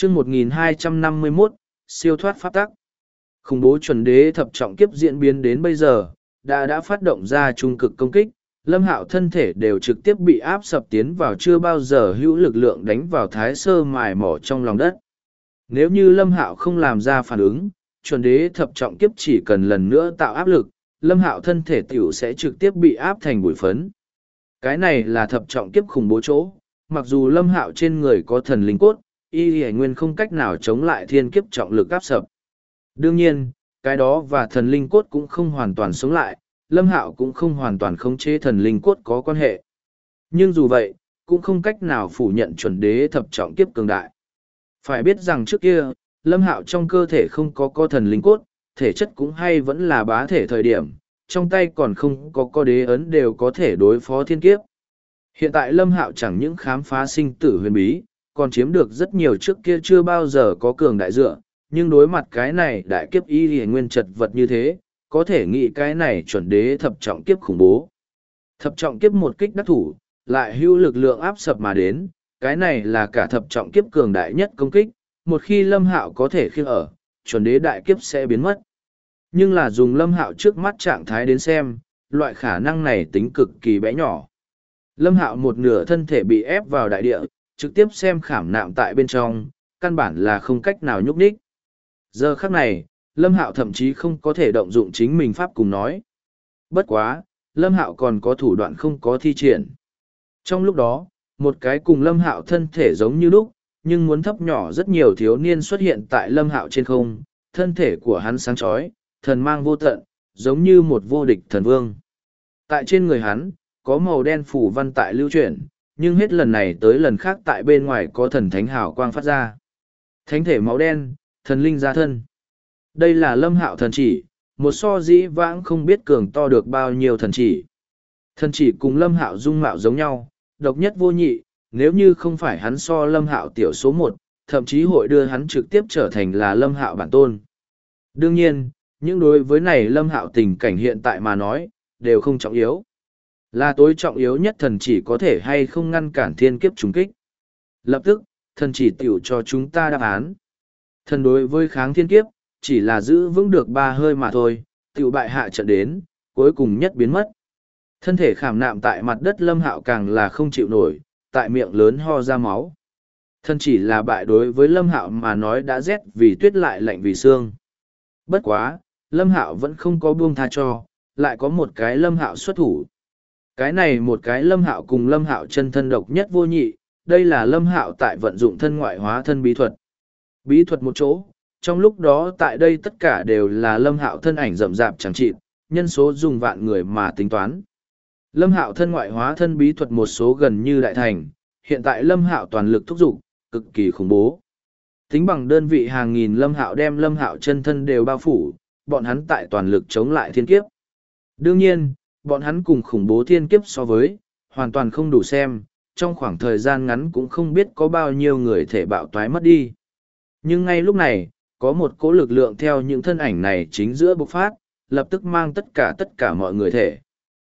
chương 1251, siêu thoát pháp tắc. Khủng bố chuẩn đế thập trọng kiếp diễn biến đến bây giờ, đã phát động ra trung cực công kích, Lâm Hạo thân thể đều trực tiếp bị áp sập tiến vào chưa bao giờ hữu lực lượng đánh vào thái sơ mài mỏ trong lòng đất. Nếu như Lâm Hạo không làm ra phản ứng, chuẩn đế thập trọng kiếp chỉ cần lần nữa tạo áp lực, Lâm Hạo thân thể tiểu sẽ trực tiếp bị áp thành bụi phấn. Cái này là thập trọng kiếp khủng bố chỗ, mặc dù Lâm Hạo trên người có thần linh cốt, y nguyên không cách nào chống lại thiên kiếp trọng lực áp sập. Đương nhiên, cái đó và thần linh cốt cũng không hoàn toàn sống lại, Lâm Hạo cũng không hoàn toàn khống chế thần linh cốt có quan hệ. Nhưng dù vậy, cũng không cách nào phủ nhận chuẩn đế thập trọng kiếp cường đại. Phải biết rằng trước kia, Lâm Hạo trong cơ thể không có thần linh cốt, thể chất cũng hay vẫn là bá thể thời điểm, trong tay còn không có đế ấn đều có thể đối phó thiên kiếp. Hiện tại Lâm Hạo chẳng những khám phá sinh tử huyền bí, còn chiếm được rất nhiều trước kia chưa bao giờ có cường đại dựa, nhưng đối mặt cái này đại kiếp y hề nguyên chật vật như thế, có thể nghĩ cái này chuẩn đế thập trọng kiếp khủng bố. Thập trọng kiếp một kích đắc thủ, lại hữu lực lượng áp sập mà đến, cái này là cả thập trọng kiếp cường đại nhất công kích, một khi Lâm Hạo có thể khiêng ở, chuẩn đế đại kiếp sẽ biến mất. Nhưng là dùng Lâm Hạo trước mắt trạng thái đến xem, loại khả năng này tính cực kỳ bé nhỏ. Lâm Hạo một nửa thân thể bị ép vào đại địa, trực tiếp xem khảm nạm tại bên trong, căn bản là không cách nào nhúc nhích. Giờ khắc này, Lâm Hạo thậm chí không có thể động dụng chính mình pháp cùng nói. Bất quá, Lâm Hạo còn có thủ đoạn không có thi triển. Trong lúc đó, một cái cùng Lâm Hạo thân thể giống như lúc, nhưng muốn thấp nhỏ rất nhiều thiếu niên xuất hiện tại Lâm Hạo trên không, thân thể của hắn sáng chói, thần mang vô tận, giống như một vô địch thần vương. Tại trên người hắn, có màu đen phủ văn tại lưu chuyển, nhưng hết lần này tới lần khác tại bên ngoài có thần thánh hào quang phát ra. Thánh thể máu đen, thần linh gia thân. Đây là Lâm Hạo thần chỉ, một so dĩ vãng không biết cường to được bao nhiêu thần chỉ. Thần chỉ cùng Lâm Hạo dung mạo giống nhau, độc nhất vô nhị, nếu như không phải hắn so Lâm Hạo tiểu số một, thậm chí hội đưa hắn trực tiếp trở thành là Lâm Hạo bản tôn. Đương nhiên, những đối với này Lâm Hạo tình cảnh hiện tại mà nói, đều không trọng yếu. Là tối trọng yếu nhất thần chỉ có thể hay không ngăn cản thiên kiếp trùng kích. Lập tức, thần chỉ tiểu cho chúng ta đáp án. Thần đối với kháng thiên kiếp, chỉ là giữ vững được 3 hơi mà thôi, tiểu bại hạ trận đến, cuối cùng nhất biến mất. Thân thể khảm nạm tại mặt đất Lâm Hạo càng là không chịu nổi, tại miệng lớn ho ra máu. Thần chỉ là bại đối với Lâm Hạo mà nói đã rét vì tuyết lại lạnh vì xương. Bất quá, Lâm Hạo vẫn không có buông tha cho, lại có một cái Lâm Hạo xuất thủ. Cái này một cái Lâm Hạo cùng Lâm Hạo chân thân độc nhất vô nhị, đây là Lâm Hạo tại vận dụng thân ngoại hóa thân bí thuật. Bí thuật một chỗ, trong lúc đó tại đây tất cả đều là Lâm Hạo thân ảnh rậm rạp chẳng chịt, nhân số dùng vạn người mà tính toán. Lâm Hạo thân ngoại hóa thân bí thuật một số gần như đại thành, hiện tại Lâm Hạo toàn lực thúc giục, cực kỳ khủng bố. Tính bằng đơn vị hàng nghìn Lâm Hạo đem Lâm Hạo chân thân đều bao phủ, bọn hắn tại toàn lực chống lại thiên kiếp. Đương nhiên, bọn hắn cùng khủng bố thiên kiếp so với, hoàn toàn không đủ xem, trong khoảng thời gian ngắn cũng không biết có bao nhiêu người thể bạo toái mất đi. Nhưng ngay lúc này, có một cỗ lực lượng theo những thân ảnh này chính giữa bộc phát, lập tức mang tất cả mọi người thể.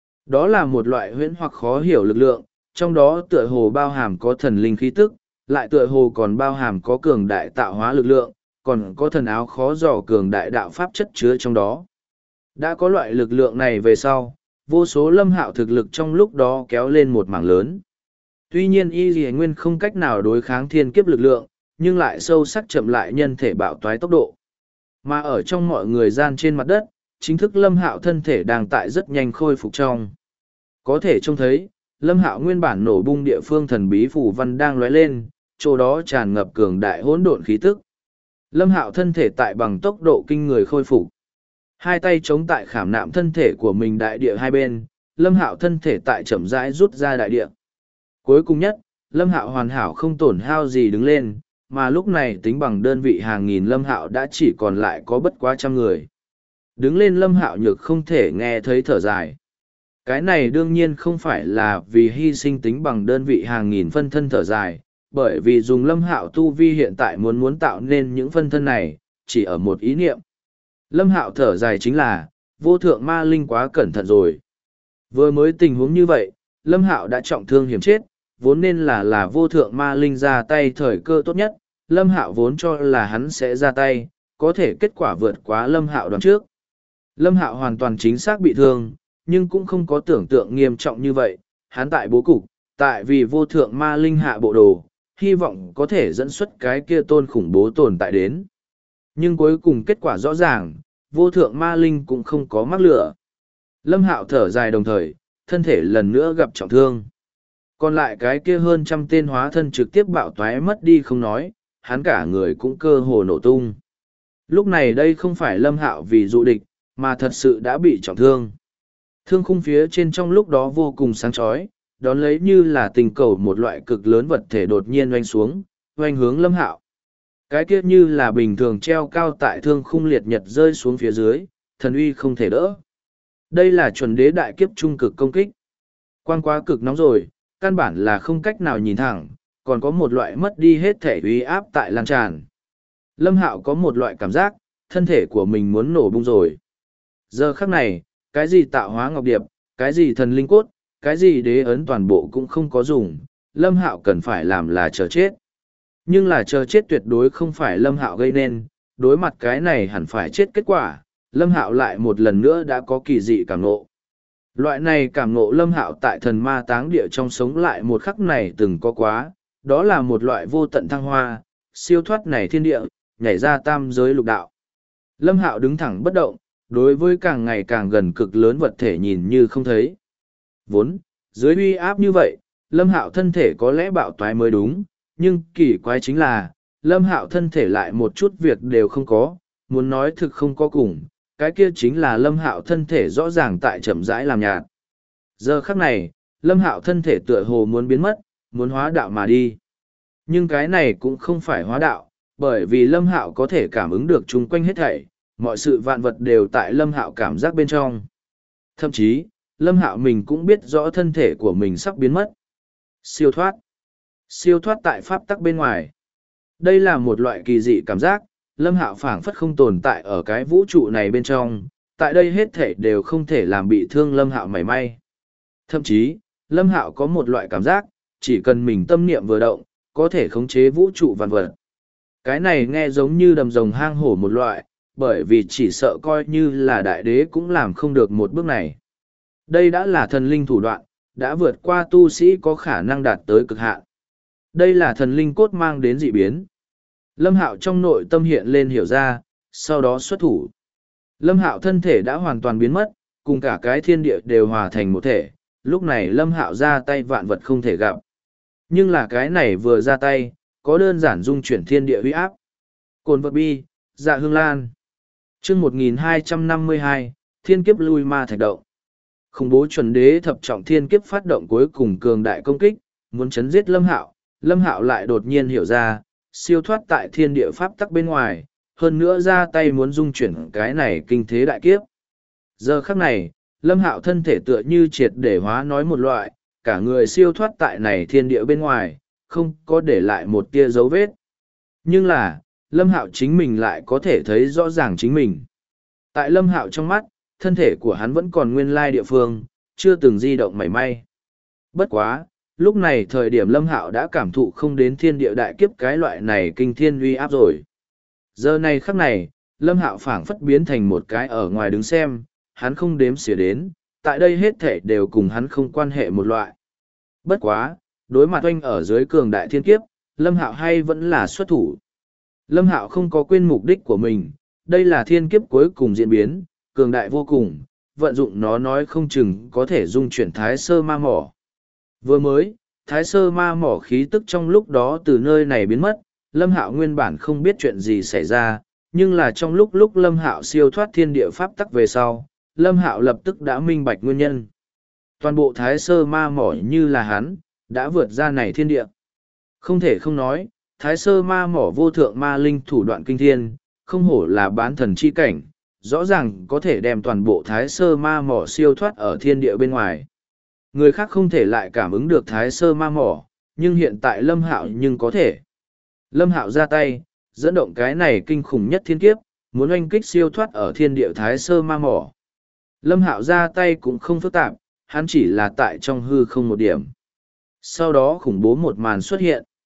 Đó là một loại huyễn hoặc khó hiểu lực lượng, trong đó tựa hồ bao hàm có thần linh khí tức, lại tựa hồ còn bao hàm có cường đại tạo hóa lực lượng, còn có thần áo khó dò cường đại đạo pháp chất chứa trong đó. Đã có loại lực lượng này về sau, vô số Lâm Hạo thực lực trong lúc đó kéo lên một mảng lớn. Tuy nhiên Y Lì Nguyên không cách nào đối kháng thiên kiếp lực lượng, nhưng lại sâu sắc chậm lại nhân thể bạo toái tốc độ. Mà ở trong mọi người gian trên mặt đất, chính thức Lâm Hạo thân thể đang tại rất nhanh khôi phục trong. Có thể trông thấy, Lâm Hạo nguyên bản nổ bung địa phương thần bí phù văn đang lóe lên, chỗ đó tràn ngập cường đại hỗn độn khí tức. Lâm Hạo thân thể tại bằng tốc độ kinh người khôi phục. Hai tay chống tại khảm nạm thân thể của mình đại địa hai bên, Lâm Hạo thân thể tại chậm rãi rút ra đại địa. Cuối cùng nhất, Lâm Hạo hoàn hảo không tổn hao gì đứng lên, mà lúc này tính bằng đơn vị hàng nghìn Lâm Hạo đã chỉ còn lại có bất quá 100 người. Đứng lên Lâm Hạo nhược không thể nghe thấy thở dài. Cái này đương nhiên không phải là vì hy sinh tính bằng đơn vị hàng nghìn phân thân thở dài, bởi vì dùng Lâm Hạo tu vi hiện tại muốn tạo nên những phân thân này, chỉ ở một ý niệm. Lâm Hạo thở dài chính là, vô thượng ma linh quá cẩn thận rồi. Vừa mới tình huống như vậy, Lâm Hạo đã trọng thương hiểm chết, vốn nên là vô thượng ma linh ra tay thời cơ tốt nhất, Lâm Hạo vốn cho là hắn sẽ ra tay, có thể kết quả vượt quá Lâm Hạo đoán trước. Lâm Hạo hoàn toàn chính xác bị thương, nhưng cũng không có tưởng tượng nghiêm trọng như vậy. Hắn tại bố cục, tại vì vô thượng ma linh hạ bộ đồ, hy vọng có thể dẫn xuất cái kia tôn khủng bố tồn tại đến. Nhưng cuối cùng kết quả rõ ràng, vô thượng ma linh cũng không có mắc lửa. Lâm Hạo thở dài đồng thời, thân thể lần nữa gặp trọng thương. Còn lại cái kia hơn trăm tên hóa thân trực tiếp bạo toái mất đi không nói, hắn cả người cũng cơ hồ nổ tung. Lúc này đây không phải Lâm Hạo vì dụ địch, mà thật sự đã bị trọng thương. Thương khung phía trên trong lúc đó vô cùng sáng chói, đón lấy như là tình cầu một loại cực lớn vật thể đột nhiên oanh xuống, oanh hướng Lâm Hạo. Cái kia như là bình thường treo cao tại thương khung liệt nhật rơi xuống phía dưới, thần uy không thể đỡ. Đây là chuẩn đế đại kiếp trung cực công kích. Quang quá cực nóng rồi, căn bản là không cách nào nhìn thẳng, còn có một loại mất đi hết thể uy áp tại lan tràn. Lâm Hạo có một loại cảm giác, thân thể của mình muốn nổ bung rồi. Giờ khắc này, cái gì tạo hóa ngọc điệp, cái gì thần linh cốt, cái gì đế ấn toàn bộ cũng không có dùng, Lâm Hạo cần phải làm là chờ chết. Nhưng là chờ chết tuyệt đối không phải Lâm Hạo gây nên, đối mặt cái này hẳn phải chết kết quả, Lâm Hạo lại một lần nữa đã có kỳ dị cảm ngộ. Loại này cảm ngộ Lâm Hạo tại thần ma táng địa trong sống lại một khắc này từng có quá, đó là một loại vô tận thăng hoa, siêu thoát này thiên địa, nhảy ra tam giới lục đạo. Lâm Hạo đứng thẳng bất động, đối với càng ngày càng gần cực lớn vật thể nhìn như không thấy. Vốn, dưới uy áp như vậy, Lâm Hạo thân thể có lẽ bạo toái mới đúng, nhưng kỳ quái chính là, Lâm Hạo thân thể lại một chút việc đều không có, muốn nói thực không có cùng, cái kia chính là Lâm Hạo thân thể rõ ràng tại chậm rãi làm nhạt. Giờ khắc này, Lâm Hạo thân thể tựa hồ muốn biến mất, muốn hóa đạo mà đi. Nhưng cái này cũng không phải hóa đạo, bởi vì Lâm Hạo có thể cảm ứng được chung quanh hết thảy, mọi sự vạn vật đều tại Lâm Hạo cảm giác bên trong. Thậm chí, Lâm Hạo mình cũng biết rõ thân thể của mình sắp biến mất. Siêu thoát. Siêu thoát tại pháp tắc bên ngoài. Đây là một loại kỳ dị cảm giác, Lâm Hạo phảng phất không tồn tại ở cái vũ trụ này bên trong, tại đây hết thể đều không thể làm bị thương Lâm Hạo mảy may. Thậm chí, Lâm Hạo có một loại cảm giác, chỉ cần mình tâm niệm vừa động, có thể khống chế vũ trụ vạn vật. Cái này nghe giống như đầm rồng hang hổ một loại, bởi vì chỉ sợ coi như là đại đế cũng làm không được một bước này. Đây đã là thần linh thủ đoạn, đã vượt qua tu sĩ có khả năng đạt tới cực hạn. Đây là thần linh cốt mang đến dị biến. Lâm Hạo trong nội tâm hiện lên hiểu ra, sau đó xuất thủ. Lâm Hạo thân thể đã hoàn toàn biến mất, cùng cả cái thiên địa đều hòa thành một thể. Lúc này Lâm Hạo ra tay vạn vật không thể gặp. Nhưng là cái này vừa ra tay, có đơn giản dung chuyển thiên địa uy áp. Cồn vật bi, dạ hương lan. Chương 1252, thiên kiếp lui ma thạch động. Khủng bố chuẩn đế thập trọng thiên kiếp phát động cuối cùng cường đại công kích, muốn chấn giết Lâm Hạo. Lâm Hạo lại đột nhiên hiểu ra, siêu thoát tại thiên địa pháp tắc bên ngoài, hơn nữa ra tay muốn dung chuyển cái này kinh thế đại kiếp. Giờ khắc này, Lâm Hạo thân thể tựa như triệt để hóa nói một loại, cả người siêu thoát tại này thiên địa bên ngoài, không có để lại một tia dấu vết. Nhưng là, Lâm Hạo chính mình lại có thể thấy rõ ràng chính mình. Tại Lâm Hạo trong mắt, thân thể của hắn vẫn còn nguyên lai địa phương, chưa từng di động mảy may. Bất quá, lúc này thời điểm Lâm Hạo đã cảm thụ không đến thiên địa đại kiếp cái loại này kinh thiên uy áp rồi. Giờ này khắc này, Lâm Hạo phảng phất biến thành một cái ở ngoài đứng xem, hắn không đếm xỉa đến, tại đây hết thể đều cùng hắn không quan hệ một loại. Bất quá, đối mặt oanh ở dưới cường đại thiên kiếp, Lâm Hạo hay vẫn là xuất thủ. Lâm Hạo không có quên mục đích của mình, đây là thiên kiếp cuối cùng diễn biến, cường đại vô cùng, vận dụng nó nói không chừng có thể dung chuyển thái sơ ma mỏ. Vừa mới, thái sơ ma mỏ khí tức trong lúc đó từ nơi này biến mất, Lâm Hạo nguyên bản không biết chuyện gì xảy ra, nhưng là trong lúc Lâm Hạo siêu thoát thiên địa pháp tắc về sau, Lâm Hạo lập tức đã minh bạch nguyên nhân. Toàn bộ thái sơ ma mỏ như là hắn, đã vượt ra này thiên địa. Không thể không nói, thái sơ ma mỏ vô thượng ma linh thủ đoạn kinh thiên, không hổ là bán thần chi cảnh, rõ ràng có thể đem toàn bộ thái sơ ma mỏ siêu thoát ở thiên địa bên ngoài. Người khác không thể lại cảm ứng được thái sơ ma mỏ, nhưng hiện tại Lâm Hạo nhưng có thể. Lâm Hạo ra tay, dẫn động cái này kinh khủng nhất thiên kiếp, muốn oanh kích siêu thoát ở thiên địa thái sơ ma mỏ. Lâm Hạo ra tay cũng không phức tạp, hắn chỉ là tại trong hư không một điểm. Sau đó khủng bố một màn xuất hiện.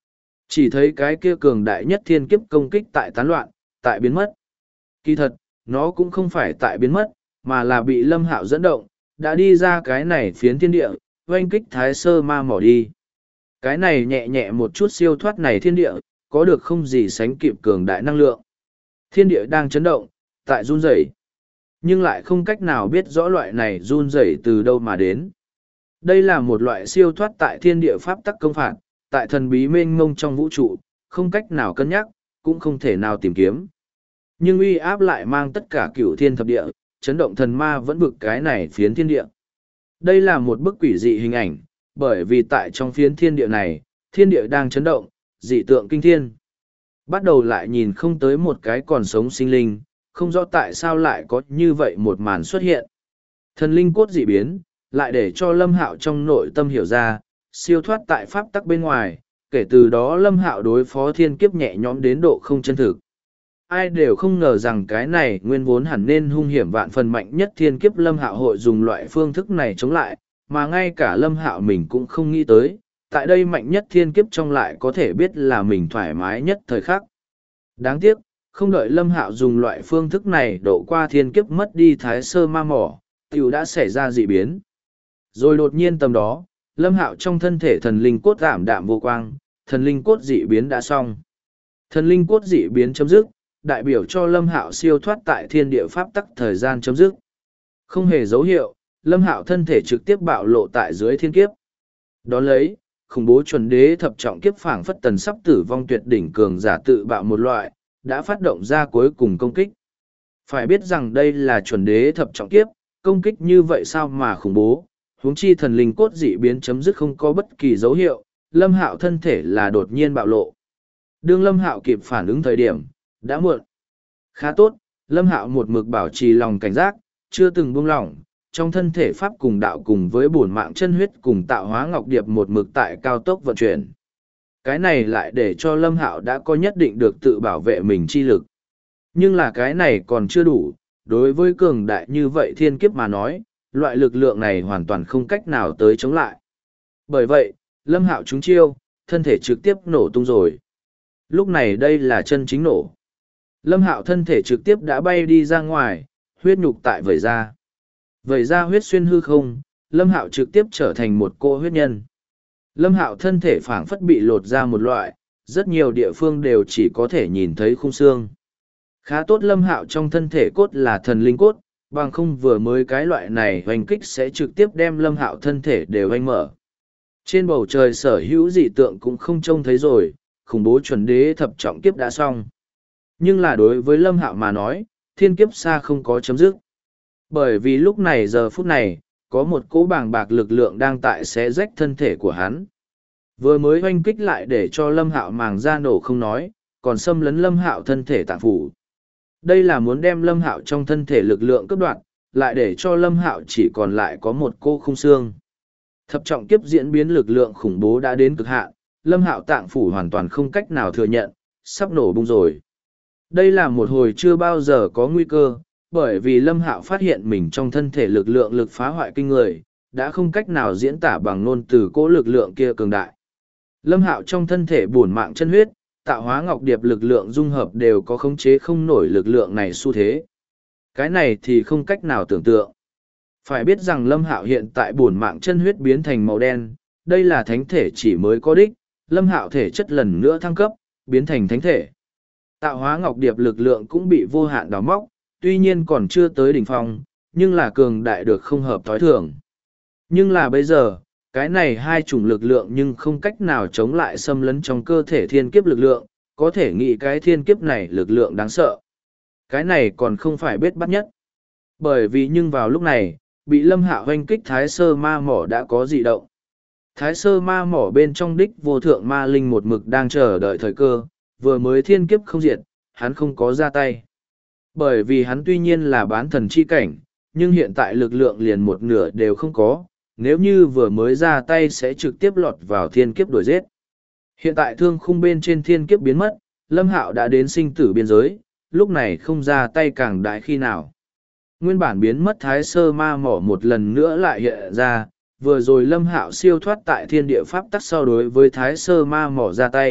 Chỉ thấy cái kia cường đại nhất thiên kiếp công kích tại tán loạn, tại biến mất. Kỳ thật, nó cũng không phải tại biến mất, mà là bị Lâm Hạo dẫn động, đã đi ra cái này phiến thiên địa, oanh kích Thái Sơ Ma Mỏ đi. Cái này nhẹ nhẹ một chút siêu thoát này thiên địa, có được không gì sánh kịp cường đại năng lượng. Thiên địa đang chấn động, tại run rẩy, nhưng lại không cách nào biết rõ loại này run rẩy từ đâu mà đến. Đây là một loại siêu thoát tại thiên địa pháp tắc công phạt, tại thần bí mênh mông trong vũ trụ, không cách nào cân nhắc, cũng không thể nào tìm kiếm. Nhưng uy áp lại mang tất cả cửu thiên thập địa, chấn động thần ma vẫn vực cái này phiến thiên địa. Đây là một bức quỷ dị hình ảnh, bởi vì tại trong phiến thiên địa này, thiên địa đang chấn động, dị tượng kinh thiên. Bắt đầu lại nhìn không tới một cái còn sống sinh linh, không rõ tại sao lại có như vậy một màn xuất hiện. Thần linh cốt dị biến, lại để cho Lâm Hạo trong nội tâm hiểu ra, siêu thoát tại pháp tắc bên ngoài, kể từ đó Lâm Hạo đối phó thiên kiếp nhẹ nhõm đến độ không chân thực. Ai đều không ngờ rằng cái này nguyên vốn hẳn nên hung hiểm vạn phần mạnh nhất thiên kiếp Lâm Hạo hội dùng loại phương thức này chống lại, mà ngay cả Lâm Hạo mình cũng không nghĩ tới, tại đây mạnh nhất thiên kiếp trong lại có thể biết là mình thoải mái nhất thời khắc. Đáng tiếc, không đợi Lâm Hạo dùng loại phương thức này độ qua thiên kiếp mất đi Thái Sơ Ma Mỏ, tiểu đã xảy ra dị biến. Rồi đột nhiên tầm đó, Lâm Hạo trong thân thể thần linh cốt ảm đạm vô quang, thần linh cốt dị biến đã xong. Thần linh cốt dị biến chấm dứt, đại biểu cho Lâm Hạo siêu thoát tại thiên địa pháp tắc thời gian chấm dứt. Không hề dấu hiệu, Lâm Hạo thân thể trực tiếp bạo lộ tại dưới thiên kiếp. Đón lấy, khủng bố chuẩn đế thập trọng kiếp phảng phất tần sắp tử vong tuyệt đỉnh cường giả tự bạo một loại, đã phát động ra cuối cùng công kích. Phải biết rằng đây là chuẩn đế thập trọng kiếp, công kích như vậy sao mà khủng bố, huống chi thần linh cốt dị biến chấm dứt không có bất kỳ dấu hiệu, Lâm Hạo thân thể là đột nhiên bạo lộ. Đương Lâm Hạo kịp phản ứng thời điểm, đã muộn. Khá tốt, Lâm Hạo một mực bảo trì lòng cảnh giác, chưa từng buông lỏng, trong thân thể pháp cùng đạo cùng với bổn mạng chân huyết cùng tạo hóa ngọc điệp một mực tại cao tốc vận chuyển. Cái này lại để cho Lâm Hạo đã có nhất định được tự bảo vệ mình chi lực. Nhưng là cái này còn chưa đủ, đối với cường đại như vậy thiên kiếp mà nói, loại lực lượng này hoàn toàn không cách nào tới chống lại. Bởi vậy, Lâm Hạo trúng chiêu, thân thể trực tiếp nổ tung rồi. Lúc này đây là chân chính nổ. Lâm Hạo thân thể trực tiếp đã bay đi ra ngoài, huyết nhục tại vẩy ra. Vẩy ra huyết xuyên hư không, Lâm Hạo trực tiếp trở thành một cô huyết nhân. Lâm Hạo thân thể phảng phất bị lột ra một loại, rất nhiều địa phương đều chỉ có thể nhìn thấy khung xương. Khá tốt Lâm Hạo trong thân thể cốt là thần linh cốt, bằng không vừa mới cái loại này hoành kích sẽ trực tiếp đem Lâm Hạo thân thể đều hoành mở. Trên bầu trời sở hữu dị tượng cũng không trông thấy rồi, khủng bố chuẩn đế thập trọng kiếp đã xong. Nhưng là đối với Lâm Hạo mà nói, thiên kiếp xa không có chấm dứt. Bởi vì lúc này giờ phút này, có một cỗ bàng bạc lực lượng đang tại xé rách thân thể của hắn. Vừa mới hoanh kích lại để cho Lâm Hạo màng da nổ không nói, còn xâm lấn Lâm Hạo thân thể tạng phủ. Đây là muốn đem Lâm Hạo trong thân thể lực lượng cướp đoạt, lại để cho Lâm Hạo chỉ còn lại có một cô khung xương. Thập trọng kiếp diễn biến lực lượng khủng bố đã đến cực hạn, Lâm Hạo tạng phủ hoàn toàn không cách nào thừa nhận, sắp nổ bung rồi. Đây là một hồi chưa bao giờ có nguy cơ, bởi vì Lâm Hạo phát hiện mình trong thân thể lực lượng lực phá hoại kinh người, đã không cách nào diễn tả bằng ngôn từ cỗ lực lượng kia cường đại. Lâm Hạo trong thân thể bổn mạng chân huyết, tạo hóa ngọc điệp lực lượng dung hợp đều có khống chế không nổi lực lượng này xu thế. Cái này thì không cách nào tưởng tượng. Phải biết rằng Lâm Hạo hiện tại bổn mạng chân huyết biến thành màu đen, đây là thánh thể chỉ mới có đích, Lâm Hạo thể chất lần nữa thăng cấp, biến thành thánh thể. Tạo hóa ngọc điệp lực lượng cũng bị vô hạn đào móc, tuy nhiên còn chưa tới đỉnh phong, nhưng là cường đại được không hợp thói thường. Nhưng là bây giờ, cái này hai chủng lực lượng nhưng không cách nào chống lại xâm lấn trong cơ thể thiên kiếp lực lượng, có thể nghĩ cái thiên kiếp này lực lượng đáng sợ. Cái này còn không phải bết bắt nhất. Bởi vì nhưng vào lúc này, bị Lâm Hạo hoanh kích Thái Sơ Ma Mỏ đã có dị động. Thái Sơ Ma Mỏ bên trong đích vô thượng ma linh một mực đang chờ đợi thời cơ, vừa mới thiên kiếp không diệt, hắn không có ra tay. Bởi vì hắn tuy nhiên là bán thần chi cảnh, nhưng hiện tại lực lượng liền một nửa đều không có, nếu như vừa mới ra tay sẽ trực tiếp lọt vào thiên kiếp đuổi giết. Hiện tại thương khung bên trên thiên kiếp biến mất, Lâm Hạo đã đến sinh tử biên giới, lúc này không ra tay càng đại khi nào. Nguyên bản biến mất Thái Sơ Ma Mỏ một lần nữa lại hiện ra, vừa rồi Lâm Hạo siêu thoát tại thiên địa pháp tắc sau đối với Thái Sơ Ma Mỏ ra tay,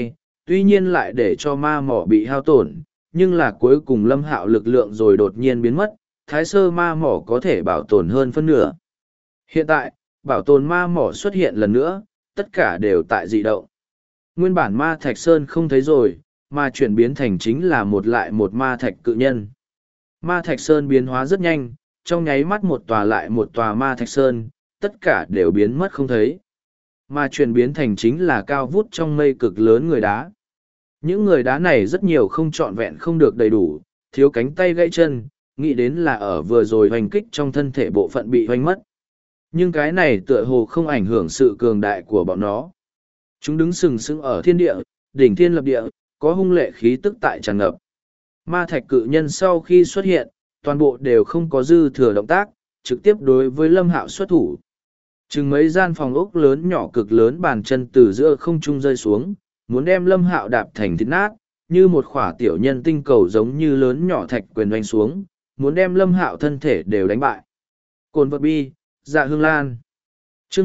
tuy nhiên lại để cho ma mỏ bị hao tổn, nhưng là cuối cùng Lâm Hạo lực lượng rồi đột nhiên biến mất, thái sơ ma mỏ có thể bảo tồn hơn phân nửa. Hiện tại, bảo tồn ma mỏ xuất hiện lần nữa, tất cả đều tại dị động. Nguyên bản ma thạch sơn không thấy rồi, mà chuyển biến thành chính là một lại một ma thạch cự nhân. Ma thạch sơn biến hóa rất nhanh, trong nháy mắt một tòa lại một tòa ma thạch sơn, tất cả đều biến mất không thấy. Mà chuyển biến thành chính là cao vút trong mây cực lớn người đá. Những người đá này rất nhiều không trọn vẹn không được đầy đủ, thiếu cánh tay gãy chân, nghĩ đến là ở vừa rồi hoành kích trong thân thể bộ phận bị hoành mất. Nhưng cái này tựa hồ không ảnh hưởng sự cường đại của bọn nó. Chúng đứng sừng sững ở thiên địa, đỉnh thiên lập địa, có hung lệ khí tức tại tràn ngập. Ma thạch cự nhân sau khi xuất hiện, toàn bộ đều không có dư thừa động tác, trực tiếp đối với Lâm Hạo xuất thủ. Chừng mấy gian phòng ốc lớn nhỏ cực lớn bàn chân từ giữa không trung rơi xuống, muốn đem Lâm Hạo đạp thành thịt nát, như một khỏa tiểu nhân tinh cầu giống như lớn nhỏ thạch quyền oanh xuống, muốn đem Lâm Hạo thân thể đều đánh bại. Cồn vật bi, dạ hương lan. Chương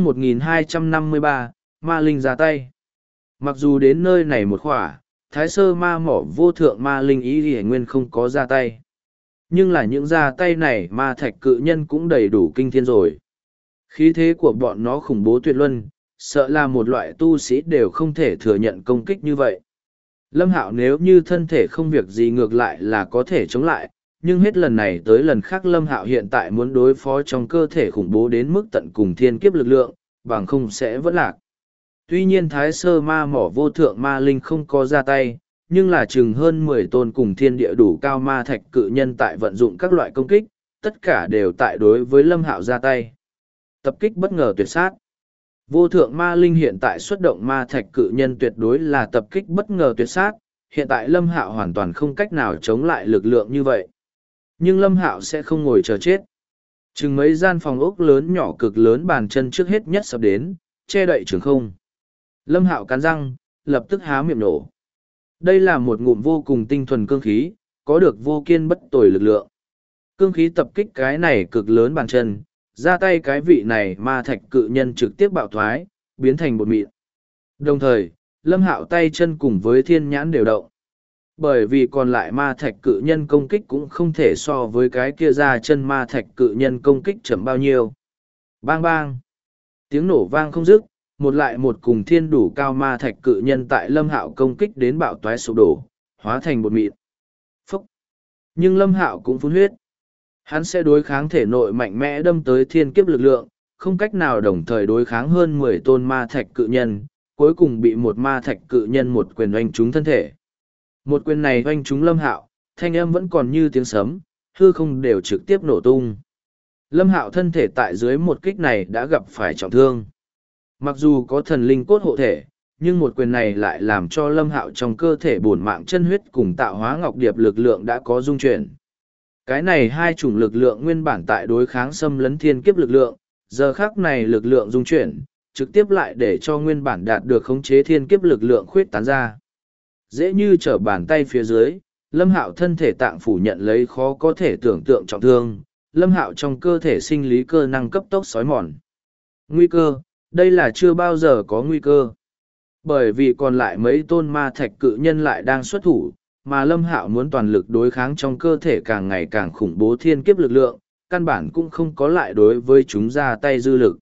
1253, ma linh ra tay. Mặc dù đến nơi này một khỏa, thái sơ ma mỏ vô thượng ma linh ý hề nguyên không có ra tay. Nhưng là những ra tay này ma thạch cự nhân cũng đầy đủ kinh thiên rồi. Khí thế của bọn nó khủng bố tuyệt luân, sợ là một loại tu sĩ đều không thể thừa nhận công kích như vậy. Lâm Hạo nếu như thân thể không việc gì ngược lại là có thể chống lại, nhưng hết lần này tới lần khác Lâm Hạo hiện tại muốn đối phó trong cơ thể khủng bố đến mức tận cùng thiên kiếp lực lượng, bằng không sẽ vẫn lạc. Tuy nhiên thái sơ ma mỏ vô thượng ma linh không có ra tay, nhưng là chừng hơn 10 tôn cùng thiên địa đủ cao ma thạch cự nhân tại vận dụng các loại công kích, tất cả đều tại đối với Lâm Hạo ra tay. Tập kích bất ngờ tuyệt sát. Vô thượng ma linh hiện tại xuất động ma thạch cự nhân tuyệt đối là tập kích bất ngờ tuyệt sát, hiện tại Lâm Hạo hoàn toàn không cách nào chống lại lực lượng như vậy. Nhưng Lâm Hạo sẽ không ngồi chờ chết. Chừng mấy gian phòng ốc lớn nhỏ cực lớn bàn chân trước hết nhất sắp đến, che đậy trường không. Lâm Hạo cắn răng, lập tức há miệng nổ. Đây là một ngụm vô cùng tinh thuần cương khí, có được vô kiên bất tồi lực lượng. Cương khí tập kích cái này cực lớn bàn chân, ra tay cái vị này ma thạch cự nhân trực tiếp bạo thoái, biến thành bột mịn. Đồng thời, Lâm Hạo tay chân cùng với thiên nhãn đều động. Bởi vì còn lại ma thạch cự nhân công kích cũng không thể so với cái kia ra chân ma thạch cự nhân công kích chậm bao nhiêu. Bang bang! Tiếng nổ vang không dứt, một lại một cùng thiên đủ cao ma thạch cự nhân tại Lâm Hạo công kích đến bạo toái sụp đổ, hóa thành bột mịn. Phúc! Nhưng Lâm Hạo cũng phun huyết. Hắn sẽ đối kháng thể nội mạnh mẽ đâm tới thiên kiếp lực lượng, không cách nào đồng thời đối kháng hơn 10 tôn ma thạch cự nhân, cuối cùng bị một ma thạch cự nhân một quyền oanh trúng thân thể. Một quyền này oanh trúng Lâm Hạo, thanh âm vẫn còn như tiếng sấm, hư không đều trực tiếp nổ tung. Lâm Hạo thân thể tại dưới một kích này đã gặp phải trọng thương. Mặc dù có thần linh cốt hộ thể, nhưng một quyền này lại làm cho Lâm Hạo trong cơ thể bổn mạng chân huyết cùng tạo hóa ngọc điệp lực lượng đã có dung chuyển. Cái này hai chủng lực lượng nguyên bản tại đối kháng xâm lấn thiên kiếp lực lượng, giờ khắc này lực lượng dung chuyển, trực tiếp lại để cho nguyên bản đạt được khống chế thiên kiếp lực lượng khuyết tán ra. Dễ như trở bàn tay phía dưới, Lâm Hạo thân thể tạng phủ nhận lấy khó có thể tưởng tượng trọng thương, Lâm Hạo trong cơ thể sinh lý cơ năng cấp tốc xói mòn. Nguy cơ, đây là chưa bao giờ có nguy cơ. Bởi vì còn lại mấy tôn ma thạch cự nhân lại đang xuất thủ, mà Lâm Hạo muốn toàn lực đối kháng trong cơ thể càng ngày càng khủng bố thiên kiếp lực lượng, căn bản cũng không có lại đối với chúng ra tay dư lực.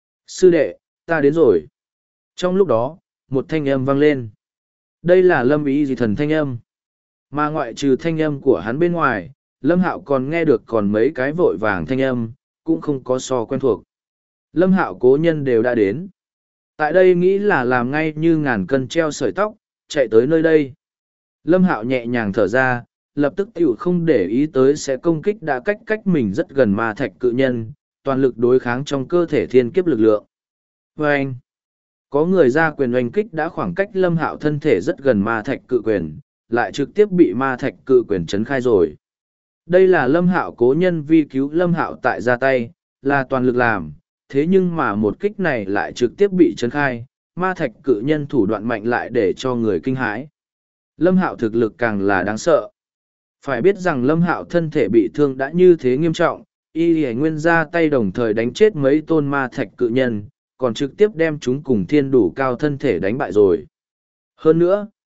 Sư đệ, ta đến rồi. Trong lúc đó, một thanh âm vang lên. Đây là Lâm Ý Dị Thần thanh âm. Mà ngoại trừ thanh âm của hắn bên ngoài, Lâm Hạo còn nghe được còn mấy cái vội vàng thanh âm, cũng không có so quen thuộc. Lâm Hạo cố nhân đều đã đến. Tại đây nghĩ là làm ngay như ngàn cân treo sợi tóc, chạy tới nơi đây. Lâm Hạo nhẹ nhàng thở ra, lập tức tiểu không để ý tới sẽ công kích đã cách mình rất gần ma thạch cự nhân, toàn lực đối kháng trong cơ thể thiên kiếp lực lượng. Và anh, có người ra quyền oanh kích đã khoảng cách Lâm Hạo thân thể rất gần ma thạch cự quyền, lại trực tiếp bị ma thạch cự quyền chấn khai rồi. Đây là Lâm Hạo cố nhân vi cứu Lâm Hạo tại ra tay, là toàn lực làm, thế nhưng mà một kích này lại trực tiếp bị chấn khai, ma thạch cự nhân thủ đoạn mạnh lại để cho người kinh hãi. Lâm Hạo thực lực càng là đáng sợ. Phải biết rằng Lâm Hạo thân thể bị thương đã như thế nghiêm trọng, y hề nguyên ra tay đồng thời đánh chết mấy tôn ma thạch cự nhân, còn trực tiếp đem chúng cùng thiên đủ cao thân thể đánh bại rồi. Hơn nữa,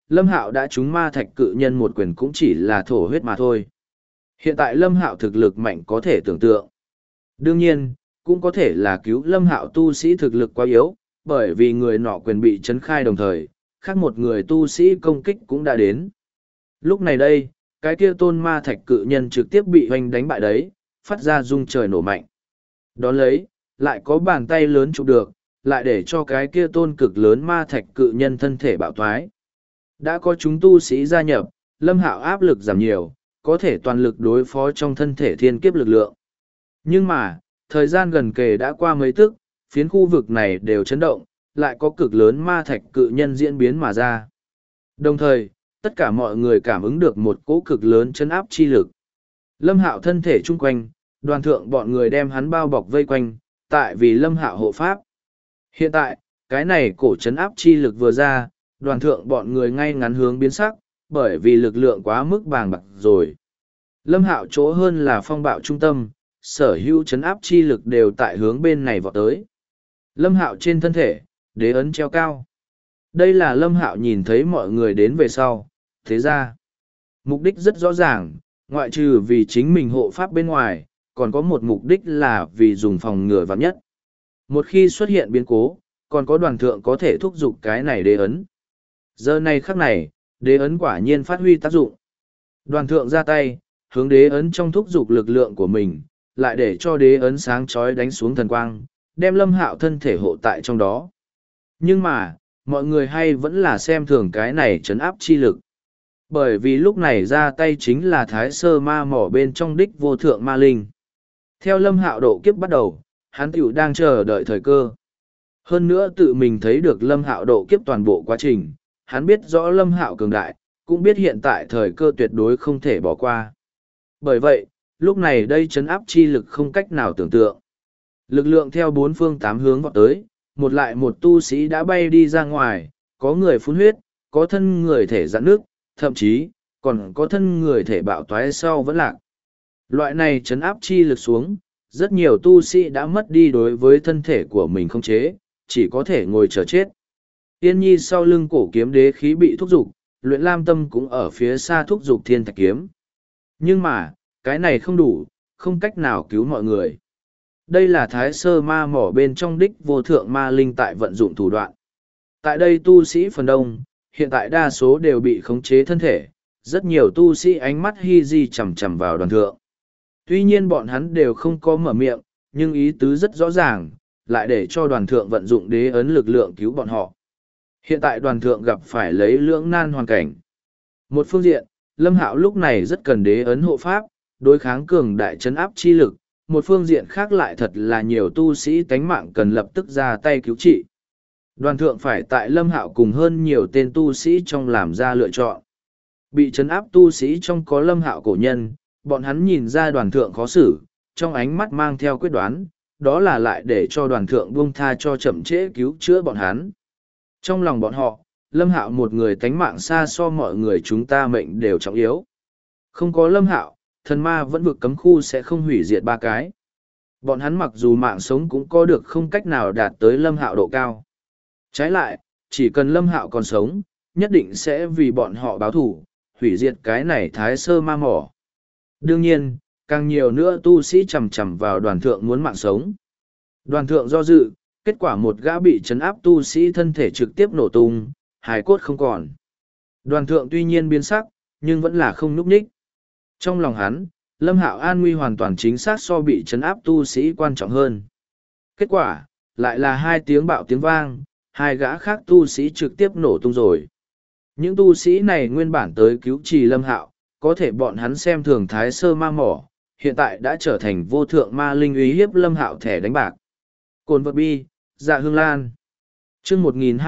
Lâm Hạo đã trúng ma thạch cự nhân một quyền cũng chỉ là thổ huyết mà thôi. Hiện tại Lâm Hạo thực lực mạnh có thể tưởng tượng. Đương nhiên, cũng có thể là cứu Lâm Hạo tu sĩ thực lực quá yếu, bởi vì người nọ quyền bị chấn khai đồng thời, khác một người tu sĩ công kích cũng đã đến. Lúc này đây, cái kia tôn ma thạch cự nhân trực tiếp bị hoành đánh bại đấy, phát ra rung trời nổ mạnh. Đón lấy, lại có bàn tay lớn chụp được, lại để cho cái kia tôn cực lớn ma thạch cự nhân thân thể bạo thoái. Đã có chúng tu sĩ gia nhập, Lâm Hạo áp lực giảm nhiều, có thể toàn lực đối phó trong thân thể thiên kiếp lực lượng. Nhưng mà, thời gian gần kề đã qua mấy tức, phiến khu vực này đều chấn động, lại có cực lớn ma thạch cự nhân diễn biến mà ra. Đồng thời, tất cả mọi người cảm ứng được một cỗ cực lớn chấn áp chi lực. Lâm Hạo thân thể chung quanh, đoàn thượng bọn người đem hắn bao bọc vây quanh, tại vì Lâm Hạo hộ pháp. Hiện tại, cái này cổ chấn áp chi lực vừa ra, đoàn thượng bọn người ngay ngắn hướng biến sắc, bởi vì lực lượng quá mức bàng bạc rồi. Lâm Hạo chỗ hơn là phong bạo trung tâm, sở hữu chấn áp chi lực đều tại hướng bên này vọt tới. Lâm Hạo trên thân thể, đế ấn treo cao. Đây là Lâm Hạo nhìn thấy mọi người đến về sau, thế ra. Mục đích rất rõ ràng, ngoại trừ vì chính mình hộ pháp bên ngoài, còn có một mục đích là vì dùng phòng ngừa vạn nhất. Một khi xuất hiện biến cố, còn có đoàn thượng có thể thúc giục cái này đế ấn. Giờ này khắc này, đế ấn quả nhiên phát huy tác dụng. Đoàn thượng ra tay, hướng đế ấn trong thúc giục lực lượng của mình, lại để cho đế ấn sáng chói đánh xuống thần quang, đem Lâm Hạo thân thể hộ tại trong đó. Nhưng mà, mọi người hay vẫn là xem thường cái này trấn áp chi lực. Bởi vì lúc này ra tay chính là thái sơ ma mỏ bên trong đích vô thượng ma linh. Theo Lâm Hạo độ kiếp bắt đầu, hắn tiểu đang chờ đợi thời cơ. Hơn nữa tự mình thấy được Lâm Hạo độ kiếp toàn bộ quá trình, hắn biết rõ Lâm Hạo cường đại, cũng biết hiện tại thời cơ tuyệt đối không thể bỏ qua. Bởi vậy, lúc này đây trấn áp chi lực không cách nào tưởng tượng. Lực lượng theo bốn phương tám hướng vọt tới, một lại một tu sĩ đã bay đi ra ngoài, có người phun huyết, có thân người thể giãn nước, thậm chí, còn có thân người thể bạo toái sau vẫn lạc. Loại này trấn áp chi lực xuống, rất nhiều tu sĩ đã mất đi đối với thân thể của mình không chế, chỉ có thể ngồi chờ chết. Tiên nhi sau lưng cổ kiếm đế khí bị thúc giục, luyện lam tâm cũng ở phía xa thúc giục thiên thạch kiếm. Nhưng mà, cái này không đủ, không cách nào cứu mọi người. Đây là thái sơ ma mỏ bên trong đích vô thượng ma linh tại vận dụng thủ đoạn. Tại đây tu sĩ phần đông, hiện tại đa số đều bị khống chế thân thể, rất nhiều tu sĩ ánh mắt hi di chằm chằm vào đoàn thượng. Tuy nhiên bọn hắn đều không có mở miệng, nhưng ý tứ rất rõ ràng, lại để cho đoàn thượng vận dụng đế ấn lực lượng cứu bọn họ. Hiện tại đoàn thượng gặp phải lấy lưỡng nan hoàn cảnh. Một phương diện, Lâm Hạo lúc này rất cần đế ấn hộ pháp, đối kháng cường đại trấn áp chi lực. Một phương diện khác lại thật là nhiều tu sĩ tánh mạng cần lập tức ra tay cứu trị. Đoàn thượng phải tại Lâm Hạo cùng hơn nhiều tên tu sĩ trong làm ra lựa chọn. Bị trấn áp tu sĩ trong có Lâm Hạo cổ nhân, bọn hắn nhìn ra đoàn thượng khó xử, trong ánh mắt mang theo quyết đoán, đó là lại để cho đoàn thượng buông tha cho chậm trễ cứu chữa bọn hắn. Trong lòng bọn họ, Lâm Hạo một người tánh mạng xa so mọi người chúng ta mệnh đều trọng yếu. Không có Lâm Hạo, thần ma vẫn vực cấm khu sẽ không hủy diệt ba cái. Bọn hắn mặc dù mạng sống cũng có được không cách nào đạt tới Lâm Hạo độ cao. Trái lại, chỉ cần Lâm Hạo còn sống, nhất định sẽ vì bọn họ báo thù, hủy diệt cái này thái sơ ma mỏ. Đương nhiên, càng nhiều nữa tu sĩ chầm chầm vào đoàn thượng muốn mạng sống. Đoàn thượng do dự, kết quả một gã bị trấn áp tu sĩ thân thể trực tiếp nổ tung, hài cốt không còn. Đoàn thượng tuy nhiên biến sắc, nhưng vẫn là không núp ních. Trong lòng hắn, Lâm Hạo an nguy hoàn toàn chính xác so bị trấn áp tu sĩ quan trọng hơn. Kết quả, lại là hai tiếng bạo tiếng vang, hai gã khác tu sĩ trực tiếp nổ tung rồi. Những tu sĩ này nguyên bản tới cứu trì Lâm Hạo, có thể bọn hắn xem thường thái sơ ma mỏ, hiện tại đã trở thành vô thượng ma linh uy hiếp Lâm Hạo thẻ đánh bạc. Cồn vật bi, dạ hương lan. Chương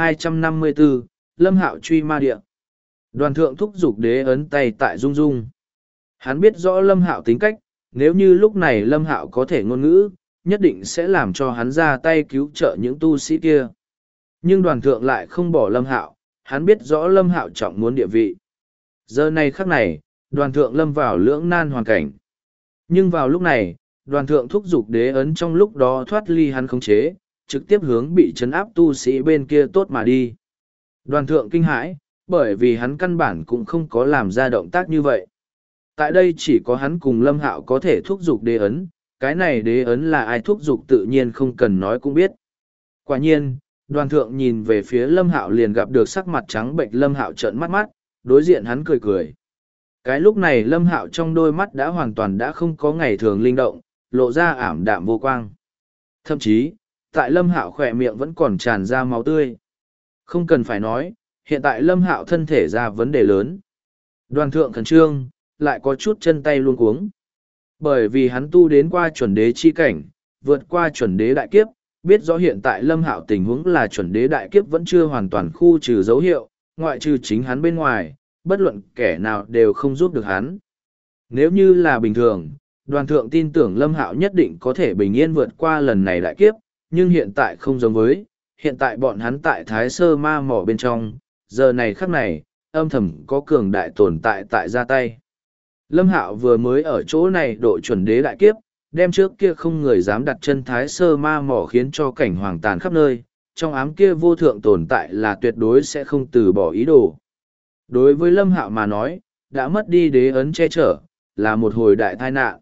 1254, Lâm Hạo truy ma địa. Đoàn thượng thúc giục đế ấn tay tại rung rung. Hắn biết rõ Lâm Hạo tính cách, nếu như lúc này Lâm Hạo có thể ngôn ngữ, nhất định sẽ làm cho hắn ra tay cứu trợ những tu sĩ kia. Nhưng đoàn thượng lại không bỏ Lâm Hạo, hắn biết rõ Lâm Hạo trọng muốn địa vị. Giờ này khắc này, đoàn thượng lâm vào lưỡng nan hoàn cảnh. Nhưng vào lúc này, đoàn thượng thúc giục đế ấn trong lúc đó thoát ly hắn khống chế, trực tiếp hướng bị trấn áp tu sĩ bên kia tốt mà đi. Đoàn thượng kinh hãi, bởi vì hắn căn bản cũng không có làm ra động tác như vậy. Tại đây chỉ có hắn cùng Lâm Hạo có thể thúc giục đế ấn, cái này đế ấn là ai thúc giục tự nhiên không cần nói cũng biết. Quả nhiên, Đoàn Thượng nhìn về phía Lâm Hạo liền gặp được sắc mặt trắng bệch Lâm Hạo trợn mắt mắt, đối diện hắn cười cười. Cái lúc này Lâm Hạo trong đôi mắt đã hoàn toàn đã không có ngày thường linh động, lộ ra ảm đạm vô quang. Thậm chí, tại Lâm Hạo khỏe miệng vẫn còn tràn ra máu tươi. Không cần phải nói, hiện tại Lâm Hạo thân thể ra vấn đề lớn. Đoàn Thượng khẩn trương, lại có chút chân tay luống cuống. Bởi vì hắn tu đến qua chuẩn đế chi cảnh, vượt qua chuẩn đế đại kiếp, biết rõ hiện tại Lâm Hạo tình huống là chuẩn đế đại kiếp vẫn chưa hoàn toàn khu trừ dấu hiệu, ngoại trừ chính hắn bên ngoài, bất luận kẻ nào đều không giúp được hắn. Nếu như là bình thường, Đoàn Thượng tin tưởng Lâm Hạo nhất định có thể bình yên vượt qua lần này đại kiếp, nhưng hiện tại không giống với, hiện tại bọn hắn tại Thái Sơ Ma Mỏ bên trong, giờ này khắc này, âm thầm có cường đại tồn tại tại ra tay. Lâm Hạo vừa mới ở chỗ này độ chuẩn đế đại kiếp, đem trước kia không người dám đặt chân Thái Sơ Ma Mỏ khiến cho cảnh hoàng tàn khắp nơi, trong ám kia vô thượng tồn tại là tuyệt đối sẽ không từ bỏ ý đồ. Đối với Lâm Hạo mà nói, đã mất đi đế ấn che chở, là một hồi đại tai nạn.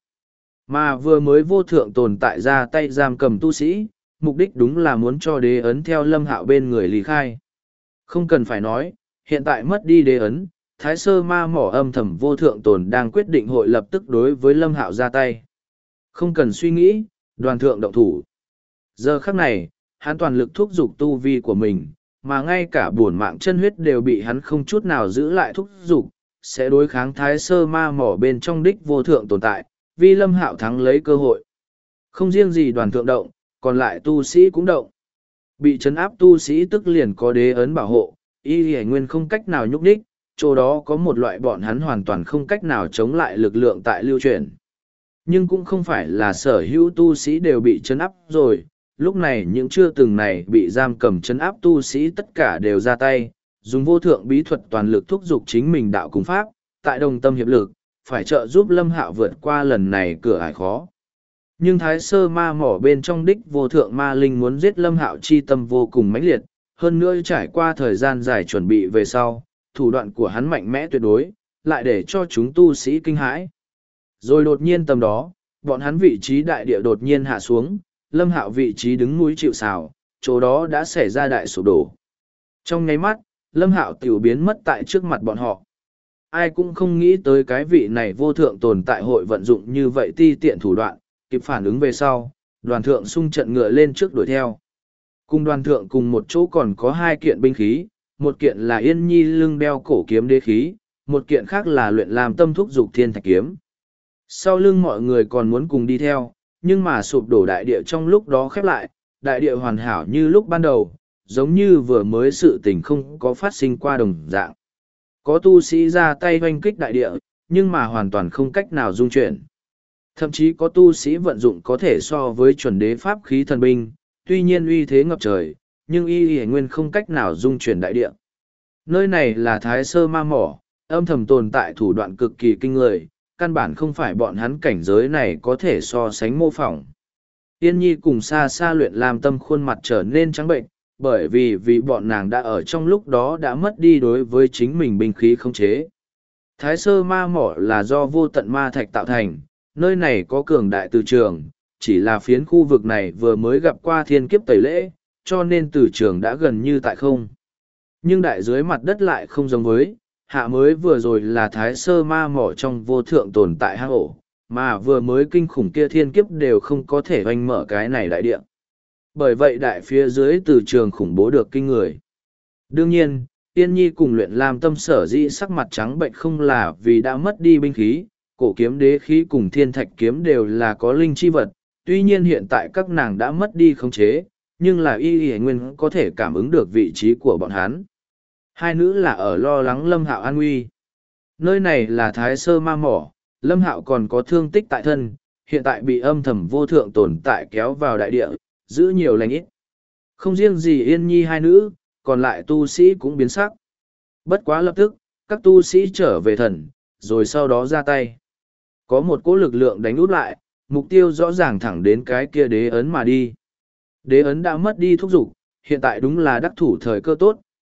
Mà vừa mới vô thượng tồn tại ra tay giam cầm tu sĩ, mục đích đúng là muốn cho đế ấn theo Lâm Hạo bên người lý khai. Không cần phải nói, hiện tại mất đi đế ấn, Thái Sơ Ma Mỏ âm thầm vô thượng tồn đang quyết định hội lập tức đối với Lâm Hạo ra tay. Không cần suy nghĩ, Đoàn Thượng động thủ. Giờ khắc này, hắn toàn lực thúc giục tu vi của mình, mà ngay cả bổn mạng chân huyết đều bị hắn không chút nào giữ lại thúc giục, sẽ đối kháng Thái Sơ Ma Mỏ bên trong đích vô thượng tồn tại, vì Lâm Hạo thắng lấy cơ hội. Không riêng gì Đoàn Thượng động, còn lại tu sĩ cũng động. Bị trấn áp tu sĩ tức liền có đế ấn bảo hộ, y hải nguyên không cách nào nhúc đích, chỗ đó có một loại bọn hắn hoàn toàn không cách nào chống lại lực lượng tại lưu truyền. Nhưng cũng không phải là sở hữu tu sĩ đều bị trấn áp rồi, lúc này những chưa từng này bị giam cầm trấn áp tu sĩ tất cả đều ra tay, dùng vô thượng bí thuật toàn lực thúc giục chính mình đạo cùng pháp, tại đồng tâm hiệp lực, phải trợ giúp Lâm Hạo vượt qua lần này cửa ải khó. Nhưng Thái Sơ Ma Mỏ bên trong đích vô thượng ma linh muốn giết Lâm Hạo chi tâm vô cùng mãnh liệt, hơn nữa trải qua thời gian dài chuẩn bị về sau, thủ đoạn của hắn mạnh mẽ tuyệt đối, lại để cho chúng tu sĩ kinh hãi. Rồi đột nhiên tầm đó, bọn hắn vị trí đại địa đột nhiên hạ xuống, Lâm Hạo vị trí đứng núi chịu sào, chỗ đó đã xảy ra đại sụp đổ. Trong nháy mắt, Lâm Hạo tiểu biến mất tại trước mặt bọn họ. Ai cũng không nghĩ tới cái vị này vô thượng tồn tại hội vận dụng như vậy ti tiện thủ đoạn, kịp phản ứng về sau, Đoàn Thượng xung trận ngựa lên trước đuổi theo. Cùng Đoàn Thượng cùng một chỗ còn có hai kiện binh khí, một kiện là Yên Nhi lưng đeo cổ kiếm đế khí, một kiện khác là luyện làm tâm thúc dục thiên thạch kiếm. Sau lưng mọi người còn muốn cùng đi theo, nhưng mà sụp đổ đại địa trong lúc đó khép lại, đại địa hoàn hảo như lúc ban đầu, giống như vừa mới sự tình không có phát sinh qua đồng dạng. Có tu sĩ ra tay hoanh kích đại địa, nhưng mà hoàn toàn không cách nào dung chuyển. Thậm chí có tu sĩ vận dụng có thể so với chuẩn đế pháp khí thần binh, tuy nhiên uy thế ngập trời, nhưng y nguyên không cách nào dung chuyển đại địa. Nơi này là Thái Sơ Ma Mỏ, âm thầm tồn tại thủ đoạn cực kỳ kinh người, căn bản không phải bọn hắn cảnh giới này có thể so sánh mô phỏng. Yên Nhi cùng xa xa luyện làm tâm khuôn mặt trở nên trắng bệnh, bởi vì bọn nàng đã ở trong lúc đó đã mất đi đối với chính mình binh khí không chế. Thái Sơ Ma Mỏ là do vô tận ma thạch tạo thành, nơi này có cường đại từ trường, chỉ là phiến khu vực này vừa mới gặp qua thiên kiếp tẩy lễ, cho nên từ trường đã gần như tại không. Nhưng đại dưới mặt đất lại không giống với, hạ mới vừa rồi là Thái Sơ Ma Mỏ trong vô thượng tồn tại hang ổ, mà vừa mới kinh khủng kia thiên kiếp đều không có thể oanh mở cái này đại địa. Bởi vậy đại phía dưới từ trường khủng bố được kinh người. Đương nhiên, Tiên Nhi cùng luyện làm tâm sở dĩ sắc mặt trắng bệnh không là vì đã mất đi binh khí, cổ kiếm đế khí cùng thiên thạch kiếm đều là có linh chi vật, tuy nhiên hiện tại các nàng đã mất đi khống chế, nhưng là y nguyên có thể cảm ứng được vị trí của bọn hắn. Hai nữ là ở lo lắng Lâm Hạo an nguy. Nơi này là Thái Sơ Ma Mỏ, Lâm Hạo còn có thương tích tại thân, hiện tại bị âm thầm vô thượng tồn tại kéo vào đại địa, giữ nhiều lành ít. Không riêng gì Yên Nhi hai nữ, còn lại tu sĩ cũng biến sắc. Bất quá lập tức, các tu sĩ trở về thần, rồi sau đó ra tay. Có một cỗ lực lượng đánh út lại, mục tiêu rõ ràng thẳng đến cái kia đế ấn mà đi. Đế ấn đã mất đi thúc dục, hiện tại đúng là đắc thủ thời cơ tốt,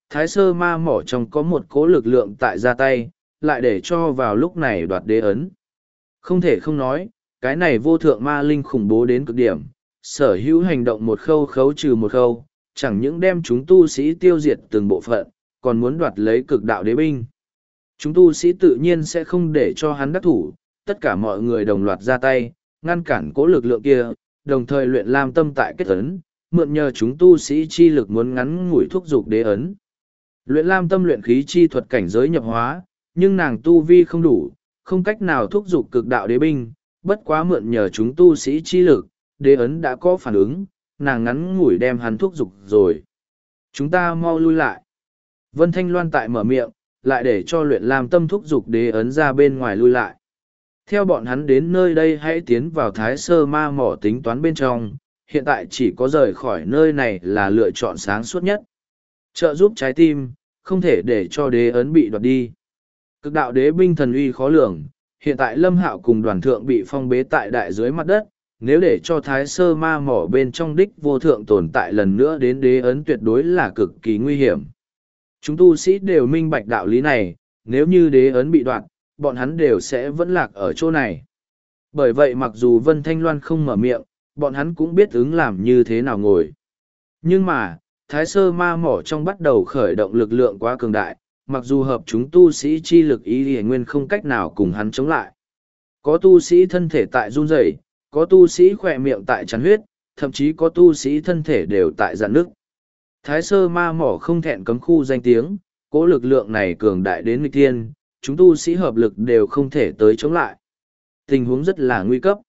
thái sơ ma mỏ trong có một cỗ lực lượng tại ra tay, lại để cho vào lúc này đoạt đế ấn. Không thể không nói, cái này vô thượng ma linh khủng bố đến cực điểm, sở hữu hành động một khâu khấu trừ một khâu, chẳng những đem chúng tu sĩ tiêu diệt từng bộ phận, còn muốn đoạt lấy cực đạo đế binh. Chúng tu sĩ tự nhiên sẽ không để cho hắn đắc thủ, tất cả mọi người đồng loạt ra tay, ngăn cản cỗ lực lượng kia, đồng thời luyện lam tâm tại kết ấn, mượn nhờ chúng tu sĩ chi lực muốn ngắn ngủi thúc dục đế ấn. Luyện lam tâm luyện khí chi thuật cảnh giới nhập hóa, nhưng nàng tu vi không đủ, không cách nào thúc dục cực đạo đế binh, bất quá mượn nhờ chúng tu sĩ chi lực, đế ấn đã có phản ứng, nàng ngắn ngủi đem hắn thúc dục rồi. Chúng ta mau lui lại. Vân Thanh Loan tại mở miệng, lại để cho luyện lam tâm thúc dục đế ấn ra bên ngoài lui lại. Theo bọn hắn đến nơi đây hãy tiến vào thái sơ ma mỏ tính toán bên trong, hiện tại chỉ có rời khỏi nơi này là lựa chọn sáng suốt nhất. Trợ giúp trái tim, không thể để cho đế ấn bị đoạt đi. Cực đạo đế binh thần uy khó lường, hiện tại Lâm Hạo cùng đoàn thượng bị phong bế tại đại dưới mặt đất, nếu để cho thái sơ ma mỏ bên trong đích vô thượng tồn tại lần nữa đến đế ấn tuyệt đối là cực kỳ nguy hiểm. Chúng tu sĩ đều minh bạch đạo lý này, nếu như đế ấn bị đoạt, bọn hắn đều sẽ vẫn lạc ở chỗ này. Bởi vậy mặc dù Vân Thanh Loan không mở miệng, bọn hắn cũng biết ứng làm như thế nào ngồi. Nhưng mà, thái sơ ma mỏ trong bắt đầu khởi động lực lượng quá cường đại, mặc dù hợp chúng tu sĩ chi lực ý hề nguyên không cách nào cùng hắn chống lại. Có tu sĩ thân thể tại run rẩy, có tu sĩ khỏe miệng tại chắn huyết, thậm chí có tu sĩ thân thể đều tại dạn nước. Thái sơ ma mỏ không thẹn cấm khu danh tiếng, cỗ lực lượng này cường đại đến nghịch thiên, chúng tu sĩ hợp lực đều không thể tới chống lại. Tình huống rất là nguy cấp.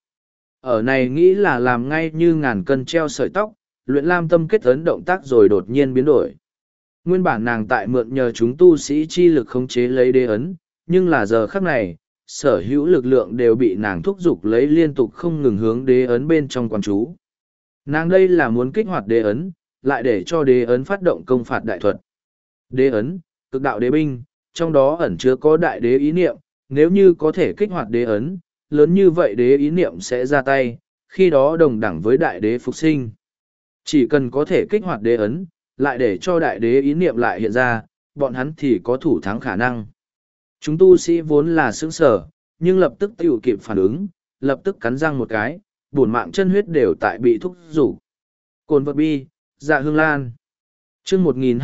Ở này nghĩ là làm ngay như ngàn cân treo sợi tóc, luyện lam tâm kết ấn động tác rồi đột nhiên biến đổi. Nguyên bản nàng tại mượn nhờ chúng tu sĩ chi lực khống chế lấy đế ấn, nhưng là giờ khắc này, sở hữu lực lượng đều bị nàng thúc giục lấy liên tục không ngừng hướng đế ấn bên trong quan chú. Nàng đây là muốn kích hoạt đế ấn, lại để cho đế ấn phát động công phạt đại thuật. Đế ấn, cực đạo đế binh, trong đó ẩn chứa có đại đế ý niệm, nếu như có thể kích hoạt đế ấn, lớn như vậy đế ý niệm sẽ ra tay, khi đó đồng đẳng với đại đế phục sinh. Chỉ cần có thể kích hoạt đế ấn, lại để cho đại đế ý niệm lại hiện ra, bọn hắn thì có thủ thắng khả năng. Chúng tu sĩ vốn là sững sở, nhưng lập tức tiểu kịp phản ứng, lập tức cắn răng một cái, bổn mạng chân huyết đều tại bị thúc rủ. Cồn vật bi, dạ hương lan. chương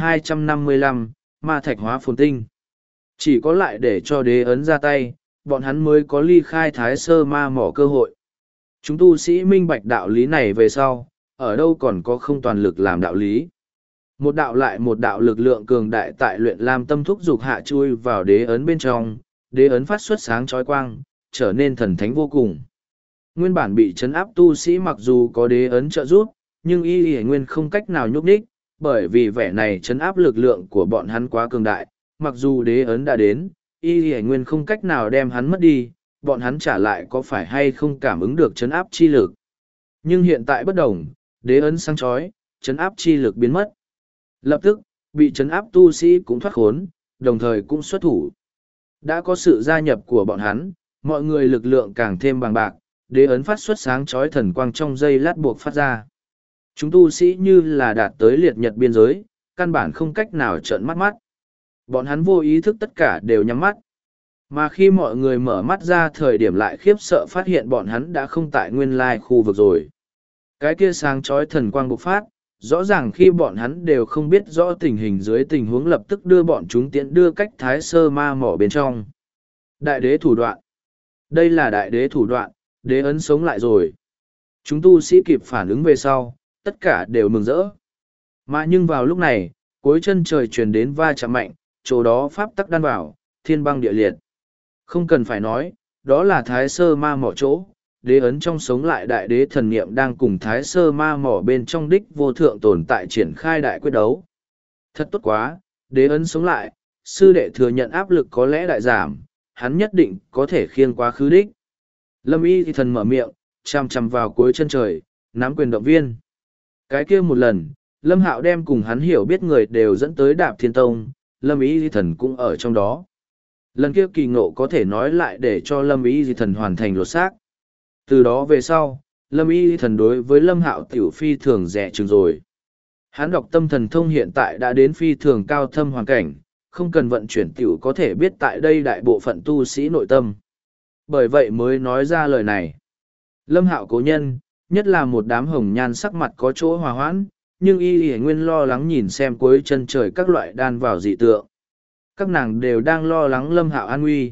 1255, ma thạch hóa phồn tinh. Chỉ có lại để cho đế ấn ra tay, bọn hắn mới có ly khai thái sơ ma mỏ cơ hội. Chúng tu sĩ minh bạch đạo lý này về sau, ở đâu còn có không toàn lực làm đạo lý. Một đạo lại một đạo lực lượng cường đại tại luyện lam tâm thúc dục hạ chui vào đế ấn bên trong, đế ấn phát xuất sáng chói quang, trở nên thần thánh vô cùng. Nguyên bản bị chấn áp tu sĩ mặc dù có đế ấn trợ giúp, nhưng y nguyên không cách nào nhúc nhích, bởi vì vẻ này chấn áp lực lượng của bọn hắn quá cường đại, mặc dù đế ấn đã đến, y nguyên không cách nào đem hắn mất đi, bọn hắn trả lại có phải hay không cảm ứng được chấn áp chi lực. Nhưng hiện tại bất đồng, đế ấn sáng chói, chấn áp chi lực biến mất. Lập tức, bị chấn áp tu sĩ cũng thoát khốn, đồng thời cũng xuất thủ. Đã có sự gia nhập của bọn hắn, mọi người lực lượng càng thêm bằng bạc, đế ấn phát xuất sáng chói thần quang trong giây lát buộc phát ra. Chúng tu sĩ như là đạt tới liệt nhật biên giới, căn bản không cách nào trợn mắt mắt. Bọn hắn vô ý thức tất cả đều nhắm mắt. Mà khi mọi người mở mắt ra thời điểm lại khiếp sợ phát hiện bọn hắn đã không tại nguyên lai khu vực rồi. Cái kia sáng chói thần quang bộc phát, rõ ràng khi bọn hắn đều không biết rõ tình hình dưới tình huống lập tức đưa bọn chúng tiễn đưa cách thái sơ ma mỏ bên trong. Đại đế thủ đoạn. Đây là đại đế thủ đoạn, đế ấn sống lại rồi. Chúng tu sĩ kịp phản ứng về sau, tất cả đều mừng rỡ. Mà nhưng vào lúc này, cuối chân trời truyền đến va chạm mạnh, chỗ đó pháp tắc đan vào, thiên băng địa liệt. Không cần phải nói, đó là thái sơ ma mỏ chỗ, đế ấn trong sống lại đại đế thần niệm đang cùng thái sơ ma mỏ bên trong đích vô thượng tồn tại triển khai đại quyết đấu. Thật tốt quá, đế ấn sống lại, sư đệ thừa nhận áp lực có lẽ đại giảm, hắn nhất định có thể khiêng quá khứ đích. Lâm y thì thần mở miệng, chằm chằm vào cuối chân trời, nắm quyền động viên. Cái kia một lần, Lâm Hạo đem cùng hắn hiểu biết người đều dẫn tới Đạp Thiên Tông, Lâm y thì thần cũng ở trong đó. Lần kia kỳ ngộ có thể nói lại để cho Lâm y thì thần hoàn thành lột xác. Từ đó về sau, Lâm y thì thần đối với Lâm Hạo tiểu phi thường rẻ chừng rồi. Hắn đọc tâm thần thông hiện tại đã đến phi thường cao thâm hoàn cảnh, không cần vận chuyển tiểu có thể biết tại đây đại bộ phận tu sĩ nội tâm. Bởi vậy mới nói ra lời này. Lâm Hạo cố nhân, nhất là một đám hồng nhan sắc mặt có chỗ hòa hoãn, nhưng y nguyên lo lắng nhìn xem cuối chân trời các loại đan vào dị tượng. Các nàng đều đang lo lắng Lâm Hạo an nguy.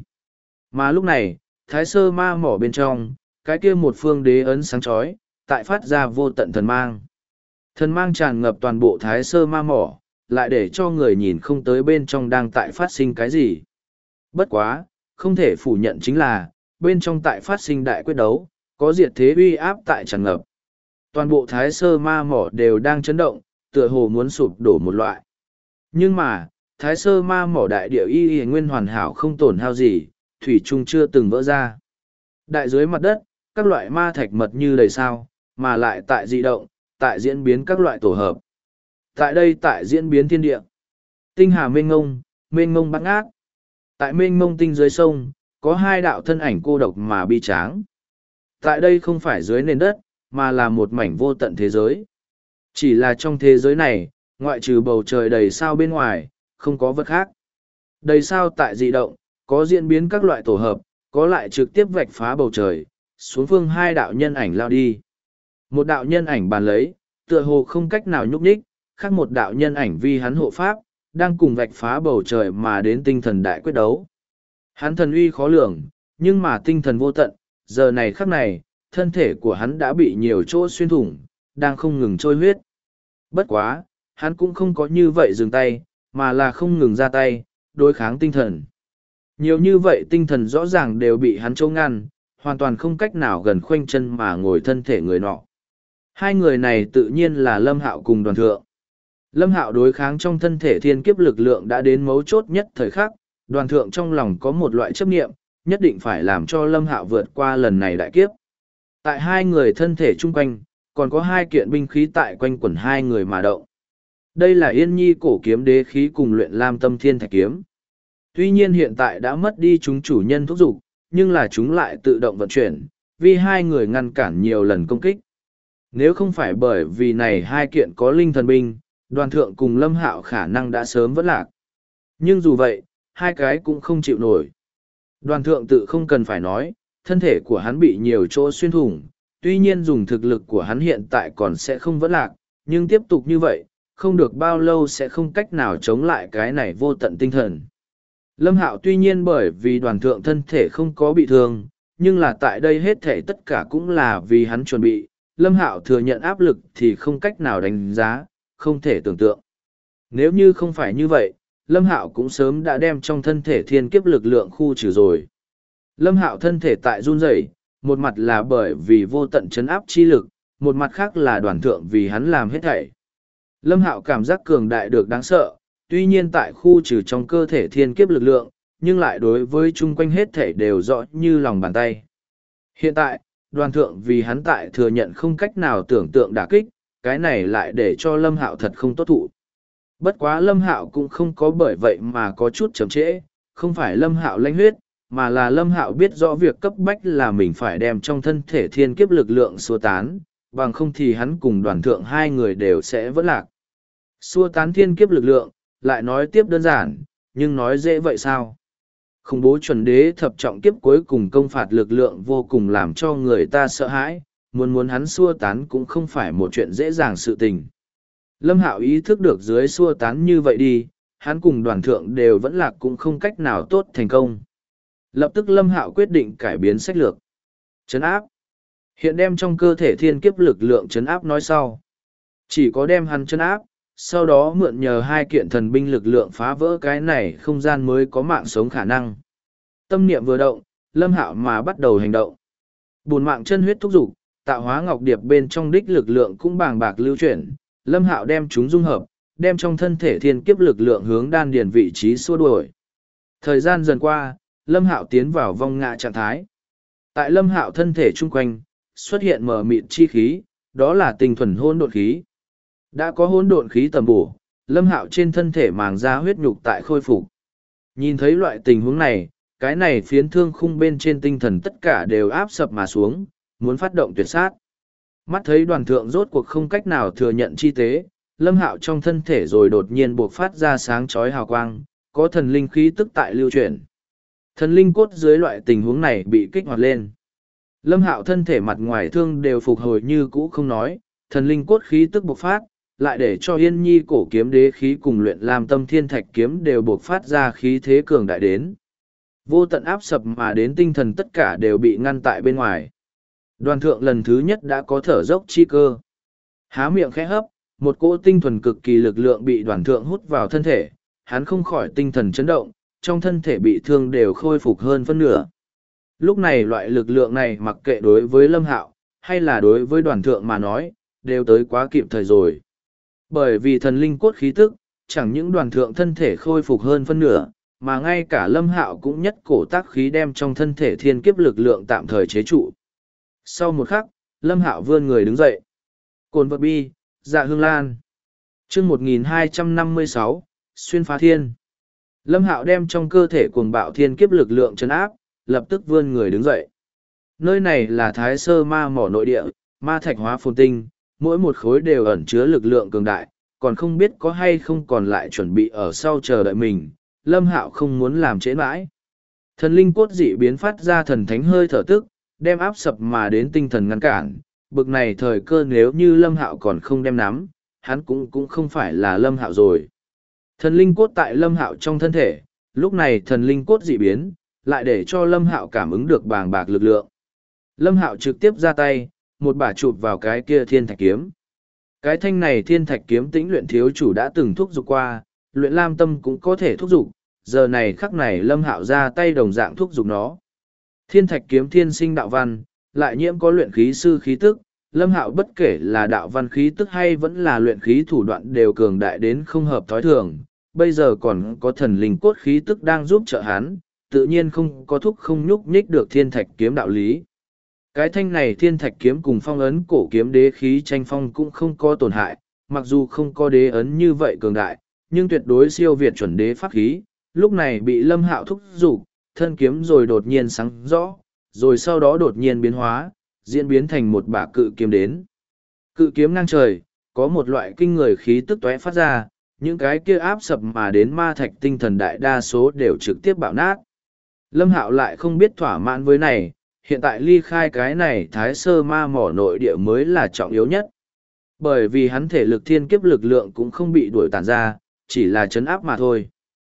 Mà lúc này, Thái Sơ Ma mỏ bên trong, cái kia một phương đế ấn sáng chói, tại phát ra vô tận thần mang. Thần mang tràn ngập toàn bộ Thái Sơ Ma mỏ, lại để cho người nhìn không tới bên trong đang tại phát sinh cái gì. Bất quá, không thể phủ nhận chính là, bên trong tại phát sinh đại quyết đấu, có diệt thế uy áp tại tràn ngập. Toàn bộ Thái Sơ Ma mỏ đều đang chấn động, tựa hồ muốn sụp đổ một loại. Nhưng mà, Thái Sơ Ma mỏ đại địa y nguyên hoàn hảo không tổn hao gì, thủy chung chưa từng vỡ ra. Đại dưới mặt đất, các loại ma thạch mật như đầy sao, mà lại tại dị động, tại diễn biến các loại tổ hợp. Tại đây tại diễn biến thiên địa. Tinh hà mênh ngông bát ngát. Tại mênh mông tinh dưới sông, có hai đạo thân ảnh cô độc mà bi tráng. Tại đây không phải dưới nền đất, mà là một mảnh vô tận thế giới. Chỉ là trong thế giới này, ngoại trừ bầu trời đầy sao bên ngoài, không có vật khác. Đầy sao tại dị động, có diễn biến các loại tổ hợp, có lại trực tiếp vạch phá bầu trời, xuống phương hai đạo nhân ảnh lao đi. Một đạo nhân ảnh bàn lấy, tựa hồ không cách nào nhúc nhích, khác một đạo nhân ảnh vi hắn hộ pháp, đang cùng vạch phá bầu trời mà đến tinh thần đại quyết đấu. Hắn thần uy khó lường, nhưng mà tinh thần vô tận, giờ này khắc này, thân thể của hắn đã bị nhiều chỗ xuyên thủng, đang không ngừng trôi huyết. Bất quá, hắn cũng không có như vậy dừng tay, mà là không ngừng ra tay, đối kháng tinh thần. Nhiều như vậy tinh thần rõ ràng đều bị hắn chống ngăn, hoàn toàn không cách nào gần khoanh chân mà ngồi thân thể người nọ. Hai người này tự nhiên là Lâm Hạo cùng Đoàn Thượng. Lâm Hạo đối kháng trong thân thể thiên kiếp lực lượng đã đến mấu chốt nhất thời khắc, Đoàn Thượng trong lòng có một loại chấp niệm, nhất định phải làm cho Lâm Hạo vượt qua lần này đại kiếp. Tại hai người thân thể chung quanh, còn có hai kiện binh khí tại quanh quẩn hai người mà động. Đây là Yên Nhi cổ kiếm đế khí cùng luyện lam tâm thiên thạch kiếm. Tuy nhiên hiện tại đã mất đi chúng chủ nhân thúc giục, nhưng là chúng lại tự động vận chuyển, vì hai người ngăn cản nhiều lần công kích. Nếu không phải bởi vì này hai kiện có linh thần binh, Đoàn Thượng cùng Lâm Hạo khả năng đã sớm vẫn lạc. Nhưng dù vậy, hai cái cũng không chịu nổi. Đoàn Thượng tự không cần phải nói, thân thể của hắn bị nhiều chỗ xuyên thủng, tuy nhiên dùng thực lực của hắn hiện tại còn sẽ không vẫn lạc, nhưng tiếp tục như vậy, không được bao lâu sẽ không cách nào chống lại cái này vô tận tinh thần. Lâm Hạo tuy nhiên bởi vì Đoàn Thượng thân thể không có bị thương, nhưng là tại đây hết thể tất cả cũng là vì hắn chuẩn bị, Lâm Hạo thừa nhận áp lực thì không cách nào đánh giá, không thể tưởng tượng. Nếu như không phải như vậy, Lâm Hạo cũng sớm đã đem trong thân thể thiên kiếp lực lượng khu trừ rồi. Lâm Hạo thân thể tại run rẩy, một mặt là bởi vì vô tận chấn áp chi lực, một mặt khác là Đoàn Thượng vì hắn làm hết thảy. Lâm Hạo cảm giác cường đại được đáng sợ, tuy nhiên tại khu trừ trong cơ thể thiên kiếp lực lượng, nhưng lại đối với chung quanh hết thảy đều rõ như lòng bàn tay. Hiện tại, Đoàn Thượng vì hắn tại thừa nhận không cách nào tưởng tượng đả kích, cái này lại để cho Lâm Hạo thật không tốt thụ. Bất quá Lâm Hạo cũng không có bởi vậy mà có chút chậm trễ, không phải Lâm Hạo lanh huyết, mà là Lâm Hạo biết rõ việc cấp bách là mình phải đem trong thân thể thiên kiếp lực lượng xua tán, bằng không thì hắn cùng Đoàn Thượng hai người đều sẽ vẫn lạc. Xua tán thiên kiếp lực lượng, lại nói tiếp đơn giản, nhưng nói dễ vậy sao? Khủng bố chuẩn đế thập trọng kiếp cuối cùng công phạt lực lượng vô cùng làm cho người ta sợ hãi, muốn hắn xua tán cũng không phải một chuyện dễ dàng sự tình. Lâm Hạo ý thức được dưới xua tán như vậy đi, hắn cùng Đoàn Thượng đều vẫn lạc cũng không cách nào tốt thành công. Lập tức Lâm Hạo quyết định cải biến sách lược. Trấn áp. Hiện đem trong cơ thể thiên kiếp lực lượng trấn áp nói sau. Chỉ có đem hắn trấn áp, sau đó mượn nhờ hai kiện thần binh lực lượng phá vỡ cái này không gian mới có mạng sống khả năng. Tâm niệm vừa động, Lâm Hạo mà bắt đầu hành động. Bùn mạng chân huyết thúc dục, tạo hóa ngọc điệp bên trong đích lực lượng cũng bàng bạc lưu chuyển, Lâm Hạo đem chúng dung hợp, đem trong thân thể thiên kiếp lực lượng hướng đan điền vị trí xua đuổi. Thời gian dần qua, Lâm Hạo tiến vào vong ngã trạng thái. Tại Lâm Hạo thân thể chung quanh, xuất hiện mờ mịt chi khí, đó là tinh thuần hỗn độn khí. Đã có hỗn độn khí tầm bổ, Lâm Hạo trên thân thể màng ra huyết nhục tại khôi phục. Nhìn thấy loại tình huống này, cái này phiến thương khung bên trên tinh thần tất cả đều áp sập mà xuống, muốn phát động tuyệt sát. Mắt thấy Đoàn Thượng rốt cuộc không cách nào thừa nhận chi tế, Lâm Hạo trong thân thể rồi đột nhiên buộc phát ra sáng chói hào quang, có thần linh khí tức tại lưu chuyển. Thần linh cốt dưới loại tình huống này bị kích hoạt lên. Lâm Hạo thân thể mặt ngoài thương đều phục hồi như cũ không nói, thần linh cốt khí tức bộc phát, lại để cho Yên Nhi cổ kiếm đế khí cùng luyện làm tâm thiên thạch kiếm đều bộc phát ra khí thế cường đại đến. Vô tận áp sập mà đến tinh thần tất cả đều bị ngăn tại bên ngoài. Đoàn thượng lần thứ nhất đã có thở dốc chi cơ. Há miệng khẽ hấp, một cỗ tinh thuần cực kỳ lực lượng bị đoàn thượng hút vào thân thể, hắn không khỏi tinh thần chấn động, trong thân thể bị thương đều khôi phục hơn phân nửa. Lúc này loại lực lượng này mặc kệ đối với Lâm Hạo, hay là đối với đoàn thượng mà nói, đều tới quá kịp thời rồi. Bởi vì thần linh cốt khí tức, chẳng những đoàn thượng thân thể khôi phục hơn phân nửa, mà ngay cả Lâm Hạo cũng nhất cổ tác khí đem trong thân thể thiên kiếp lực lượng tạm thời chế trụ. Sau một khắc, Lâm Hạo vươn người đứng dậy. Cồn vật bi, dạ hương lan. Chương 1256, xuyên phá thiên. Lâm Hạo đem trong cơ thể cuồng bạo thiên kiếp lực lượng trấn áp, lập tức vươn người đứng dậy. Nơi này là Thái Sơ Ma mỏ nội địa, ma thạch hóa phồn tinh, mỗi một khối đều ẩn chứa lực lượng cường đại, còn không biết có hay không còn lại chuẩn bị ở sau chờ đợi mình. Lâm Hạo không muốn làm trễ mãi. Thần linh cốt dị biến phát ra thần thánh hơi thở tức, đem áp sập mà đến tinh thần ngăn cản. Bực này thời cơ nếu như Lâm Hạo còn không đem nắm, hắn cũng không phải là Lâm Hạo rồi. Thần linh cốt tại Lâm Hạo trong thân thể, lúc này thần linh cốt dị biến, lại để cho Lâm Hạo cảm ứng được bàng bạc lực lượng. Lâm Hạo trực tiếp ra tay, một bả chụp vào cái kia thiên thạch kiếm. Cái thanh này thiên thạch kiếm Tĩnh luyện thiếu chủ đã từng thúc giục qua, luyện lam tâm cũng có thể thúc giục, giờ này khắc này Lâm Hạo ra tay đồng dạng thúc giục nó. Thiên thạch kiếm thiên sinh đạo văn, lại nhiễm có luyện khí sư khí tức, Lâm Hạo bất kể là đạo văn khí tức hay vẫn là luyện khí thủ đoạn đều cường đại đến không hợp thói thường, bây giờ còn có thần linh cốt khí tức đang giúp trợ hắn, tự nhiên không có thúc không nhúc nhích được thiên thạch kiếm đạo lý. Cái thanh này thiên thạch kiếm cùng phong ấn cổ kiếm đế khí tranh phong cũng không có tổn hại, mặc dù không có đế ấn như vậy cường đại, nhưng tuyệt đối siêu việt chuẩn đế pháp khí, lúc này bị Lâm Hạo thúc giục, thân kiếm rồi đột nhiên sáng rõ, rồi sau đó đột nhiên biến hóa, diễn biến thành một bả cự kiếm đến. Cự kiếm ngang trời, có một loại kinh người khí tức tóe phát ra, những cái kia áp sập mà đến ma thạch tinh thần đại đa số đều trực tiếp bạo nát. Lâm Hạo lại không biết thỏa mãn với này, hiện tại ly khai cái này Thái Sơ Ma mỏ nội địa mới là trọng yếu nhất. Bởi vì hắn thể lực thiên kiếp lực lượng cũng không bị đuổi tàn ra, chỉ là chấn áp mà thôi.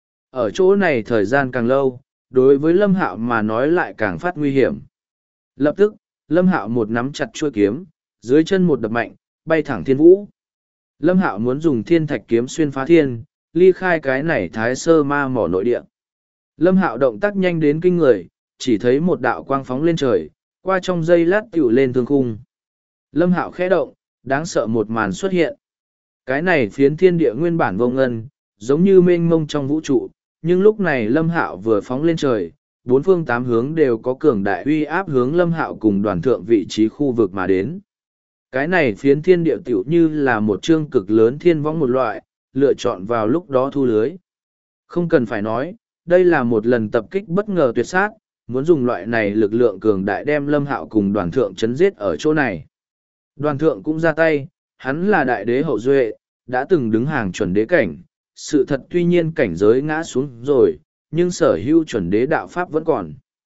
Ở chỗ này thời gian càng lâu, đối với Lâm Hạo mà nói lại càng phát nguy hiểm. Lập tức, Lâm Hạo một nắm chặt chuôi kiếm, dưới chân một đập mạnh, bay thẳng thiên vũ. Lâm Hạo muốn dùng thiên thạch kiếm xuyên phá thiên, ly khai cái này Thái Sơ Ma mỏ nội địa. Lâm Hạo động tác nhanh đến kinh người, chỉ thấy một đạo quang phóng lên trời, qua trong giây lát tựu lên thương khung. Lâm Hạo khẽ động, đáng sợ một màn xuất hiện. Cái này phiến thiên địa nguyên bản vô ngân, giống như mênh mông trong vũ trụ, nhưng lúc này Lâm Hạo vừa phóng lên trời, bốn phương tám hướng đều có cường đại uy áp hướng Lâm Hạo cùng đoàn thượng vị trí khu vực mà đến. Cái này phiến thiên địa tiểu như là một chương cực lớn thiên võng một loại, lựa chọn vào lúc đó thu lưới. Không cần phải nói, đây là một lần tập kích bất ngờ tuyệt sát, muốn dùng loại này lực lượng cường đại đem Lâm Hạo cùng đoàn thượng chấn giết ở chỗ này. Đoàn thượng cũng ra tay, hắn là đại đế hậu duệ, đã từng đứng hàng chuẩn đế cảnh, sự thật tuy nhiên cảnh giới ngã xuống rồi, nhưng sở hữu chuẩn đế đạo pháp vẫn còn.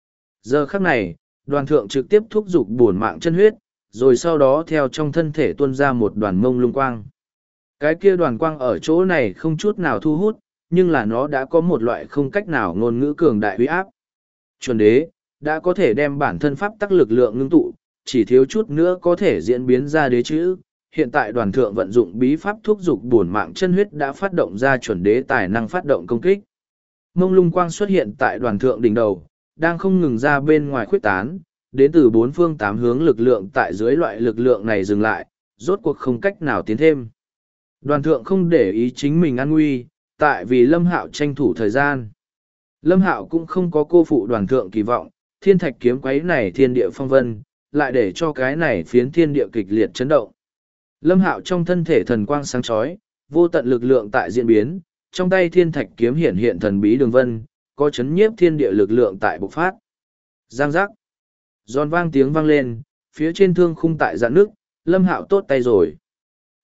Giờ khắc này, đoàn thượng trực tiếp thúc giục bổn mạng chân huyết, rồi sau đó theo trong thân thể tuôn ra một đoàn mông lung quang. Cái kia đoàn quang ở chỗ này không chút nào thu hút, nhưng là nó đã có một loại không cách nào ngôn ngữ cường đại uy áp. Chuẩn đế, đã có thể đem bản thân pháp tắc lực lượng ngưng tụ, chỉ thiếu chút nữa có thể diễn biến ra đế chữ. Hiện tại đoàn thượng vận dụng bí pháp thúc giục bổn mạng chân huyết đã phát động ra chuẩn đế tài năng phát động công kích. Mông lung quang xuất hiện tại đoàn thượng đỉnh đầu, đang không ngừng ra bên ngoài khuếch tán, đến từ bốn phương tám hướng lực lượng tại dưới loại lực lượng này dừng lại, rốt cuộc không cách nào tiến thêm. Đoàn thượng không để ý chính mình an nguy, tại vì Lâm Hạo tranh thủ thời gian. Lâm Hạo cũng không có cô phụ đoàn thượng kỳ vọng, thiên thạch kiếm quấy này thiên địa phong vân, lại để cho cái này phiến thiên địa kịch liệt chấn động. Lâm Hạo trong thân thể thần quang sáng chói, vô tận lực lượng tại diễn biến, trong tay thiên thạch kiếm hiện hiện thần bí đường vân, có chấn nhiếp thiên địa lực lượng tại bộc phát. Giang giác. Giòn vang tiếng vang lên, phía trên thương khung tại dạn nước, Lâm Hạo tốt tay rồi.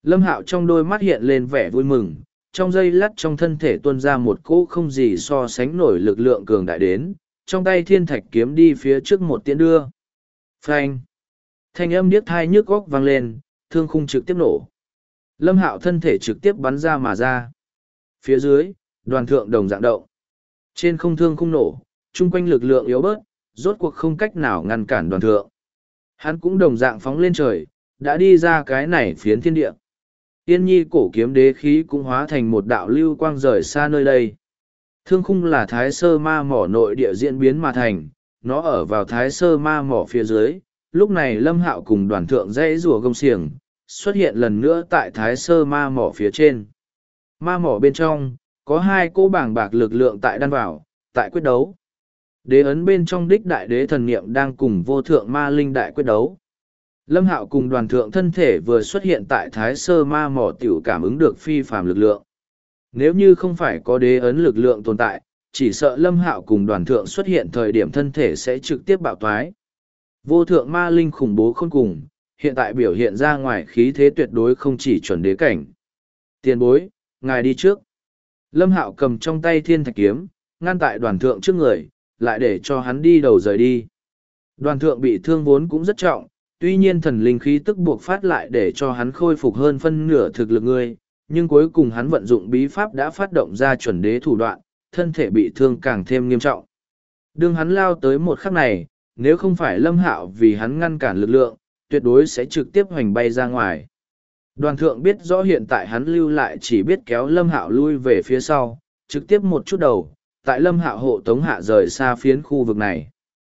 Lâm Hạo trong đôi mắt hiện lên vẻ vui mừng, trong giây lát trong thân thể tuôn ra một cỗ không gì so sánh nổi lực lượng cường đại đến, trong tay thiên thạch kiếm đi phía trước một tiễn đưa. Phanh! Thanh âm điếc thai nhức óc vang lên, thương khung trực tiếp nổ. Lâm Hạo thân thể trực tiếp bắn ra mà ra. Phía dưới, đoàn thượng đồng dạng động. Trên không thương khung nổ, chung quanh lực lượng yếu bớt, rốt cuộc không cách nào ngăn cản đoàn thượng. Hắn cũng đồng dạng phóng lên trời, đã đi ra cái này phiến thiên địa. Tiên nhi cổ kiếm đế khí cũng hóa thành một đạo lưu quang rời xa nơi đây. Thương khung là thái sơ ma mỏ nội địa diễn biến mà thành, nó ở vào thái sơ ma mỏ phía dưới. Lúc này Lâm Hạo cùng đoàn thượng dãy rùa gông xiềng, xuất hiện lần nữa tại thái sơ ma mỏ phía trên. Ma mỏ bên trong, có hai cỗ bảng bạc lực lượng tại đan vào, tại quyết đấu. Đế ấn bên trong đích đại đế thần niệm đang cùng vô thượng ma linh đại quyết đấu. Lâm Hạo cùng đoàn thượng thân thể vừa xuất hiện tại thái sơ ma mỏ tiểu cảm ứng được phi phàm lực lượng. Nếu như không phải có đế ấn lực lượng tồn tại, chỉ sợ Lâm Hạo cùng đoàn thượng xuất hiện thời điểm thân thể sẽ trực tiếp bạo toái. Vô thượng ma linh khủng bố khôn cùng, hiện tại biểu hiện ra ngoài khí thế tuyệt đối không chỉ chuẩn đế cảnh. Tiền bối, ngài đi trước. Lâm Hạo cầm trong tay thiên thạch kiếm, ngăn tại đoàn thượng trước người, lại để cho hắn đi đầu rời đi. Đoàn thượng bị thương vốn cũng rất trọng, tuy nhiên thần linh khí tức buộc phát lại để cho hắn khôi phục hơn phân nửa thực lực người, nhưng cuối cùng hắn vận dụng bí pháp đã phát động ra chuẩn đế thủ đoạn, thân thể bị thương càng thêm nghiêm trọng. Đương hắn lao tới một khắc này, nếu không phải Lâm Hạo vì hắn ngăn cản lực lượng, tuyệt đối sẽ trực tiếp hoành bay ra ngoài. Đoàn thượng biết rõ hiện tại hắn lưu lại chỉ biết kéo Lâm Hạo lui về phía sau, trực tiếp một chút đầu, tại Lâm Hạo hộ tống hạ rời xa phiến khu vực này.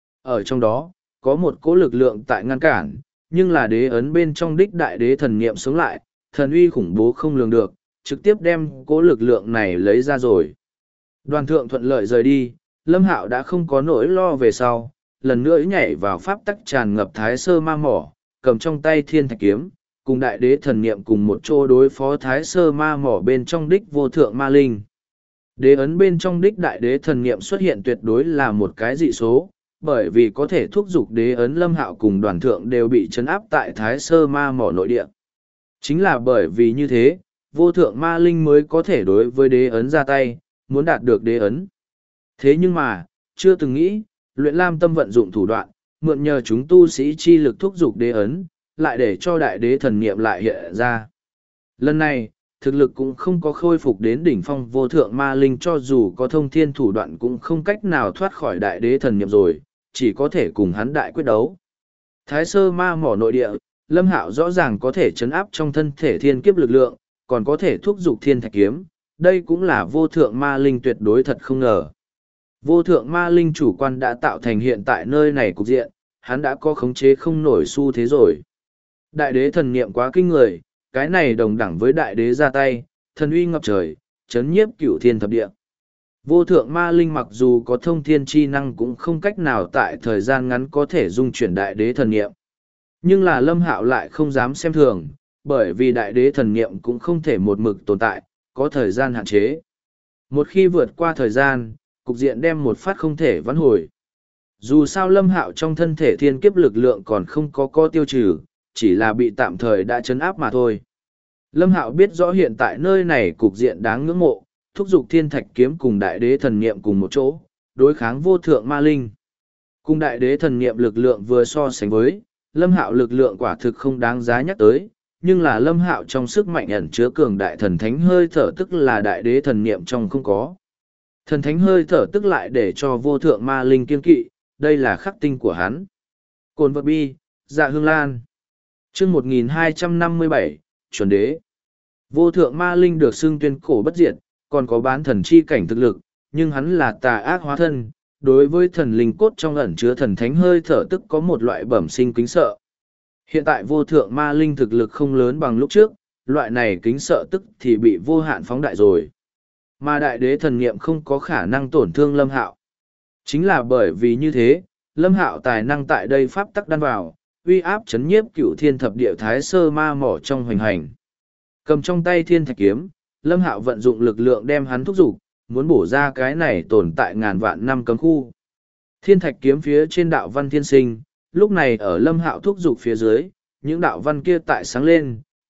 Ở trong đó, có một cỗ lực lượng tại ngăn cản, nhưng là đế ấn bên trong đích đại đế thần niệm sống lại, thần uy khủng bố không lường được, trực tiếp đem cỗ lực lượng này lấy ra rồi. Đoàn thượng thuận lợi rời đi, Lâm Hạo đã không có nỗi lo về sau, lần nữa nhảy vào pháp tắc tràn ngập thái sơ ma mỏ, cầm trong tay thiên thạch kiếm, cùng đại đế thần niệm cùng một chỗ đối phó thái sơ ma mỏ bên trong đích vô thượng ma linh. Đế ấn bên trong đích đại đế thần niệm xuất hiện tuyệt đối là một cái dị số, bởi vì có thể thúc giục đế ấn Lâm Hạo cùng đoàn thượng đều bị chấn áp tại thái sơ ma mỏ nội địa. Chính là bởi vì như thế, vô thượng ma linh mới có thể đối với đế ấn ra tay, muốn đạt được đế ấn. Thế nhưng mà, chưa từng nghĩ, luyện lam tâm vận dụng thủ đoạn, mượn nhờ chúng tu sĩ chi lực thúc giục đế ấn, lại để cho đại đế thần niệm lại hiện ra. Lần này, thực lực cũng không có khôi phục đến đỉnh phong vô thượng ma linh, cho dù có thông thiên thủ đoạn cũng không cách nào thoát khỏi đại đế thần niệm rồi, chỉ có thể cùng hắn đại quyết đấu. Thái sơ ma mỏ nội địa, Lâm Hạo rõ ràng có thể chấn áp trong thân thể thiên kiếp lực lượng, còn có thể thúc giục thiên thạch kiếm, đây cũng là vô thượng ma linh tuyệt đối thật không ngờ. Vô thượng ma linh chủ quan đã tạo thành hiện tại nơi này cục diện, hắn đã có khống chế không nổi xu thế rồi. Đại đế thần niệm quá kinh người, cái này đồng đẳng với đại đế ra tay, thần uy ngập trời, chấn nhiếp cửu thiên thập địa. Vô thượng ma linh mặc dù có thông thiên chi năng cũng không cách nào tại thời gian ngắn có thể dung chuyển đại đế thần niệm. Nhưng là Lâm Hạo lại không dám xem thường, bởi vì đại đế thần niệm cũng không thể một mực tồn tại, có thời gian hạn chế. Một khi vượt qua thời gian, cục diện đem một phát không thể vãn hồi. Dù sao Lâm Hạo trong thân thể thiên kiếp lực lượng còn không có tiêu trừ, chỉ là bị tạm thời đã chấn áp mà thôi. Lâm Hạo biết rõ hiện tại nơi này cục diện đáng ngưỡng mộ, thúc giục thiên thạch kiếm cùng đại đế thần niệm cùng một chỗ, đối kháng vô thượng ma linh. Cùng đại đế thần niệm lực lượng vừa so sánh với, Lâm Hạo lực lượng quả thực không đáng giá nhắc tới, nhưng là Lâm Hạo trong sức mạnh ẩn chứa cường đại thần thánh hơi thở tức là đại đế thần niệm trong không có. Thần thánh hơi thở tức lại để cho vô thượng ma linh kiên kỵ, đây là khắc tinh của hắn. Cồn vật bi, dạ hương lan. Chương 1257, chuẩn đế. Vô thượng ma linh được xưng tuyên cổ bất diệt, còn có bán thần chi cảnh thực lực, nhưng hắn là tà ác hóa thân, đối với thần linh cốt trong ẩn chứa thần thánh hơi thở tức có một loại bẩm sinh kính sợ. Hiện tại vô thượng ma linh thực lực không lớn bằng lúc trước, loại này kính sợ tức thì bị vô hạn phóng đại rồi. Mà đại đế thần niệm không có khả năng tổn thương Lâm Hạo. Chính là bởi vì như thế, Lâm Hạo tài năng tại đây pháp tắc đan vào, uy áp chấn nhiếp cửu thiên thập địa thái sơ ma mỏ trong hoành hành. Cầm trong tay thiên thạch kiếm, Lâm Hạo vận dụng lực lượng đem hắn thúc giục, muốn bổ ra cái này tồn tại ngàn vạn năm cấm khu. Thiên thạch kiếm phía trên đạo văn thiên sinh, lúc này ở Lâm Hạo thúc giục phía dưới, những đạo văn kia tại sáng lên,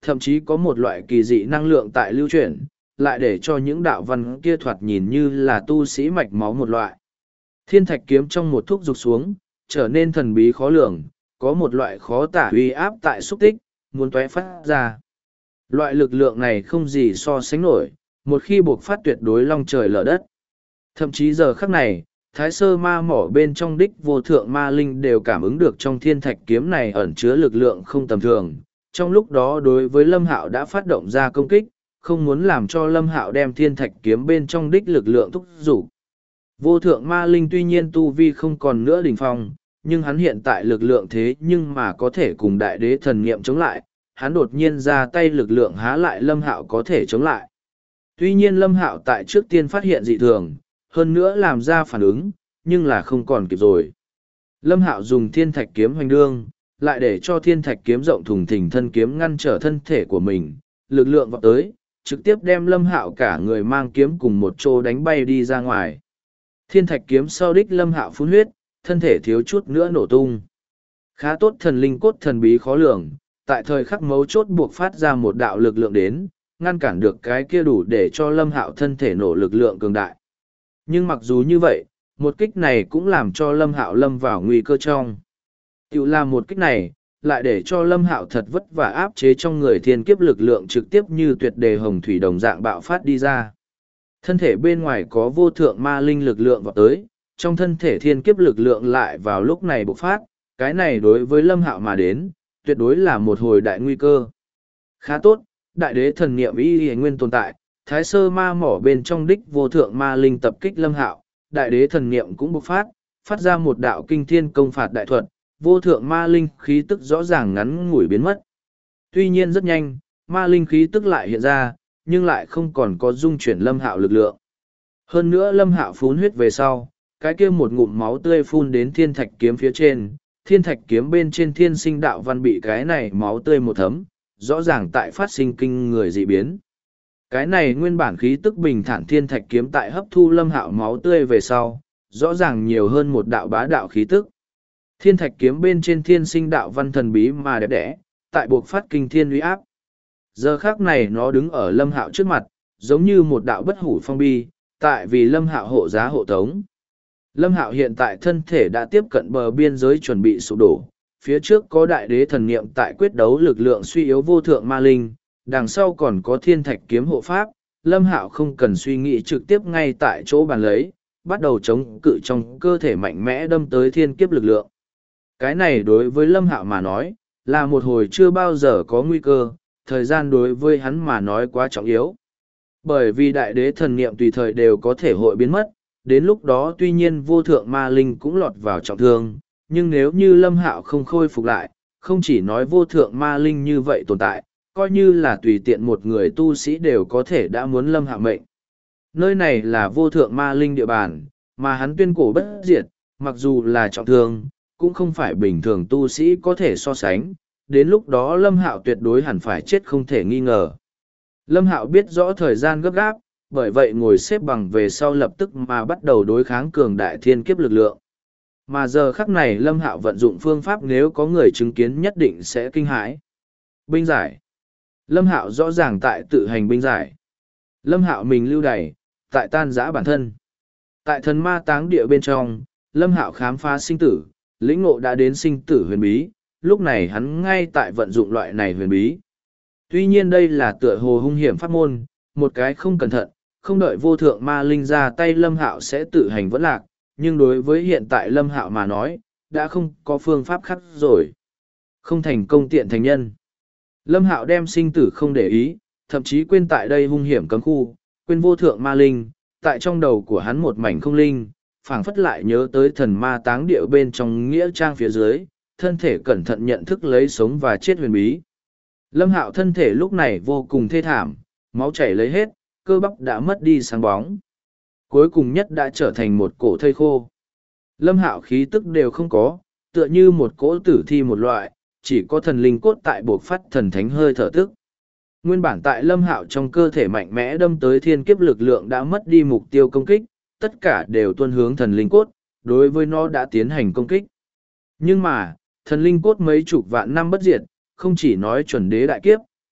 thậm chí có một loại kỳ dị năng lượng tại lưu chuyển, lại để cho những đạo văn kia thoạt nhìn như là tu sĩ mạch máu một loại. Thiên thạch kiếm trong một thúc rục xuống, trở nên thần bí khó lường, có một loại khó tả uy áp tại xúc tích, muốn tóe phát ra. Loại lực lượng này không gì so sánh nổi, một khi buộc phát tuyệt đối long trời lở đất. Thậm chí giờ khắc này, Thái Sơ Ma Mỏ bên trong đích vô thượng ma linh đều cảm ứng được trong thiên thạch kiếm này ẩn chứa lực lượng không tầm thường. Trong lúc đó đối với Lâm Hạo đã phát động ra công kích, không muốn làm cho Lâm Hạo đem thiên thạch kiếm bên trong đích lực lượng thúc giục. Vô thượng ma linh tuy nhiên tu vi không còn nữa đỉnh phong, nhưng hắn hiện tại lực lượng thế nhưng mà có thể cùng đại đế thần niệm chống lại, hắn đột nhiên ra tay lực lượng há lại Lâm Hạo có thể chống lại. Tuy nhiên Lâm Hạo tại trước tiên phát hiện dị thường, hơn nữa làm ra phản ứng, nhưng là không còn kịp rồi. Lâm Hạo dùng thiên thạch kiếm hoành đương, lại để cho thiên thạch kiếm rộng thùng thình thân kiếm ngăn trở thân thể của mình, lực lượng vọt tới, trực tiếp đem Lâm Hạo cả người mang kiếm cùng một chỗ đánh bay đi ra ngoài. Thiên thạch kiếm sau đích Lâm Hạo phun huyết, thân thể thiếu chút nữa nổ tung. Khá tốt thần linh cốt thần bí khó lường, tại thời khắc mấu chốt buộc phát ra một đạo lực lượng đến, ngăn cản được cái kia đủ để cho Lâm Hạo thân thể nổ lực lượng cường đại. Nhưng mặc dù như vậy, một kích này cũng làm cho Lâm Hạo lâm vào nguy cơ trong. Tiểu làm một kích này, lại để cho Lâm Hạo thật vất vả áp chế trong người thiên kiếp lực lượng trực tiếp như tuyệt đề hồng thủy đồng dạng bạo phát đi ra. Thân thể bên ngoài có vô thượng ma linh lực lượng vào tới, trong thân thể thiên kiếp lực lượng lại vào lúc này bộc phát, cái này đối với Lâm Hạo mà đến, tuyệt đối là một hồi đại nguy cơ. Khá tốt, đại đế thần niệm y nguyên tồn tại, Thái Sơ Ma Mỏ bên trong đích vô thượng ma linh tập kích Lâm Hạo, đại đế thần niệm cũng bộc phát, phát ra một đạo kinh thiên công phạt đại thuật, vô thượng ma linh khí tức rõ ràng ngắn ngủi biến mất. Tuy nhiên rất nhanh, ma linh khí tức lại hiện ra, nhưng lại không còn có dung chuyển Lâm Hạo lực lượng. Hơn nữa Lâm Hạo phun huyết về sau, cái kia một ngụm máu tươi phun đến thiên thạch kiếm phía trên, thiên thạch kiếm bên trên thiên sinh đạo văn bị cái này máu tươi một thấm, rõ ràng tại phát sinh kinh người dị biến. Cái này nguyên bản khí tức bình thản thiên thạch kiếm tại hấp thu Lâm Hạo máu tươi về sau, rõ ràng nhiều hơn một đạo bá đạo khí tức. Thiên thạch kiếm bên trên thiên sinh đạo văn thần bí mà đẹp đẽ, tại buộc phát kinh thiên uy áp. Giờ khác này nó đứng ở Lâm Hạo trước mặt, giống như một đạo bất hủ phong bi, tại vì Lâm Hạo hộ giá hộ tống. Lâm Hạo hiện tại thân thể đã tiếp cận bờ biên giới chuẩn bị sụp đổ, phía trước có đại đế thần niệm tại quyết đấu lực lượng suy yếu vô thượng ma linh, đằng sau còn có thiên thạch kiếm hộ pháp, Lâm Hạo không cần suy nghĩ trực tiếp ngay tại chỗ bàn lấy, bắt đầu chống cự trong cơ thể mạnh mẽ đâm tới thiên kiếp lực lượng. Cái này đối với Lâm Hạo mà nói, là một hồi chưa bao giờ có nguy cơ, thời gian đối với hắn mà nói quá trọng yếu. Bởi vì đại đế thần niệm tùy thời đều có thể hội biến mất, đến lúc đó tuy nhiên vô thượng ma linh cũng lọt vào trọng thương, nhưng nếu như Lâm Hạo không khôi phục lại, không chỉ nói vô thượng ma linh như vậy tồn tại, coi như là tùy tiện một người tu sĩ đều có thể đã muốn Lâm Hạo mệnh. Nơi này là vô thượng ma linh địa bàn, mà hắn tuyên cổ bất diệt, mặc dù là trọng thương, cũng không phải bình thường tu sĩ có thể so sánh, đến lúc đó Lâm Hạo tuyệt đối hẳn phải chết không thể nghi ngờ. Lâm Hạo biết rõ thời gian gấp gáp, bởi vậy ngồi xếp bằng về sau lập tức mà bắt đầu đối kháng cường đại thiên kiếp lực lượng. Mà giờ khắc này Lâm Hạo vận dụng phương pháp nếu có người chứng kiến nhất định sẽ kinh hãi. Binh giải. Lâm Hạo rõ ràng tại tự hành binh giải. Lâm Hạo mình lưu đày, tại tan giã bản thân. Tại thần ma táng địa bên trong, Lâm Hạo khám phá sinh tử, lĩnh ngộ đã đến sinh tử huyền bí, lúc này hắn ngay tại vận dụng loại này huyền bí. Tuy nhiên đây là tựa hồ hung hiểm pháp môn, một cái không cẩn thận, không đợi vô thượng ma linh ra tay Lâm Hạo sẽ tự hành vẫn lạc, nhưng đối với hiện tại Lâm Hạo mà nói, đã không có phương pháp khác rồi. Không thành công tiện thành nhân. Lâm Hạo đem sinh tử không để ý, thậm chí quên tại đây hung hiểm cấm khu, quên vô thượng ma linh, tại trong đầu của hắn một mảnh không linh, phảng phất lại nhớ tới thần ma táng địa bên trong nghĩa trang phía dưới, thân thể cẩn thận nhận thức lấy sống và chết huyền bí. Lâm Hạo thân thể lúc này vô cùng thê thảm, máu chảy lấy hết, cơ bắp đã mất đi sáng bóng. Cuối cùng nhất đã trở thành một cổ thây khô. Lâm Hạo khí tức đều không có, tựa như một cỗ tử thi một loại, chỉ có thần linh cốt tại buộc phát thần thánh hơi thở tức. Nguyên bản tại Lâm Hạo trong cơ thể mạnh mẽ đâm tới thiên kiếp lực lượng đã mất đi mục tiêu công kích, tất cả đều tuân hướng thần linh cốt, đối với nó đã tiến hành công kích. Nhưng mà, thần linh cốt mấy chục vạn năm bất diệt, không chỉ nói chuẩn đế đại kiếp,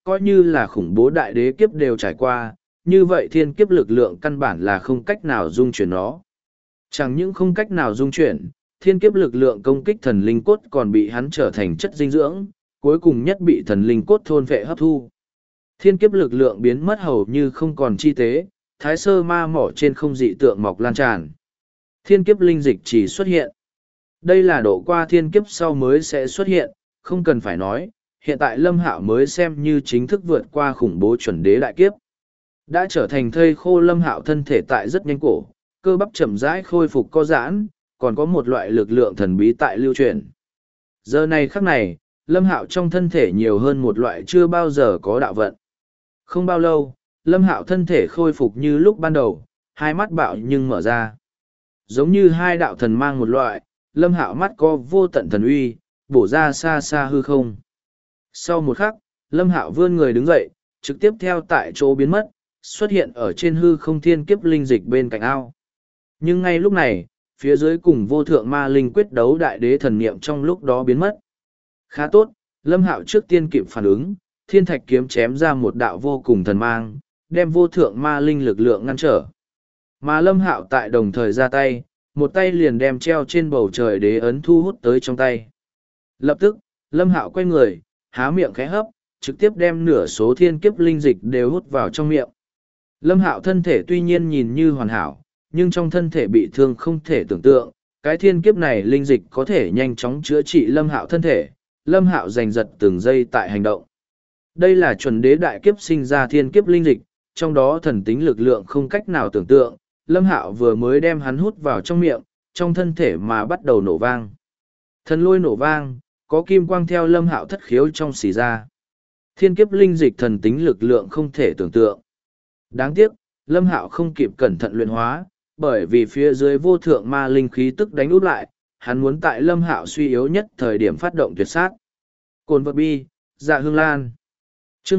coi như là khủng bố đại đế kiếp đều trải qua, như vậy thiên kiếp lực lượng căn bản là không cách nào dung chuyển nó. Chẳng những không cách nào dung chuyển, thiên kiếp lực lượng công kích thần linh cốt còn bị hắn trở thành chất dinh dưỡng, cuối cùng nhất bị thần linh cốt thôn vệ hấp thu. Thiên kiếp lực lượng biến mất hầu như không còn chi tế, thái sơ ma mỏ trên không dị tượng mọc lan tràn. Thiên kiếp linh dịch chỉ xuất hiện. Đây là độ qua thiên kiếp sau mới sẽ xuất hiện, không cần phải nói, hiện tại Lâm Hạo mới xem như chính thức vượt qua khủng bố chuẩn đế đại kiếp. Đã trở thành thây khô Lâm Hạo thân thể tại rất nhanh cổ, cơ bắp chậm rãi khôi phục co giãn, còn có một loại lực lượng thần bí tại lưu truyền. Giờ này khắc này, Lâm Hạo trong thân thể nhiều hơn một loại chưa bao giờ có đạo vận. Không bao lâu, Lâm Hạo thân thể khôi phục như lúc ban đầu, hai mắt bạo nhưng mở ra. Giống như hai đạo thần mang một loại, Lâm Hạo mắt có vô tận thần uy, bổ ra xa xa hư không. Sau một khắc, Lâm Hạo vươn người đứng dậy, trực tiếp theo tại chỗ biến mất, xuất hiện ở trên hư không thiên kiếp linh dịch bên cạnh ao. Nhưng ngay lúc này, phía dưới cùng vô thượng ma linh quyết đấu đại đế thần niệm trong lúc đó biến mất. Khá tốt, Lâm Hạo trước tiên kịp phản ứng, thiên thạch kiếm chém ra một đạo vô cùng thần mang, đem vô thượng ma linh lực lượng ngăn trở. Mà Lâm Hạo tại đồng thời ra tay, một tay liền đem treo trên bầu trời đế ấn thu hút tới trong tay. Lập tức, Lâm Hạo quay người, há miệng khẽ hấp, trực tiếp đem nửa số thiên kiếp linh dịch đều hút vào trong miệng. Lâm Hạo thân thể tuy nhiên nhìn như hoàn hảo, nhưng trong thân thể bị thương không thể tưởng tượng, cái thiên kiếp này linh dịch có thể nhanh chóng chữa trị Lâm Hạo thân thể. Lâm Hạo giành giật từng giây tại hành động. Đây là chuẩn đế đại kiếp sinh ra thiên kiếp linh dịch, trong đó thần tính lực lượng không cách nào tưởng tượng. Lâm Hạo vừa mới đem hắn hút vào trong miệng, trong thân thể mà bắt đầu nổ vang. Thần lôi nổ vang, có kim quang theo Lâm Hạo thất khiếu trong xì ra. Thiên kiếp linh dịch thần tính lực lượng không thể tưởng tượng. Đáng tiếc, Lâm Hạo không kịp cẩn thận luyện hóa, bởi vì phía dưới vô thượng ma linh khí tức đánh úp lại, hắn muốn tại Lâm Hạo suy yếu nhất thời điểm phát động tuyệt sát. Cồn vật bi, dạ hương lan. Chương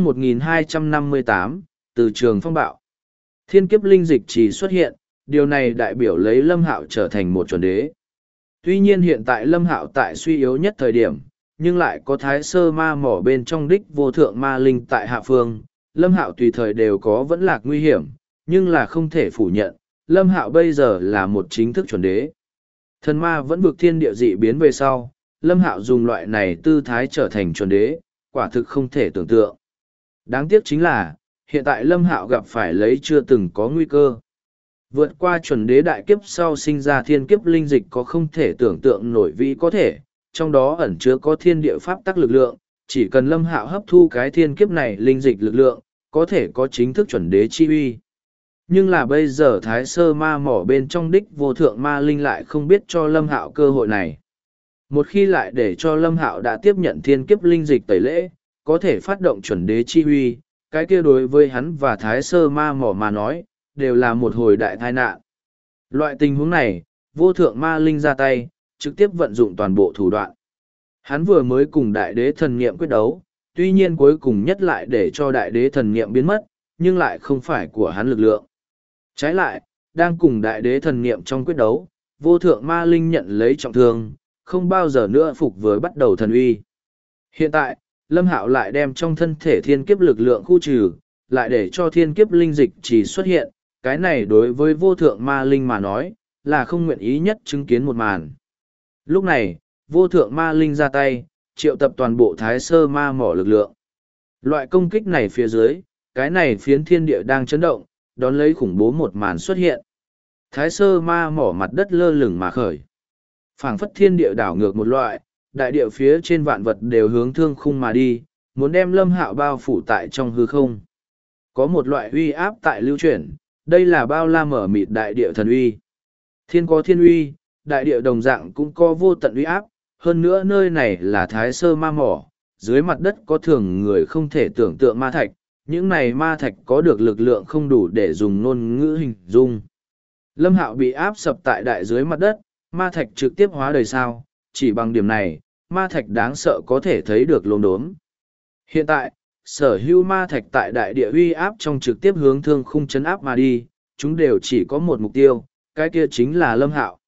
1258, từ trường phong bạo. Thiên kiếp linh dịch chỉ xuất hiện, điều này đại biểu lấy Lâm Hạo trở thành một chuẩn đế. Tuy nhiên hiện tại Lâm Hạo tại suy yếu nhất thời điểm, nhưng lại có thái sơ ma mỏ bên trong đích vô thượng ma linh tại hạ phương. Lâm Hạo tùy thời đều có vẫn lạc nguy hiểm, nhưng là không thể phủ nhận, Lâm Hạo bây giờ là một chính thức chuẩn đế. Thần ma vẫn vực thiên địa dị biến về sau, Lâm Hạo dùng loại này tư thái trở thành chuẩn đế, quả thực không thể tưởng tượng. Đáng tiếc chính là, hiện tại Lâm Hạo gặp phải lấy chưa từng có nguy cơ. Vượt qua chuẩn đế đại kiếp sau sinh ra thiên kiếp linh dịch có không thể tưởng tượng nổi vĩ có thể, trong đó ẩn chứa có thiên địa pháp tắc lực lượng, chỉ cần Lâm Hạo hấp thu cái thiên kiếp này linh dịch lực lượng, có thể có chính thức chuẩn đế chi uy. Nhưng là bây giờ thái sơ ma mỏ bên trong đích vô thượng ma linh lại không biết cho Lâm Hạo cơ hội này. Một khi lại để cho Lâm Hạo đã tiếp nhận thiên kiếp linh dịch tẩy lễ, có thể phát động chuẩn đế chi huy, cái kia đối với hắn và thái sơ ma mỏ mà nói, đều là một hồi đại tai nạn. Loại tình huống này, vô thượng ma linh ra tay, trực tiếp vận dụng toàn bộ thủ đoạn. Hắn vừa mới cùng đại đế thần niệm quyết đấu, tuy nhiên cuối cùng nhất lại để cho đại đế thần niệm biến mất, nhưng lại không phải của hắn lực lượng. Trái lại, đang cùng đại đế thần niệm trong quyết đấu, vô thượng ma linh nhận lấy trọng thương, không bao giờ nữa phục với bắt đầu thần uy. Hiện tại, Lâm Hạo lại đem trong thân thể thiên kiếp lực lượng khu trừ, lại để cho thiên kiếp linh dịch chỉ xuất hiện, cái này đối với vô thượng ma linh mà nói, là không nguyện ý nhất chứng kiến một màn. Lúc này, vô thượng ma linh ra tay, triệu tập toàn bộ thái sơ ma mỏ lực lượng. Loại công kích này phía dưới, cái này phiến thiên địa đang chấn động, đón lấy khủng bố một màn xuất hiện. Thái sơ ma mỏ mặt đất lơ lửng mà khởi. Phảng phất thiên địa đảo ngược một loại, đại địa phía trên vạn vật đều hướng thương khung mà đi, muốn đem Lâm Hạo bao phủ tại trong hư không. Có một loại uy áp tại lưu chuyển, đây là bao la mở mịt đại địa thần uy. Thiên có thiên uy, đại địa đồng dạng cũng có vô tận uy áp, hơn nữa nơi này là thái sơ ma mỏ, dưới mặt đất có thường người không thể tưởng tượng ma thạch, những này ma thạch có được lực lượng không đủ để dùng ngôn ngữ hình dung. Lâm Hạo bị áp sập tại đại dưới mặt đất, ma thạch trực tiếp hóa đời sao, chỉ bằng điểm này, ma thạch đáng sợ có thể thấy được lồn đốm. Hiện tại, sở hữu ma thạch tại đại địa uy áp trong trực tiếp hướng thương khung chấn áp mà đi, chúng đều chỉ có một mục tiêu, cái kia chính là Lâm Hạo.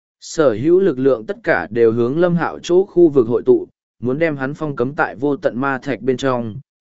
Sở hữu lực lượng tất cả đều hướng Lâm Hạo chỗ khu vực hội tụ, muốn đem hắn phong cấm tại vô tận ma thạch bên trong,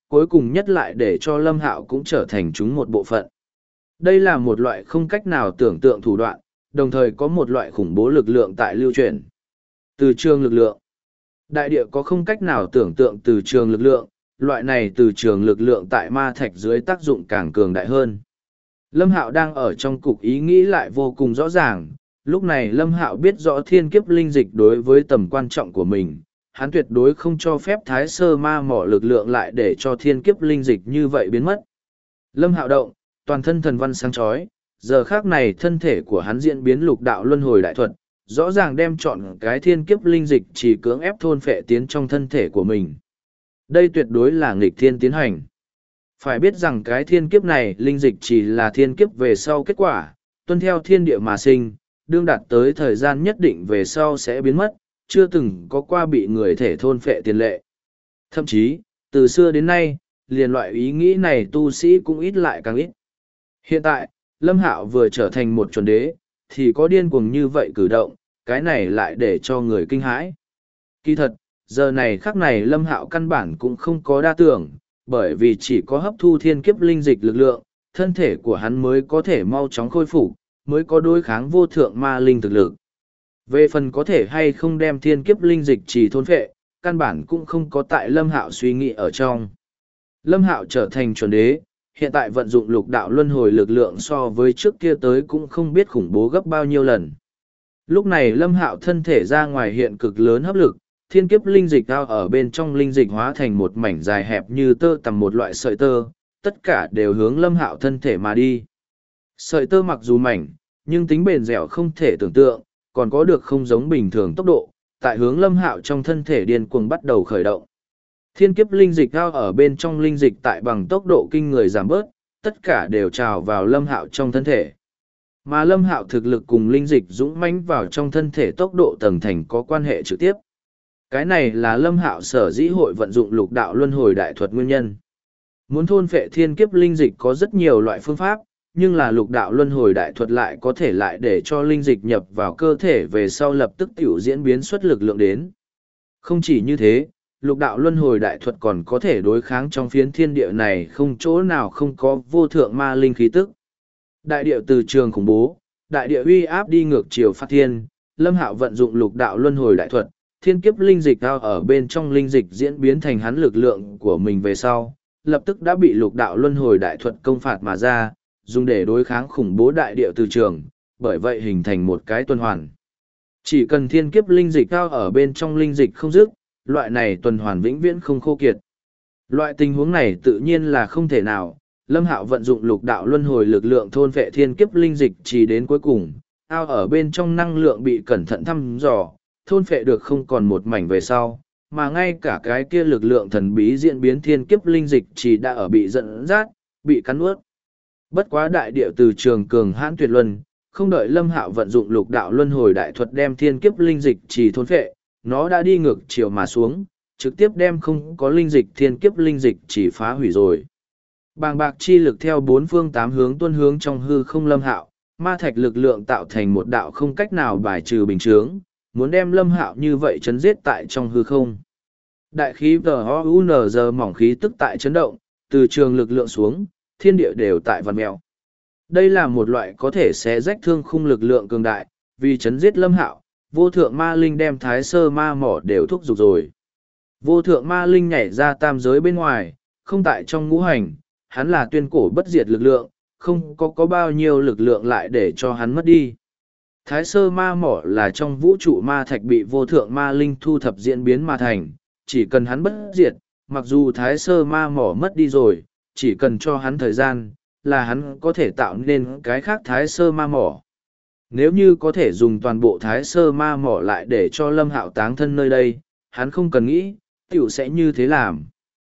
cuối cùng nhất lại để cho Lâm Hạo cũng trở thành chúng một bộ phận. Đây là một loại không cách nào tưởng tượng thủ đoạn, đồng thời có một loại khủng bố lực lượng tại lưu truyền. Từ trường lực lượng. Đại địa có không cách nào tưởng tượng từ trường lực lượng, loại này từ trường lực lượng tại ma thạch dưới tác dụng càng cường đại hơn. Lâm Hạo đang ở trong cục ý nghĩ lại vô cùng rõ ràng, lúc này Lâm Hạo biết rõ thiên kiếp linh dịch đối với tầm quan trọng của mình, hắn tuyệt đối không cho phép thái sơ ma mỏ lực lượng lại để cho thiên kiếp linh dịch như vậy biến mất. Lâm Hạo động, toàn thân thần văn sáng chói, giờ khác này thân thể của hắn diễn biến lục đạo luân hồi đại thuật, rõ ràng đem chọn cái thiên kiếp linh dịch chỉ cưỡng ép thôn phệ tiến trong thân thể của mình. Đây tuyệt đối là nghịch thiên tiến hành. Phải biết rằng cái thiên kiếp này linh dịch chỉ là thiên kiếp về sau kết quả, tuân theo thiên địa mà sinh, đương đạt tới thời gian nhất định về sau sẽ biến mất, chưa từng có qua bị người thể thôn phệ tiền lệ. Thậm chí, từ xưa đến nay, liền loại ý nghĩ này tu sĩ cũng ít lại càng ít. Hiện tại, Lâm Hạo vừa trở thành một chuẩn đế, thì có điên cuồng như vậy cử động, cái này lại để cho người kinh hãi. Kỳ thật, giờ này khắc này Lâm Hạo căn bản cũng không có đa tưởng, bởi vì chỉ có hấp thu thiên kiếp linh dịch lực lượng, thân thể của hắn mới có thể mau chóng khôi phục, mới có đối kháng vô thượng ma linh thực lực. Về phần có thể hay không đem thiên kiếp linh dịch chỉ thôn phệ, căn bản cũng không có tại Lâm Hạo suy nghĩ ở trong. Lâm Hạo trở thành chuẩn đế, hiện tại vận dụng lục đạo luân hồi lực lượng so với trước kia tới cũng không biết khủng bố gấp bao nhiêu lần. Lúc này Lâm Hạo thân thể ra ngoài hiện cực lớn hấp lực, thiên kiếp linh dịch ao ở bên trong linh dịch hóa thành một mảnh dài hẹp như tơ tằm một loại sợi tơ, tất cả đều hướng Lâm Hạo thân thể mà đi. Sợi tơ mặc dù mảnh, nhưng tính bền dẻo không thể tưởng tượng, còn có được không giống bình thường tốc độ, tại hướng Lâm Hạo trong thân thể điên cuồng bắt đầu khởi động. Thiên kiếp linh dịch ao ở bên trong linh dịch tại bằng tốc độ kinh người giảm bớt, tất cả đều trào vào Lâm Hạo trong thân thể. Mà Lâm Hạo thực lực cùng linh dịch dũng mãnh vào trong thân thể tốc độ tầng thành có quan hệ trực tiếp. Cái này là Lâm Hạo sở dĩ hội vận dụng lục đạo luân hồi đại thuật nguyên nhân. Muốn thôn phệ thiên kiếp linh dịch có rất nhiều loại phương pháp, nhưng là lục đạo luân hồi đại thuật lại có thể lại để cho linh dịch nhập vào cơ thể về sau lập tức tiểu diễn biến xuất lực lượng đến. Không chỉ như thế, lục đạo luân hồi đại thuật còn có thể đối kháng trong phiến thiên địa này không chỗ nào không có vô thượng ma linh khí tức. Đại địa từ trường khủng bố, đại địa uy áp đi ngược chiều phát thiên, Lâm Hạo vận dụng lục đạo luân hồi đại thuật, thiên kiếp linh dịch ao ở bên trong linh dịch diễn biến thành hắn lực lượng của mình về sau, lập tức đã bị lục đạo luân hồi đại thuật công phạt mà ra, dùng để đối kháng khủng bố đại địa từ trường, bởi vậy hình thành một cái tuần hoàn. Chỉ cần thiên kiếp linh dịch ao ở bên trong linh dịch không dứt, loại này tuần hoàn vĩnh viễn không khô kiệt. Loại tình huống này tự nhiên là không thể nào, Lâm Hạo vận dụng lục đạo luân hồi lực lượng thôn vệ thiên kiếp linh dịch chỉ đến cuối cùng, ao ở bên trong năng lượng bị cẩn thận thăm dò, thôn phệ được không còn một mảnh về sau, mà ngay cả cái kia lực lượng thần bí diễn biến thiên kiếp linh dịch chỉ đã ở bị dẫn dắt, bị cắn nuốt. Bất quá đại địa từ trường cường hãn tuyệt luân, không đợi Lâm Hạo vận dụng lục đạo luân hồi đại thuật đem thiên kiếp linh dịch chỉ thôn phệ, nó đã đi ngược chiều mà xuống, trực tiếp đem không có linh dịch thiên kiếp linh dịch chỉ phá hủy rồi. Bàng bạc chi lực theo bốn phương tám hướng tuôn hướng trong hư không Lâm Hạo, ma thạch lực lượng tạo thành một đạo không cách nào bài trừ bình chướng, muốn đem Lâm Hạo như vậy chấn giết tại trong hư không. Đại khí VOUNZ mỏng khí tức tại chấn động, từ trường lực lượng xuống, thiên địa đều tại vằn mèo. Đây là một loại có thể xé rách thương khung lực lượng cường đại, vì chấn giết Lâm Hạo, vô thượng ma linh đem thái sơ ma mỏ đều thúc giục rồi. Vô thượng ma linh nhảy ra tam giới bên ngoài, không tại trong ngũ hành, hắn là tuyên cổ bất diệt lực lượng, không có bao nhiêu lực lượng lại để cho hắn mất đi. Thái sơ ma mỏ là trong vũ trụ ma thạch bị vô thượng ma linh thu thập diễn biến mà thành, chỉ cần hắn bất diệt, mặc dù thái sơ ma mỏ mất đi rồi, chỉ cần cho hắn thời gian, là hắn có thể tạo nên cái khác thái sơ ma mỏ. Nếu như có thể dùng toàn bộ thái sơ ma mỏ lại để cho Lâm Hạo táng thân nơi đây, hắn không cần nghĩ, tiểu sẽ như thế làm.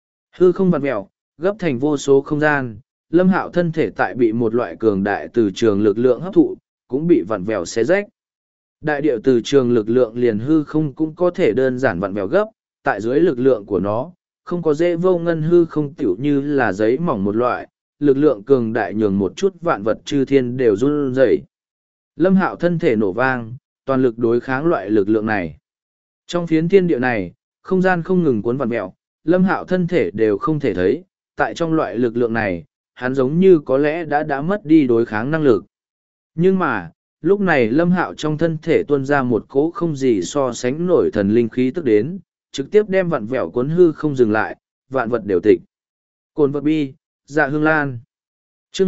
Hư không vặn mèo, gấp thành vô số không gian, Lâm Hạo thân thể tại bị một loại cường đại từ trường lực lượng hấp thụ, cũng bị vặn vẹo xé rách. Đại điệu từ trường lực lượng liền hư không cũng có thể đơn giản vặn vẹo gấp, tại dưới lực lượng của nó, không có dễ vô ngân hư không tiểu như là giấy mỏng một loại, lực lượng cường đại nhường một chút vạn vật chư thiên đều run rẩy. Lâm Hạo thân thể nổ vang, toàn lực đối kháng loại lực lượng này. Trong phiến thiên địa này, không gian không ngừng cuốn vặn vẹo, Lâm Hạo thân thể đều không thể thấy, tại trong loại lực lượng này, hắn giống như có lẽ đã mất đi đối kháng năng lực. Nhưng mà, lúc này Lâm Hạo trong thân thể tuôn ra một cỗ không gì so sánh nổi thần linh khí tức đến, trực tiếp đem vặn vẹo cuốn hư không dừng lại, vạn vật đều tịch. Cồn vật bi, dạ hương lan. Chương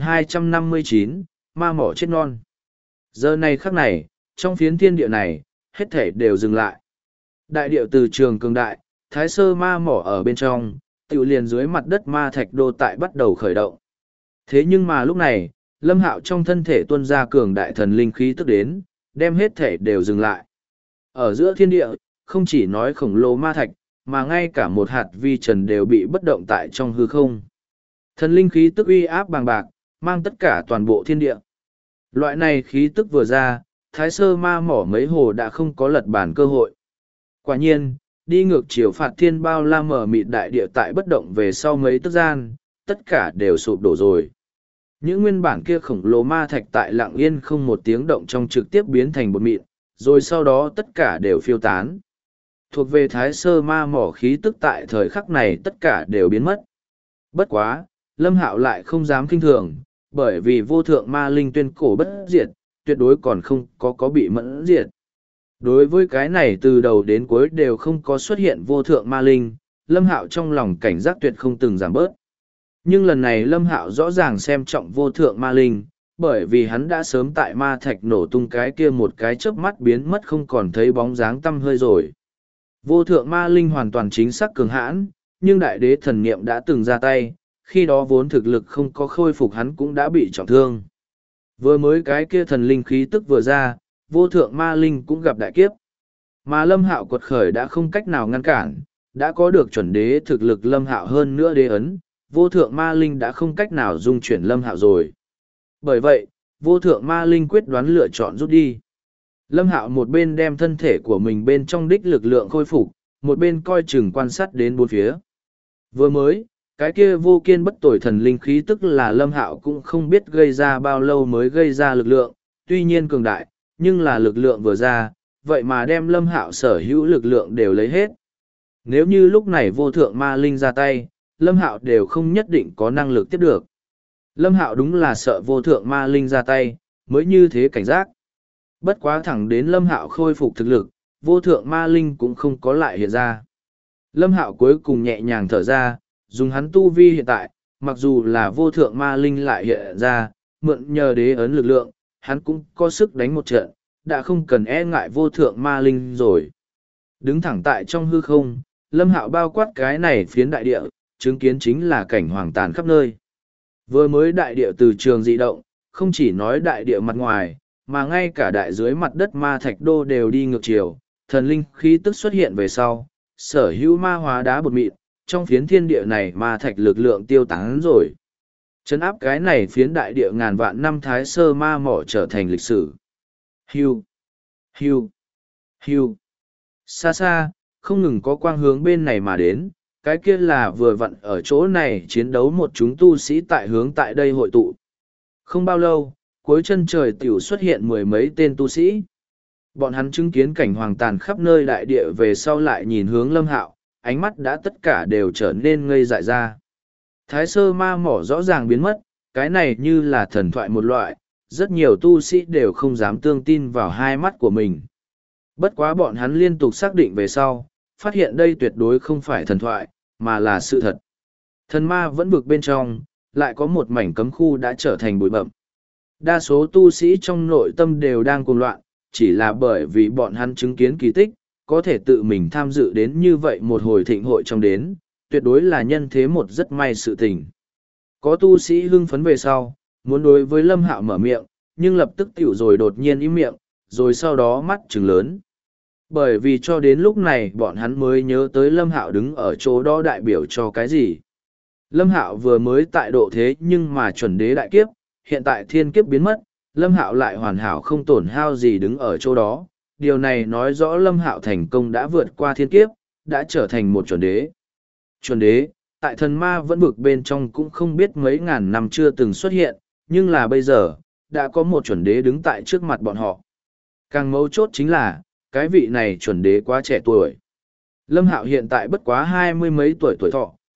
1259, ma mỏ chết non. Giờ này khắc này, trong phiến thiên địa này, hết thể đều dừng lại. Đại điệu từ trường cường đại, thái sơ ma mỏ ở bên trong, tự liền dưới mặt đất ma thạch đô tại bắt đầu khởi động. Thế nhưng mà lúc này, Lâm Hạo trong thân thể tuôn ra cường đại thần linh khí tức đến, đem hết thể đều dừng lại. Ở giữa thiên địa, không chỉ nói khổng lồ ma thạch, mà ngay cả một hạt vi trần đều bị bất động tại trong hư không. Thần linh khí tức uy áp bàng bạc, mang tất cả toàn bộ thiên địa. Loại này khí tức vừa ra, thái sơ ma mỏ mấy hồ đã không có lật bản cơ hội. Quả nhiên, đi ngược chiều phạt thiên bao la mở mịt đại địa tại bất động về sau mấy tức gian, tất cả đều sụp đổ rồi. Những nguyên bản kia khổng lồ ma thạch tại lặng yên không một tiếng động trong trực tiếp biến thành bột mịn, rồi sau đó tất cả đều phiêu tán. Thuộc về thái sơ ma mỏ khí tức tại thời khắc này tất cả đều biến mất. Bất quá, Lâm Hạo lại không dám kinh thường, bởi vì vô thượng ma linh tuyên cổ bất diệt, tuyệt đối còn không có bị mẫn diệt. Đối với cái này từ đầu đến cuối đều không có xuất hiện vô thượng ma linh, Lâm Hạo trong lòng cảnh giác tuyệt không từng giảm bớt. Nhưng lần này Lâm Hạo rõ ràng xem trọng vô thượng ma linh, bởi vì hắn đã sớm tại ma thạch nổ tung cái kia một cái chớp mắt biến mất không còn thấy bóng dáng tăm hơi rồi. Vô thượng ma linh hoàn toàn chính xác cường hãn, nhưng đại đế thần niệm đã từng ra tay, khi đó vốn thực lực không có khôi phục hắn cũng đã bị trọng thương. Vừa mới cái kia thần linh khí tức vừa ra, vô thượng ma linh cũng gặp đại kiếp. Mà Lâm Hạo quật khởi đã không cách nào ngăn cản, đã có được chuẩn đế thực lực Lâm Hạo hơn nữa đế ấn, vô thượng ma linh đã không cách nào dung chuyển Lâm Hạo rồi. Bởi vậy, vô thượng ma linh quyết đoán lựa chọn rút đi. Lâm Hạo một bên đem thân thể của mình bên trong đích lực lượng khôi phục, một bên coi chừng quan sát đến bốn phía. Vừa mới, cái kia vô kiên bất tồi thần linh khí tức là Lâm Hạo cũng không biết gây ra bao lâu mới gây ra lực lượng, tuy nhiên cường đại, nhưng là lực lượng vừa ra, vậy mà đem Lâm Hạo sở hữu lực lượng đều lấy hết. Nếu như lúc này vô thượng ma linh ra tay, Lâm Hạo đều không nhất định có năng lực tiếp được. Lâm Hạo đúng là sợ vô thượng ma linh ra tay, mới như thế cảnh giác. Bất quá thẳng đến Lâm Hạo khôi phục thực lực, vô thượng ma linh cũng không có lại hiện ra. Lâm Hạo cuối cùng nhẹ nhàng thở ra, dùng hắn tu vi hiện tại, mặc dù là vô thượng ma linh lại hiện ra, mượn nhờ đế ấn lực lượng, hắn cũng có sức đánh một trận, đã không cần e ngại vô thượng ma linh rồi. Đứng thẳng tại trong hư không, Lâm Hạo bao quát cái này phiến đại địa, chứng kiến chính là cảnh hoàng tàn khắp nơi. Vừa mới đại địa từ trường dị động, không chỉ nói đại địa mặt ngoài, mà ngay cả đại dưới mặt đất ma thạch đô đều đi ngược chiều, thần linh khí tức xuất hiện về sau, sở hữu ma hóa đá bột mịn, trong phiến thiên địa này ma thạch lực lượng tiêu tán rồi. Trấn áp cái này phiến đại địa ngàn vạn năm thái sơ ma mỏ trở thành lịch sử. Hiu, hiu, hiu. Xa xa, không ngừng có quang hướng bên này mà đến, cái kia là vừa vặn ở chỗ này chiến đấu một chúng tu sĩ tại hướng tại đây hội tụ. Không bao lâu, cuối chân trời tiểu xuất hiện mười mấy tên tu sĩ. Bọn hắn chứng kiến cảnh hoàng tàn khắp nơi đại địa về sau lại nhìn hướng Lâm Hạo, ánh mắt đã tất cả đều trở nên ngây dại ra. Thái sơ ma mỏ rõ ràng biến mất, cái này như là thần thoại một loại, rất nhiều tu sĩ đều không dám tương tin vào hai mắt của mình. Bất quá bọn hắn liên tục xác định về sau, phát hiện đây tuyệt đối không phải thần thoại, mà là sự thật. Thần ma vẫn vực bên trong, lại có một mảnh cấm khu đã trở thành bụi bậm. Đa số tu sĩ trong nội tâm đều đang cuồng loạn, chỉ là bởi vì bọn hắn chứng kiến kỳ tích, có thể tự mình tham dự đến như vậy một hồi thịnh hội trong đến, tuyệt đối là nhân thế một rất may sự tình. Có tu sĩ hưng phấn về sau, muốn đối với Lâm Hạo mở miệng, nhưng lập tức tiểu rồi đột nhiên im miệng, rồi sau đó mắt trừng lớn. Bởi vì cho đến lúc này bọn hắn mới nhớ tới Lâm Hạo đứng ở chỗ đó đại biểu cho cái gì. Lâm Hạo vừa mới tại độ thế nhưng mà chuẩn đế đại kiếp, hiện tại thiên kiếp biến mất, Lâm Hạo lại hoàn hảo không tổn hao gì đứng ở chỗ đó. Điều này nói rõ Lâm Hạo thành công đã vượt qua thiên kiếp, đã trở thành một chuẩn đế. Chuẩn đế, tại thần ma vẫn vực bên trong cũng không biết mấy ngàn năm chưa từng xuất hiện, nhưng là bây giờ, đã có một chuẩn đế đứng tại trước mặt bọn họ. Càng mấu chốt chính là, cái vị này chuẩn đế quá trẻ tuổi. Lâm Hạo hiện tại bất quá 20 mấy tuổi tuổi thọ,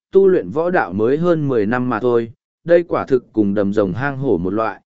tu luyện võ đạo mới hơn 10 năm mà thôi, đây quả thực cùng đầm rồng hang hổ một loại.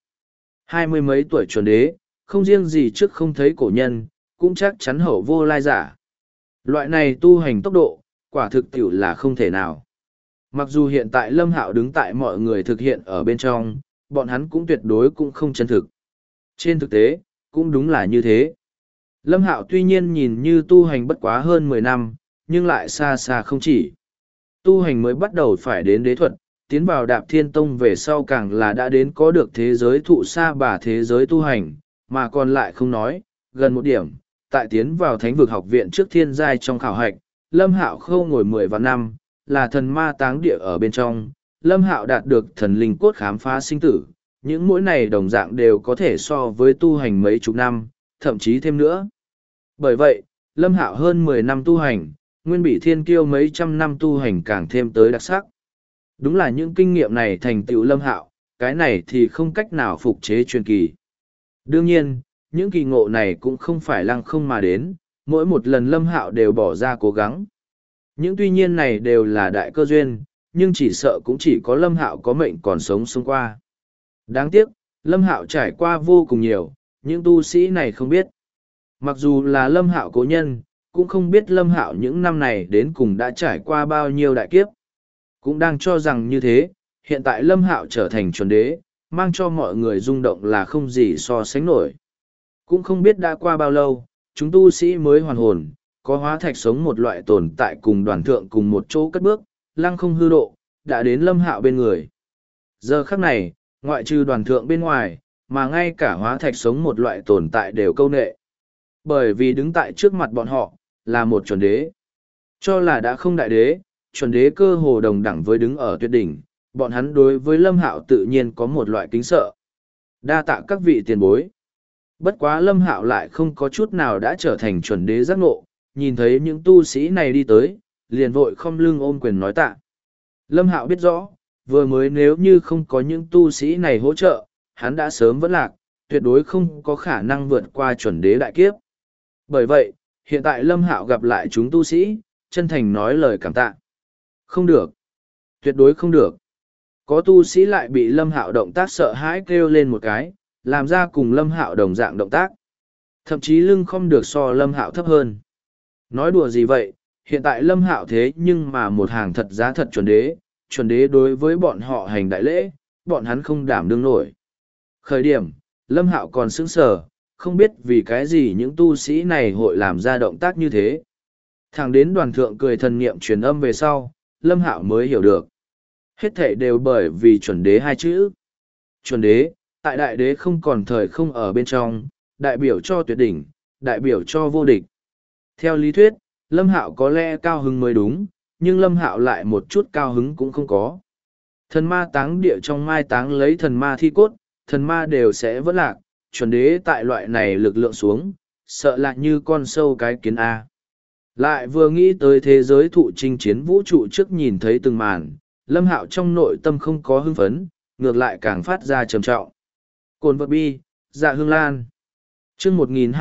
20 mấy tuổi chuẩn đế, không riêng gì trước không thấy cổ nhân, cũng chắc chắn hậu vô lai giả. Loại này tu hành tốc độ, quả thực tiểu là không thể nào. Mặc dù hiện tại Lâm Hạo đứng tại mọi người thực hiện ở bên trong, bọn hắn cũng tuyệt đối cũng không chân thực. Trên thực tế, cũng đúng là như thế. Lâm Hạo tuy nhiên nhìn như tu hành bất quá hơn 10 năm, nhưng lại xa xa không chỉ. Tu hành mới bắt đầu phải đến đế thuật, tiến vào Đạp Thiên Tông về sau càng là đã đến có được thế giới thụ sa bà thế giới tu hành, mà còn lại không nói, gần một điểm, tại tiến vào Thánh vực học viện trước thiên giai trong khảo hạch, Lâm Hạo khâu ngồi 10 vạn năm, là thần ma táng địa ở bên trong, Lâm Hạo đạt được thần linh cốt khám phá sinh tử, những mỗi này đồng dạng đều có thể so với tu hành mấy chục năm, thậm chí thêm nữa. Bởi vậy, Lâm Hạo hơn 10 năm tu hành, nguyên bị thiên kiêu mấy trăm năm tu hành càng thêm tới đặc sắc. Đúng là những kinh nghiệm này thành tựu Lâm Hạo, cái này thì không cách nào phục chế truyền kỳ. Đương nhiên, những kỳ ngộ này cũng không phải lăng không mà đến, mỗi một lần Lâm Hạo đều bỏ ra cố gắng. Những tuy nhiên này đều là đại cơ duyên, nhưng chỉ sợ cũng chỉ có Lâm Hạo có mệnh còn sống xông qua. Đáng tiếc, Lâm Hạo trải qua vô cùng nhiều, những tu sĩ này không biết. Mặc dù là Lâm Hạo cố nhân, cũng không biết Lâm Hạo những năm này đến cùng đã trải qua bao nhiêu đại kiếp. Cũng đang cho rằng như thế, hiện tại Lâm Hạo trở thành chuẩn đế, mang cho mọi người rung động là không gì so sánh nổi. Cũng không biết đã qua bao lâu, chúng tu sĩ mới hoàn hồn, có hóa thạch sống một loại tồn tại cùng đoàn thượng cùng một chỗ cất bước, lăng không hư độ, đã đến Lâm Hạo bên người. Giờ khắc này, ngoại trừ đoàn thượng bên ngoài, mà ngay cả hóa thạch sống một loại tồn tại đều câu nệ. Bởi vì đứng tại trước mặt bọn họ, là một chuẩn đế. Cho là đã không đại đế, chuẩn đế cơ hồ đồng đẳng với đứng ở tuyệt đỉnh, bọn hắn đối với Lâm Hạo tự nhiên có một loại kính sợ. Đa tạ các vị tiền bối. Bất quá Lâm Hạo lại không có chút nào đã trở thành chuẩn đế giác ngộ, nhìn thấy những tu sĩ này đi tới, liền vội không lưng ôm quyền nói tạ. Lâm Hạo biết rõ, vừa mới nếu như không có những tu sĩ này hỗ trợ, hắn đã sớm vẫn lạc, tuyệt đối không có khả năng vượt qua chuẩn đế đại kiếp. Bởi vậy, hiện tại Lâm Hạo gặp lại chúng tu sĩ, chân thành nói lời cảm tạ. Không được. Tuyệt đối không được. Có tu sĩ lại bị Lâm Hạo động tác sợ hãi kêu lên một cái, làm ra cùng Lâm Hạo đồng dạng động tác. Thậm chí lưng không được so Lâm Hạo thấp hơn. Nói đùa gì vậy, hiện tại Lâm Hạo thế nhưng mà một hàng thật giá thật chuẩn đế đối với bọn họ hành đại lễ, bọn hắn không đảm đương nổi. Khởi điểm, Lâm Hạo còn sững sờ, không biết vì cái gì những tu sĩ này hội làm ra động tác như thế. Thẳng đến đoàn thượng cười thần niệm truyền âm về sau, Lâm Hạo mới hiểu được. Hết thảy đều bởi vì chuẩn đế hai chữ. Chuẩn đế, tại đại đế không còn thời không ở bên trong, đại biểu cho tuyệt đỉnh, đại biểu cho vô địch. Theo lý thuyết, Lâm Hạo có lẽ cao hứng mới đúng, nhưng Lâm Hạo lại một chút cao hứng cũng không có. Thần ma táng địa trong mai táng lấy thần ma thi cốt, thần ma đều sẽ vỡ lạc, chuẩn đế tại loại này lực lượng xuống, sợ lại như con sâu cái kiến A. Lại vừa nghĩ tới thế giới thụ chinh chiến vũ trụ trước nhìn thấy từng màn, Lâm Hạo trong nội tâm không có hưng phấn, ngược lại càng phát ra trầm trọng. Cồn vật bi, dạ hương lan. chương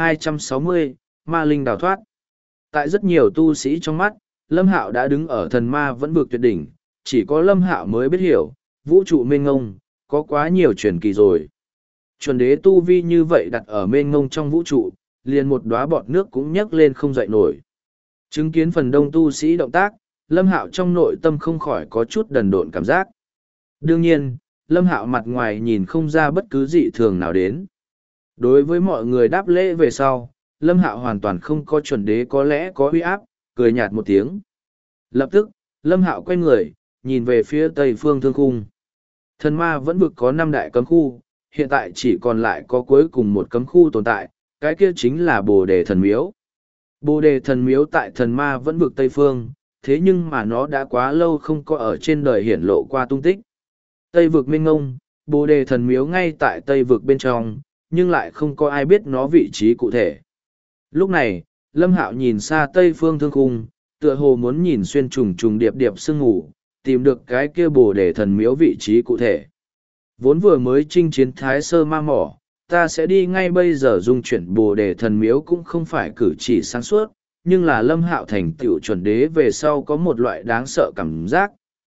1260, ma linh đào thoát. Tại rất nhiều tu sĩ trong mắt, Lâm Hạo đã đứng ở thần ma vẫn vực tuyệt đỉnh, chỉ có Lâm Hạo mới biết hiểu, vũ trụ mênh ngông, có quá nhiều truyền kỳ rồi. Chuẩn đế tu vi như vậy đặt ở mênh ngông trong vũ trụ, liền một đóa bọt nước cũng nhấc lên không dậy nổi. Chứng kiến phần đông tu sĩ động tác, Lâm Hạo trong nội tâm không khỏi có chút đần độn cảm giác. Đương nhiên, Lâm Hạo mặt ngoài nhìn không ra bất cứ dị thường nào đến. Đối với mọi người đáp lễ về sau, Lâm Hạo hoàn toàn không có chuẩn đế có lẽ có uy áp, cười nhạt một tiếng. Lập tức, Lâm Hạo quay người, nhìn về phía tây phương thương khung. Thần ma vẫn vực có 5 đại cấm khu, hiện tại chỉ còn lại có cuối cùng một cấm khu tồn tại, cái kia chính là Bồ Đề Thần Miếu. Bồ Đề Thần Miếu tại thần ma vẫn vực tây phương, thế nhưng mà nó đã quá lâu không có ở trên đời hiển lộ qua tung tích. Tây vực mênh ngông, Bồ Đề Thần Miếu ngay tại Tây vực bên trong, nhưng lại không có ai biết nó vị trí cụ thể. Lúc này, Lâm Hạo nhìn xa Tây phương thương khung, tựa hồ muốn nhìn xuyên trùng trùng điệp điệp sương ngủ, tìm được cái kia Bồ Đề Thần Miếu vị trí cụ thể. Vốn vừa mới chinh chiến Thái Sơ Ma Mỏ, ta sẽ đi ngay bây giờ dung chuyển Bồ Đề Thần Miếu cũng không phải cử chỉ sáng suốt, nhưng là Lâm Hạo thành tựu chuẩn đế về sau có một loại đáng sợ cảm giác,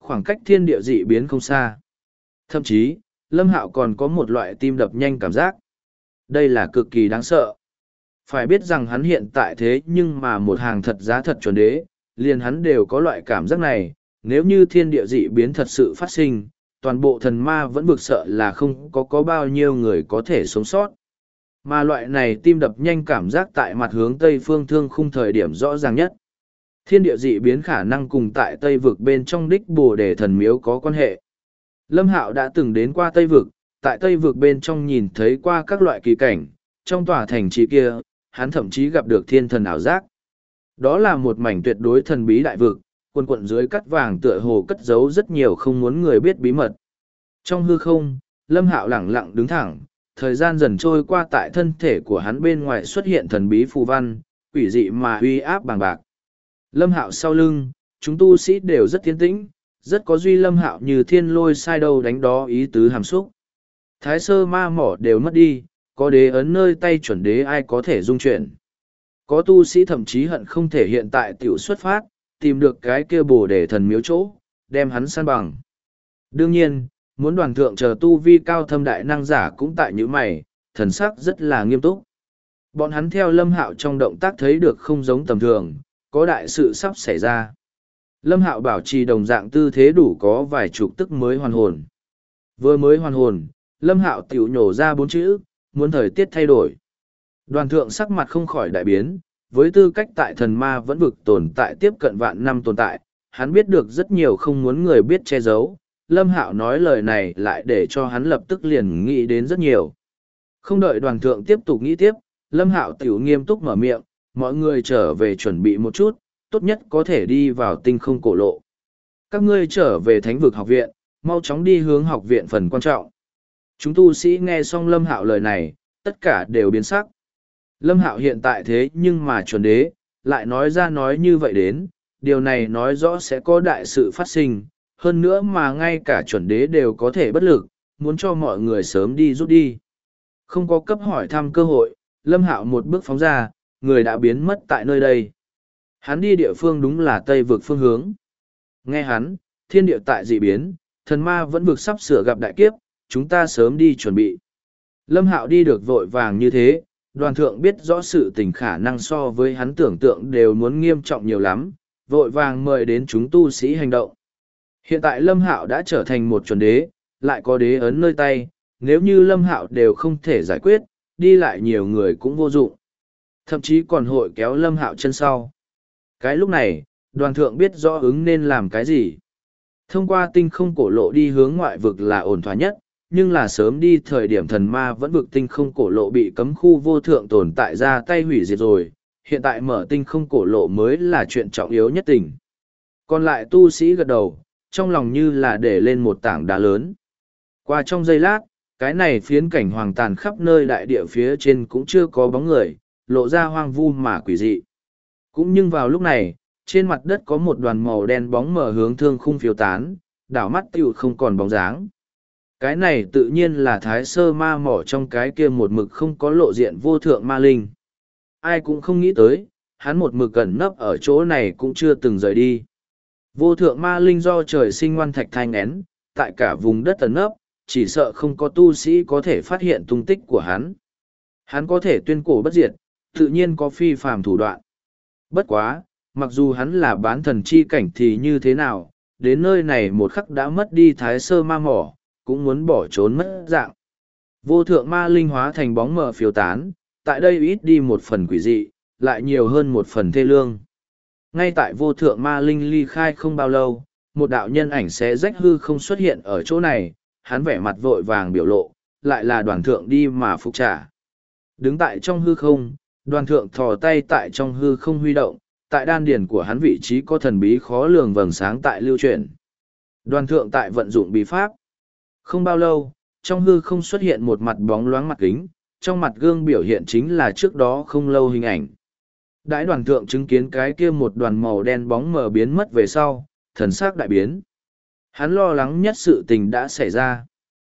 khoảng cách thiên địa dị biến không xa. Thậm chí, Lâm Hạo còn có một loại tim đập nhanh cảm giác. Đây là cực kỳ đáng sợ. Phải biết rằng hắn hiện tại thế nhưng mà một hàng thật giá thật chuẩn đế, liền hắn đều có loại cảm giác này, nếu như thiên địa dị biến thật sự phát sinh, toàn bộ thần ma vẫn vực sợ là không có bao nhiêu người có thể sống sót. Mà loại này tim đập nhanh cảm giác tại mặt hướng Tây phương thương khung thời điểm rõ ràng nhất. Thiên địa dị biến khả năng cùng tại Tây vực bên trong đích Bồ Đề thần miếu có quan hệ. Lâm Hạo đã từng đến qua Tây vực, tại Tây vực bên trong nhìn thấy qua các loại kỳ cảnh, trong tòa thành trì kia, hắn thậm chí gặp được thiên thần ảo giác. Đó là một mảnh tuyệt đối thần bí đại vực, quần quận dưới cắt vàng tựa hồ cất giấu rất nhiều không muốn người biết bí mật. Trong hư không, Lâm Hạo lẳng lặng đứng thẳng, thời gian dần trôi qua tại thân thể của hắn bên ngoài xuất hiện thần bí phù văn, quỷ dị mà uy áp bàng bạc. Lâm Hạo sau lưng, chúng tu sĩ đều rất tiến tĩnh, rất có duy Lâm Hạo như thiên lôi sai đâu đánh đó ý tứ hàm xúc. Thái sơ ma mỏ đều mất đi, có đế ấn nơi tay chuẩn đế ai có thể dung chuyển. Có tu sĩ thậm chí hận không thể hiện tại tiểu xuất phát, tìm được cái kia Bồ Đề thần miếu chỗ, đem hắn san bằng. Đương nhiên, muốn đoàn thượng chờ tu vi cao thâm đại năng giả cũng tại những mày, thần sắc rất là nghiêm túc. Bọn hắn theo Lâm Hạo trong động tác thấy được không giống tầm thường, có đại sự sắp xảy ra. Lâm Hạo bảo trì đồng dạng tư thế đủ có vài chục tức mới hoàn hồn. Vừa mới hoàn hồn, Lâm Hạo tiểu nhổ ra 4 chữ, muốn thời tiết thay đổi. Đoàn thượng sắc mặt không khỏi đại biến, với tư cách tại thần ma vẫn vực tồn tại tiếp cận vạn năm tồn tại, hắn biết được rất nhiều không muốn người biết che giấu. Lâm Hạo nói lời này lại để cho hắn lập tức liền nghĩ đến rất nhiều. Không đợi đoàn thượng tiếp tục nghĩ tiếp, Lâm Hạo tiểu nghiêm túc mở miệng, mọi người trở về chuẩn bị một chút, tốt nhất có thể đi vào tinh không cổ lộ. Các ngươi trở về thánh vực học viện, mau chóng đi hướng học viện phần quan trọng. Chúng tu sĩ nghe xong Lâm Hạo lời này, tất cả đều biến sắc. Lâm Hạo hiện tại thế nhưng mà chuẩn đế, lại nói ra nói như vậy đến, điều này nói rõ sẽ có đại sự phát sinh, hơn nữa mà ngay cả chuẩn đế đều có thể bất lực, muốn cho mọi người sớm đi rút đi. Không có cấp hỏi thăm cơ hội, Lâm Hạo một bước phóng ra, người đã biến mất tại nơi đây. Hắn đi địa phương đúng là Tây vực phương hướng. Nghe hắn, thiên địa tại dị biến, thần ma vẫn vực sắp sửa gặp đại kiếp, chúng ta sớm đi chuẩn bị. Lâm Hạo đi được vội vàng như thế, đoàn thượng biết rõ sự tình khả năng so với hắn tưởng tượng đều muốn nghiêm trọng nhiều lắm, vội vàng mời đến chúng tu sĩ hành động. Hiện tại Lâm Hạo đã trở thành một chuẩn đế, lại có đế ấn nơi tay, nếu như Lâm Hạo đều không thể giải quyết, đi lại nhiều người cũng vô dụng. Thậm chí còn hội kéo Lâm Hạo chân sau. Cái lúc này, đoàn thượng biết rõ ứng nên làm cái gì. Thông qua tinh không cổ lộ đi hướng ngoại vực là ổn thỏa nhất, nhưng là sớm đi thời điểm thần ma vẫn vực tinh không cổ lộ bị cấm khu vô thượng tồn tại ra tay hủy diệt rồi, hiện tại mở tinh không cổ lộ mới là chuyện trọng yếu nhất tình. Còn lại tu sĩ gật đầu, trong lòng như là để lên một tảng đá lớn. Qua trong giây lát, cái này phiến cảnh hoàng tàn khắp nơi đại địa phía trên cũng chưa có bóng người, lộ ra hoang vu mà quỷ dị. Cũng nhưng vào lúc này, trên mặt đất có một đoàn màu đen bóng mở hướng thương khung phiêu tán, đảo mắt tiêu không còn bóng dáng. Cái này tự nhiên là thái sơ ma mỏ trong cái kia một mực không có lộ diện vô thượng ma linh. Ai cũng không nghĩ tới, hắn một mực cẩn nấp ở chỗ này cũng chưa từng rời đi. Vô thượng ma linh do trời sinh ngoan thạch thai ngén, tại cả vùng đất ẩn nấp, chỉ sợ không có tu sĩ có thể phát hiện tung tích của hắn. Hắn có thể tuyên cổ bất diệt, tự nhiên có phi phàm thủ đoạn. Bất quá, mặc dù hắn là bán thần chi cảnh thì như thế nào, đến nơi này một khắc đã mất đi thái sơ ma mỏ, cũng muốn bỏ trốn mất dạng. Vô thượng ma linh hóa thành bóng mờ phiêu tán, tại đây ít đi một phần quỷ dị, lại nhiều hơn một phần thê lương. Ngay tại vô thượng ma linh ly khai không bao lâu, một đạo nhân ảnh xé rách hư không xuất hiện ở chỗ này, hắn vẻ mặt vội vàng biểu lộ, lại là đoàn thượng đi mà phục trả. Đứng tại trong hư không, đoàn thượng thò tay tại trong hư không huy động, tại đan điển của hắn vị trí có thần bí khó lường vầng sáng tại lưu chuyển. Đoàn thượng tại vận dụng bí pháp. Không bao lâu, trong hư không xuất hiện một mặt bóng loáng mặt kính, trong mặt gương biểu hiện chính là trước đó không lâu hình ảnh. Đãi đoàn thượng chứng kiến cái kia một đoàn màu đen bóng mờ biến mất về sau, thần sắc đại biến. Hắn lo lắng nhất sự tình đã xảy ra.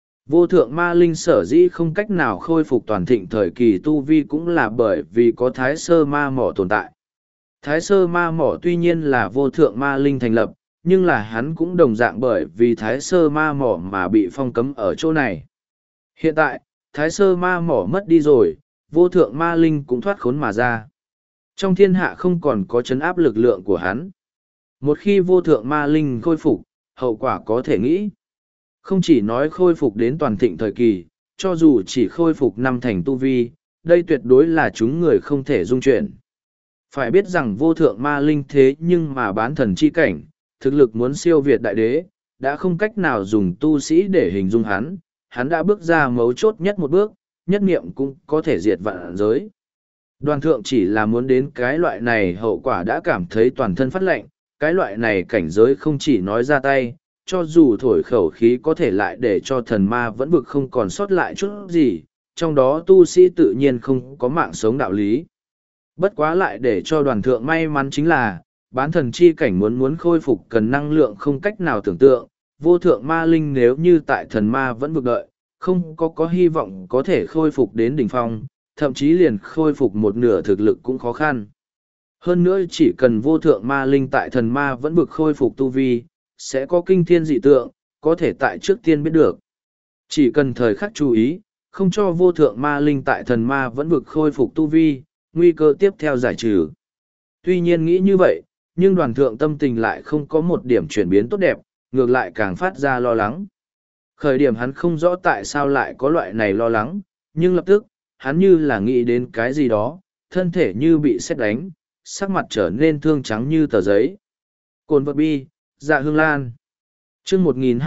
Vô thượng ma linh sở dĩ không cách nào khôi phục toàn thịnh thời kỳ tu vi cũng là bởi vì có thái sơ ma mỏ tồn tại. Thái sơ ma mỏ tuy nhiên là vô thượng ma linh thành lập, nhưng là hắn cũng đồng dạng bởi vì thái sơ ma mỏ mà bị phong cấm ở chỗ này. Hiện tại, thái sơ ma mỏ mất đi rồi, vô thượng ma linh cũng thoát khốn mà ra. Trong thiên hạ không còn có chấn áp lực lượng của hắn. Một khi vô thượng ma linh khôi phục, hậu quả có thể nghĩ. Không chỉ nói khôi phục đến toàn thịnh thời kỳ, cho dù chỉ khôi phục năm thành tu vi, đây tuyệt đối là chúng người không thể dung chuyển. Phải biết rằng vô thượng ma linh thế nhưng mà bán thần chi cảnh, thực lực muốn siêu việt đại đế, đã không cách nào dùng tu sĩ để hình dung hắn đã bước ra mấu chốt nhất một bước, nhất niệm cũng có thể diệt vạn giới. Đoàn thượng chỉ là muốn đến cái loại này hậu quả đã cảm thấy toàn thân phát lạnh, cái loại này cảnh giới không chỉ nói ra tay, cho dù thổi khẩu khí có thể lại để cho thần ma vẫn vực không còn sót lại chút gì, trong đó tu sĩ tự nhiên không có mạng sống đạo lý. Bất quá lại để cho đoàn thượng may mắn chính là, bán thần chi cảnh muốn khôi phục cần năng lượng không cách nào tưởng tượng, vô thượng ma linh nếu như tại thần ma vẫn vực đợi, không có hy vọng có thể khôi phục đến đỉnh phong, thậm chí liền khôi phục một nửa thực lực cũng khó khăn. Hơn nữa chỉ cần vô thượng ma linh tại thần ma vẫn vực khôi phục tu vi, sẽ có kinh thiên dị tượng, có thể tại trước tiên biết được. Chỉ cần thời khắc chú ý, không cho vô thượng ma linh tại thần ma vẫn vực khôi phục tu vi, nguy cơ tiếp theo giải trừ. Tuy nhiên nghĩ như vậy, nhưng đoàn thượng tâm tình lại không có một điểm chuyển biến tốt đẹp, ngược lại càng phát ra lo lắng. Khởi điểm hắn không rõ tại sao lại có loại này lo lắng, nhưng lập tức, hắn như là nghĩ đến cái gì đó, thân thể như bị sét đánh, sắc mặt trở nên thương trắng như tờ giấy. Cồn vật bi, dạ hương lan. chương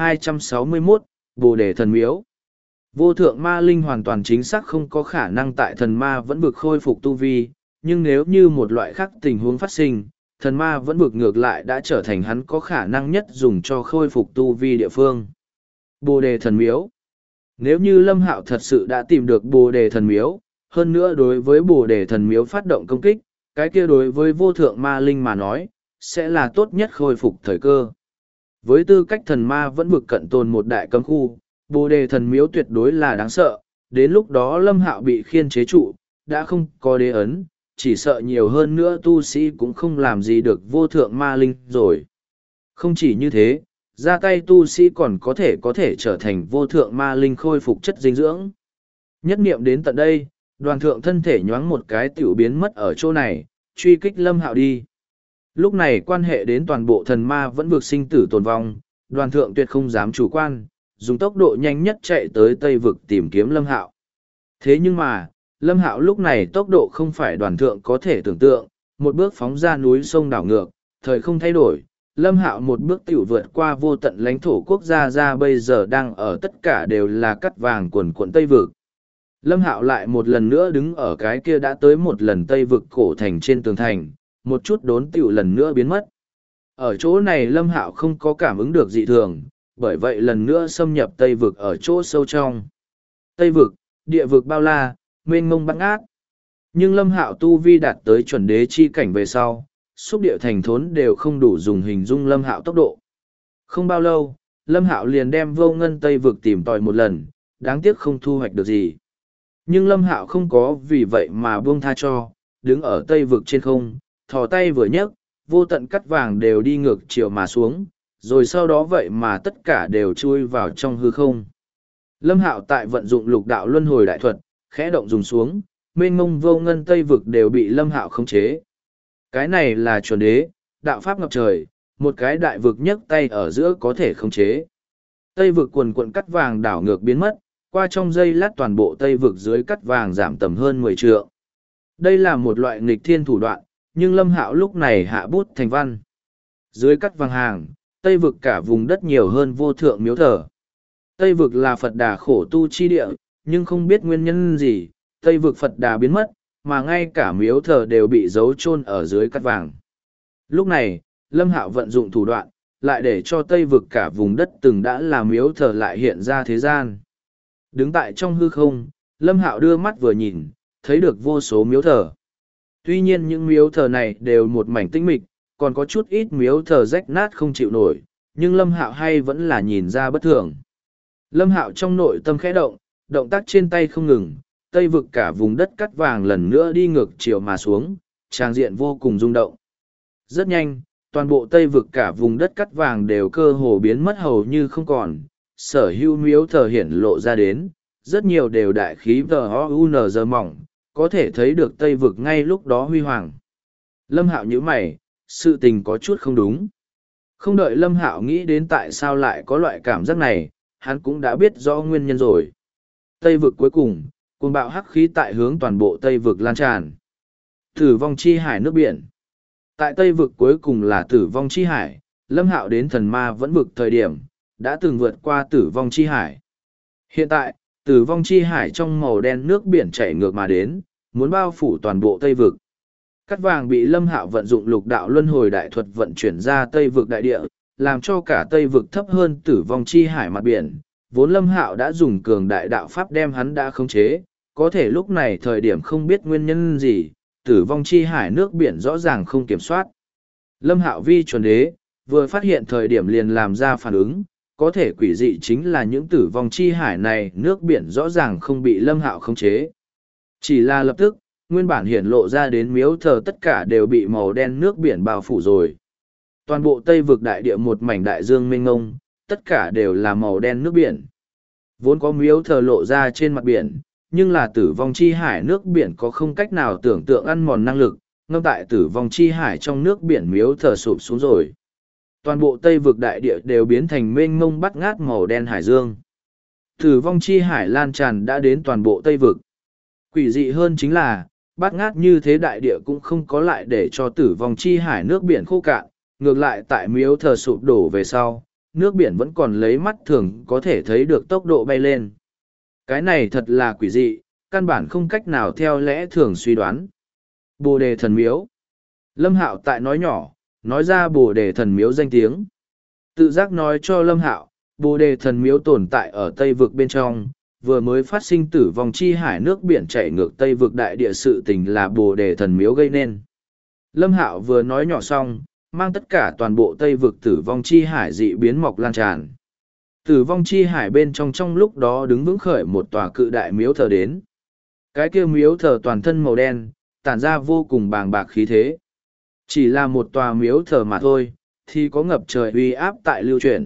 1261, Bồ Đề Thần Miếu. Vô thượng ma linh hoàn toàn chính xác không có khả năng tại thần ma vẫn vực khôi phục tu vi, nhưng nếu như một loại khác tình huống phát sinh, thần ma vẫn vực ngược lại đã trở thành hắn có khả năng nhất dùng cho khôi phục tu vi địa phương. Bồ Đề Thần Miếu. Nếu như Lâm Hạo thật sự đã tìm được Bồ Đề Thần Miếu, hơn nữa đối với Bồ Đề Thần Miếu phát động công kích, cái kia đối với vô thượng ma linh mà nói, sẽ là tốt nhất khôi phục thời cơ. Với tư cách thần ma vẫn vực cận tồn một đại cấm khu, Bồ Đề Thần Miếu tuyệt đối là đáng sợ, đến lúc đó Lâm Hạo bị khiên chế trụ, đã không có đế ấn, chỉ sợ nhiều hơn nữa tu sĩ cũng không làm gì được vô thượng ma linh rồi. Không chỉ như thế, ra tay tu sĩ còn có thể trở thành vô thượng ma linh khôi phục chất dinh dưỡng. Nhất niệm đến tận đây, đoàn thượng thân thể nhoáng một cái tiểu biến mất ở chỗ này, truy kích Lâm Hạo đi. Lúc này quan hệ đến toàn bộ thần ma vẫn vượt sinh tử tồn vong, đoàn thượng tuyệt không dám chủ quan, dùng tốc độ nhanh nhất chạy tới Tây vực tìm kiếm Lâm Hạo. Thế nhưng mà, Lâm Hạo lúc này tốc độ không phải đoàn thượng có thể tưởng tượng, một bước phóng ra núi sông đảo ngược, thời không thay đổi. Lâm Hạo một bước tiểu vượt qua vô tận lãnh thổ quốc gia ra bây giờ đang ở tất cả đều là cắt vàng quần quận Tây vực. Lâm Hạo lại một lần nữa đứng ở cái kia đã tới một lần Tây vực cổ thành trên tường thành, một chút đốn tiểu lần nữa biến mất. Ở chỗ này Lâm Hạo không có cảm ứng được dị thường, bởi vậy lần nữa xâm nhập Tây vực ở chỗ sâu trong. Tây vực, địa vực bao la, mênh mông bát ngát. Nhưng Lâm Hạo tu vi đạt tới chuẩn đế chi cảnh về sau, xúc địa thành thốn đều không đủ dùng hình dung Lâm Hạo tốc độ. Không bao lâu, Lâm Hạo liền đem vô ngân Tây vực tìm tòi một lần, đáng tiếc không thu hoạch được gì. Nhưng Lâm Hạo không có vì vậy mà buông tha cho, đứng ở Tây vực trên không, thò tay vừa nhấc, vô tận cắt vàng đều đi ngược chiều mà xuống, rồi sau đó vậy mà tất cả đều chui vào trong hư không. Lâm Hạo tại vận dụng lục đạo luân hồi đại thuật, khẽ động dùng xuống, mênh mông vô ngân Tây vực đều bị Lâm Hạo khống chế. Cái này là chuẩn đế, đạo pháp ngập trời, một cái đại vực nhấc tay ở giữa có thể khống chế. Tây vực quần quận cắt vàng đảo ngược biến mất, qua trong giây lát toàn bộ Tây vực dưới cắt vàng giảm tầm hơn 10 trượng. Đây là một loại nghịch thiên thủ đoạn, nhưng Lâm Hạo lúc này hạ bút thành văn. Dưới cắt vàng hàng, Tây vực cả vùng đất nhiều hơn vô thượng miếu thờ. Tây vực là Phật Đà khổ tu chi địa, nhưng không biết nguyên nhân gì, Tây vực Phật Đà biến mất, mà ngay cả miếu thờ đều bị giấu chôn ở dưới cắt vàng. Lúc này, Lâm Hạo vận dụng thủ đoạn, lại để cho Tây vực cả vùng đất từng đã là miếu thờ lại hiện ra thế gian. Đứng tại trong hư không, Lâm Hạo đưa mắt vừa nhìn, thấy được vô số miếu thờ. Tuy nhiên những miếu thờ này đều một mảnh tĩnh mịch, còn có chút ít miếu thờ rách nát không chịu nổi, nhưng Lâm Hạo hay vẫn là nhìn ra bất thường. Lâm Hạo trong nội tâm khẽ động, động tác trên tay không ngừng, Tây vực cả vùng đất cắt vàng lần nữa đi ngược chiều mà xuống, tràng diện vô cùng rung động. Rất nhanh, toàn bộ Tây vực cả vùng đất cắt vàng đều cơ hồ biến mất hầu như không còn, sở hữu miếu thờ hiển lộ ra đến, rất nhiều đều đại khí giờ mỏng, có thể thấy được Tây vực ngay lúc đó huy hoàng. Lâm Hạo nhíu mày, sự tình có chút không đúng. Không đợi Lâm Hạo nghĩ đến tại sao lại có loại cảm giác này, hắn cũng đã biết rõ nguyên nhân rồi. Tây vực cuối cùng, cuồng bạo hắc khí tại hướng toàn bộ Tây vực lan tràn. Tử vong chi hải nước biển. Tại Tây vực cuối cùng là tử vong chi hải, Lâm Hạo đến thần ma vẫn vực thời điểm, đã từng vượt qua tử vong chi hải. Hiện tại, tử vong chi hải trong màu đen nước biển chảy ngược mà đến, muốn bao phủ toàn bộ Tây vực. Cắt vàng bị Lâm Hạo vận dụng lục đạo luân hồi đại thuật vận chuyển ra Tây vực đại địa, làm cho cả Tây vực thấp hơn tử vong chi hải mặt biển. Vốn Lâm Hạo đã dùng cường đại đạo pháp đem hắn đã khống chế, có thể lúc này thời điểm không biết nguyên nhân gì, tử vong chi hải nước biển rõ ràng không kiểm soát. Lâm Hạo vi chuẩn đế, vừa phát hiện thời điểm liền làm ra phản ứng, có thể quỷ dị chính là những tử vong chi hải này nước biển rõ ràng không bị Lâm Hạo khống chế. Chỉ là lập tức, nguyên bản hiển lộ ra đến miếu thờ tất cả đều bị màu đen nước biển bao phủ rồi. Toàn bộ Tây vực đại địa một mảnh đại dương mênh mông, tất cả đều là màu đen nước biển. Vốn có miếu thờ lộ ra trên mặt biển, nhưng là tử vong chi hải nước biển có không cách nào tưởng tượng ăn mòn năng lực, ngâm tại tử vong chi hải trong nước biển miếu thờ sụp xuống rồi. Toàn bộ Tây vực đại địa đều biến thành mênh mông bắt ngát màu đen hải dương. Tử vong chi hải lan tràn đã đến toàn bộ Tây vực. Quỷ dị hơn chính là, bát ngát như thế đại địa cũng không có lại để cho tử vong chi hải nước biển khô cạn, ngược lại tại miếu thờ sụp đổ về sau, nước biển vẫn còn lấy mắt thường có thể thấy được tốc độ bay lên. Cái này thật là quỷ dị, căn bản không cách nào theo lẽ thường suy đoán. Bồ đề thần miếu. Lâm Hạo tại nói nhỏ, nói ra bồ đề thần miếu danh tiếng. Tự giác nói cho Lâm Hạo, bồ đề thần miếu tồn tại ở Tây vực bên trong, vừa mới phát sinh tử vong chi hải nước biển chảy ngược Tây vực đại địa sự tình là bồ đề thần miếu gây nên. Lâm Hạo vừa nói nhỏ xong, mang tất cả toàn bộ Tây vực tử vong chi hải dị biến mọc lan tràn. Tử vong chi hải bên trong lúc đó đứng vững khởi một tòa cự đại miếu thờ đến. Cái kia miếu thờ toàn thân màu đen, tản ra vô cùng bàng bạc khí thế. Chỉ là một tòa miếu thờ mà thôi, thì có ngập trời uy áp tại lưu truyền.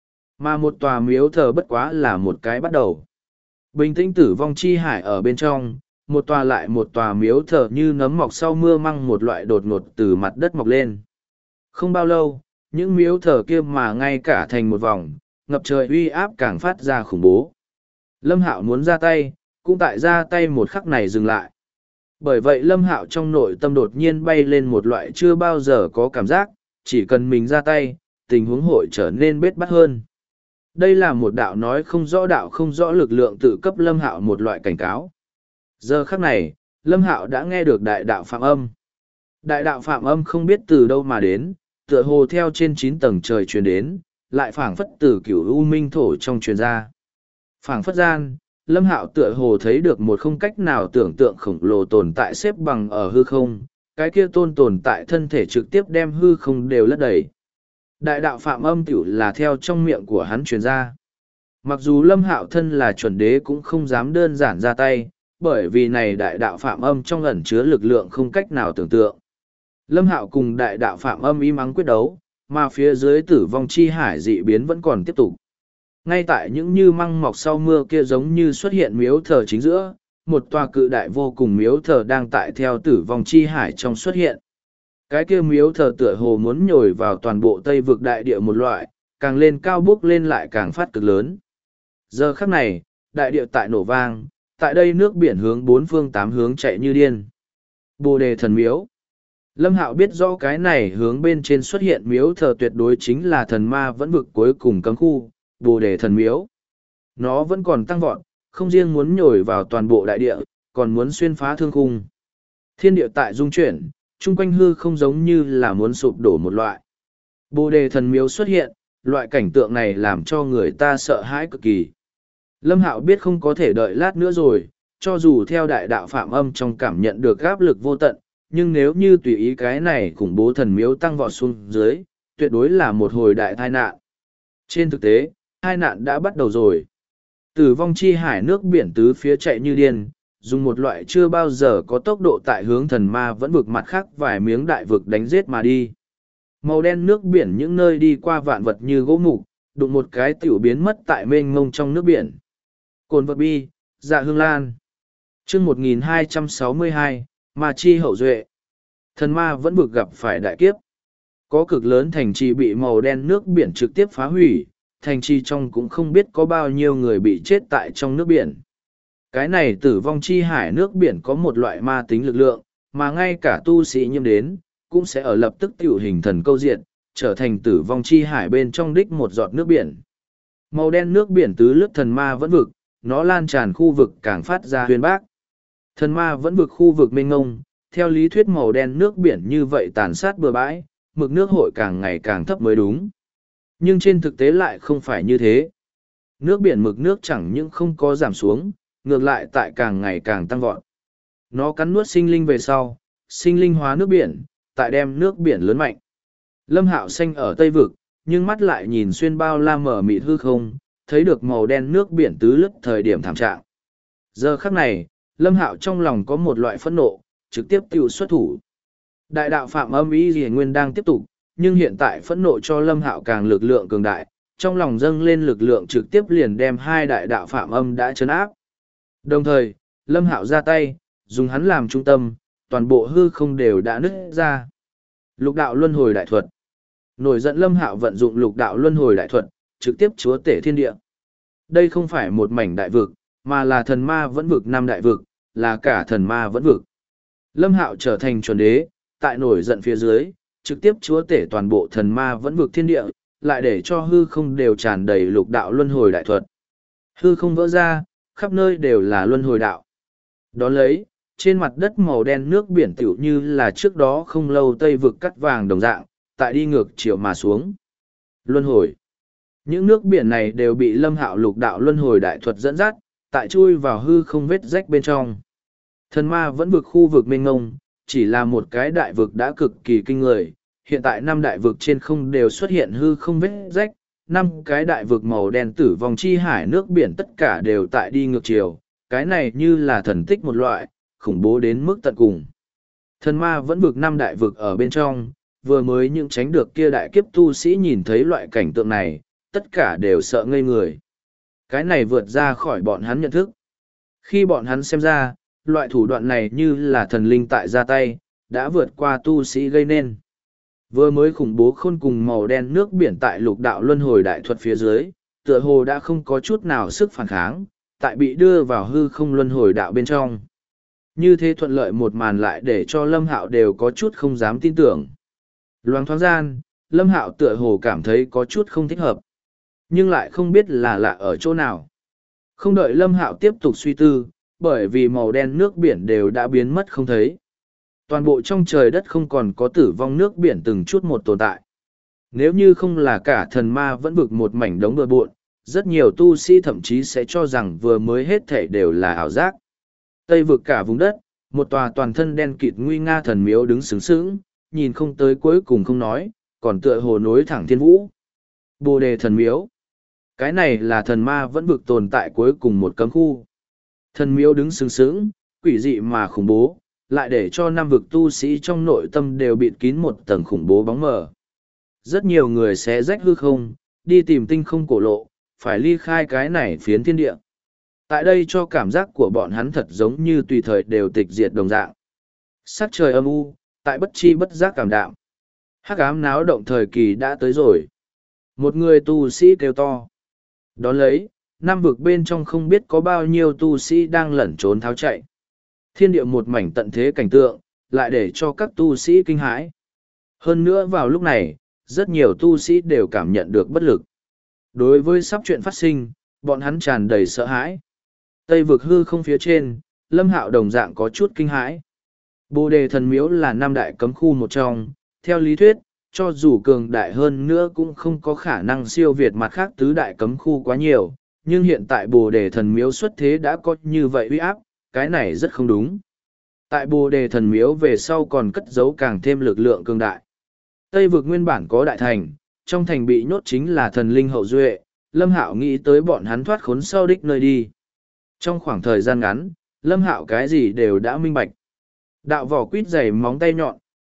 Mà một tòa miếu thờ bất quá là một cái bắt đầu. Bình tĩnh tử vong chi hải ở bên trong, một tòa lại một tòa miếu thờ như nấm mọc sau mưa măng một loại đột ngột từ mặt đất mọc lên. Không bao lâu, những miếu thờ kia mà ngay cả thành một vòng, ngập trời uy áp càng phát ra khủng bố. Lâm Hạo muốn ra tay, cũng tại ra tay một khắc này dừng lại. Bởi vậy Lâm Hạo trong nội tâm đột nhiên bay lên một loại chưa bao giờ có cảm giác, chỉ cần mình ra tay, tình huống hội trở nên bết bát hơn. Đây là một đạo không rõ lực lượng tự cấp Lâm Hạo một loại cảnh cáo. Giờ khắc này, Lâm Hạo đã nghe được đại đạo phạm âm. Đại đạo phạm âm không biết từ đâu mà đến, tựa hồ theo trên 9 tầng trời truyền đến, lại phảng phất từ cửu u minh thổ trong truyền ra. Phảng phất gian, Lâm Hạo tựa hồ thấy được một không cách nào tưởng tượng khổng lồ tồn tại xếp bằng ở hư không, cái kia tồn tại thân thể trực tiếp đem hư không đều lấp đầy. Đại đạo phạm âm tiểu là theo trong miệng của hắn truyền ra. Mặc dù Lâm Hạo thân là chuẩn đế cũng không dám đơn giản ra tay, bởi vì này đại đạo phạm âm trong ẩn chứa lực lượng không cách nào tưởng tượng. Lâm Hạo cùng đại đạo phạm âm im ắng quyết đấu, mà phía dưới tử vong chi hải dị biến vẫn còn tiếp tục. Ngay tại những như măng mọc sau mưa kia giống như xuất hiện miếu thờ chính giữa, một tòa cự đại vô cùng miếu thờ đang tại theo tử vong chi hải trong xuất hiện. Cái kia miếu thờ tựa hồ muốn nhồi vào toàn bộ Tây vực đại địa một loại, càng lên cao bước lên lại càng phát cực lớn. Giờ khắc này, đại địa tại nổ vang, tại đây nước biển hướng 4 phương 8 hướng chạy như điên. Bồ đề thần miếu. Lâm Hạo biết rõ cái này hướng bên trên xuất hiện miếu thờ tuyệt đối chính là thần ma vẫn vực cuối cùng cấm khu, bồ đề thần miếu. Nó vẫn còn tăng vọt, không riêng muốn nhồi vào toàn bộ đại địa, còn muốn xuyên phá thương khung. Thiên địa tại dung chuyển, chung quanh hư không giống như là muốn sụp đổ một loại. Bồ đề thần miếu xuất hiện, loại cảnh tượng này làm cho người ta sợ hãi cực kỳ. Lâm Hạo biết không có thể đợi lát nữa rồi, cho dù theo đại đạo phạm âm trong cảm nhận được áp lực vô tận, nhưng nếu như tùy ý cái này khủng bố thần miếu tăng vọt xuống dưới, tuyệt đối là một hồi đại tai nạn. Trên thực tế, tai nạn đã bắt đầu rồi. Tử vong chi hải nước biển tứ phía chạy như điên, dùng một loại chưa bao giờ có tốc độ tại hướng thần ma vẫn vực mặt khác vài miếng đại vực đánh giết mà đi. Màu đen nước biển những nơi đi qua vạn vật như gỗ mục, đụng một cái tiểu biến mất tại mênh mông trong nước biển. Cồn vật bi, dạ hương lan. Chương 1262, Ma Chi hậu duệ. Thần ma vẫn vực gặp phải đại kiếp. Có cực lớn thành trì bị màu đen nước biển trực tiếp phá hủy, thành trì trong cũng không biết có bao nhiêu người bị chết tại trong nước biển. Cái này tử vong chi hải nước biển có một loại ma tính lực lượng, mà ngay cả tu sĩ nhiễm đến, cũng sẽ ở lập tức tiểu hình thần câu diện, trở thành tử vong chi hải bên trong đích một giọt nước biển. Màu đen nước biển tứ lướt thần ma vẫn vực, nó lan tràn khu vực càng phát ra huyền bác. Thần ma vẫn vực khu vực mênh ngông, theo lý thuyết màu đen nước biển như vậy tàn sát bừa bãi, mực nước hội càng ngày càng thấp mới đúng. Nhưng trên thực tế lại không phải như thế. Nước biển mực nước chẳng những không có giảm xuống, ngược lại tại càng ngày càng tăng vọt. Nó cắn nuốt sinh linh về sau, sinh linh hóa nước biển, tại đem nước biển lớn mạnh. Lâm Hạo Xanh ở Tây Vực, nhưng mắt lại nhìn xuyên bao la mở mịt hư không, thấy được màu đen nước biển tứ lướt thời điểm thảm trạng. Giờ khắc này, Lâm Hạo trong lòng có một loại phẫn nộ, trực tiếp tiêu xuất thủ. Đại đạo Phạm Âm Ý Dì Nguyên đang tiếp tục, nhưng hiện tại phẫn nộ cho Lâm Hạo càng lực lượng cường đại, trong lòng dâng lên lực lượng trực tiếp liền đem hai đại đạo Phạm Âm đã trấn áp. Đồng thời, Lâm Hạo ra tay, dùng hắn làm trung tâm, toàn bộ hư không đều đã nứt ra. Lục đạo luân hồi đại thuật. Nổi giận Lâm Hạo vận dụng lục đạo luân hồi đại thuật, trực tiếp chúa tể thiên địa. Đây không phải một mảnh đại vực, mà là thần ma vẫn vực năm đại vực, là cả thần ma vẫn vực. Lâm Hạo trở thành chuẩn đế, tại nổi giận phía dưới, trực tiếp chúa tể toàn bộ thần ma vẫn vực thiên địa, lại để cho hư không đều tràn đầy lục đạo luân hồi đại thuật. Hư không vỡ ra, khắp nơi đều là luân hồi đạo. Đón lấy, trên mặt đất màu đen nước biển tiểu như là trước đó không lâu Tây vực cắt vàng đồng dạng, tại đi ngược chiều mà xuống. Luân hồi. Những nước biển này đều bị Lâm Hạo lục đạo luân hồi đại thuật dẫn dắt, tại chui vào hư không vết rách bên trong. Thần ma vẫn vực khu vực mênh ngông, chỉ là một cái đại vực đã cực kỳ kinh người. Hiện tại năm đại vực trên không đều xuất hiện hư không vết rách, năm cái đại vực màu đen tử vong chi hải nước biển tất cả đều tại đi ngược chiều. Cái này như là thần tích một loại, khủng bố đến mức tận cùng. Thần ma vẫn vực năm đại vực ở bên trong, vừa mới những tránh được kia đại kiếp tu sĩ nhìn thấy loại cảnh tượng này, tất cả đều sợ ngây người. Cái này vượt ra khỏi bọn hắn nhận thức. Khi bọn hắn xem ra, loại thủ đoạn này như là thần linh tại ra tay, đã vượt qua tu sĩ gây nên. Vừa mới khủng bố khôn cùng màu đen nước biển tại lục đạo luân hồi đại thuật phía dưới, tựa hồ đã không có chút nào sức phản kháng, tại bị đưa vào hư không luân hồi đạo bên trong. Như thế thuận lợi một màn lại để cho Lâm Hạo đều có chút không dám tin tưởng. Loáng thoáng gian, Lâm Hạo tựa hồ cảm thấy có chút không thích hợp, nhưng lại không biết là lạ ở chỗ nào. Không đợi Lâm Hạo tiếp tục suy tư, bởi vì màu đen nước biển đều đã biến mất không thấy. Toàn bộ trong trời đất không còn có tử vong nước biển từng chút một tồn tại. Nếu như không là cả thần ma vẫn vực một mảnh đống bừa bộn, rất nhiều tu sĩ thậm chí sẽ cho rằng vừa mới hết thể đều là ảo giác. Tây vực cả vùng đất, một tòa toàn thân đen kịt nguy nga thần miếu đứng sướng sướng, nhìn không tới cuối cùng không nói, còn tựa hồ nối thẳng thiên vũ. Bồ đề thần miếu. Cái này là thần ma vẫn vực tồn tại cuối cùng một cấm khu. Thần miếu đứng sướng sướng, quỷ dị mà khủng bố, lại để cho năm vực tu sĩ trong nội tâm đều bịt kín một tầng khủng bố bóng mờ. Rất nhiều người sẽ rách hư không, đi tìm tinh không cổ lộ, phải ly khai cái này phiến thiên địa. Tại đây cho cảm giác của bọn hắn thật giống như tùy thời đều tịch diệt đồng dạng. Sắc trời âm u, tại bất chi bất giác cảm đạm. Hắc ám náo động thời kỳ đã tới rồi. Một người tu sĩ kêu to. Đón lấy, năm vực bên trong không biết có bao nhiêu tu sĩ đang lẩn trốn tháo chạy. Thiên địa một mảnh tận thế cảnh tượng, lại để cho các tu sĩ kinh hãi. Hơn nữa vào lúc này, rất nhiều tu sĩ đều cảm nhận được bất lực. Đối với sắp chuyện phát sinh, bọn hắn tràn đầy sợ hãi. Tây vực hư không phía trên, Lâm Hạo đồng dạng có chút kinh hãi. Bồ đề thần miếu là năm đại cấm khu một trong, theo lý thuyết, cho dù cường đại hơn nữa cũng không có khả năng siêu việt mặt khác tứ đại cấm khu quá nhiều, nhưng hiện tại bồ đề thần miếu xuất thế đã có như vậy uy áp, cái này rất không đúng. Tại bồ đề thần miếu về sau còn cất giấu càng thêm lực lượng cường đại. Tây vực nguyên bản có đại thành, trong thành bị nhốt chính là thần linh hậu duệ, Lâm Hạo nghĩ tới bọn hắn thoát khốn sau đích nơi đi. Trong khoảng thời gian ngắn, Lâm Hạo cái gì đều đã minh bạch. Đạo vỏ quýt dày móng tay nhọn,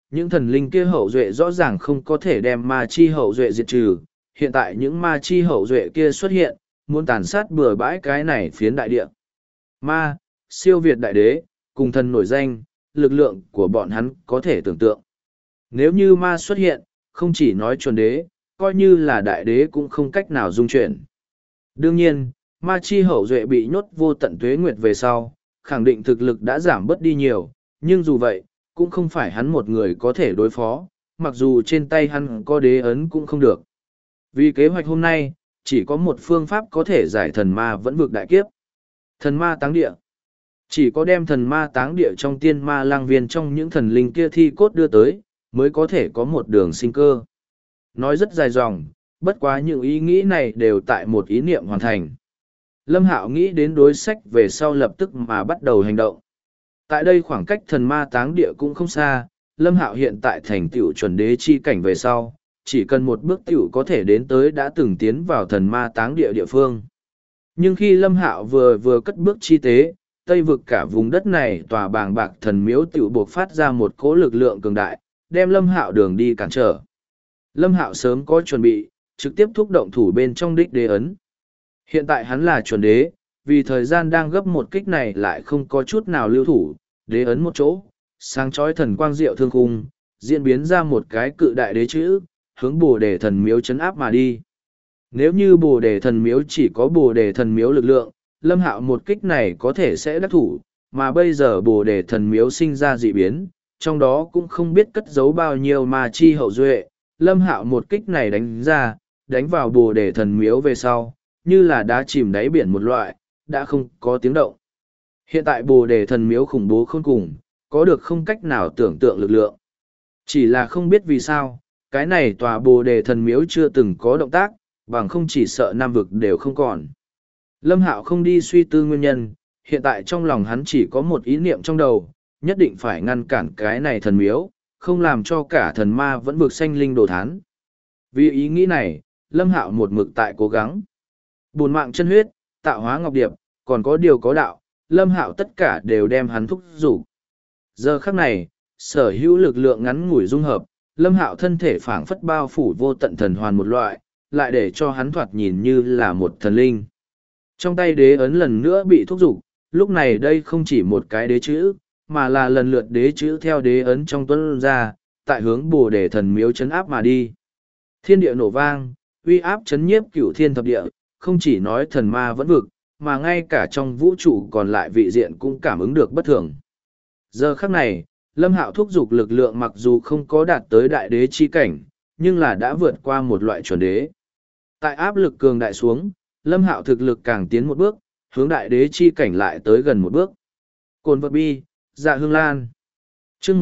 những thần linh kia hậu duệ rõ ràng không có thể đem ma chi hậu duệ diệt trừ. Hiện tại những ma chi hậu duệ kia xuất hiện, muốn tàn sát bừa bãi cái này phiến đại địa. Ma, siêu việt đại đế, cùng thần nổi danh, lực lượng của bọn hắn có thể tưởng tượng. Nếu như ma xuất hiện, không chỉ nói chuẩn đế, coi như là đại đế cũng không cách nào dung chuyển. Đương nhiên, ma chi hậu duệ bị nhốt vô tận tuế nguyệt về sau, khẳng định thực lực đã giảm bớt đi nhiều, nhưng dù vậy, cũng không phải hắn một người có thể đối phó, mặc dù trên tay hắn có đế ấn cũng không được. Vì kế hoạch hôm nay, chỉ có một phương pháp có thể giải thần ma vẫn vực đại kiếp. Thần ma táng địa. Chỉ có đem thần ma táng địa trong tiên ma lang viên trong những thần linh kia thi cốt đưa tới, mới có thể có một đường sinh cơ. Nói rất dài dòng, bất quá những ý nghĩ này đều tại một ý niệm hoàn thành. Lâm Hạo nghĩ đến đối sách về sau lập tức mà bắt đầu hành động. Tại đây khoảng cách thần ma táng địa cũng không xa, Lâm Hạo hiện tại thành tựu chuẩn đế chi cảnh về sau, chỉ cần một bước tựu có thể đến tới đã từng tiến vào thần ma táng địa địa phương. Nhưng khi Lâm Hạo vừa cất bước chi tế, tây vực cả vùng đất này tòa bàng bạc thần miếu tựu buộc phát ra một cỗ lực lượng cường đại, đem Lâm Hạo đường đi cản trở. Lâm Hạo sớm có chuẩn bị, trực tiếp thúc động thủ bên trong đích đế ấn. Hiện tại hắn là chuẩn đế, vì thời gian đang gấp một kích này lại không có chút nào lưu thủ, đế ấn một chỗ, sáng chói thần quang diệu thương khung, diễn biến ra một cái cự đại đế chữ, hướng Bồ Đề thần miếu chấn áp mà đi. Nếu như Bồ Đề thần miếu chỉ có Bồ Đề thần miếu lực lượng, Lâm Hạo một kích này có thể sẽ đắc thủ, mà bây giờ Bồ Đề thần miếu sinh ra dị biến, trong đó cũng không biết cất giấu bao nhiêu ma chi hậu duệ. Lâm Hạo một kích này đánh ra, đánh vào Bồ Đề thần miếu về sau, như là đá chìm đáy biển một loại, đã không có tiếng động. Hiện tại Bồ Đề thần miếu khủng bố khôn cùng, có được không cách nào tưởng tượng lực lượng. Chỉ là không biết vì sao, cái này tòa Bồ Đề thần miếu chưa từng có động tác, bằng không chỉ sợ nam vực đều không còn. Lâm Hạo không đi suy tư nguyên nhân, hiện tại trong lòng hắn chỉ có một ý niệm trong đầu, nhất định phải ngăn cản cái này thần miếu, không làm cho cả thần ma vẫn vực sanh linh đồ thán. Vì ý nghĩ này, Lâm Hạo một mực tại cố gắng. Bổn mạng chân huyết, tạo hóa ngọc điệp, còn có điều có đạo, Lâm Hạo tất cả đều đem hắn thúc giục. Giờ khắc này, sở hữu lực lượng ngắn ngủi dung hợp, Lâm Hạo thân thể phảng phất bao phủ vô tận thần hoàn một loại, lại để cho hắn thoạt nhìn như là một thần linh. Trong tay đế ấn lần nữa bị thúc giục, lúc này đây không chỉ một cái đế chữ, mà là lần lượt đế chữ theo đế ấn trong tuấn ra, tại hướng Bồ Đề thần miếu chấn áp mà đi. Thiên địa nổ vang, uy áp chấn nhiếp cửu thiên thập địa, không chỉ nói thần ma vẫn vực, mà ngay cả trong vũ trụ còn lại vị diện cũng cảm ứng được bất thường. Giờ khắc này, Lâm Hạo thúc giục lực lượng mặc dù không có đạt tới đại đế chi cảnh, nhưng là đã vượt qua một loại chuẩn đế. Tại áp lực cường đại xuống, Lâm Hạo thực lực càng tiến một bước, hướng đại đế chi cảnh lại tới gần một bước. Cồn vật bi, dạ hương lan. Chương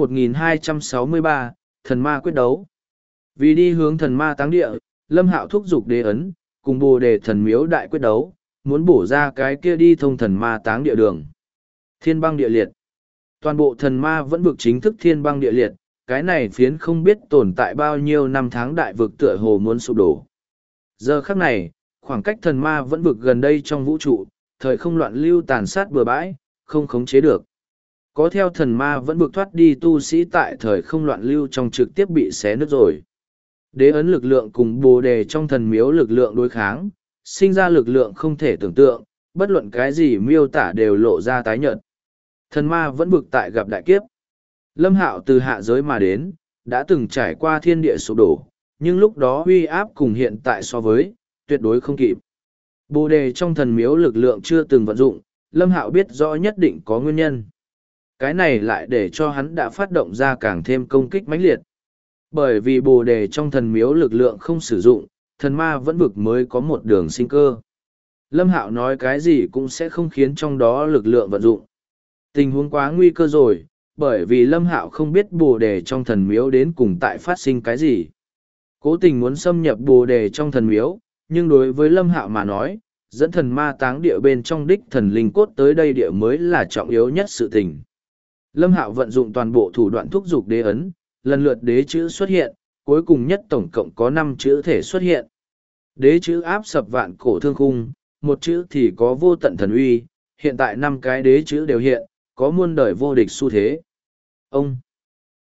1263, thần ma quyết đấu. Vì đi hướng thần ma táng địa, Lâm Hạo thúc giục đế ấn, cùng Bồ Đề thần miếu đại quyết đấu, muốn bổ ra cái kia đi thông thần ma táng địa đường. Thiên băng địa liệt. Toàn bộ thần ma vẫn vực chính thức thiên băng địa liệt, cái này phiến không biết tồn tại bao nhiêu năm tháng đại vực tựa hồ muốn sụp đổ. Giờ khắc này, khoảng cách thần ma vẫn vực gần đây trong vũ trụ, thời không loạn lưu tàn sát bừa bãi, không khống chế được. Có theo thần ma vẫn vực thoát đi tu sĩ tại thời không loạn lưu trong trực tiếp bị xé nứt rồi. Đế ấn lực lượng cùng Bồ Đề trong thần miếu lực lượng đối kháng, sinh ra lực lượng không thể tưởng tượng, bất luận cái gì miêu tả đều lộ ra tái nhợt. Thần ma vẫn vực tại gặp đại kiếp. Lâm Hạo từ hạ giới mà đến, đã từng trải qua thiên địa sụp đổ, nhưng lúc đó uy áp cùng hiện tại so với, tuyệt đối không kịp. Bồ Đề trong thần miếu lực lượng chưa từng vận dụng, Lâm Hạo biết rõ nhất định có nguyên nhân. Cái này lại để cho hắn đã phát động ra càng thêm công kích mãnh liệt. Bởi vì Bồ Đề trong thần miếu lực lượng không sử dụng, thần ma vẫn vực mới có một đường sinh cơ. Lâm Hạo nói cái gì cũng sẽ không khiến trong đó lực lượng vận dụng. Tình huống quá nguy cơ rồi, bởi vì Lâm Hạo không biết Bồ Đề trong thần miếu đến cùng tại phát sinh cái gì. Cố tình muốn xâm nhập Bồ Đề trong thần miếu, nhưng đối với Lâm Hạo mà nói, dẫn thần ma táng địa bên trong đích thần linh cốt tới đây địa mới là trọng yếu nhất sự tình. Lâm Hạo vận dụng toàn bộ thủ đoạn thúc giục đế ấn, lần lượt đế chữ xuất hiện, cuối cùng nhất tổng cộng có 5 chữ thể xuất hiện. Đế chữ áp sập vạn cổ thương khung, một chữ thì có vô tận thần uy, hiện tại 5 cái đế chữ đều hiện, có muôn đời vô địch xu thế. Ông!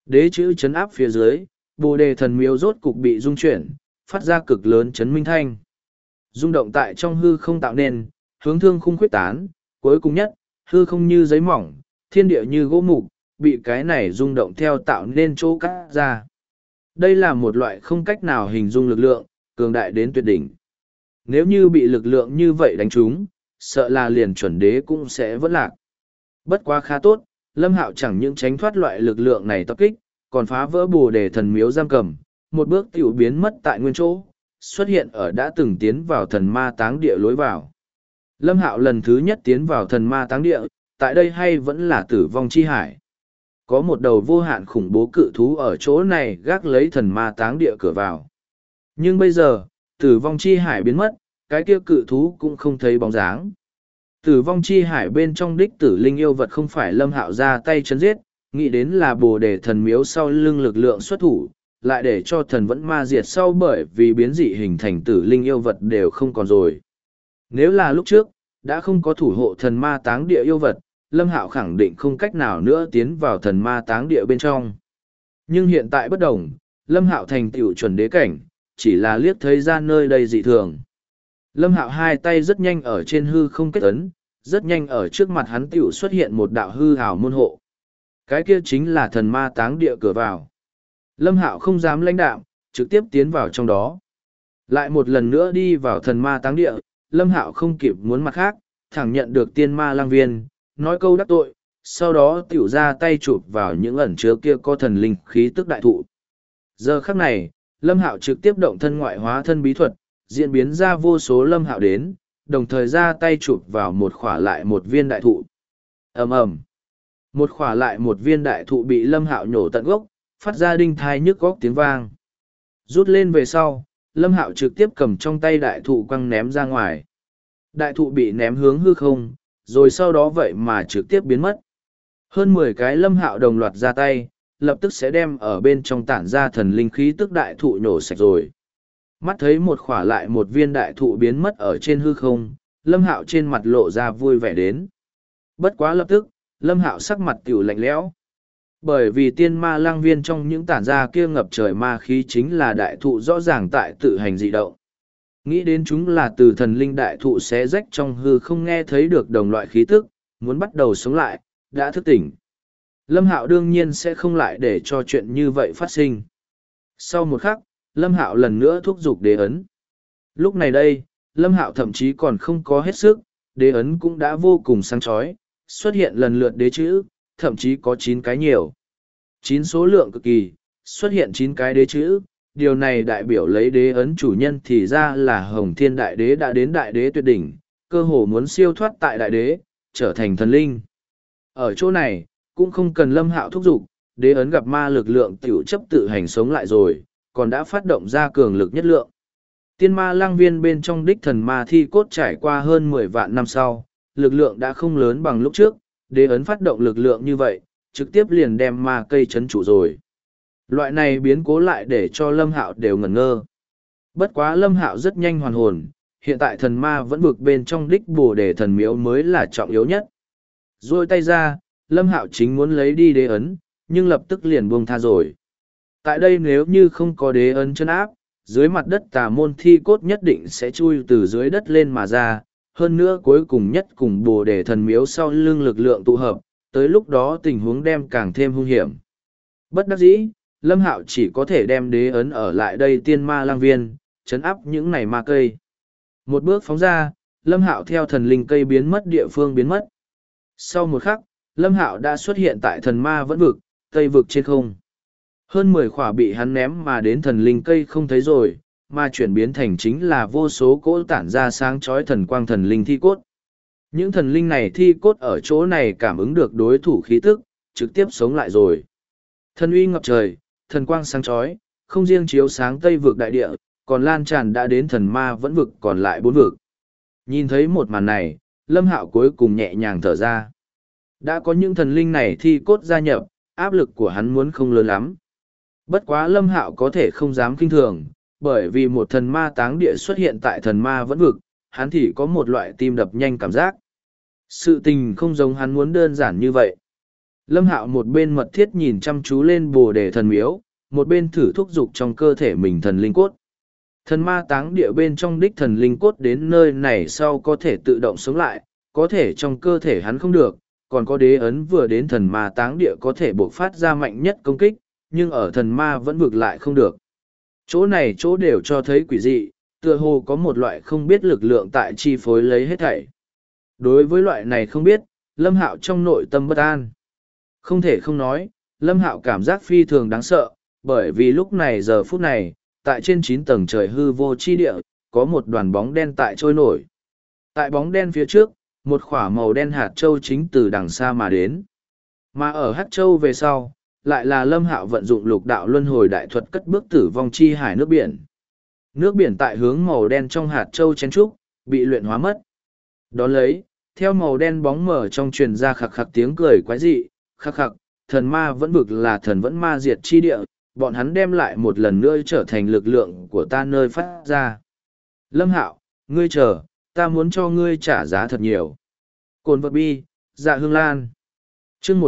Đế chữ chấn áp phía dưới, Bồ Đề thần miếu rốt cục bị rung chuyển, phát ra cực lớn chấn minh thanh. Rung động tại trong hư không tạo nên, hướng thương khung khuyết tán, cuối cùng nhất, hư không như giấy mỏng, thiên địa như gỗ mục, bị cái này rung động theo tạo nên chỗ cắt ra. Đây là một loại không cách nào hình dung lực lượng, cường đại đến tuyệt đỉnh. Nếu như bị lực lượng như vậy đánh trúng, sợ là liền chuẩn đế cũng sẽ vẫn lạc. Bất quá khá tốt, Lâm Hạo chẳng những tránh thoát loại lực lượng này tập kích, còn phá vỡ Bồ Đề thần miếu giam cầm, một bước tiểu biến mất tại nguyên chỗ, xuất hiện ở đã từng tiến vào thần ma táng địa lối vào. Lâm Hạo lần thứ nhất tiến vào thần ma táng địa, tại đây hay vẫn là tử vong chi hải. Có một đầu vô hạn khủng bố cự thú ở chỗ này gác lấy thần ma táng địa cửa vào. Nhưng bây giờ, tử vong chi hải biến mất, cái kia cự thú cũng không thấy bóng dáng. Tử vong chi hải bên trong đích tử linh yêu vật không phải Lâm Hạo ra tay chấn giết, nghĩ đến là Bồ Đề thần miếu sau lưng lực lượng xuất thủ, lại để cho thần vẫn ma diệt sau bởi vì biến dị hình thành tử linh yêu vật đều không còn rồi. Nếu là lúc trước, đã không có thủ hộ thần ma táng địa yêu vật, Lâm Hạo khẳng định không cách nào nữa tiến vào thần ma táng địa bên trong. Nhưng hiện tại bất đồng, Lâm Hạo thành tựu chuẩn đế cảnh, chỉ là liếc thấy ra nơi đây dị thường. Lâm Hạo hai tay rất nhanh ở trên hư không kết ấn, rất nhanh ở trước mặt hắn tựu xuất hiện một đạo hư hào môn hộ. Cái kia chính là thần ma táng địa cửa vào. Lâm Hạo không dám lãnh đạm, trực tiếp tiến vào trong đó. Lại một lần nữa đi vào thần ma táng địa, Lâm Hạo không kịp muốn mặt khác, thẳng nhận được tiên ma lang viên, nói câu đắc tội, sau đó tiểu ra tay chụp vào những ẩn chứa kia có thần linh khí tức đại thụ. Giờ khắc này, Lâm Hạo trực tiếp động thân ngoại hóa thân bí thuật, diễn biến ra vô số Lâm Hạo đến, đồng thời ra tay chụp vào một khỏa lại một viên đại thụ. Ầm ầm. Một khỏa lại một viên đại thụ bị Lâm Hạo nhổ tận gốc, phát ra đinh thai nhức góc tiếng vang. Rút lên về sau, Lâm Hạo trực tiếp cầm trong tay đại thụ quăng ném ra ngoài. Đại thụ bị ném hướng hư không, rồi sau đó vậy mà trực tiếp biến mất. Hơn 10 cái Lâm Hạo đồng loạt ra tay, lập tức sẽ đem ở bên trong tản ra thần linh khí tức đại thụ nhổ sạch rồi. Mắt thấy một khỏa lại một viên đại thụ biến mất ở trên hư không, Lâm Hạo trên mặt lộ ra vui vẻ đến. Bất quá lập tức, Lâm Hạo sắc mặt tiểu lạnh lẽo. Bởi vì tiên ma lang viên trong những tản ra kia ngập trời ma khí chính là đại thụ rõ ràng tại tự hành dị động. Nghĩ đến chúng là từ thần linh đại thụ xé rách trong hư không nghe thấy được đồng loại khí tức, muốn bắt đầu sống lại, đã thức tỉnh. Lâm Hạo đương nhiên sẽ không lại để cho chuyện như vậy phát sinh. Sau một khắc, Lâm Hạo lần nữa thúc giục đế ấn. Lúc này đây, Lâm Hạo thậm chí còn không có hết sức, đế ấn cũng đã vô cùng sáng chói, xuất hiện lần lượt đế chữ, thậm chí có 9 cái nhiều. 9 số lượng cực kỳ, xuất hiện 9 cái đế chữ, điều này đại biểu lấy đế ấn chủ nhân thì ra là Hồng Thiên Đại Đế đã đến Đại Đế tuyệt đỉnh, cơ hồ muốn siêu thoát tại Đại Đế, trở thành thần linh. Ở chỗ này, cũng không cần Lâm Hạo thúc giục, đế ấn gặp ma lực lượng tiểu chấp tự hành sống lại rồi, còn đã phát động ra cường lực nhất lượng. Tiên ma lang viên bên trong đích thần ma thi cốt trải qua hơn 10 vạn năm sau, lực lượng đã không lớn bằng lúc trước, đế ấn phát động lực lượng như vậy, trực tiếp liền đem ma cây chấn trụ rồi. Loại này biến cố lại để cho Lâm Hạo đều ngẩn ngơ. Bất quá Lâm Hạo rất nhanh hoàn hồn, hiện tại thần ma vẫn vực bên trong đích Bồ Đề thần miếu mới là trọng yếu nhất. Rồi tay ra, Lâm Hạo chính muốn lấy đi đế ấn, nhưng lập tức liền buông tha rồi. Tại đây nếu như không có đế ấn chân áp, dưới mặt đất tà môn thi cốt nhất định sẽ chui từ dưới đất lên mà ra, hơn nữa cuối cùng nhất cùng Bồ Đề thần miếu sau lưng lực lượng tụ hợp, tới lúc đó tình huống đem càng thêm hung hiểm. Bất đắc dĩ, Lâm Hạo chỉ có thể đem đế ấn ở lại đây tiên ma lang viên, chấn áp những này ma cây. Một bước phóng ra, Lâm Hạo theo thần linh cây biến mất địa phương biến mất. Sau một khắc, Lâm Hạo đã xuất hiện tại thần ma vẫn vực, tây vực trên không. Hơn 10 khỏa bị hắn ném mà đến thần linh cây không thấy rồi, mà chuyển biến thành chính là vô số cỗ tản ra sáng chói thần quang thần linh thi cốt. Những thần linh này thi cốt ở chỗ này cảm ứng được đối thủ khí tức, trực tiếp sống lại rồi. Thần uy ngập trời, thần quang sáng chói, không riêng chiếu sáng tây vực đại địa, còn lan tràn đã đến thần ma vẫn vực còn lại 4 vực. Nhìn thấy một màn này, Lâm Hạo cuối cùng nhẹ nhàng thở ra. Đã có những thần linh này thi cốt gia nhập, áp lực của hắn muốn không lớn lắm. Bất quá Lâm Hạo có thể không dám kinh thường, bởi vì một thần ma táng địa xuất hiện tại thần ma vẫn vực, hắn thì có một loại tim đập nhanh cảm giác. Sự tình không giống hắn muốn đơn giản như vậy. Lâm Hạo một bên mật thiết nhìn chăm chú lên bồ đề thần miếu, một bên thử thúc giục trong cơ thể mình thần linh cốt. Thần ma táng địa bên trong đích thần linh cốt đến nơi này sau có thể tự động sống lại, có thể trong cơ thể hắn không được, còn có đế ấn vừa đến thần ma táng địa có thể bộc phát ra mạnh nhất công kích, nhưng ở thần ma vẫn vực lại không được. Chỗ này chỗ đều cho thấy quỷ dị, tựa hồ có một loại không biết lực lượng tại chi phối lấy hết thảy. Đối với loại này không biết, Lâm Hạo trong nội tâm bất an. Không thể không nói, Lâm Hạo cảm giác phi thường đáng sợ, bởi vì lúc này giờ phút này, tại trên 9 tầng trời hư vô chi địa, có một đoàn bóng đen tại trôi nổi. Tại bóng đen phía trước, một khỏa màu đen hạt châu chính từ đằng xa mà đến. Mà ở hạt châu về sau, lại là Lâm Hạo vận dụng lục đạo luân hồi đại thuật cất bước tử vong chi hải nước biển. Nước biển tại hướng màu đen trong hạt châu chen trúc, bị luyện hóa mất. Đón lấy, theo màu đen bóng mở trong truyền ra khặc khặc tiếng cười quái dị, khặc khặc, thần ma vẫn vực là thần vẫn ma diệt chi địa, bọn hắn đem lại một lần nữa trở thành lực lượng của ta nơi phát ra. Lâm Hạo, ngươi chờ, ta muốn cho ngươi trả giá thật nhiều. Cồn vật bi, dạ hương lan. chương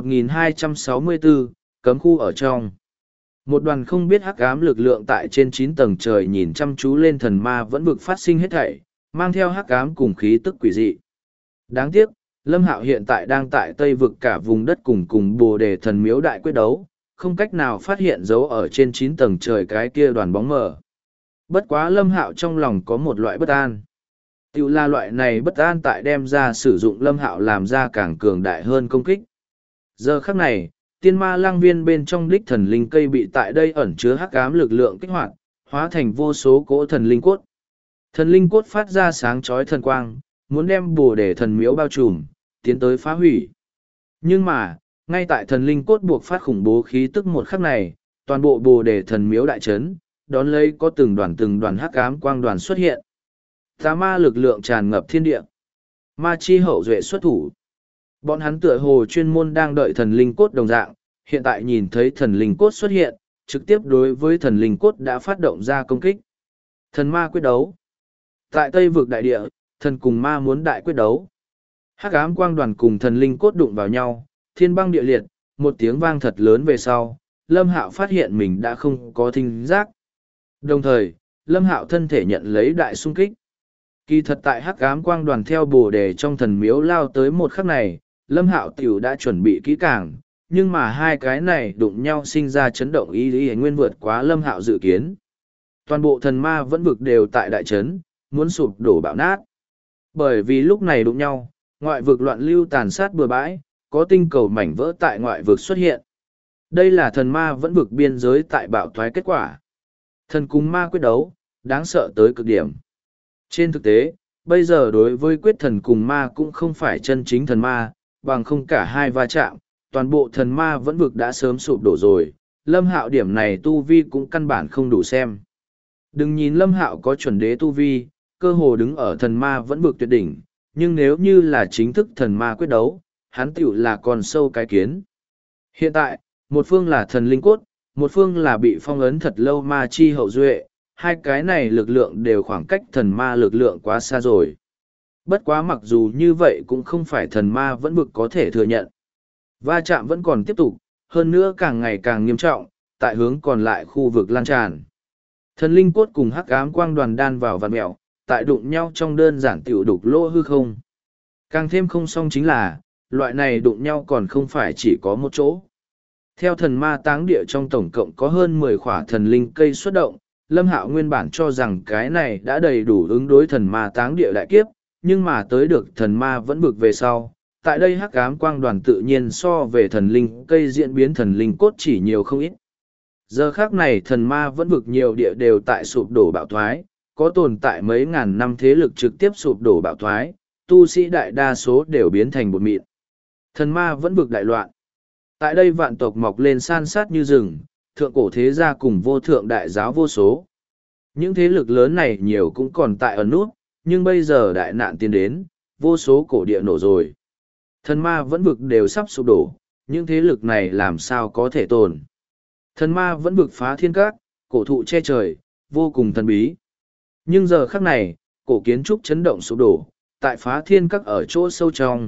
1264, cấm khu ở trong. Một đoàn không biết hắc ám lực lượng tại trên 9 tầng trời nhìn chăm chú lên thần ma vẫn vực phát sinh hết thảy, mang theo hắc ám cùng khí tức quỷ dị. Đáng tiếc, Lâm Hạo hiện tại đang tại Tây vực cả vùng đất cùng Bồ Đề thần miếu đại quyết đấu, không cách nào phát hiện dấu ở trên 9 tầng trời cái kia đoàn bóng mờ. Bất quá Lâm Hạo trong lòng có một loại bất an. Tiểu là loại này bất an tại đem ra sử dụng Lâm Hạo làm ra càng cường đại hơn công kích. Giờ khắc này, tiên ma lang viên bên trong đích thần linh cây bị tại đây ẩn chứa hắc ám lực lượng kích hoạt, hóa thành vô số cỗ thần linh cốt. Thần linh cốt phát ra sáng chói thần quang, muốn đem Bồ Đề thần miếu bao trùm, tiến tới phá hủy. Nhưng mà, ngay tại thần linh cốt buộc phát khủng bố khí tức một khắc này, toàn bộ Bồ Đề thần miếu đại trấn, đón lấy có từng đoàn hắc ám quang đoàn xuất hiện. Tà ma lực lượng tràn ngập thiên địa. Ma chi hậu duệ xuất thủ. Bọn hắn tựa hồ chuyên môn đang đợi thần linh cốt đồng dạng, hiện tại nhìn thấy thần linh cốt xuất hiện, trực tiếp đối với thần linh cốt đã phát động ra công kích. Thần ma quyết đấu. Tại Tây vực đại địa, thần cùng ma muốn đại quyết đấu. Hắc ám quang đoàn cùng thần linh cốt đụng vào nhau, thiên băng địa liệt, một tiếng vang thật lớn về sau, Lâm Hạo phát hiện mình đã không có thính giác. Đồng thời, Lâm Hạo thân thể nhận lấy đại xung kích. Kỳ thật tại hắc ám quang đoàn theo Bồ Đề trong thần miếu lao tới một khắc này, Lâm Hạo tiểu đã chuẩn bị kỹ càng, nhưng mà hai cái này đụng nhau sinh ra chấn động ý lý nguyên vượt quá Lâm Hạo dự kiến. Toàn bộ thần ma vẫn vực đều tại đại trấn, muốn sụp đổ bạo nát. Bởi vì lúc này đụng nhau, ngoại vực loạn lưu tàn sát bừa bãi, có tinh cầu mảnh vỡ tại ngoại vực xuất hiện. Đây là thần ma vẫn vực biên giới tại bạo thoái kết quả. Thần cùng ma quyết đấu, đáng sợ tới cực điểm. Trên thực tế, bây giờ đối với quyết thần cùng ma cũng không phải chân chính thần ma, bằng không cả hai va chạm, toàn bộ thần ma vẫn vực đã sớm sụp đổ rồi, Lâm Hạo điểm này tu vi cũng căn bản không đủ xem. Đừng nhìn Lâm Hạo có chuẩn đế tu vi, cơ hồ đứng ở thần ma vẫn vực tuyệt đỉnh, nhưng nếu như là chính thức thần ma quyết đấu, hắn tiểu là con sâu cái kiến. Hiện tại, một phương là thần linh cốt, một phương là bị phong ấn thật lâu ma chi hậu duệ, hai cái này lực lượng đều khoảng cách thần ma lực lượng quá xa rồi. Bất quá mặc dù như vậy cũng không phải thần ma vẫn vực có thể thừa nhận. Va chạm vẫn còn tiếp tục, hơn nữa càng ngày càng nghiêm trọng, tại hướng còn lại khu vực lan tràn. Thần linh cốt cùng hắc ám quang đoàn đan vào vạt mẹo, tại đụng nhau trong đơn giản tiểu đục lỗ hư không. Càng thêm không xong chính là, loại này đụng nhau còn không phải chỉ có một chỗ. Theo thần ma táng địa trong tổng cộng có hơn 10 khỏa thần linh cây xuất động, Lâm Hạo nguyên bản cho rằng cái này đã đầy đủ ứng đối thần ma táng địa đại kiếp, nhưng mà tới được thần ma vẫn bực về sau. Tại đây hắc ám quang đoàn tự nhiên so về thần linh cây diễn biến thần linh cốt chỉ nhiều không ít. Giờ khác này thần ma vẫn vực nhiều địa đều tại sụp đổ bạo thoái, có tồn tại mấy ngàn năm thế lực trực tiếp sụp đổ bạo thoái, tu sĩ đại đa số đều biến thành bột mịn. Thần ma vẫn vực đại loạn. Tại đây vạn tộc mọc lên san sát như rừng, thượng cổ thế gia cùng vô thượng đại giáo vô số. Những thế lực lớn này nhiều cũng còn tại ẩn nút, nhưng bây giờ đại nạn tiến đến, vô số cổ địa nổ rồi. Thần ma vẫn vực đều sắp sụp đổ, những thế lực này làm sao có thể tồn. Thần ma vẫn vực phá thiên các, cổ thụ che trời, vô cùng thần bí. Nhưng giờ khắc này, cổ kiến trúc chấn động sụp đổ, tại phá thiên các ở chỗ sâu trong,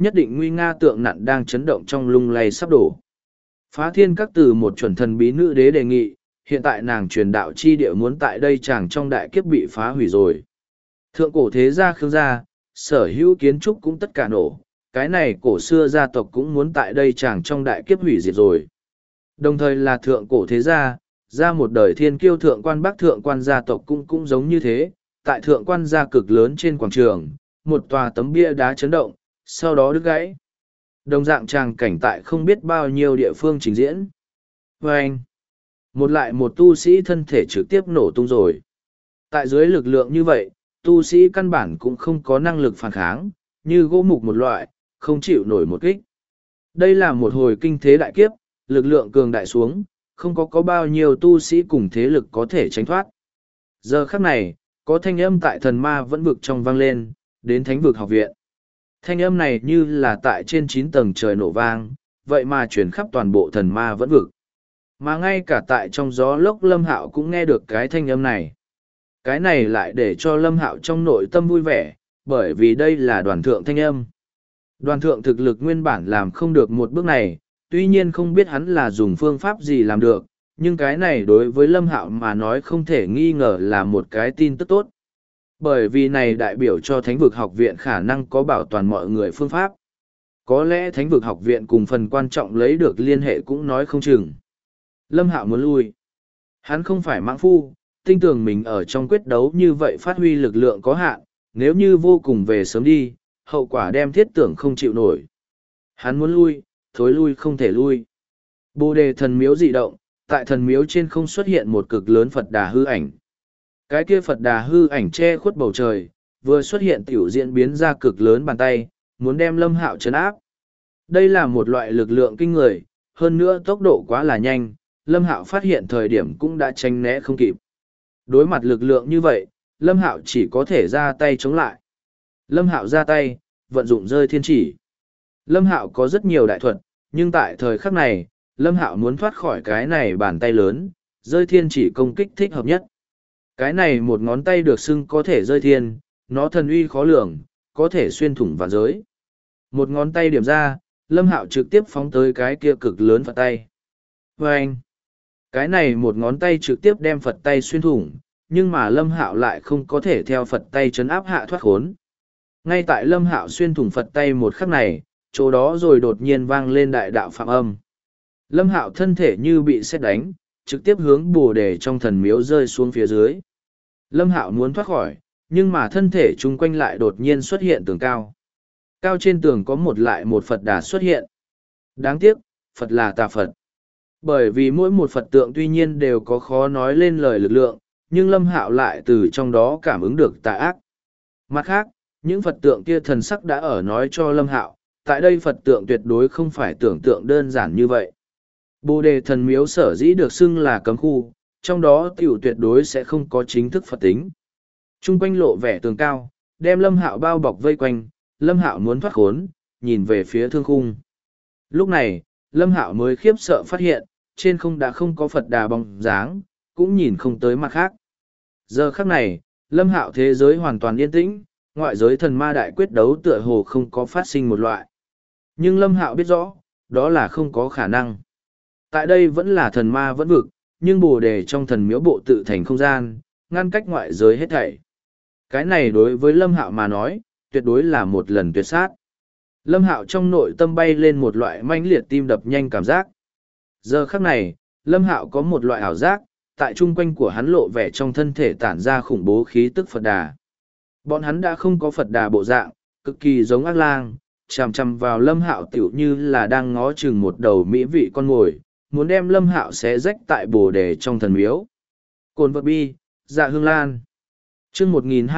nhất định nguy nga tượng nặn đang chấn động trong lung lay sắp đổ. Phá thiên các từ một chuẩn thần bí nữ đế đề nghị, hiện tại nàng truyền đạo chi địa muốn tại đây chàng trong đại kiếp bị phá hủy rồi. Thượng cổ thế gia Khương gia, sở hữu kiến trúc cũng tất cả nổ, cái này cổ xưa gia tộc cũng muốn tại đây chàng trong đại kiếp hủy diệt rồi. Đồng thời là thượng cổ thế gia, ra một đời thiên kiêu thượng quan bắc thượng quan gia tộc cũng giống như thế, tại thượng quan gia cực lớn trên quảng trường, một tòa tấm bia đá chấn động, sau đó đứt gãy. Đồng dạng tràng cảnh tại không biết bao nhiêu địa phương trình diễn. Và anh, một lại một tu sĩ thân thể trực tiếp nổ tung rồi. Tại dưới lực lượng như vậy, tu sĩ căn bản cũng không có năng lực phản kháng, như gỗ mục một loại, không chịu nổi một kích. Đây là một hồi kinh thế đại kiếp, lực lượng cường đại xuống, không có bao nhiêu tu sĩ cùng thế lực có thể tránh thoát. Giờ khắc này, có thanh âm tại thần ma vẫn vực trong vang lên, đến thánh vực học viện. Thanh âm này như là tại trên 9 tầng trời nổ vang, vậy mà chuyển khắp toàn bộ thần ma vẫn vực. Mà ngay cả tại trong gió lốc Lâm Hạo cũng nghe được cái thanh âm này. Cái này lại để cho Lâm Hạo trong nội tâm vui vẻ, bởi vì đây là đoàn thượng thanh âm. Đoàn thượng thực lực nguyên bản làm không được một bước này, tuy nhiên không biết hắn là dùng phương pháp gì làm được, nhưng cái này đối với Lâm Hạo mà nói không thể nghi ngờ là một cái tin tức tốt. Bởi vì này đại biểu cho Thánh vực học viện khả năng có bảo toàn mọi người phương pháp. Có lẽ Thánh vực học viện cùng phần quan trọng lấy được liên hệ cũng nói không chừng. Lâm Hạo muốn lui. Hắn không phải mãng phu, tin tưởng mình ở trong quyết đấu như vậy phát huy lực lượng có hạn, nếu như vô cùng về sớm đi, hậu quả đem thiết tưởng không chịu nổi. Hắn muốn lui, thối lui không thể lui. Bồ đề thần miếu dị động, tại thần miếu trên không xuất hiện một cực lớn Phật Đà hư ảnh. Cái kia Phật Đà hư ảnh che khuất bầu trời, vừa xuất hiện tiểu diễn biến ra cực lớn bàn tay, muốn đem Lâm Hạo trấn áp. Đây là một loại lực lượng kinh người, hơn nữa tốc độ quá là nhanh, Lâm Hạo phát hiện thời điểm cũng đã tránh né không kịp. Đối mặt lực lượng như vậy, Lâm Hạo chỉ có thể ra tay chống lại. Lâm Hạo ra tay, vận dụng rơi thiên chỉ. Lâm Hạo có rất nhiều đại thuật, nhưng tại thời khắc này, Lâm Hạo muốn thoát khỏi cái này bàn tay lớn, rơi thiên chỉ công kích thích hợp nhất. Cái này một ngón tay được xưng có thể rơi thiên, nó thần uy khó lường, có thể xuyên thủng vạn giới. Một ngón tay điểm ra, Lâm Hạo trực tiếp phóng tới cái kia cực lớn Phật tay. Và anh, cái này một ngón tay trực tiếp đem Phật tay xuyên thủng, nhưng mà Lâm Hạo lại không có thể theo Phật tay trấn áp hạ thoát khốn. Ngay tại Lâm Hạo xuyên thủng Phật tay một khắc này, chỗ đó rồi đột nhiên vang lên đại đạo phạm âm. Lâm Hạo thân thể như bị sét đánh, trực tiếp hướng Bồ Đề trong thần miếu rơi xuống phía dưới. Lâm Hạo muốn thoát khỏi, nhưng mà thân thể chung quanh lại đột nhiên xuất hiện tường cao. Cao trên tường có một lại một Phật Đà xuất hiện. Đáng tiếc, Phật là tà Phật. Bởi vì mỗi một Phật tượng tuy nhiên đều có khó nói lên lời lực lượng, nhưng Lâm Hạo lại từ trong đó cảm ứng được tà ác. Mặt khác, những Phật tượng kia thần sắc đã ở nói cho Lâm Hạo, tại đây Phật tượng tuyệt đối không phải tưởng tượng đơn giản như vậy. Bồ Đề thần miếu sở dĩ được xưng là cấm khu, trong đó tiểu tuyệt đối sẽ không có chính thức Phật tính. Trung quanh lộ vẻ tường cao, đem Lâm Hạo bao bọc vây quanh, Lâm Hạo muốn thoát khốn, nhìn về phía thương khung. Lúc này, Lâm Hạo mới khiếp sợ phát hiện, trên không đã không có Phật Đà bóng dáng, cũng nhìn không tới mặt khác. Giờ khắc này, Lâm Hạo thế giới hoàn toàn yên tĩnh, ngoại giới thần ma đại quyết đấu tựa hồ không có phát sinh một loại. Nhưng Lâm Hạo biết rõ, đó là không có khả năng. Tại đây vẫn là thần ma vẫn vực, nhưng Bồ Đề trong thần miếu bộ tự thành không gian, ngăn cách ngoại giới hết thảy. Cái này đối với Lâm Hạo mà nói, tuyệt đối là một lần tuyệt sát. Lâm Hạo trong nội tâm bay lên một loại mãnh liệt tim đập nhanh cảm giác. Giờ khắc này, Lâm Hạo có một loại ảo giác, tại trung quanh của hắn lộ vẻ trong thân thể tản ra khủng bố khí tức Phật Đà. Bọn hắn đã không có Phật Đà bộ dạng, cực kỳ giống ác lang, chằm chằm vào Lâm Hạo tiểu như là đang ngó chừng một đầu mỹ vị con mồi, muốn đem Lâm Hạo xé rách tại Bồ Đề trong thần miếu. Cồn vật bi, dạ hương lan. Chương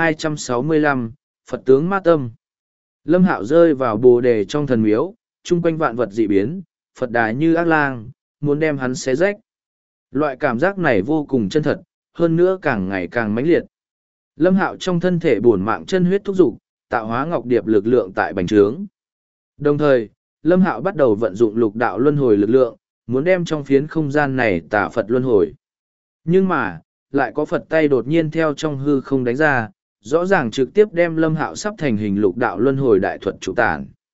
1265, Phật tướng ma tâm. Lâm Hạo rơi vào Bồ Đề trong thần miếu, chung quanh vạn vật dị biến, Phật Đà như ác lang, muốn đem hắn xé rách. Loại cảm giác này vô cùng chân thật, hơn nữa càng ngày càng mãnh liệt. Lâm Hạo trong thân thể bổn mạng chân huyết thúc dục, tạo hóa ngọc điệp lực lượng tại bành trướng. Đồng thời, Lâm Hạo bắt đầu vận dụng lục đạo luân hồi lực lượng, muốn đem trong phiến không gian này tả Phật luân hồi. Nhưng mà, lại có Phật tay đột nhiên theo trong hư không đánh ra, rõ ràng trực tiếp đem Lâm Hạo sắp thành hình lục đạo luân hồi đại thuật trụ tản.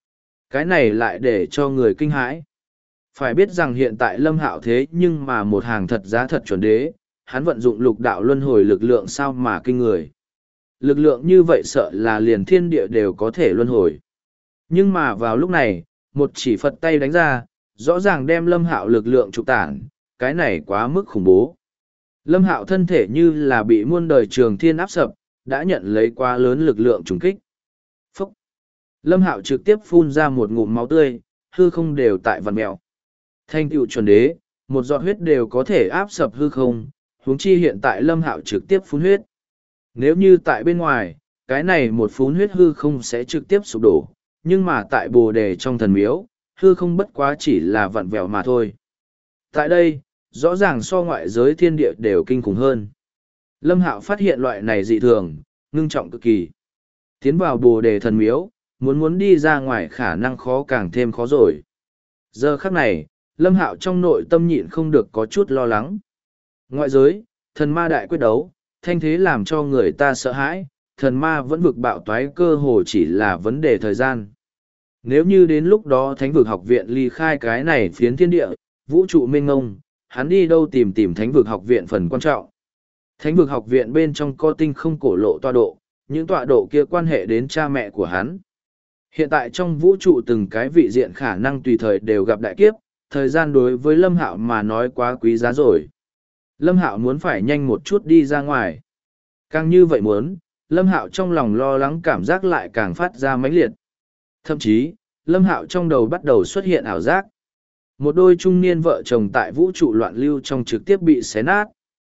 Cái này lại để cho người kinh hãi. Phải biết rằng hiện tại Lâm Hạo thế nhưng mà một hàng thật giá thật chuẩn đế, hắn vận dụng lục đạo luân hồi lực lượng sao mà kinh người. Lực lượng như vậy sợ là liền thiên địa đều có thể luân hồi. Nhưng mà vào lúc này, một chỉ Phật tay đánh ra, rõ ràng đem Lâm Hạo lực lượng trục tản, cái này quá mức khủng bố. Lâm Hạo thân thể như là bị muôn đời trường thiên áp sập, đã nhận lấy quá lớn lực lượng trùng kích. Phúc! Lâm Hạo trực tiếp phun ra một ngụm máu tươi, hư không đều tại vằn mèo. Thành tựu chuẩn đế, một giọt huyết đều có thể áp sập hư không, huống chi hiện tại Lâm Hạo trực tiếp phun huyết. Nếu như tại bên ngoài, cái này một phun huyết hư không sẽ trực tiếp sụp đổ, nhưng mà tại Bồ Đề trong thần miếu, hư không bất quá chỉ là vặn vẹo mà thôi. Tại đây, rõ ràng so ngoại giới thiên địa đều kinh khủng hơn. Lâm Hạo phát hiện loại này dị thường, ngưng trọng cực kỳ. Tiến vào Bồ Đề thần miếu, muốn đi ra ngoài khả năng khó càng thêm khó rồi. Giờ khắc này, Lâm Hạo trong nội tâm nhịn không được có chút lo lắng. Ngoại giới, thần ma đại quyết đấu, thanh thế làm cho người ta sợ hãi, thần ma vẫn vực bạo toái cơ hồ chỉ là vấn đề thời gian. Nếu như đến lúc đó thánh vực học viện ly khai cái này phiến thiên địa, vũ trụ mênh ngông, hắn đi đâu tìm thánh vực học viện phần quan trọng. Thánh vực học viện bên trong có tinh không cổ lộ tọa độ, những tọa độ kia quan hệ đến cha mẹ của hắn. Hiện tại trong vũ trụ từng cái vị diện khả năng tùy thời đều gặp đại kiếp, thời gian đối với Lâm Hạo mà nói quá quý giá rồi. Lâm Hạo muốn phải nhanh một chút đi ra ngoài. Càng như vậy muốn, Lâm Hạo trong lòng lo lắng cảm giác lại càng phát ra mãnh liệt. Thậm chí, Lâm Hạo trong đầu bắt đầu xuất hiện ảo giác. Một đôi trung niên vợ chồng tại vũ trụ loạn lưu trong trực tiếp bị xé nát.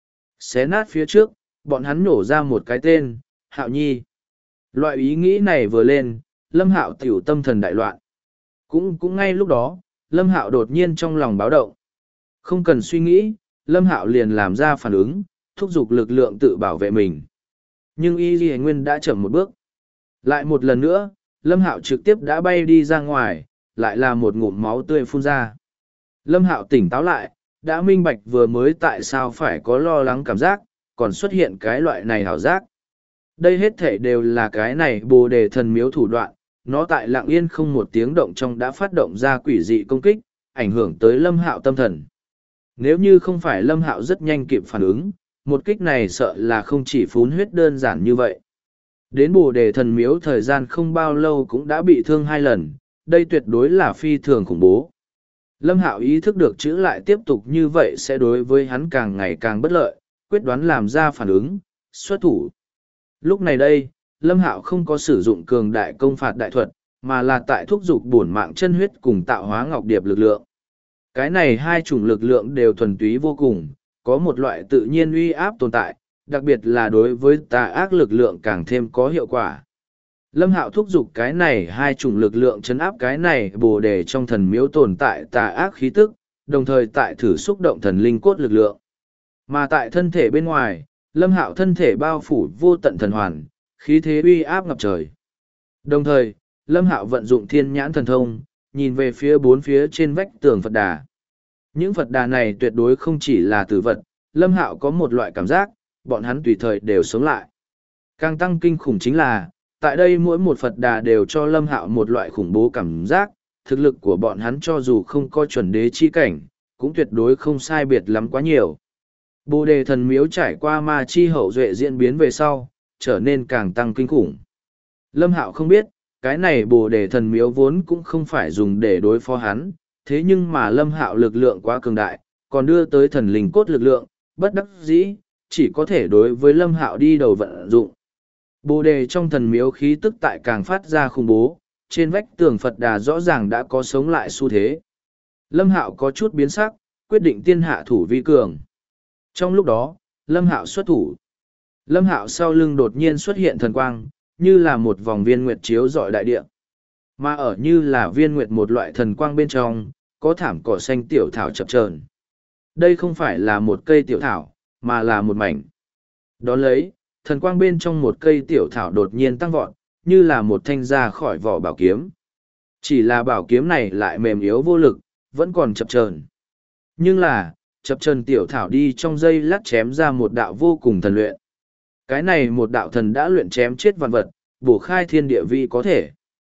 Xé nát phía trước, bọn hắn nổ ra một cái tên, Hạo Nhi. Loại ý nghĩ này vừa lên, Lâm Hạo tiểu tâm thần đại loạn. Cũng ngay lúc đó, Lâm Hạo đột nhiên trong lòng báo động. Không cần suy nghĩ, Lâm Hạo liền làm ra phản ứng, thúc giục lực lượng tự bảo vệ mình. Nhưng Y Ghi Nguyên đã chậm một bước. Lại một lần nữa, Lâm Hạo trực tiếp đã bay đi ra ngoài, lại là một ngụm máu tươi phun ra. Lâm Hạo tỉnh táo lại, đã minh bạch vừa mới tại sao phải có lo lắng cảm giác, còn xuất hiện cái loại này hảo giác. Đây hết thể đều là cái này Bồ Đề thần miếu thủ đoạn, nó tại lặng yên không một tiếng động trong đã phát động ra quỷ dị công kích, ảnh hưởng tới Lâm Hạo tâm thần. Nếu như không phải Lâm Hạo rất nhanh kịp phản ứng, một kích này sợ là không chỉ phún huyết đơn giản như vậy. Đến Bồ Đề thần miếu thời gian không bao lâu cũng đã bị thương 2 lần, đây tuyệt đối là phi thường khủng bố. Lâm Hạo ý thức được chữ lại tiếp tục như vậy sẽ đối với hắn càng ngày càng bất lợi, quyết đoán làm ra phản ứng, xuất thủ. Lúc này đây, Lâm Hạo không có sử dụng cường đại công phạt đại thuật, mà là tại thúc giục bổn mạng chân huyết cùng tạo hóa ngọc điệp lực lượng. Cái này hai chủng lực lượng đều thuần túy vô cùng, có một loại tự nhiên uy áp tồn tại, đặc biệt là đối với tà ác lực lượng càng thêm có hiệu quả. Lâm Hạo thúc giục cái này hai chủng lực lượng chấn áp cái này Bồ Đề trong thần miếu tồn tại tà ác khí tức, đồng thời tại thử xúc động thần linh cốt lực lượng. Mà tại thân thể bên ngoài, Lâm Hạo thân thể bao phủ vô tận thần hoàn, khí thế uy áp ngập trời. Đồng thời, Lâm Hạo vận dụng thiên nhãn thần thông, nhìn về phía bốn phía trên vách tường Phật Đà. Những Phật Đà này tuyệt đối không chỉ là tử vật, Lâm Hạo có một loại cảm giác, bọn hắn tùy thời đều sống lại. Càng tăng kinh khủng chính là, tại đây mỗi một Phật Đà đều cho Lâm Hạo một loại khủng bố cảm giác, thực lực của bọn hắn cho dù không có chuẩn đế chi cảnh, cũng tuyệt đối không sai biệt lắm quá nhiều. Bồ Đề thần miếu trải qua ma chi hậu duệ diễn biến về sau, trở nên càng tăng kinh khủng. Lâm Hạo không biết, cái này Bồ Đề thần miếu vốn cũng không phải dùng để đối phó hắn, thế nhưng mà Lâm Hạo lực lượng quá cường đại, còn đưa tới thần linh cốt lực lượng, bất đắc dĩ, chỉ có thể đối với Lâm Hạo đi đầu vận dụng. Bồ Đề trong thần miếu khí tức tại càng phát ra khủng bố, trên vách tường Phật Đà rõ ràng đã có sống lại xu thế. Lâm Hạo có chút biến sắc, quyết định tiên hạ thủ vi cường. Trong lúc đó, Lâm Hạo xuất thủ. Lâm Hạo sau lưng đột nhiên xuất hiện thần quang, như là một vòng viên nguyệt chiếu rọi đại địa. Mà ở như là viên nguyệt một loại thần quang bên trong, có thảm cỏ xanh tiểu thảo chập chờn. Đây không phải là một cây tiểu thảo, mà là một mảnh. Đón lấy, thần quang bên trong một cây tiểu thảo đột nhiên tăng vọt, như là một thanh ra khỏi vỏ bảo kiếm. Chỉ là bảo kiếm này lại mềm yếu vô lực, vẫn còn chập chờn. Nhưng là, chập chờn tiểu thảo đi trong dây lát chém ra một đạo vô cùng thần luyện. Cái này một đạo thần đã luyện chém chết vạn vật, bổ khai thiên địa vi có thể.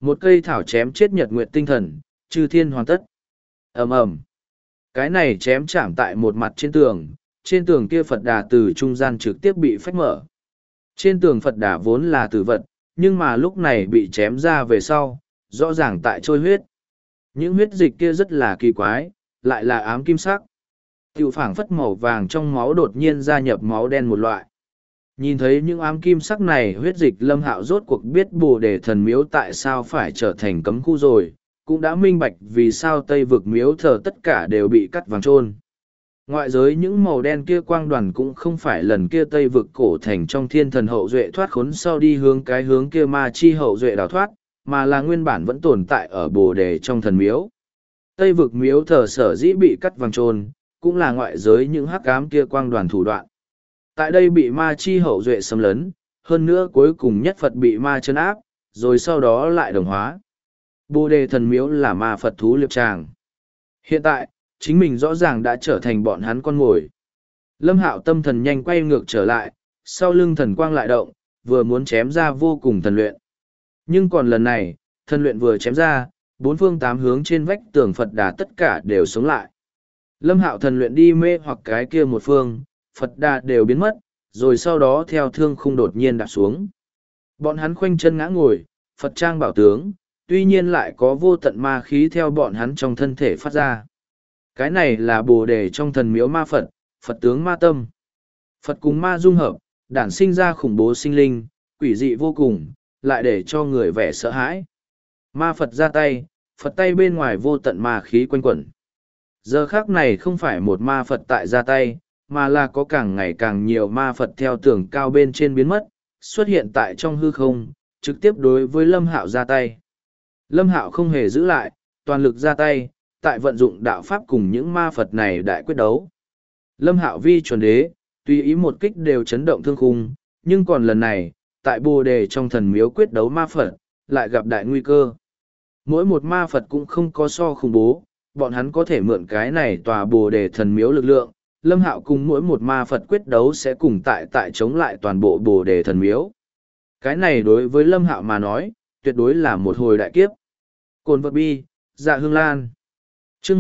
Một cây thảo chém chết nhật nguyệt tinh thần, chư thiên hoàn tất. Ầm ầm. Cái này chém chạm tại một mặt trên tường kia Phật Đà từ trung gian trực tiếp bị phách mở. Trên tường Phật Đà vốn là tử vật, nhưng mà lúc này bị chém ra về sau, rõ ràng tại trôi huyết. Những huyết dịch kia rất là kỳ quái, lại là ám kim sắc. Tiểu phảng phất màu vàng trong máu đột nhiên gia nhập máu đen một loại. Nhìn thấy những ám kim sắc này huyết dịch, Lâm Hạo rốt cuộc biết Bồ Đề Thần Miếu tại sao phải trở thành cấm khu rồi, cũng đã minh bạch vì sao Tây vực miếu thờ tất cả đều bị cắt vàng chôn. Ngoại giới những màu đen kia quang đoàn cũng không phải lần kia Tây vực cổ thành trong thiên thần hậu duệ thoát khốn sau đi hướng cái hướng kia ma chi hậu duệ đào thoát, mà là nguyên bản vẫn tồn tại ở Bồ Đề trong thần miếu. Tây vực miếu thờ sở dĩ bị cắt vàng chôn, cũng là ngoại giới những hắc ám kia quang đoàn thủ đoạn. Tại đây bị ma chi hậu duệ xâm lấn, hơn nữa cuối cùng nhất Phật bị ma chân áp, rồi sau đó lại đồng hóa. Bồ Đề thần miếu là ma Phật thú liệp tràng. Hiện tại, chính mình rõ ràng đã trở thành bọn hắn con mồi. Lâm Hạo tâm thần nhanh quay ngược trở lại, sau lưng thần quang lại động, vừa muốn chém ra vô cùng thần luyện. Nhưng còn lần này, thần luyện vừa chém ra, bốn phương tám hướng trên vách tường Phật Đà tất cả đều sống lại. Lâm Hạo thần luyện đi mê hoặc cái kia một phương, Phật Đà đều biến mất, rồi sau đó theo thương khung đột nhiên đạp xuống. Bọn hắn khoanh chân ngã ngồi, Phật trang bảo tướng, tuy nhiên lại có vô tận ma khí theo bọn hắn trong thân thể phát ra. Cái này là Bồ Đề trong thần miếu ma Phật, Phật tướng ma tâm. Phật cùng ma dung hợp, đản sinh ra khủng bố sinh linh, quỷ dị vô cùng, lại để cho người vẻ sợ hãi. Ma Phật ra tay, Phật tay bên ngoài vô tận ma khí quanh quẩn. Giờ khác này không phải một ma Phật tại ra tay, mà là có càng ngày càng nhiều ma Phật theo tường cao bên trên biến mất, xuất hiện tại trong hư không, trực tiếp đối với Lâm Hạo ra tay. Lâm Hạo không hề giữ lại, toàn lực ra tay, tại vận dụng đạo pháp cùng những ma Phật này đại quyết đấu. Lâm Hạo vi chuẩn đế, tùy ý một kích đều chấn động thương khung, nhưng còn lần này, tại Bồ Đề trong thần miếu quyết đấu ma Phật, lại gặp đại nguy cơ. Mỗi một ma Phật cũng không có so khủng bố, bọn hắn có thể mượn cái này tòa Bồ Đề thần miếu lực lượng. Lâm Hạo cùng mỗi một ma Phật quyết đấu sẽ cùng tại chống lại toàn bộ Bồ Đề thần miếu. Cái này đối với Lâm Hạo mà nói, tuyệt đối là một hồi đại kiếp. Cồn vật bi, Dạ Hương Lan. Chương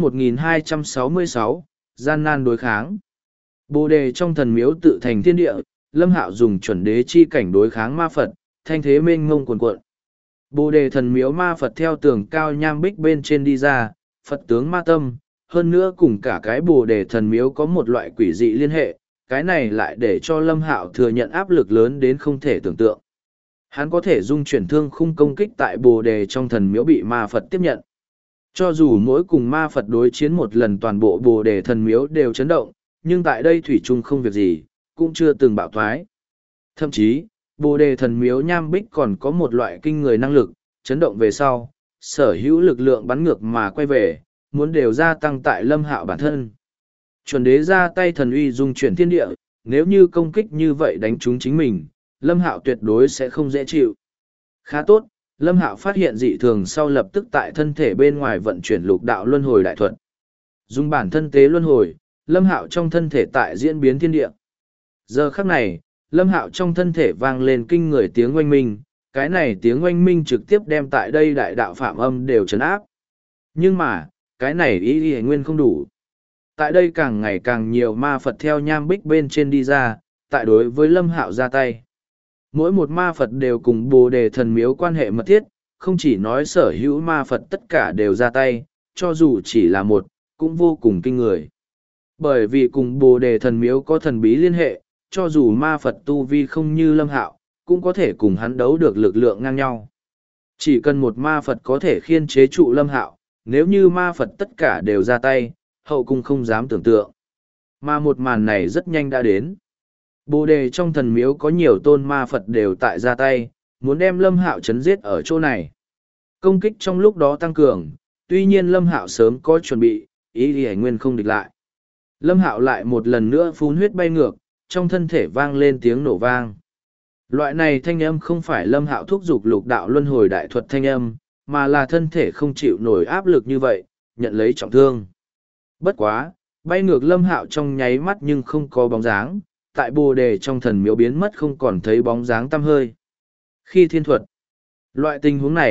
1266, gian nan đối kháng. Bồ Đề trong thần miếu tự thành thiên địa, Lâm Hạo dùng chuẩn đế chi cảnh đối kháng ma Phật, thanh thế mênh mông cuồn cuộn. Bồ Đề thần miếu ma Phật theo tường cao nham bích bên trên đi ra, Phật tướng ma tâm, hơn nữa cùng cả cái Bồ Đề thần miếu có một loại quỷ dị liên hệ, cái này lại để cho Lâm Hạo thừa nhận áp lực lớn đến không thể tưởng tượng. Hắn có thể dung chuyển thương khung công kích tại Bồ Đề trong thần miếu bị ma Phật tiếp nhận. Cho dù mỗi cùng ma Phật đối chiến một lần toàn bộ Bồ Đề thần miếu đều chấn động, nhưng tại đây thủy chung không việc gì, cũng chưa từng bạo thoái. Thậm chí, Bồ Đề thần miếu nham bích còn có một loại kinh người năng lực, chấn động về sau, sở hữu lực lượng bắn ngược mà quay về, muốn đều gia tăng tại Lâm Hạo bản thân. Chuẩn đế ra tay thần uy dung chuyển thiên địa, nếu như công kích như vậy đánh trúng chính mình, Lâm Hạo tuyệt đối sẽ không dễ chịu. Khá tốt, Lâm Hạo phát hiện dị thường sau lập tức tại thân thể bên ngoài vận chuyển lục đạo luân hồi đại thuật. Dùng bản thân tế luân hồi, Lâm Hạo trong thân thể tại diễn biến thiên địa. Giờ khắc này, Lâm Hạo trong thân thể vang lên kinh người tiếng oanh minh, cái này tiếng oanh minh trực tiếp đem tại đây đại đạo phạm âm đều trấn áp. Nhưng mà, cái này ý nguyên không đủ. Tại đây càng ngày càng nhiều ma Phật theo nham bích bên trên đi ra, tại đối với Lâm Hạo ra tay. Mỗi một ma Phật đều cùng Bồ Đề thần miếu quan hệ mật thiết, không chỉ nói sở hữu ma Phật tất cả đều ra tay, cho dù chỉ là một, cũng vô cùng kinh người. Bởi vì cùng Bồ Đề thần miếu có thần bí liên hệ, cho dù ma Phật tu vi không như Lâm Hạo, cũng có thể cùng hắn đấu được lực lượng ngang nhau. Chỉ cần một ma Phật có thể khiên chế trụ Lâm Hạo, nếu như ma Phật tất cả đều ra tay, hậu cung không dám tưởng tượng. Mà một màn này rất nhanh đã đến. Bồ Đề trong thần miếu có nhiều tôn ma Phật đều tại ra tay, muốn đem Lâm Hạo chấn giết ở chỗ này. Công kích trong lúc đó tăng cường, tuy nhiên Lâm Hạo sớm có chuẩn bị, ý thì nguyên không địch lại. Lâm Hạo lại một lần nữa phun huyết bay ngược, trong thân thể vang lên tiếng nổ vang. Loại này thanh âm không phải Lâm Hạo thúc giục lục đạo luân hồi đại thuật thanh âm, mà là thân thể không chịu nổi áp lực như vậy, nhận lấy trọng thương. Bất quá, bay ngược Lâm Hạo trong nháy mắt nhưng không có bóng dáng, tại Bồ Đề trong thần miếu biến mất không còn thấy bóng dáng tăm hơi. Khi thiên thuật, loại tình huống này,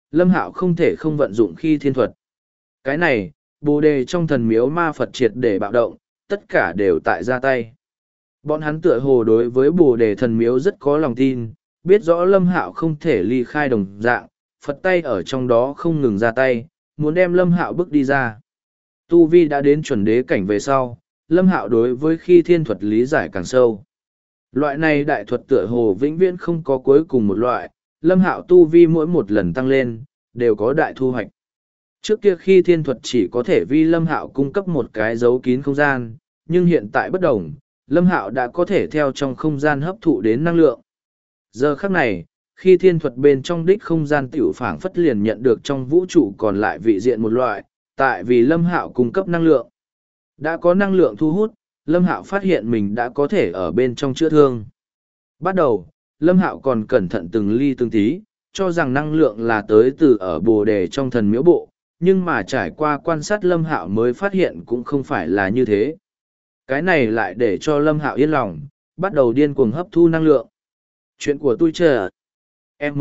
Lâm Hạo không thể không vận dụng khi thiên thuật. Cái này, bồ đề trong thần miếu ma Phật triệt để bạo động, tất cả đều tại ra tay. Bọn hắn tựa hồ đối với bồ đề thần miếu rất có lòng tin, biết rõ Lâm Hạo không thể ly khai đồng dạng, Phật tay ở trong đó không ngừng ra tay, muốn đem Lâm Hạo bước đi ra. Tu Vi đã đến chuẩn đế cảnh về sau, Lâm Hạo đối với khi thiên thuật lý giải càng sâu. Loại này đại thuật tựa hồ vĩnh viễn không có cuối cùng một loại, Lâm Hạo tu vi mỗi một lần tăng lên, đều có đại thu hoạch. Trước kia khi thiên thuật chỉ có thể vi Lâm Hạo cung cấp một cái dấu kín không gian, nhưng hiện tại bất đồng, Lâm Hạo đã có thể theo trong không gian hấp thụ đến năng lượng. Giờ khắc này, khi thiên thuật bên trong đích không gian tiểu phảng phất liền nhận được trong vũ trụ còn lại vị diện một loại, tại vì Lâm Hạo cung cấp năng lượng. Đã có năng lượng thu hút, Lâm Hạo phát hiện mình đã có thể ở bên trong chữa thương. Bắt đầu, Lâm Hạo còn cẩn thận từng ly từng tí, cho rằng năng lượng là tới từ ở bồ đề trong thần miếu bộ, nhưng mà trải qua quan sát Lâm Hạo mới phát hiện cũng không phải là như thế. Cái này lại để cho Lâm Hạo yên lòng, bắt đầu điên cuồng hấp thu năng lượng. Chuyện của tôi chờ. M.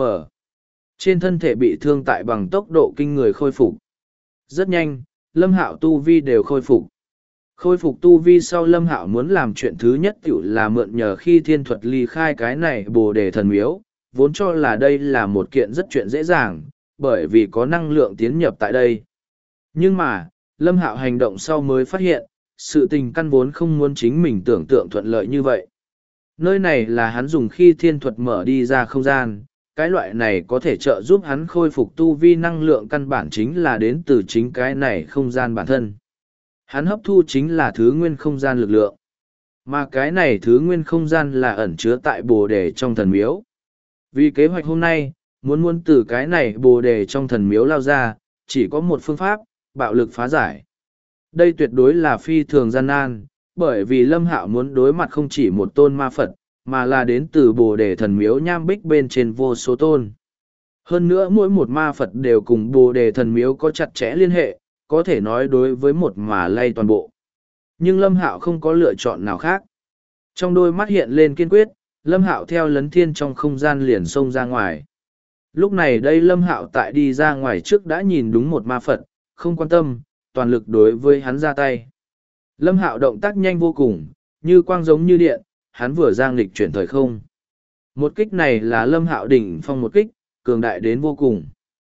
Trên thân thể bị thương tại bằng tốc độ kinh người khôi phục. Rất nhanh, Lâm Hạo tu vi đều khôi phục. Khôi phục tu vi sau Lâm Hạo muốn làm chuyện thứ nhất tiểu là mượn nhờ khi thiên thuật ly khai cái này bồ đề thần miếu, vốn cho là đây là một kiện rất chuyện dễ dàng, bởi vì có năng lượng tiến nhập tại đây. Nhưng mà, Lâm Hạo hành động sau mới phát hiện, sự tình căn vốn không muốn chính mình tưởng tượng thuận lợi như vậy. Nơi này là hắn dùng khi thiên thuật mở đi ra không gian, cái loại này có thể trợ giúp hắn khôi phục tu vi năng lượng căn bản chính là đến từ chính cái này không gian bản thân. Hắn hấp thu chính là thứ nguyên không gian lực lượng. Mà cái này thứ nguyên không gian là ẩn chứa tại bồ đề trong thần miếu. Vì kế hoạch hôm nay, muốn từ cái này bồ đề trong thần miếu lao ra, chỉ có một phương pháp, bạo lực phá giải. Đây tuyệt đối là phi thường gian nan, bởi vì Lâm Hạo muốn đối mặt không chỉ một tôn ma Phật, mà là đến từ bồ đề thần miếu nham bích bên trên vô số tôn. Hơn nữa mỗi một ma Phật đều cùng bồ đề thần miếu có chặt chẽ liên hệ, có thể nói đối với một mà lay toàn bộ. Nhưng Lâm Hạo không có lựa chọn nào khác. Trong đôi mắt hiện lên kiên quyết, Lâm Hạo theo lấn thiên trong không gian liền xông ra ngoài. Lúc này đây Lâm Hạo tại đi ra ngoài trước đã nhìn đúng một ma Phật, không quan tâm, toàn lực đối với hắn ra tay. Lâm Hạo động tác nhanh vô cùng, như quang giống như điện, hắn vừa giang lịch chuyển thời không. Một kích này là Lâm Hạo đỉnh phong một kích, cường đại đến vô cùng.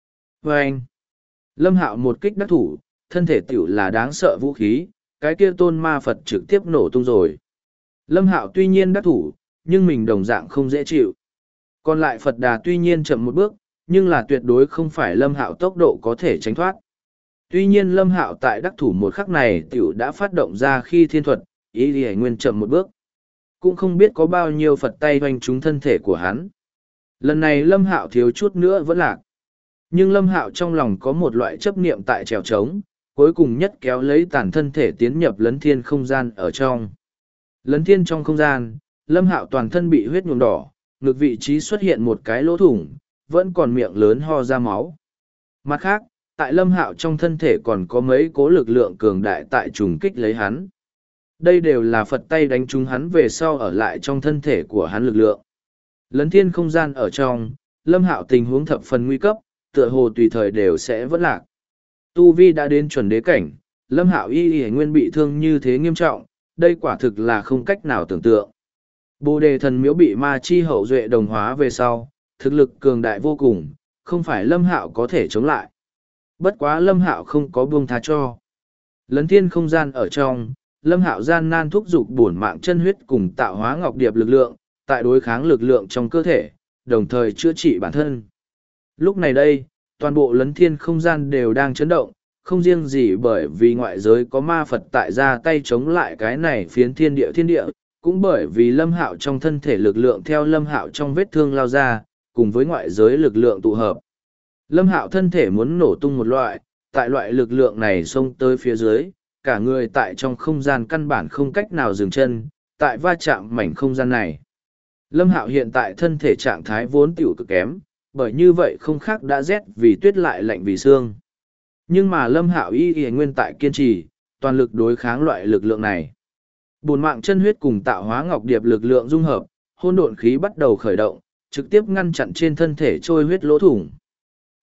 Và anh, Lâm Hạo một kích đắc thủ, thân thể tiểu là đáng sợ vũ khí, cái kia tôn ma Phật trực tiếp nổ tung rồi. Lâm Hạo tuy nhiên đắc thủ, nhưng mình đồng dạng không dễ chịu. Còn lại Phật Đà tuy nhiên chậm một bước, nhưng là tuyệt đối không phải Lâm Hạo tốc độ có thể tránh thoát. Tuy nhiên Lâm Hạo tại đắc thủ một khắc này tiểu đã phát động ra khi thiên thuật, ý đi nguyên chậm một bước. Cũng không biết có bao nhiêu Phật tay hoành trúng thân thể của hắn. Lần này Lâm Hạo thiếu chút nữa vẫn lạc. Nhưng Lâm Hạo trong lòng có một loại chấp niệm tại trèo trống, cuối cùng nhất kéo lấy tàn thân thể tiến nhập lấn thiên không gian ở trong. Lấn thiên trong không gian, Lâm Hạo toàn thân bị huyết nhuộm đỏ, ngực vị trí xuất hiện một cái lỗ thủng, vẫn còn miệng lớn ho ra máu. Mặt khác, tại Lâm Hạo trong thân thể còn có mấy cố lực lượng cường đại tại trùng kích lấy hắn. Đây đều là Phật tay đánh trúng hắn về sau ở lại trong thân thể của hắn lực lượng. Lấn thiên không gian ở trong, Lâm Hạo tình huống thập phần nguy cấp, tựa hồ tùy thời đều sẽ vỡ lạc. Tu Vi đã đến chuẩn đế cảnh, Lâm Hạo y nguyên bị thương như thế nghiêm trọng, đây quả thực là không cách nào tưởng tượng. Bồ đề thần miếu bị ma chi hậu duệ đồng hóa về sau, thực lực cường đại vô cùng, không phải Lâm Hạo có thể chống lại. Bất quá Lâm Hạo không có buông tha cho. Lấn thiên không gian ở trong, Lâm Hạo gian nan thúc giục bổn mạng chân huyết cùng tạo hóa ngọc điệp lực lượng, tại đối kháng lực lượng trong cơ thể, đồng thời chữa trị bản thân. Lúc này đây, toàn bộ lấn thiên không gian đều đang chấn động, không riêng gì bởi vì ngoại giới có ma Phật tại ra tay chống lại cái này phiến thiên địa, cũng bởi vì Lâm Hạo trong thân thể lực lượng theo Lâm Hạo trong vết thương lao ra, cùng với ngoại giới lực lượng tụ hợp. Lâm Hạo thân thể muốn nổ tung một loại, tại loại lực lượng này xông tới phía dưới, cả người tại trong không gian căn bản không cách nào dừng chân, tại va chạm mảnh không gian này. Lâm Hạo hiện tại thân thể trạng thái vốn tiểu cực kém, bởi như vậy không khác đã rét vì tuyết lại lạnh vì xương. Nhưng mà Lâm Hạo y nguyên tại kiên trì, toàn lực đối kháng loại lực lượng này. Bổn mạng chân huyết cùng tạo hóa ngọc điệp lực lượng dung hợp, hỗn độn khí bắt đầu khởi động, trực tiếp ngăn chặn trên thân thể trôi huyết lỗ thủng.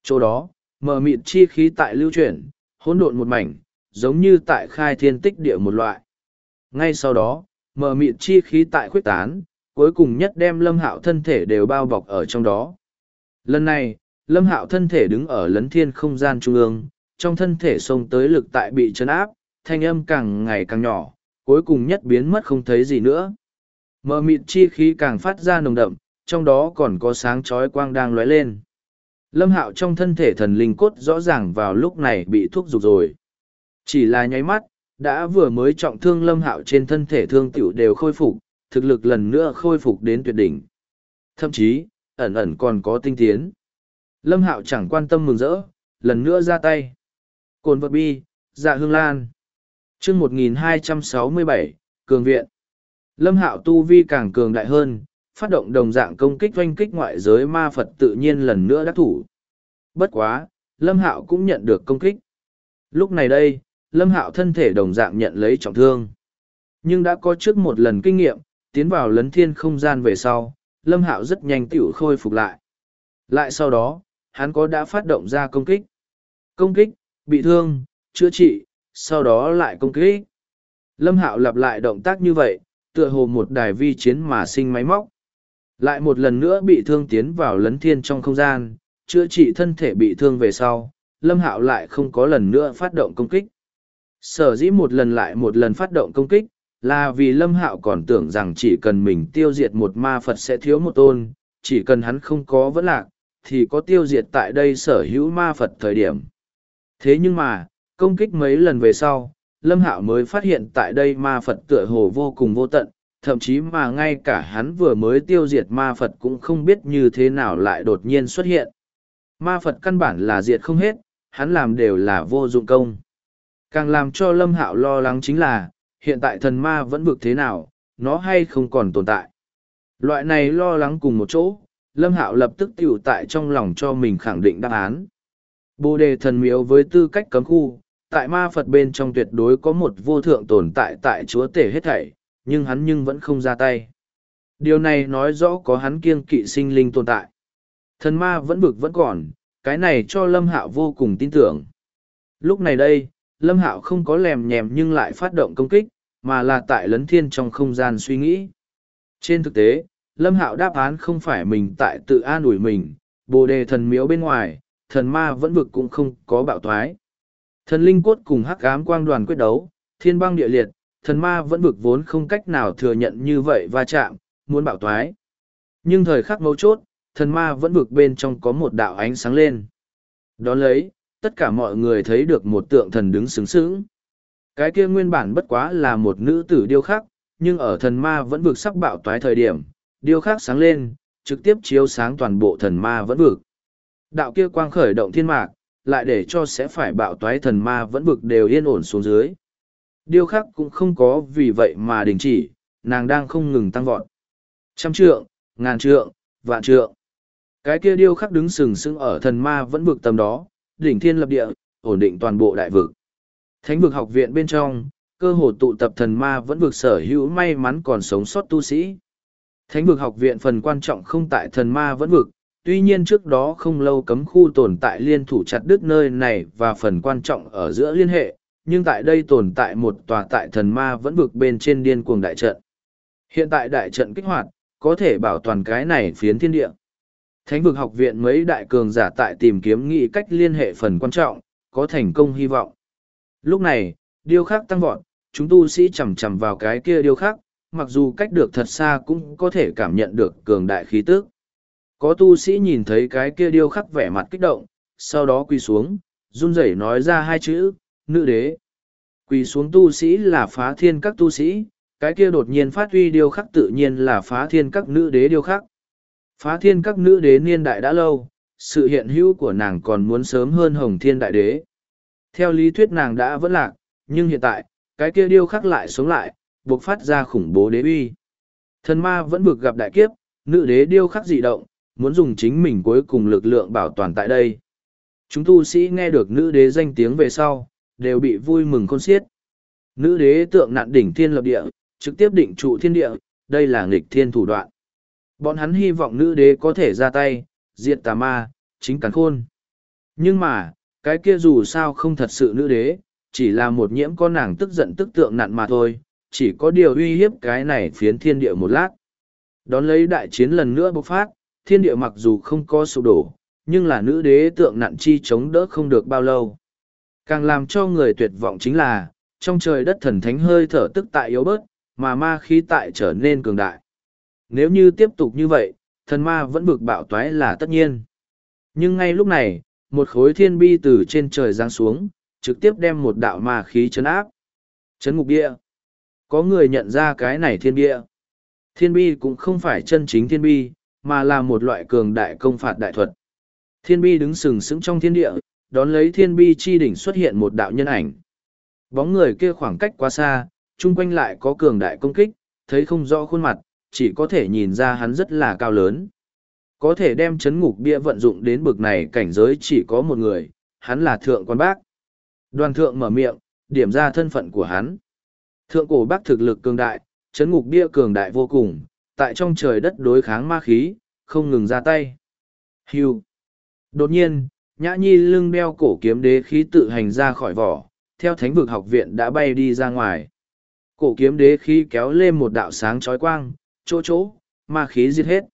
Chỗ đó, mờ mịt chi khí tại lưu chuyển, hỗn độn một mảnh, giống như tại khai thiên tích địa một loại. Ngay sau đó, mờ mịt chi khí tại khuyết tán, cuối cùng nhất đem Lâm Hạo thân thể đều bao bọc ở trong đó. Lần này, Lâm Hạo thân thể đứng ở lấn thiên không gian trung ương, trong thân thể xông tới lực tại bị chấn áp, thanh âm càng ngày càng nhỏ, cuối cùng nhất biến mất không thấy gì nữa. Mờ mịt chi khí càng phát ra nồng đậm, trong đó còn có sáng chói quang đang lóe lên. Lâm Hạo trong thân thể thần linh cốt rõ ràng vào lúc này bị thúc giục rồi. Chỉ là nháy mắt, đã vừa mới trọng thương Lâm Hạo trên thân thể thương tiểu đều khôi phục, thực lực lần nữa khôi phục đến tuyệt đỉnh. Thậm chí, ẩn ẩn còn có tinh tiến. Lâm Hạo chẳng quan tâm mừng rỡ, lần nữa ra tay. Cồn vật bi, dạ hương lan. Chương 1267, Cường viện. Lâm Hạo tu vi càng cường đại hơn, phát động đồng dạng công kích oanh kích ngoại giới ma Phật tự nhiên lần nữa đắc thủ. Bất quá, Lâm Hạo cũng nhận được công kích. Lúc này đây, Lâm Hạo thân thể đồng dạng nhận lấy trọng thương. Nhưng đã có trước một lần kinh nghiệm, tiến vào lấn thiên không gian về sau, Lâm Hạo rất nhanh tiểu khôi phục lại. Lại sau đó, hắn đã phát động ra công kích. Công kích, bị thương, chữa trị, sau đó lại công kích. Lâm Hạo lặp lại động tác như vậy, tựa hồ một đài vi chiến mà sinh máy móc. Lại một lần nữa bị thương tiến vào lấn thiên trong không gian, chữa trị thân thể bị thương về sau, Lâm Hạo lại không có lần nữa phát động công kích. Sở dĩ một lần lại một lần phát động công kích, là vì Lâm Hạo còn tưởng rằng chỉ cần mình tiêu diệt một ma Phật sẽ thiếu một tôn, chỉ cần hắn không có vấn lạc, thì có tiêu diệt tại đây sở hữu ma Phật thời điểm. Thế nhưng mà, công kích mấy lần về sau, Lâm Hạo mới phát hiện tại đây ma Phật tựa hồ vô cùng vô tận, thậm chí mà ngay cả hắn vừa mới tiêu diệt ma Phật cũng không biết như thế nào lại đột nhiên xuất hiện. Ma Phật căn bản là diệt không hết, hắn làm đều là vô dụng công. Càng làm cho Lâm Hạo lo lắng chính là, hiện tại thần ma vẫn vực thế nào, nó hay không còn tồn tại. Loại này lo lắng cùng một chỗ, Lâm Hạo lập tức tiểu tại trong lòng cho mình khẳng định đáp án. Bồ đề thần miếu với tư cách cấm khu, tại ma Phật bên trong tuyệt đối có một vô thượng tồn tại tại chúa tể hết thảy, nhưng hắn vẫn không ra tay. Điều này nói rõ có hắn kiêng kỵ sinh linh tồn tại. Thần ma vẫn vực vẫn còn, cái này cho Lâm Hạo vô cùng tin tưởng. Lúc này đây, Lâm Hạo không có lèm nhèm nhưng lại phát động công kích, mà là tại lấn thiên trong không gian suy nghĩ. Trên thực tế, Lâm Hạo đáp án không phải mình tại tự an ủi mình, bồ đề thần miếu bên ngoài, thần ma vẫn vực cũng không có bạo thoái. Thần linh cốt cùng hắc ám quang đoàn quyết đấu, thiên băng địa liệt, thần ma vẫn vực vốn không cách nào thừa nhận như vậy va chạm, muốn bạo thoái. Nhưng thời khắc mấu chốt, thần ma vẫn vực bên trong có một đạo ánh sáng lên. Đón lấy, tất cả mọi người thấy được một tượng thần đứng sướng sướng. Cái kia nguyên bản bất quá là một nữ tử điêu khắc, nhưng ở thần ma vẫn vực sắp bạo toái thời điểm, điêu khắc sáng lên, trực tiếp chiếu sáng toàn bộ thần ma vẫn vực. Đạo kia quang khởi động thiên mạc, lại để cho sẽ phải bạo toái thần ma vẫn vực đều yên ổn xuống dưới. Điêu khắc cũng không có vì vậy mà đình chỉ, nàng đang không ngừng tăng vọt. 100 trượng, 1000 trượng, vạn trượng. Cái kia điêu khắc đứng sừng sững ở thần ma vẫn vực tầm đó, đỉnh thiên lập địa, ổn định toàn bộ đại vực. Thánh vực học viện bên trong, cơ hồ tụ tập thần ma vẫn vực sở hữu may mắn còn sống sót tu sĩ. Thánh vực học viện phần quan trọng không tại thần ma vẫn vực, tuy nhiên trước đó không lâu cấm khu tồn tại liên thủ chặt đứt nơi này và phần quan trọng ở giữa liên hệ, nhưng tại đây tồn tại một tòa tại thần ma vẫn vực bên trên điên cuồng đại trận. Hiện tại đại trận kích hoạt, có thể bảo toàn cái này phiến thiên địa. Thánh vực học viện mấy đại cường giả tại tìm kiếm nghị cách liên hệ phần quan trọng, có thành công hy vọng. Lúc này, điêu khắc tăng vọt, chúng tu sĩ chầm chầm vào cái kia điêu khắc, mặc dù cách được thật xa cũng có thể cảm nhận được cường đại khí tức. Có tu sĩ nhìn thấy cái kia điêu khắc vẻ mặt kích động, sau đó quỳ xuống, run rẩy nói ra hai chữ, nữ đế. Quỳ xuống tu sĩ là phá thiên các tu sĩ, cái kia đột nhiên phát huy điêu khắc tự nhiên là phá thiên các nữ đế điêu khắc. Phá thiên các nữ đế niên đại đã lâu, sự hiện hữu của nàng còn muốn sớm hơn Hồng Thiên Đại Đế. Theo lý thuyết nàng đã vẫn lạc, nhưng hiện tại, cái kia điêu khắc lại sống lại, buộc phát ra khủng bố đế uy. Thần ma vẫn vực gặp đại kiếp, nữ đế điêu khắc dị động, muốn dùng chính mình cuối cùng lực lượng bảo toàn tại đây. Chúng tu sĩ nghe được nữ đế danh tiếng về sau, đều bị vui mừng khôn xiết. Nữ đế tượng nạn đỉnh thiên lập địa, trực tiếp định trụ thiên địa, đây là nghịch thiên thủ đoạn. Bọn hắn hy vọng nữ đế có thể ra tay, diệt tà ma, chính cắn khôn. Nhưng mà, cái kia dù sao không thật sự nữ đế, chỉ là một nhiễm con nàng tức giận tức tượng nặn mà thôi, chỉ có điều uy hiếp cái này phiến thiên địa một lát. Đón lấy đại chiến lần nữa bộc phát, thiên địa mặc dù không có sụp đổ, nhưng là nữ đế tượng nặn chi chống đỡ không được bao lâu. Càng làm cho người tuyệt vọng chính là, trong trời đất thần thánh hơi thở tức tại yếu bớt, mà ma khí tại trở nên cường đại. Nếu như tiếp tục như vậy, thần ma vẫn vực bạo toái là tất nhiên. Nhưng ngay lúc này, một khối thiên bi từ trên trời giáng xuống, trực tiếp đem một đạo ma khí chấn áp. Chấn ngục bia. Có người nhận ra cái này thiên bia. Thiên bi cũng không phải chân chính thiên bi, mà là một loại cường đại công phạt đại thuật. Thiên bi đứng sừng sững trong thiên địa, đón lấy thiên bi chi đỉnh xuất hiện một đạo nhân ảnh. Bóng người kia khoảng cách quá xa, chung quanh lại có cường đại công kích, thấy không rõ khuôn mặt, chỉ có thể nhìn ra hắn rất là cao lớn. Có thể đem chấn ngục bia vận dụng đến bực này cảnh giới chỉ có một người, hắn là Thượng Quan Bác. Đoàn thượng mở miệng, điểm ra thân phận của hắn. Thượng cổ Bác thực lực cường đại, chấn ngục bia cường đại vô cùng, tại trong trời đất đối kháng ma khí, không ngừng ra tay. Hưu. Đột nhiên, Nhã Nhi lưng đeo cổ kiếm đế khí tự hành ra khỏi vỏ, theo thánh vực học viện đã bay đi ra ngoài. Cổ kiếm đế khí kéo lên một đạo sáng chói quang, chỗ, ma khí giết hết.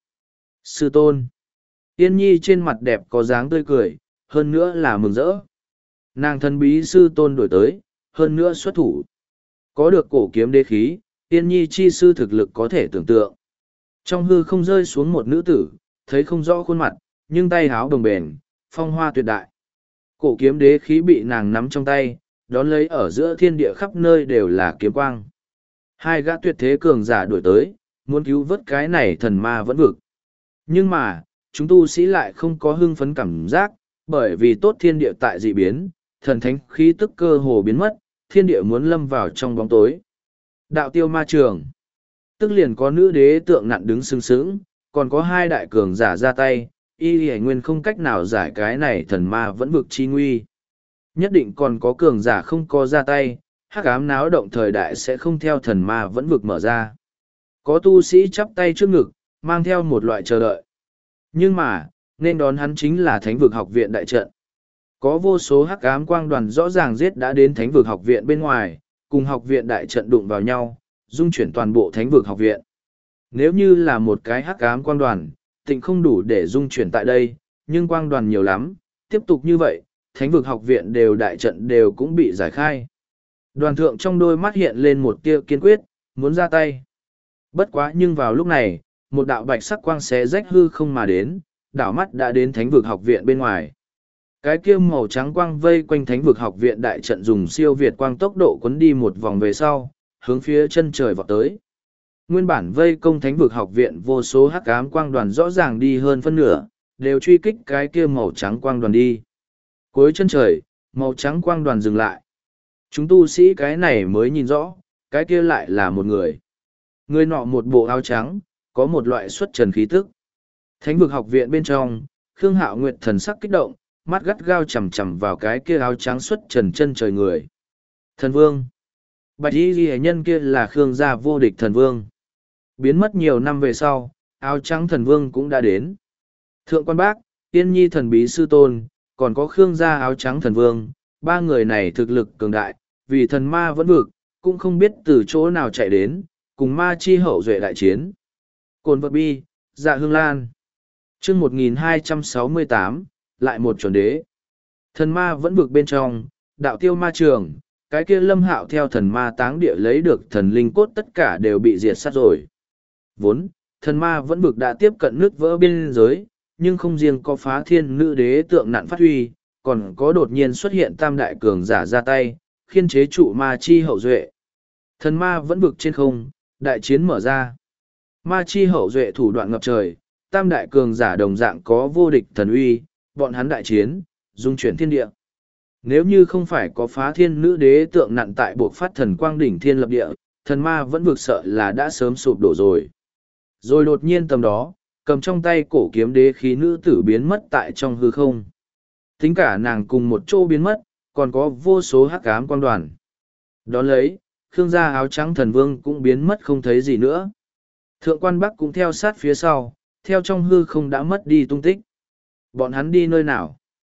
Sư tôn. Yên Nhi trên mặt đẹp có dáng tươi cười, hơn nữa là mừng rỡ. Nàng thân bí sư tôn đổi tới, hơn nữa xuất thủ. Có được cổ kiếm đế khí, Yên Nhi chi sư thực lực có thể tưởng tượng. Trong hư không rơi xuống một nữ tử, thấy không rõ khuôn mặt, nhưng tay háo đồng bền, phong hoa tuyệt đại. Cổ kiếm đế khí bị nàng nắm trong tay, đón lấy ở giữa thiên địa khắp nơi đều là kiếm quang. Hai gã tuyệt thế cường giả đuổi tới, muốn cứu vớt cái này thần ma vẫn vực. Nhưng mà, chúng tu sĩ lại không có hưng phấn cảm giác, bởi vì tốt thiên địa tại dị biến, thần thánh khí tức cơ hồ biến mất, thiên địa muốn lâm vào trong bóng tối. Đạo tiêu ma trường. Tức liền có nữ đế tượng nặn đứng sừng sững, còn có hai đại cường giả ra tay, y hề nguyên không cách nào giải cái này thần ma vẫn vực chi nguy. Nhất định còn có cường giả không có ra tay, hắc ám náo động thời đại sẽ không theo thần ma vẫn vực mở ra. Có tu sĩ chắp tay trước ngực, mang theo một loại chờ đợi. Nhưng mà, nên đón hắn chính là thánh vực học viện đại trận. Có vô số hắc ám quang đoàn rõ ràng giết đã đến thánh vực học viện bên ngoài, cùng học viện đại trận đụng vào nhau, dung chuyển toàn bộ thánh vực học viện. Nếu như là một cái hắc ám quang đoàn, tịnh không đủ để dung chuyển tại đây, nhưng quang đoàn nhiều lắm, tiếp tục như vậy, thánh vực học viện đều đại trận đều cũng bị giải khai. Đoàn thượng trong đôi mắt hiện lên một tia kiên quyết, muốn ra tay. Bất quá nhưng vào lúc này, một đạo bạch sắc quang xé rách hư không mà đến, đảo mắt đã đến thánh vực học viện bên ngoài. Cái kia màu trắng quang vây quanh thánh vực học viện đại trận dùng siêu việt quang tốc độ cuốn đi một vòng về sau, hướng phía chân trời vọt tới. Nguyên bản vây công thánh vực học viện vô số hắc ám quang đoàn rõ ràng đi hơn phân nửa, đều truy kích cái kia màu trắng quang đoàn đi. Cuối chân trời, màu trắng quang đoàn dừng lại. Chúng tu sĩ cái này mới nhìn rõ, cái kia lại là một người. Người nọ một bộ áo trắng, có một loại xuất trần khí tức. Thánh vực học viện bên trong, Khương Hạo Nguyệt thần sắc kích động, mắt gắt gao chằm chằm vào cái kia áo trắng xuất trần chân trời người. Thần vương. Bạch y ghi nhân kia là Khương gia vô địch thần vương. Biến mất nhiều năm về sau, áo trắng thần vương cũng đã đến. Thượng Quan Bác, Tiên Nhi thần bí sư tôn, còn có Khương gia áo trắng thần vương, ba người này thực lực cường đại, vì thần ma vẫn vực, cũng không biết từ chỗ nào chạy đến, cùng ma chi hậu duệ đại chiến. Cồn vật bi, dạ hương lan. chương 1268, lại một chuẩn đế. Thần ma vẫn vực bên trong, đạo tiêu ma trường, cái kia Lâm Hạo theo thần ma táng địa lấy được thần linh cốt tất cả đều bị diệt sát rồi. Vốn, thần ma vẫn vực đã tiếp cận nước vỡ biên giới, nhưng không riêng có phá thiên nữ đế tượng nạn phát huy, còn có đột nhiên xuất hiện tam đại cường giả ra tay, khiên chế trụ ma chi hậu duệ. Thần ma vẫn vực trên không, đại chiến mở ra. Ma chi hậu duệ thủ đoạn ngập trời, tam đại cường giả đồng dạng có vô địch thần uy, bọn hắn đại chiến, dung chuyển thiên địa. Nếu như không phải có phá thiên nữ đế tượng nặn tại buộc phát thần quang đỉnh thiên lập địa, thần ma vẫn vực sợ là đã sớm sụp đổ rồi. Rồi đột nhiên tầm đó, cầm trong tay cổ kiếm đế khí nữ tử biến mất tại trong hư không. Tính cả nàng cùng một chỗ biến mất, còn có vô số hắc ám quang đoàn. Đón lấy, Khương gia áo trắng thần vương cũng biến mất không thấy gì nữa. Thượng Quan Bắc cũng theo sát phía sau, theo trong hư không đã mất đi tung tích. Bọn hắn đi nơi nào?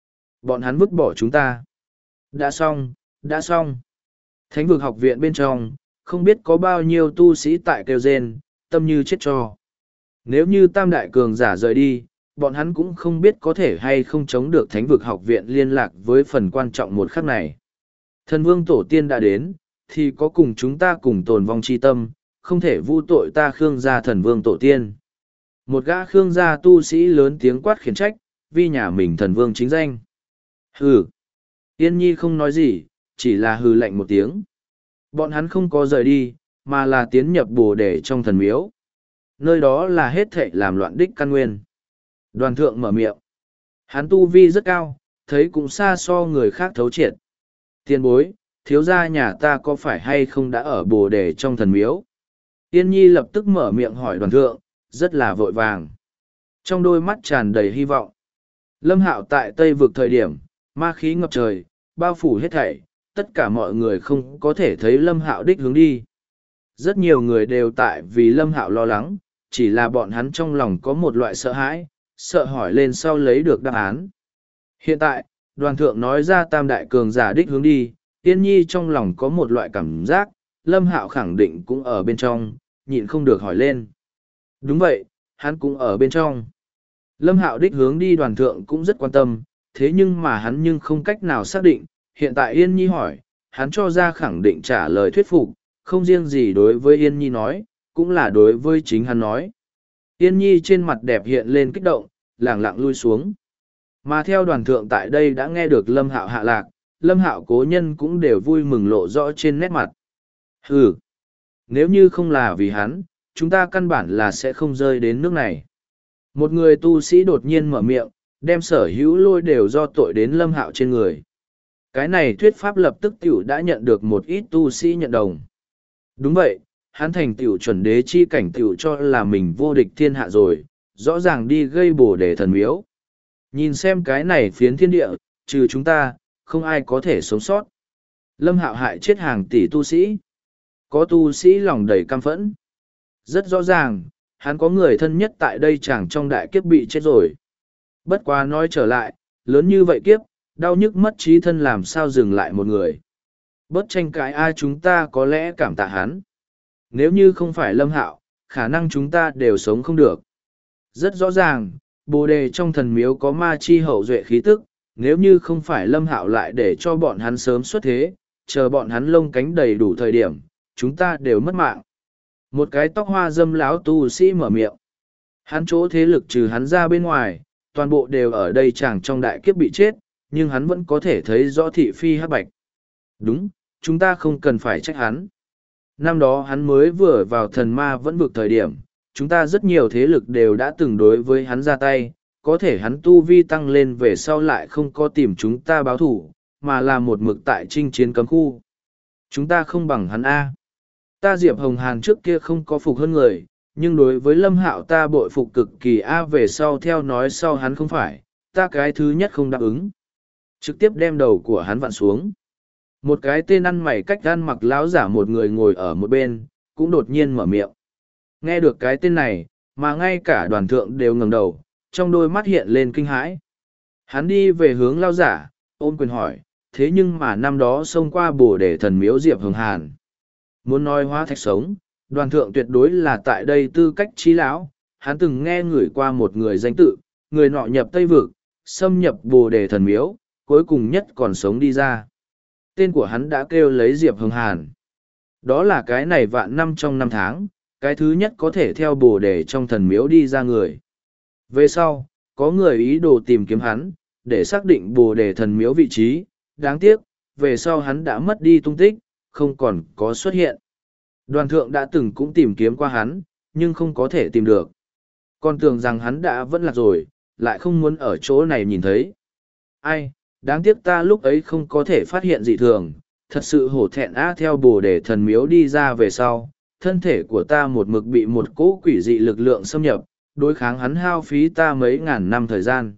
Bọn hắn vứt bỏ chúng ta. Đã xong, đã xong. Thánh vực học viện bên trong, không biết có bao nhiêu tu sĩ tại kêu rên, tâm như chết cho. Nếu như tam đại cường giả rời đi, bọn hắn cũng không biết có thể hay không chống được thánh vực học viện liên lạc với phần quan trọng một khắc này. Thần vương tổ tiên đã đến, thì có cùng chúng ta cùng tồn vong chi tâm, không thể vu tội ta Khương gia thần vương tổ tiên. Một gã Khương gia tu sĩ lớn tiếng quát khiển trách, vì nhà mình thần vương chính danh. Hừ. Yên Nhi không nói gì, chỉ là hừ lạnh một tiếng. Bọn hắn không có rời đi, mà là tiến nhập bồ đề trong thần miếu. Nơi đó là hết thệ làm loạn đích căn nguyên. Đoàn thượng mở miệng. Hắn tu vi rất cao, thấy cũng xa so người khác thấu triệt. Tiền bối, thiếu gia nhà ta có phải hay không đã ở bồ đề trong thần miếu? Yên Nhi lập tức mở miệng hỏi đoàn thượng, rất là vội vàng. Trong đôi mắt tràn đầy hy vọng. Lâm Hạo tại Tây vực thời điểm, ma khí ngập trời, bao phủ hết thảy, tất cả mọi người không có thể thấy Lâm Hạo đích hướng đi. Rất nhiều người đều tại vì Lâm Hạo lo lắng, chỉ là bọn hắn trong lòng có một loại sợ hãi, sợ hỏi lên sau lấy được đáp án. Hiện tại, đoàn thượng nói ra tam đại cường giả đích hướng đi, Yên Nhi trong lòng có một loại cảm giác, Lâm Hạo khẳng định cũng ở bên trong, nhịn không được hỏi lên. Đúng vậy, hắn cũng ở bên trong. Lâm Hạo đích hướng đi đoàn thượng cũng rất quan tâm, thế nhưng mà hắn nhưng không cách nào xác định, hiện tại Yên Nhi hỏi, hắn cho ra khẳng định trả lời thuyết phục, không riêng gì đối với Yên Nhi nói, cũng là đối với chính hắn nói. Yên Nhi trên mặt đẹp hiện lên kích động, lẳng lặng lui xuống. Mà theo đoàn thượng tại đây đã nghe được Lâm Hạo hạ lạc, Lâm Hạo cố nhân cũng đều vui mừng lộ rõ trên nét mặt. Hừ, nếu như không là vì hắn, chúng ta căn bản là sẽ không rơi đến nước này. Một người tu sĩ đột nhiên mở miệng, đem sở hữu lôi đều do tội đến Lâm Hạo trên người. Cái này thuyết pháp lập tức tiểu đã nhận được một ít tu sĩ nhận đồng. Đúng vậy, hắn thành tiểu chuẩn đế chi cảnh tiểu cho là mình vô địch thiên hạ rồi, rõ ràng đi gây bổ để thần miếu. Nhìn xem cái này phiến thiên địa, trừ chúng ta, không ai có thể sống sót. Lâm Hạo hại chết hàng tỷ tu sĩ. Có tu sĩ lòng đầy căm phẫn. Rất rõ ràng, hắn có người thân nhất tại đây chẳng trong đại kiếp bị chết rồi. Bất quá nói trở lại, lớn như vậy kiếp, đau nhức mất trí thân làm sao dừng lại một người. Bớt tranh cãi ai chúng ta có lẽ cảm tạ hắn. Nếu như không phải Lâm Hạo, khả năng chúng ta đều sống không được. Rất rõ ràng, bồ đề trong thần miếu có ma chi hậu duệ khí tức, nếu như không phải Lâm Hạo lại để cho bọn hắn sớm xuất thế, chờ bọn hắn lông cánh đầy đủ thời điểm, chúng ta đều mất mạng. Một cái tóc hoa dâm láo tu sĩ mở miệng. Hắn chỗ thế lực trừ hắn ra bên ngoài, toàn bộ đều ở đây chẳng trong đại kiếp bị chết, nhưng hắn vẫn có thể thấy rõ thị phi hắc bạch. Đúng, chúng ta không cần phải trách hắn. Năm đó hắn mới vừa vào thần ma vẫn vực thời điểm, chúng ta rất nhiều thế lực đều đã từng đối với hắn ra tay, có thể hắn tu vi tăng lên về sau lại không có tìm chúng ta báo thủ, mà là một mực tại chinh chiến cấm khu. Chúng ta không bằng hắn A. Ta Diệp Hồng Hàn trước kia không có phục hơn người, nhưng đối với Lâm Hạo ta bội phục cực kỳ A về sau theo nói sau hắn không phải, ta cái thứ nhất không đáp ứng. Trực tiếp đem đầu của hắn vặn xuống. Một cái tên ăn mày cách gan mặc lão giả một người ngồi ở một bên, cũng đột nhiên mở miệng. Nghe được cái tên này, mà ngay cả đoàn thượng đều ngẩng đầu, trong đôi mắt hiện lên kinh hãi. Hắn đi về hướng lão giả, ôm quyền hỏi, thế nhưng mà năm đó xông qua bồ để thần miếu Diệp Hồng Hàn. Muốn nói hóa thạch sống, đoàn thượng tuyệt đối là tại đây tư cách trí lão, hắn từng nghe ngửi qua một người danh tự, người nọ nhập Tây Vực, xâm nhập bồ đề thần miếu, cuối cùng nhất còn sống đi ra. Tên của hắn đã kêu lấy Diệp Hồng Hàn. Đó là cái này vạn năm trong năm tháng, cái thứ nhất có thể theo bồ đề trong thần miếu đi ra người. Về sau, có người ý đồ tìm kiếm hắn, để xác định bồ đề thần miếu vị trí, đáng tiếc, về sau hắn đã mất đi tung tích, không còn có xuất hiện. Đoàn thượng đã từng cũng tìm kiếm qua hắn, nhưng không có thể tìm được. Còn tưởng rằng hắn đã vẫn lạc rồi, lại không muốn ở chỗ này nhìn thấy. Ai, đáng tiếc ta lúc ấy không có thể phát hiện dị thường, thật sự hổ thẹn á theo bồ đề thần miếu đi ra về sau, thân thể của ta một mực bị một cỗ quỷ dị lực lượng xâm nhập, đối kháng hắn hao phí ta mấy ngàn năm thời gian.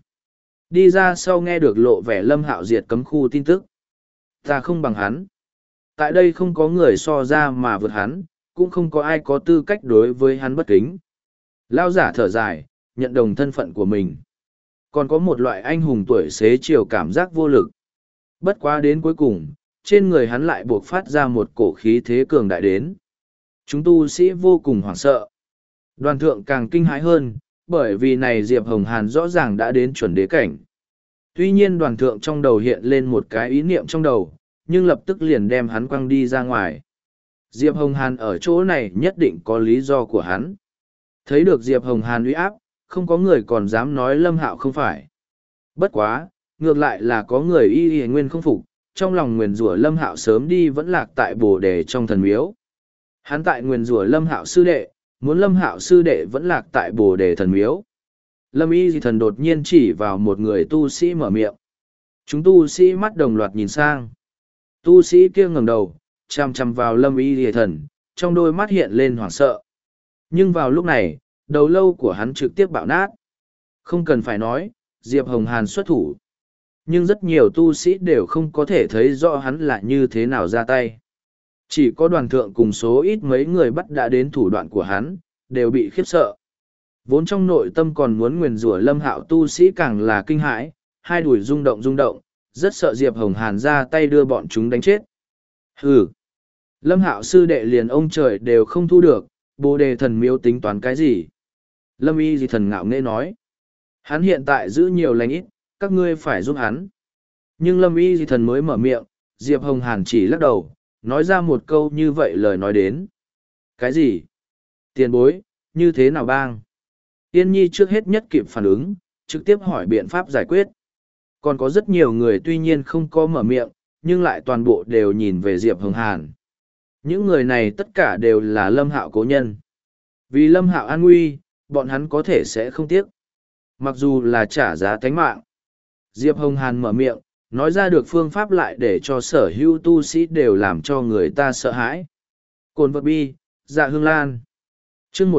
Đi ra sau nghe được lộ vẻ Lâm Hạo diệt cấm khu tin tức. Ta không bằng hắn. Tại đây không có người so ra mà vượt hắn, cũng không có ai có tư cách đối với hắn bất kính. Lao giả thở dài, nhận đồng thân phận của mình. Còn có một loại anh hùng tuổi xế chiều cảm giác vô lực. Bất quá đến cuối cùng, trên người hắn lại buộc phát ra một cổ khí thế cường đại đến. Chúng tu sĩ vô cùng hoảng sợ. Đoàn thượng càng kinh hãi hơn, bởi vì này Diệp Hồng Hàn rõ ràng đã đến chuẩn đế cảnh. Tuy nhiên đoàn thượng trong đầu hiện lên một cái ý niệm trong đầu, nhưng lập tức liền đem hắn quăng đi ra ngoài. Diệp Hồng Hàn ở chỗ này nhất định có lý do của hắn. Thấy được Diệp Hồng Hàn uy áp, không có người còn dám nói Lâm Hạo không phải. Bất quá, ngược lại là có người y nguyên không phục, trong lòng nguyền rủa Lâm Hạo sớm đi vẫn lạc tại Bồ Đề trong thần miếu. Hắn tại nguyền rủa Lâm Hạo sư đệ, muốn Lâm Hạo sư đệ vẫn lạc tại Bồ Đề thần miếu. Lâm Y Thần đột nhiên chỉ vào một người tu sĩ mở miệng. Chúng tu sĩ mắt đồng loạt nhìn sang. Tu sĩ kia ngẩng đầu, chằm chằm vào Lâm Y Thần, trong đôi mắt hiện lên hoảng sợ. Nhưng vào lúc này, đầu lâu của hắn trực tiếp bạo nát. Không cần phải nói, Diệp Hồng Hàn xuất thủ. Nhưng rất nhiều tu sĩ đều không có thể thấy rõ hắn là như thế nào ra tay. Chỉ có đoàn thượng cùng số ít mấy người bắt đã đến thủ đoạn của hắn, đều bị khiếp sợ. Vốn trong nội tâm còn muốn nguyền rủa Lâm Hạo tu sĩ càng là kinh hãi, hai đùi rung động, rất sợ Diệp Hồng Hàn ra tay đưa bọn chúng đánh chết. Hừ! Lâm Hạo sư đệ liền ông trời đều không thu được, Bồ Đề thần miếu tính toán cái gì? Lâm Y Thần ngạo nghễ nói. Hắn hiện tại giữ nhiều lành ít, các ngươi phải giúp hắn. Nhưng Lâm Y Thần mới mở miệng, Diệp Hồng Hàn chỉ lắc đầu, nói ra một câu như vậy lời nói đến. Cái gì? Tiền bối, như thế nào bang? Yên Nhi trước hết nhất kịp phản ứng, trực tiếp hỏi biện pháp giải quyết. Còn có rất nhiều người tuy nhiên không có mở miệng, nhưng lại toàn bộ đều nhìn về Diệp Hồng Hàn. Những người này tất cả đều là Lâm Hạo cố nhân. Vì Lâm Hạo an nguy, bọn hắn có thể sẽ không tiếc. Mặc dù là trả giá tánh mạng. Diệp Hồng Hàn mở miệng, nói ra được phương pháp lại để cho sở hữu tu sĩ đều làm cho người ta sợ hãi. Cồn vật bi, dạ hương lan. chương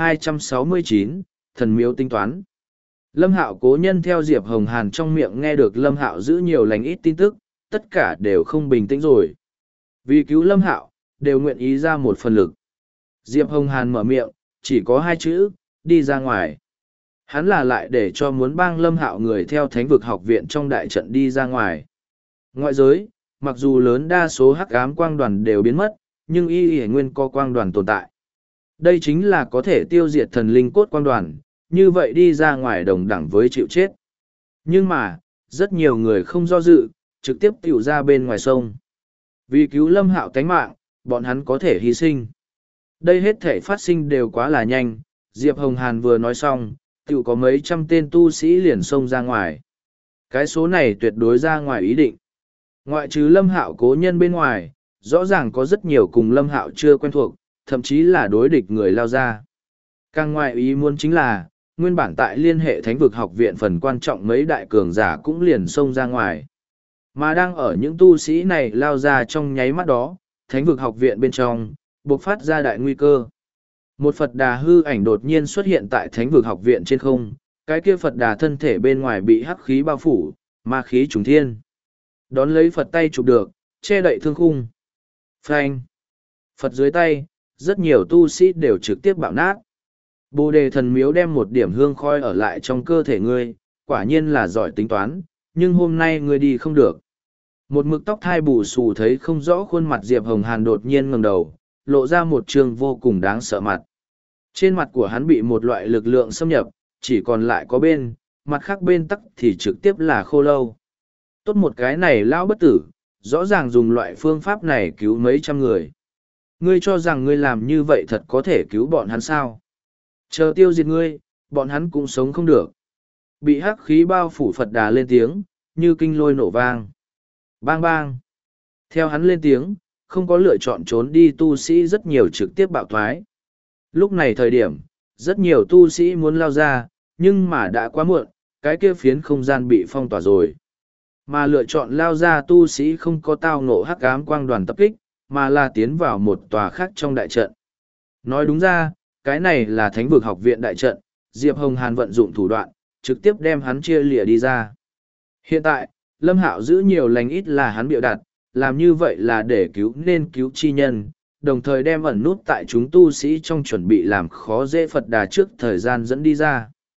1269, thần miếu tính toán. Lâm Hạo cố nhân theo Diệp Hồng Hàn trong miệng nghe được Lâm Hạo giữ nhiều lành ít tin tức, tất cả đều không bình tĩnh rồi. Vì cứu Lâm Hạo, đều nguyện ý ra một phần lực. Diệp Hồng Hàn mở miệng, chỉ có hai chữ, đi ra ngoài. Hắn là lại để cho muốn bang Lâm Hạo người theo Thánh vực học viện trong đại trận đi ra ngoài. Ngoại giới, mặc dù lớn đa số hắc ám quang đoàn đều biến mất, nhưng y nguyên có quang đoàn tồn tại. Đây chính là có thể tiêu diệt thần linh cốt quang đoàn, như vậy đi ra ngoài đồng đẳng với chịu chết. Nhưng mà, rất nhiều người không do dự, trực tiếp tiểu ra bên ngoài sông. Vì cứu Lâm Hạo tánh mạng, bọn hắn có thể hy sinh. Đây hết thể phát sinh đều quá là nhanh, Diệp Hồng Hàn vừa nói xong, tiểu có mấy trăm tên tu sĩ liền xông ra ngoài. Cái số này tuyệt đối ra ngoài ý định. Ngoại trừ Lâm Hạo cố nhân bên ngoài, rõ ràng có rất nhiều cùng Lâm Hạo chưa quen thuộc, thậm chí là đối địch người lao ra. Càng ngoại ý muốn chính là, nguyên bản tại liên hệ Thánh vực học viện phần quan trọng mấy đại cường giả cũng liền xông ra ngoài. Mà đang ở những tu sĩ này lao ra trong nháy mắt đó, Thánh vực học viện bên trong, bộc phát ra đại nguy cơ. Một Phật Đà hư ảnh đột nhiên xuất hiện tại Thánh vực học viện trên không, cái kia Phật Đà thân thể bên ngoài bị hắc khí bao phủ, ma khí trùng thiên. Đón lấy Phật tay chụp được, che đậy thương khung. Phanh. Phật dưới tay, rất nhiều tu sĩ đều trực tiếp bạo nát. Bồ Đề thần miếu đem một điểm hương khói ở lại trong cơ thể ngươi, quả nhiên là giỏi tính toán, nhưng hôm nay ngươi đi không được. Một mực tóc thai bù xù thấy không rõ khuôn mặt Diệp Hồng Hàn đột nhiên ngẩng đầu, lộ ra một trương vô cùng đáng sợ mặt. Trên mặt của hắn bị một loại lực lượng xâm nhập, chỉ còn lại có bên, mặt khác bên tắc thì trực tiếp là khô lâu. Tốt một cái này lão bất tử, rõ ràng dùng loại phương pháp này cứu mấy trăm người. Ngươi cho rằng ngươi làm như vậy thật có thể cứu bọn hắn sao? Chờ tiêu diệt ngươi, bọn hắn cũng sống không được. Bị hắc khí bao phủ Phật Đà lên tiếng, như kinh lôi nổ vang. Bang bang. Theo hắn lên tiếng, không có lựa chọn trốn đi tu sĩ rất nhiều trực tiếp bạo thoái. Lúc này thời điểm, rất nhiều tu sĩ muốn lao ra, nhưng mà đã quá muộn, cái kia phiến không gian bị phong tỏa rồi. Mà lựa chọn lao ra tu sĩ không có tao ngộ hắc ám quang đoàn tập kích, mà là tiến vào một tòa khác trong đại trận. Nói đúng ra, cái này là Thánh vực học viện đại trận, Diệp Hồng Hàn vận dụng thủ đoạn, trực tiếp đem hắn chia lìa đi ra. Hiện tại, Lâm Hạo giữ nhiều lành ít là hắn bịa đặt, làm như vậy là để cứu nên cứu chi nhân, đồng thời đem ẩn nút tại chúng tu sĩ trong chuẩn bị làm khó dễ Phật Đà trước thời gian dẫn đi ra.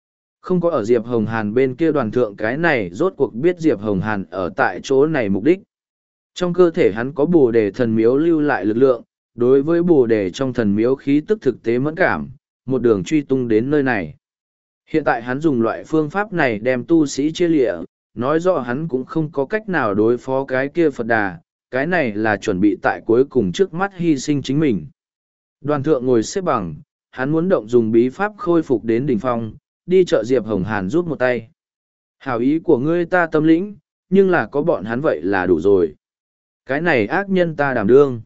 Không có ở Diệp Hồng Hàn bên kia đoàn thượng cái này rốt cuộc biết Diệp Hồng Hàn ở tại chỗ này mục đích. Trong cơ thể hắn có bồ đề thần miếu lưu lại lực lượng, đối với bồ đề trong thần miếu khí tức thực tế mẫn cảm, một đường truy tung đến nơi này. Hiện tại hắn dùng loại phương pháp này đem tu sĩ chia lịa, nói rõ hắn cũng không có cách nào đối phó cái kia Phật Đà, cái này là chuẩn bị tại cuối cùng trước mắt hy sinh chính mình. Đoàn thượng ngồi xếp bằng, hắn muốn động dùng bí pháp khôi phục đến đỉnh phong, đi chợ Diệp Hồng Hàn giúp một tay. Hảo ý của ngươi ta tâm lĩnh, nhưng là có bọn hắn vậy là đủ rồi. Cái này ác nhân ta đảm đương.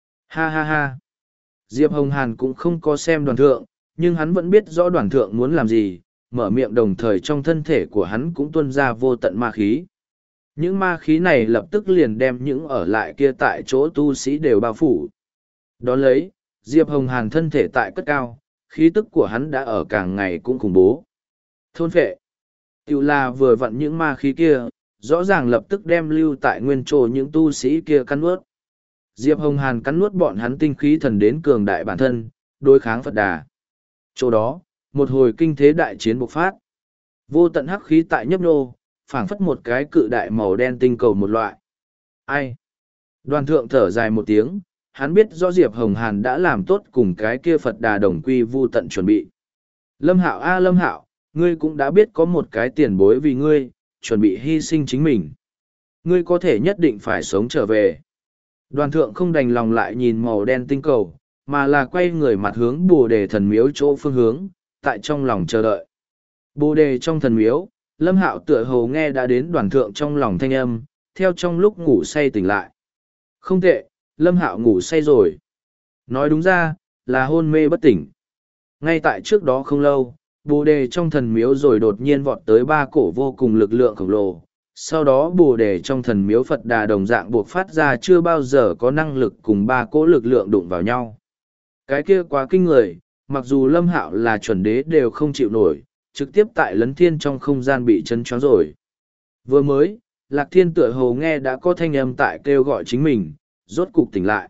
Ha ha ha. Diệp Hồng Hàn cũng không có xem đoàn thượng, nhưng hắn vẫn biết rõ đoàn thượng muốn làm gì, mở miệng đồng thời trong thân thể của hắn cũng tuôn ra vô tận ma khí. Những ma khí này lập tức liền đem những ở lại kia tại chỗ tu sĩ đều bao phủ. Đón lấy, Diệp Hồng Hàn thân thể tại cất cao, khí tức của hắn đã ở càng ngày cũng khủng bố. Thôn phệ. Tiểu là vừa vặn những ma khí kia, rõ ràng lập tức đem lưu tại nguyên chỗ những tu sĩ kia cắn nuốt. Diệp Hồng Hàn cắn nuốt bọn hắn tinh khí thần đến cường đại bản thân, đối kháng Phật Đà. Chỗ đó, một hồi kinh thế đại chiến bộc phát. Vô tận hắc khí tại nhấp nhô, phảng phất một cái cự đại màu đen tinh cầu một loại. Ai? Đoàn thượng thở dài một tiếng, hắn biết rõ Diệp Hồng Hàn đã làm tốt cùng cái kia Phật Đà đồng quy vu tận chuẩn bị. Lâm Hạo a Lâm Hạo, ngươi cũng đã biết có một cái tiền bối vì ngươi, chuẩn bị hy sinh chính mình. Ngươi có thể nhất định phải sống trở về. Đoàn thượng không đành lòng lại nhìn màu đen tinh cầu, mà là quay người mặt hướng Bồ Đề thần miếu chỗ phương hướng, tại trong lòng chờ đợi. Bồ Đề trong thần miếu, Lâm Hạo tựa hồ nghe đã đến đoàn thượng trong lòng thanh âm, theo trong lúc ngủ say tỉnh lại. Không tệ, Lâm Hạo ngủ say rồi. Nói đúng ra, là hôn mê bất tỉnh. Ngay tại trước đó không lâu, Bồ Đề trong thần miếu rồi đột nhiên vọt tới ba cổ vô cùng lực lượng khổng lồ. Sau đó Bồ Đề trong thần miếu Phật Đà đồng dạng buộc phát ra chưa bao giờ có năng lực cùng ba cỗ lực lượng đụng vào nhau. Cái kia quá kinh người, mặc dù Lâm Hạo là chuẩn đế đều không chịu nổi, trực tiếp tại lấn thiên trong không gian bị chấn choáng rồi. Vừa mới, Lạc Thiên tựa hồ nghe đã có thanh âm tại kêu gọi chính mình, rốt cục tỉnh lại.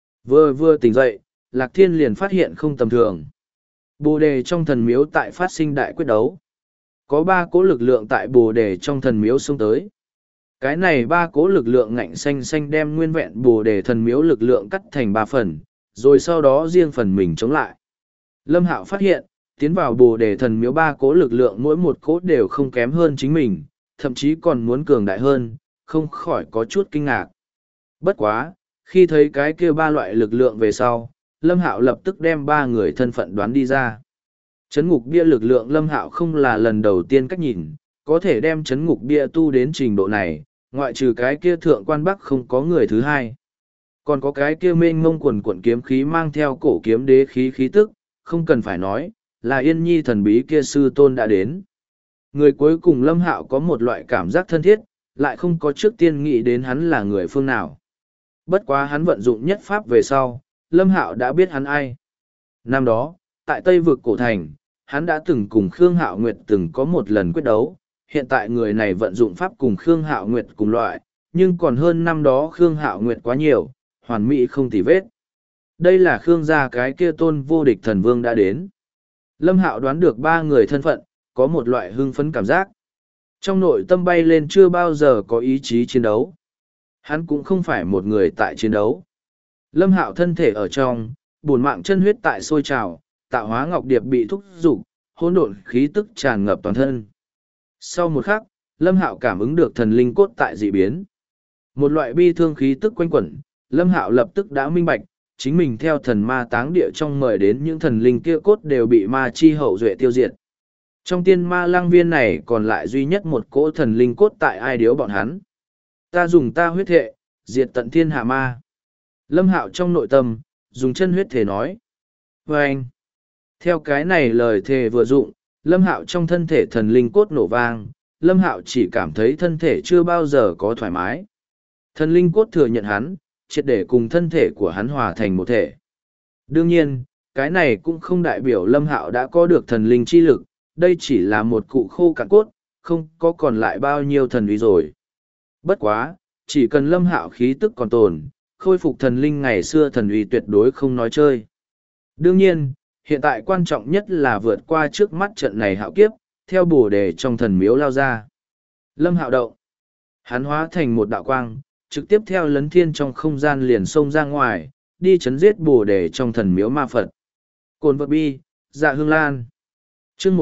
Vừa tỉnh dậy, Lạc Thiên liền phát hiện không tầm thường. Bồ Đề trong thần miếu tại phát sinh đại quyết đấu. Có ba cỗ lực lượng tại Bồ Đề trong thần miếu xông tới. Cái này ba cỗ lực lượng ngạnh xanh xanh đem nguyên vẹn Bồ Đề thần miếu lực lượng cắt thành ba phần, rồi sau đó riêng phần mình chống lại. Lâm Hạo phát hiện, tiến vào Bồ Đề thần miếu ba cỗ lực lượng mỗi một cỗ đều không kém hơn chính mình, thậm chí còn muốn cường đại hơn, không khỏi có chút kinh ngạc. Bất quá, khi thấy cái kia ba loại lực lượng về sau, Lâm Hạo lập tức đem ba người thân phận đoán đi ra. Chấn ngục bia lực lượng Lâm Hạo không là lần đầu tiên cách nhìn, có thể đem chấn ngục bia tu đến trình độ này, ngoại trừ cái kia thượng quan bắc không có người thứ hai. Còn có cái kia mênh mông quần quận kiếm khí mang theo cổ kiếm đế khí khí tức, không cần phải nói, là Yên Nhi thần bí kia sư tôn đã đến. Người cuối cùng Lâm Hạo có một loại cảm giác thân thiết, lại không có trước tiên nghĩ đến hắn là người phương nào. Bất quá hắn vận dụng nhất pháp về sau, Lâm Hạo đã biết hắn ai. Năm đó, tại Tây vực cổ thành, hắn đã từng cùng Khương Hạo Nguyệt từng có một lần quyết đấu, hiện tại người này vận dụng pháp cùng Khương Hạo Nguyệt cùng loại, nhưng còn hơn năm đó Khương Hạo Nguyệt quá nhiều, hoàn mỹ không tì vết. Đây là Khương gia cái kia tôn vô địch thần vương đã đến. Lâm Hạo đoán được ba người thân phận, có một loại hưng phấn cảm giác. Trong nội tâm bay lên chưa bao giờ có ý chí chiến đấu. Hắn cũng không phải một người tại chiến đấu. Lâm Hạo thân thể ở trong, bổn mạng chân huyết tại sôi trào, tạo hóa ngọc điệp bị thúc giục, hỗn độn khí tức tràn ngập toàn thân. Sau một khắc, Lâm Hạo cảm ứng được thần linh cốt tại dị biến. Một loại bi thương khí tức quanh quẩn, Lâm Hạo lập tức đã minh bạch, chính mình theo thần ma táng địa trong mời đến những thần linh kia cốt đều bị ma chi hậu duệ tiêu diệt. Trong tiên ma lang viên này còn lại duy nhất một cỗ thần linh cốt tại ai điếu bọn hắn. Ta dùng ta huyết thệ, diệt tận thiên hạ ma. Lâm Hạo trong nội tâm, dùng chân huyết thể nói. Và anh, theo cái này lời thề vừa dụng, Lâm Hạo trong thân thể thần linh cốt nổ vang, Lâm Hạo chỉ cảm thấy thân thể chưa bao giờ có thoải mái. Thần linh cốt thừa nhận hắn, triệt để cùng thân thể của hắn hòa thành một thể. Đương nhiên, cái này cũng không đại biểu Lâm Hạo đã có được thần linh chi lực, đây chỉ là một cụ khô cạn cốt, không có còn lại bao nhiêu thần uy rồi. Bất quá, chỉ cần Lâm Hạo khí tức còn tồn, khôi phục thần linh ngày xưa thần uy tuyệt đối không nói chơi. Đương nhiên, hiện tại quan trọng nhất là vượt qua trước mắt trận này hạo kiếp, theo bồ đề trong thần miếu lao ra. Lâm Hạo động. Hắn hóa thành một đạo quang, trực tiếp theo lấn thiên trong không gian liền xông ra ngoài, đi chấn giết bồ đề trong thần miếu ma Phật. Cồn vật bi, dạ hương lan. chương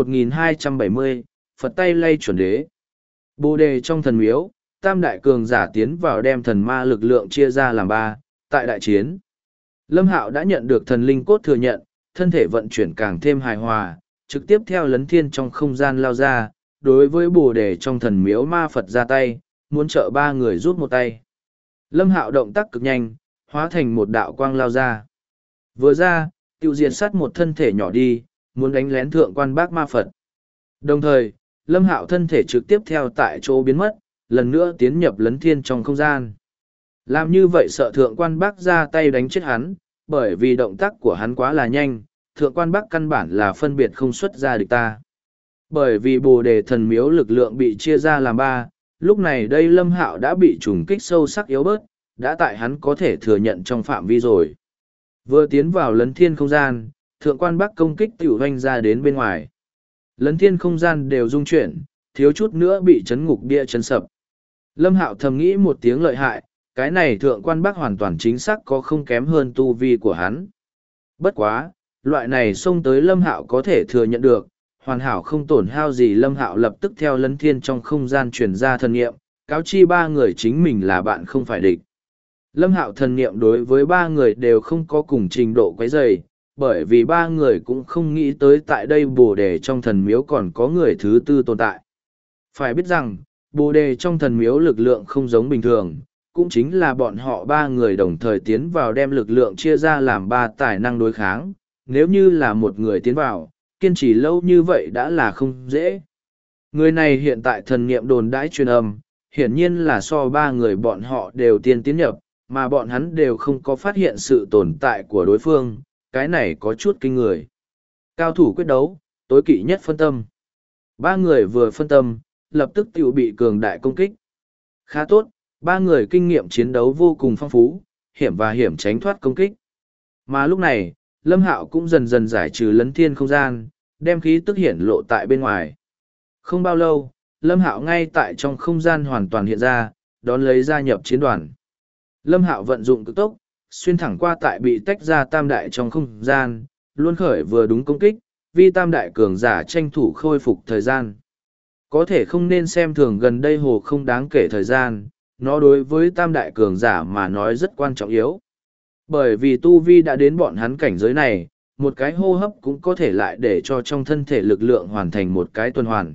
1270, Phật tay lay chuẩn đế. Bồ đề trong thần miếu, tam đại cường giả tiến vào đem thần ma lực lượng chia ra làm ba, tại đại chiến. Lâm Hạo đã nhận được thần linh cốt thừa nhận, thân thể vận chuyển càng thêm hài hòa, trực tiếp theo lấn thiên trong không gian lao ra, đối với bồ đề trong thần miếu ma Phật ra tay, muốn trợ ba người rút một tay. Lâm Hạo động tác cực nhanh, hóa thành một đạo quang lao ra. Vừa ra, tiêu diệt sát một thân thể nhỏ đi, muốn đánh lén thượng quan bác ma Phật. Đồng thời, Lâm Hạo thân thể trực tiếp theo tại chỗ biến mất, lần nữa tiến nhập lấn thiên trong không gian. Làm như vậy sợ thượng quan bác ra tay đánh chết hắn, bởi vì động tác của hắn quá là nhanh, thượng quan bác căn bản là phân biệt không xuất ra địch ta. Bởi vì bồ đề thần miếu lực lượng bị chia ra làm ba, lúc này đây Lâm Hạo đã bị trùng kích sâu sắc yếu bớt, đã tại hắn có thể thừa nhận trong phạm vi rồi. Vừa tiến vào lấn thiên không gian, thượng quan bác công kích tiểu hoanh ra đến bên ngoài. Lấn thiên không gian đều rung chuyển, thiếu chút nữa bị chấn ngục địa chấn sập. Lâm Hạo thầm nghĩ một tiếng lợi hại, cái này thượng quan bác hoàn toàn chính xác có không kém hơn tu vi của hắn. Bất quá, loại này xông tới Lâm Hạo có thể thừa nhận được, hoàn hảo không tổn hao gì. Lâm Hạo lập tức theo lấn thiên trong không gian truyền ra thần niệm, cáo chi ba người chính mình là bạn không phải địch. Lâm Hạo thần niệm đối với ba người đều không có cùng trình độ quấy rầy, bởi vì ba người cũng không nghĩ tới tại đây bồ đề trong thần miếu còn có người thứ tư tồn tại. Phải biết rằng, bồ đề trong thần miếu lực lượng không giống bình thường, cũng chính là bọn họ ba người đồng thời tiến vào đem lực lượng chia ra làm ba tài năng đối kháng. Nếu như là một người tiến vào, kiên trì lâu như vậy đã là không dễ. Người này hiện tại thần niệm đồn đãi truyền âm, hiển nhiên là so ba người bọn họ đều tiên tiến nhập, mà bọn hắn đều không có phát hiện sự tồn tại của đối phương, cái này có chút kinh người. Cao thủ quyết đấu, tối kỵ nhất phân tâm. Ba người vừa phân tâm, lập tức tiểu bị cường đại công kích. Khá tốt, ba người kinh nghiệm chiến đấu vô cùng phong phú, hiểm và hiểm tránh thoát công kích. Mà lúc này, Lâm Hạo cũng dần dần giải trừ lấn thiên không gian, đem khí tức hiển lộ tại bên ngoài. Không bao lâu, Lâm Hạo ngay tại trong không gian hoàn toàn hiện ra, đón lấy gia nhập chiến đoàn. Lâm Hạo vận dụng cực tốc, xuyên thẳng qua tại bị tách ra tam đại trong không gian, luôn khởi vừa đúng công kích, vì tam đại cường giả tranh thủ khôi phục thời gian. Có thể không nên xem thường gần đây hồ không đáng kể thời gian, nó đối với tam đại cường giả mà nói rất quan trọng yếu. Bởi vì tu vi đã đến bọn hắn cảnh giới này, một cái hô hấp cũng có thể lại để cho trong thân thể lực lượng hoàn thành một cái tuần hoàn.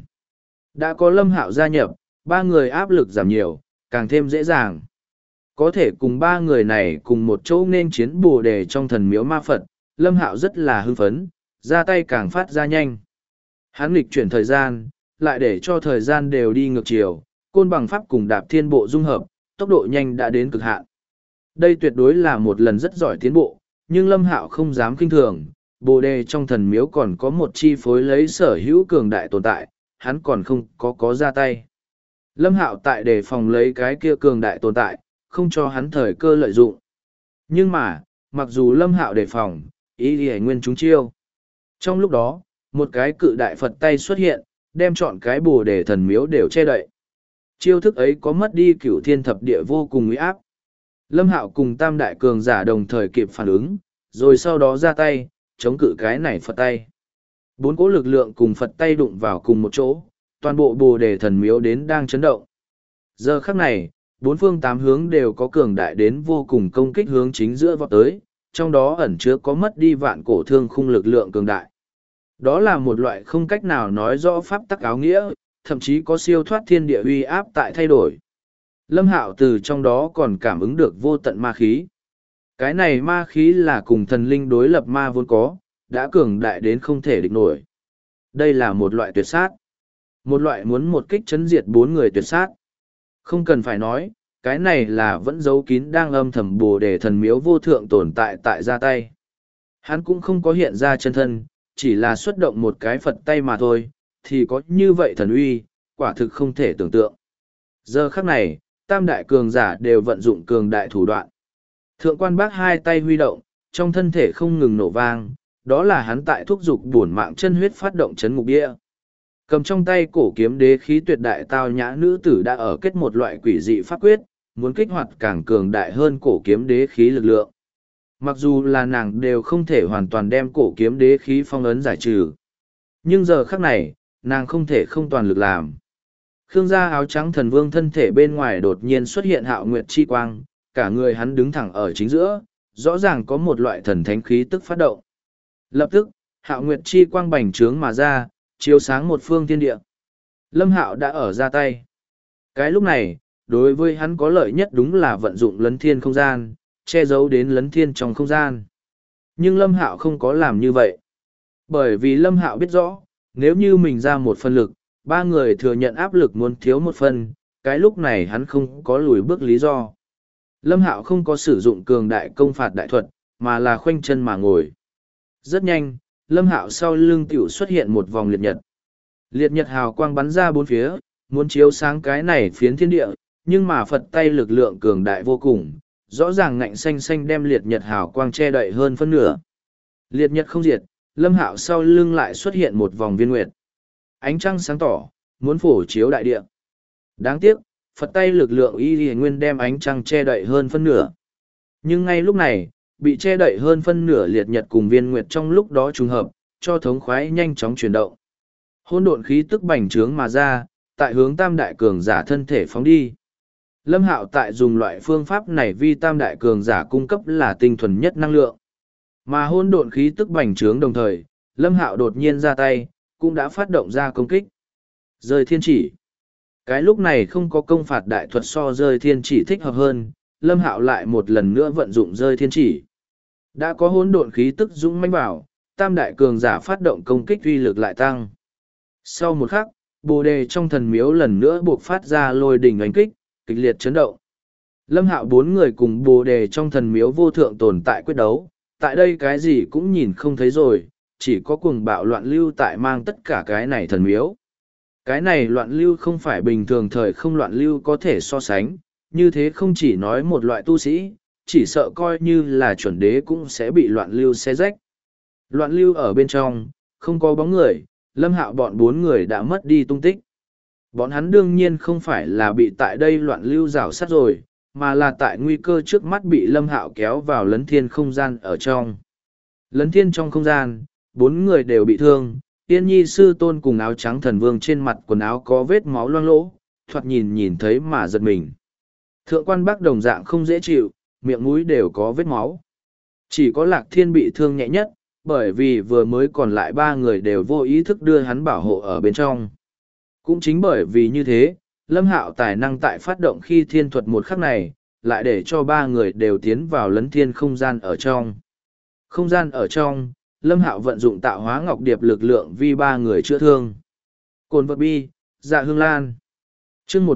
Đã có Lâm Hạo gia nhập, ba người áp lực giảm nhiều, càng thêm dễ dàng. Có thể cùng ba người này cùng một chỗ nên chiến bồ đề trong thần miếu ma Phật, Lâm Hạo rất là hưng phấn, ra tay càng phát ra nhanh. Hắn nghịch chuyển thời gian, lại để cho thời gian đều đi ngược chiều, côn bằng pháp cùng đạp thiên bộ dung hợp, tốc độ nhanh đã đến cực hạn. Đây tuyệt đối là một lần rất giỏi tiến bộ, nhưng Lâm Hạo không dám kinh thường, bồ đề trong thần miếu còn có một chi phối lấy sở hữu cường đại tồn tại, hắn còn không có ra tay. Lâm Hạo tại đề phòng lấy cái kia cường đại tồn tại, không cho hắn thời cơ lợi dụng. Nhưng mà, mặc dù Lâm Hạo đề phòng, ý thì nguyên chúng chiêu. Trong lúc đó, một cái cự đại Phật tay xuất hiện, đem chọn cái bồ đề thần miếu đều che đậy. Chiêu thức ấy có mất đi cửu thiên thập địa vô cùng uy áp. Lâm Hạo cùng tam đại cường giả đồng thời kịp phản ứng, rồi sau đó ra tay, chống cự cái này Phật tay. Bốn cỗ lực lượng cùng Phật tay đụng vào cùng một chỗ, toàn bộ bồ đề thần miếu đến đang chấn động. Giờ khắc này, bốn phương tám hướng đều có cường đại đến vô cùng công kích hướng chính giữa vọt tới, trong đó ẩn chứa có mất đi vạn cổ thương khung lực lượng cường đại. Đó là một loại không cách nào nói rõ pháp tắc áo nghĩa, thậm chí có siêu thoát thiên địa uy áp tại thay đổi. Lâm Hạo từ trong đó còn cảm ứng được vô tận ma khí. Cái này ma khí là cùng thần linh đối lập ma vốn có, đã cường đại đến không thể địch nổi. Đây là một loại tuyệt sát. Một loại muốn một kích chấn diệt bốn người tuyệt sát. Không cần phải nói, cái này là vẫn giấu kín đang âm thầm bồ đề thần miếu vô thượng tồn tại tại ra tay. Hắn cũng không có hiện ra chân thân, chỉ là xuất động một cái Phật tay mà thôi, thì có như vậy thần uy, quả thực không thể tưởng tượng. Giờ khắc này, tam đại cường giả đều vận dụng cường đại thủ đoạn. Thượng quan bác hai tay huy động, trong thân thể không ngừng nổ vang, đó là hắn tại thúc dục bổn mạng chân huyết phát động chấn ngục địa. Cầm trong tay cổ kiếm đế khí tuyệt đại tao nhã nữ tử đã ở kết một loại quỷ dị pháp quyết, muốn kích hoạt càng cường đại hơn cổ kiếm đế khí lực lượng. Mặc dù là nàng đều không thể hoàn toàn đem cổ kiếm đế khí phong ấn giải trừ. Nhưng giờ khắc này, nàng không thể không toàn lực làm. Khương gia áo trắng thần vương thân thể bên ngoài đột nhiên xuất hiện hạo nguyệt chi quang, cả người hắn đứng thẳng ở chính giữa, rõ ràng có một loại thần thánh khí tức phát động. Lập tức, hạo nguyệt chi quang bành trướng mà ra, chiếu sáng một phương thiên địa. Lâm Hạo đã ở ra tay. Cái lúc này, đối với hắn có lợi nhất đúng là vận dụng lấn thiên không gian, che giấu đến lấn thiên trong không gian. Nhưng Lâm Hạo không có làm như vậy. Bởi vì Lâm Hạo biết rõ, nếu như mình ra một phần lực, ba người thừa nhận áp lực muốn thiếu một phần, cái lúc này hắn không có lùi bước lý do. Lâm Hạo không có sử dụng cường đại công phạt đại thuật, mà là khoanh chân mà ngồi. Rất nhanh, Lâm Hạo sau lưng tiểu xuất hiện một vòng liệt nhật. Liệt nhật hào quang bắn ra bốn phía, muốn chiếu sáng cái này phiến thiên địa, nhưng mà Phật tay lực lượng cường đại vô cùng, rõ ràng ngạnh xanh xanh đem liệt nhật hào quang che đậy hơn phân nửa. Liệt nhật không diệt, Lâm Hạo sau lưng lại xuất hiện một vòng viên nguyệt. Ánh trăng sáng tỏ, muốn phổ chiếu đại địa. Đáng tiếc, Phật tay lực lượng y lìa nguyên đem ánh trăng che đậy hơn phân nửa. Nhưng ngay lúc này, bị che đậy hơn phân nửa liệt nhật cùng viên nguyệt trong lúc đó trùng hợp, cho thống khoái nhanh chóng chuyển động. Hỗn độn khí tức bành trướng mà ra, tại hướng tam đại cường giả thân thể phóng đi. Lâm Hạo tại dùng loại phương pháp này vi tam đại cường giả cung cấp là tinh thuần nhất năng lượng. Mà hỗn độn khí tức bành trướng đồng thời, Lâm Hạo đột nhiên ra tay, cũng đã phát động ra công kích. Rơi thiên chỉ. Cái lúc này không có công phạt đại thuật so rơi thiên chỉ thích hợp hơn, Lâm Hạo lại một lần nữa vận dụng rơi thiên chỉ. Đã có hỗn độn khí tức dũng mãnh vào, tam đại cường giả phát động công kích uy lực lại tăng. Sau một khắc, Bồ Đề trong thần miếu lần nữa buộc phát ra lôi đỉnh oanh kích, kịch liệt chấn động. Lâm Hạo bốn người cùng Bồ Đề trong thần miếu vô thượng tồn tại quyết đấu, tại đây cái gì cũng nhìn không thấy rồi, chỉ có cuồng bạo loạn lưu tại mang tất cả cái này thần miếu. Cái này loạn lưu không phải bình thường thời không loạn lưu có thể so sánh, như thế không chỉ nói một loại tu sĩ, chỉ sợ coi như là chuẩn đế cũng sẽ bị loạn lưu xé rách. Loạn lưu ở bên trong, không có bóng người, Lâm Hạo bọn bốn người đã mất đi tung tích. Bọn hắn đương nhiên không phải là bị tại đây loạn lưu rào sát rồi, mà là tại nguy cơ trước mắt bị Lâm Hạo kéo vào lấn thiên không gian ở trong. Lấn thiên trong không gian, bốn người đều bị thương, Tiên Nhi sư tôn cùng áo trắng thần vương trên mặt quần áo có vết máu loang lỗ, thoạt nhìn thấy mà giật mình. Thượng quan Bắc đồng dạng không dễ chịu, miệng mũi đều có vết máu. Chỉ có Lạc Thiên bị thương nhẹ nhất, bởi vì vừa mới còn lại ba người đều vô ý thức đưa hắn bảo hộ ở bên trong. Cũng chính bởi vì như thế, Lâm Hạo tài năng tại phát động khi thiên thuật một khắc này, lại để cho ba người đều tiến vào lấn thiên không gian ở trong. Không gian ở trong, Lâm Hạo vận dụng tạo hóa ngọc điệp lực lượng vi ba người chữa thương. Cồn vật bi, dạ hương lan. Chương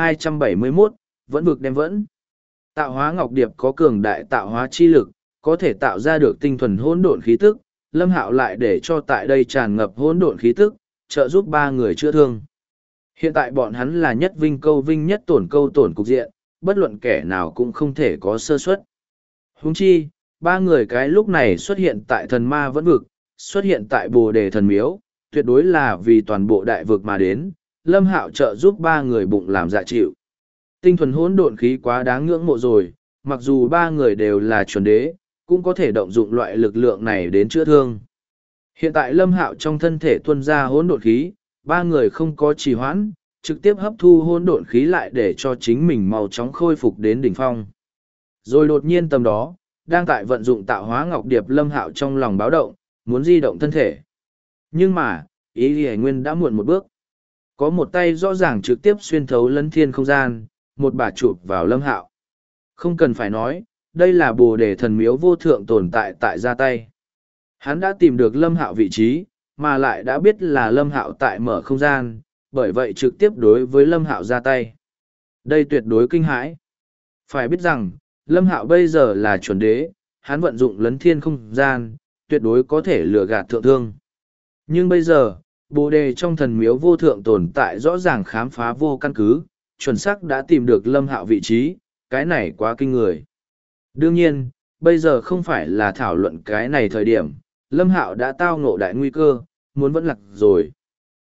1271, vẫn vực đem vẫn. Tạo hóa ngọc điệp có cường đại tạo hóa chi lực, có thể tạo ra được tinh thuần hỗn độn khí tức. Lâm Hạo lại để cho tại đây tràn ngập hỗn độn khí tức, trợ giúp ba người chữa thương. Hiện tại bọn hắn là nhất vinh câu vinh nhất tổn câu tổn cục diện, bất luận kẻ nào cũng không thể có sơ suất. Huống chi, ba người cái lúc này xuất hiện tại thần ma vẫn vực, xuất hiện tại Bồ Đề thần miếu, tuyệt đối là vì toàn bộ đại vực mà đến, Lâm Hạo trợ giúp ba người bụng làm dạ chịu. Tinh thuần hỗn độn khí quá đáng ngưỡng mộ rồi, mặc dù ba người đều là chuẩn đế, cũng có thể động dụng loại lực lượng này đến chữa thương. Hiện tại Lâm Hạo trong thân thể tuôn ra hỗn độn khí, ba người không có trì hoãn, trực tiếp hấp thu hỗn độn khí lại để cho chính mình mau chóng khôi phục đến đỉnh phong. Rồi đột nhiên tầm đó, đang tại vận dụng tạo hóa ngọc điệp Lâm Hạo trong lòng báo động, muốn di động thân thể. Nhưng mà, ý Lý Nguyên đã muộn một bước. Có một tay rõ ràng trực tiếp xuyên thấu lấn thiên không gian, một bà chụp vào Lâm Hạo. Không cần phải nói, đây là Bồ Đề thần miếu vô thượng tồn tại tại ra tay. Hắn đã tìm được Lâm Hạo vị trí, mà lại đã biết là Lâm Hạo tại mở không gian, bởi vậy trực tiếp đối với Lâm Hạo ra tay. Đây tuyệt đối kinh hãi. Phải biết rằng, Lâm Hạo bây giờ là chuẩn đế, hắn vận dụng lấn thiên không gian, tuyệt đối có thể lừa gạt thượng thương. Nhưng bây giờ, Bồ Đề trong thần miếu vô thượng tồn tại rõ ràng khám phá vô căn cứ, chuẩn xác đã tìm được Lâm Hạo vị trí, cái này quá kinh người. Đương nhiên, bây giờ không phải là thảo luận cái này thời điểm, Lâm Hạo đã tao ngộ đại nguy cơ, muốn vẫn lạc rồi.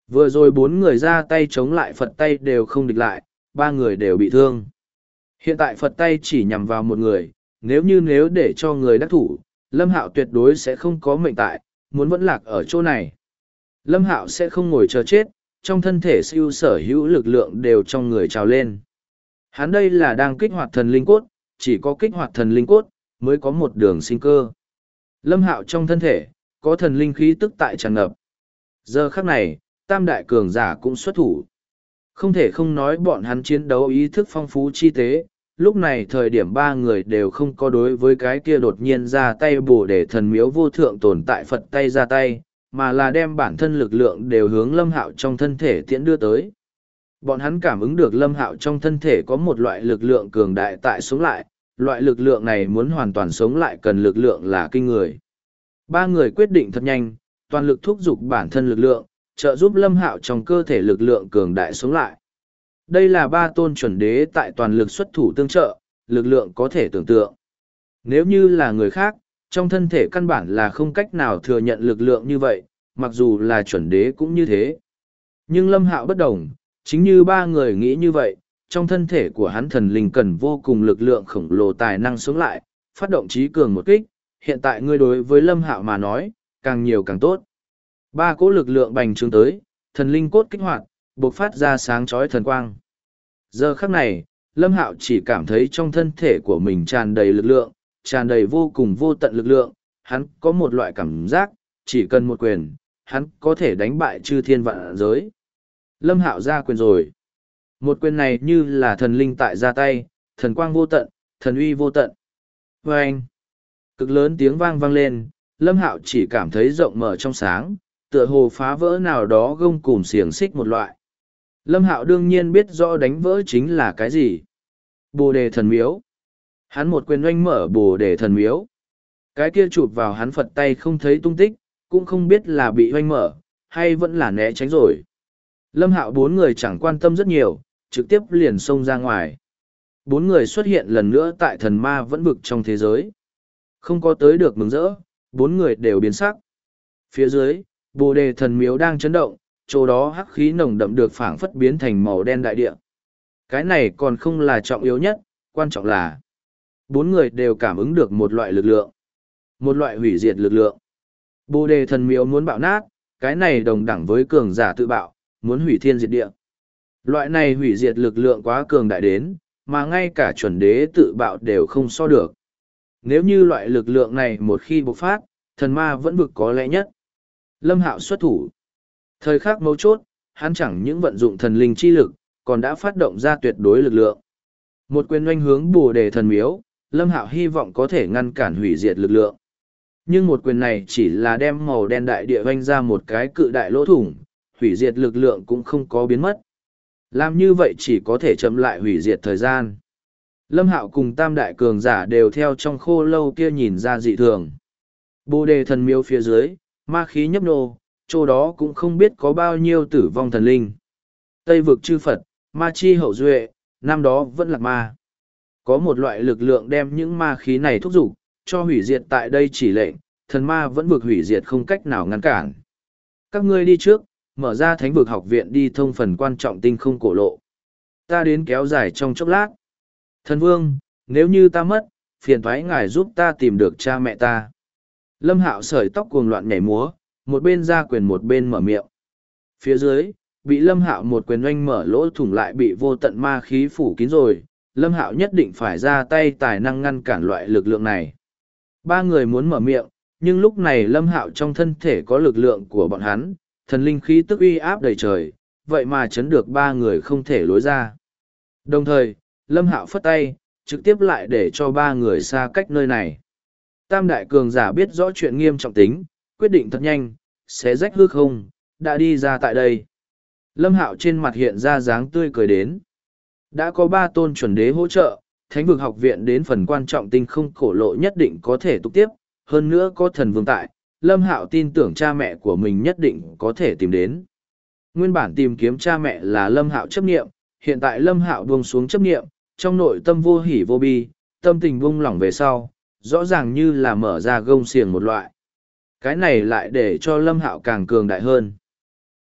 Vừa rồi bốn người ra tay chống lại Phật tay đều không địch lại, ba người đều bị thương. Hiện tại Phật tay chỉ nhằm vào một người, nếu để cho người đắc thủ, Lâm Hạo tuyệt đối sẽ không có mệnh tại, muốn vẫn lạc ở chỗ này. Lâm Hạo sẽ không ngồi chờ chết, trong thân thể siêu sở hữu lực lượng đều trong người trào lên. Hắn đây là đang kích hoạt thần linh cốt, chỉ có kích hoạt thần linh cốt, mới có một đường sinh cơ. Lâm Hạo trong thân thể, có thần linh khí tức tại tràn ngập. Giờ khắc này, tam đại cường giả cũng xuất thủ. Không thể không nói bọn hắn chiến đấu ý thức phong phú chi tế, lúc này thời điểm ba người đều không có đối với cái kia đột nhiên ra tay bổ để thần miếu vô thượng tồn tại Phật tay ra tay, mà là đem bản thân lực lượng đều hướng Lâm Hạo trong thân thể tiễn đưa tới. Bọn hắn cảm ứng được Lâm Hạo trong thân thể có một loại lực lượng cường đại tại sống lại, loại lực lượng này muốn hoàn toàn sống lại cần lực lượng là kinh người. Ba người quyết định thật nhanh, toàn lực thúc giục bản thân lực lượng, trợ giúp Lâm Hạo trong cơ thể lực lượng cường đại sống lại. Đây là ba tôn chuẩn đế tại toàn lực xuất thủ tương trợ, lực lượng có thể tưởng tượng. Nếu như là người khác, trong thân thể căn bản là không cách nào thừa nhận lực lượng như vậy, mặc dù là chuẩn đế cũng như thế. Nhưng Lâm Hạo bất đồng, chính như ba người nghĩ như vậy, trong thân thể của hắn thần linh cần vô cùng lực lượng khổng lồ tài năng sống lại, phát động trí cường một kích, hiện tại ngươi đối với Lâm Hạo mà nói, càng nhiều càng tốt. Ba cỗ lực lượng bành trướng tới, thần linh cốt kích hoạt, bộc phát ra sáng chói thần quang. Giờ khắc này, Lâm Hạo chỉ cảm thấy trong thân thể của mình tràn đầy lực lượng, tràn đầy vô cùng vô tận lực lượng, hắn có một loại cảm giác, chỉ cần một quyền, hắn có thể đánh bại chư thiên vạn giới. Lâm Hạo ra quyền rồi. Một quyền này như là thần linh tại ra tay, thần quang vô tận, thần uy vô tận. Và anh, cực lớn tiếng vang vang lên, Lâm Hạo chỉ cảm thấy rộng mở trong sáng, tựa hồ phá vỡ nào đó gông cùm xiềng xích một loại. Lâm Hạo đương nhiên biết rõ đánh vỡ chính là cái gì. Bồ đề thần miếu. Hắn một quyền oanh mở bồ đề thần miếu. Cái kia chụp vào hắn Phật tay không thấy tung tích, cũng không biết là bị oanh mở, hay vẫn là né tránh rồi. Lâm Hạo bốn người chẳng quan tâm rất nhiều, trực tiếp liền xông ra ngoài. Bốn người xuất hiện lần nữa tại thần ma vẫn vực trong thế giới. Không có tới được mừng rỡ, bốn người đều biến sắc. Phía dưới, bồ đề thần miếu đang chấn động, chỗ đó hắc khí nồng đậm được phảng phất biến thành màu đen đại địa. Cái này còn không là trọng yếu nhất, quan trọng là bốn người đều cảm ứng được một loại lực lượng. Một loại hủy diệt lực lượng. Bồ đề thần miếu muốn bạo nát, cái này đồng đẳng với cường giả tự bạo, muốn hủy thiên diệt địa. Loại này hủy diệt lực lượng quá cường đại đến, mà ngay cả chuẩn đế tự bạo đều không so được. Nếu như loại lực lượng này một khi bộc phát, thần ma vẫn vực có lẽ nhất. Lâm Hạo xuất thủ. Thời khắc mấu chốt, hắn chẳng những vận dụng thần linh chi lực, còn đã phát động ra tuyệt đối lực lượng. Một quyền oanh hướng bồ đề thần miếu, Lâm Hạo hy vọng có thể ngăn cản hủy diệt lực lượng. Nhưng một quyền này chỉ là đem màu đen đại địa oanh ra một cái cự đại lỗ thủng, hủy diệt lực lượng cũng không có biến mất. Làm như vậy chỉ có thể chậm lại hủy diệt thời gian. Lâm Hạo cùng tam đại cường giả đều theo trong khô lâu kia nhìn ra dị thường. Bồ đề thần miếu phía dưới, ma khí nhấp nô, chỗ đó cũng không biết có bao nhiêu tử vong thần linh. Tây vực chư Phật, ma chi hậu duệ, năm đó vẫn là ma. Có một loại lực lượng đem những ma khí này thúc giục, cho hủy diệt tại đây chỉ lệnh, thần ma vẫn vực hủy diệt không cách nào ngăn cản. Các ngươi đi trước, mở ra thánh vực học viện đi thông phần quan trọng tinh không cổ lộ. Ta đến kéo dài trong chốc lát. Thần vương, nếu như ta mất, phiền thoái ngài giúp ta tìm được cha mẹ ta. Lâm Hạo sợi tóc cuồng loạn nhảy múa, một bên ra quyền một bên mở miệng. Phía dưới, bị Lâm Hạo một quyền oanh mở lỗ thủng lại bị vô tận ma khí phủ kín rồi, Lâm Hạo nhất định phải ra tay tài năng ngăn cản loại lực lượng này. Ba người muốn mở miệng, nhưng lúc này Lâm Hạo trong thân thể có lực lượng của bọn hắn, thần linh khí tức uy áp đầy trời, vậy mà chấn được ba người không thể lối ra. Đồng thời, Lâm Hạo phất tay, trực tiếp lại để cho ba người xa cách nơi này. Tam đại cường giả biết rõ chuyện nghiêm trọng tính, quyết định thật nhanh, xé rách hư không, đã đi ra tại đây. Lâm Hạo trên mặt hiện ra dáng tươi cười đến. Đã có ba tôn chuẩn đế hỗ trợ, thánh vực học viện đến phần quan trọng tinh không cổ lộ nhất định có thể tục tiếp, hơn nữa có thần vương tại, Lâm Hạo tin tưởng cha mẹ của mình nhất định có thể tìm đến. Nguyên bản tìm kiếm cha mẹ là Lâm Hạo chấp niệm, hiện tại Lâm Hạo buông xuống chấp niệm, trong nội tâm vô hỉ vô bi, tâm tình buông lỏng về sau, rõ ràng như là mở ra gông xiềng một loại. Cái này lại để cho Lâm Hạo càng cường đại hơn.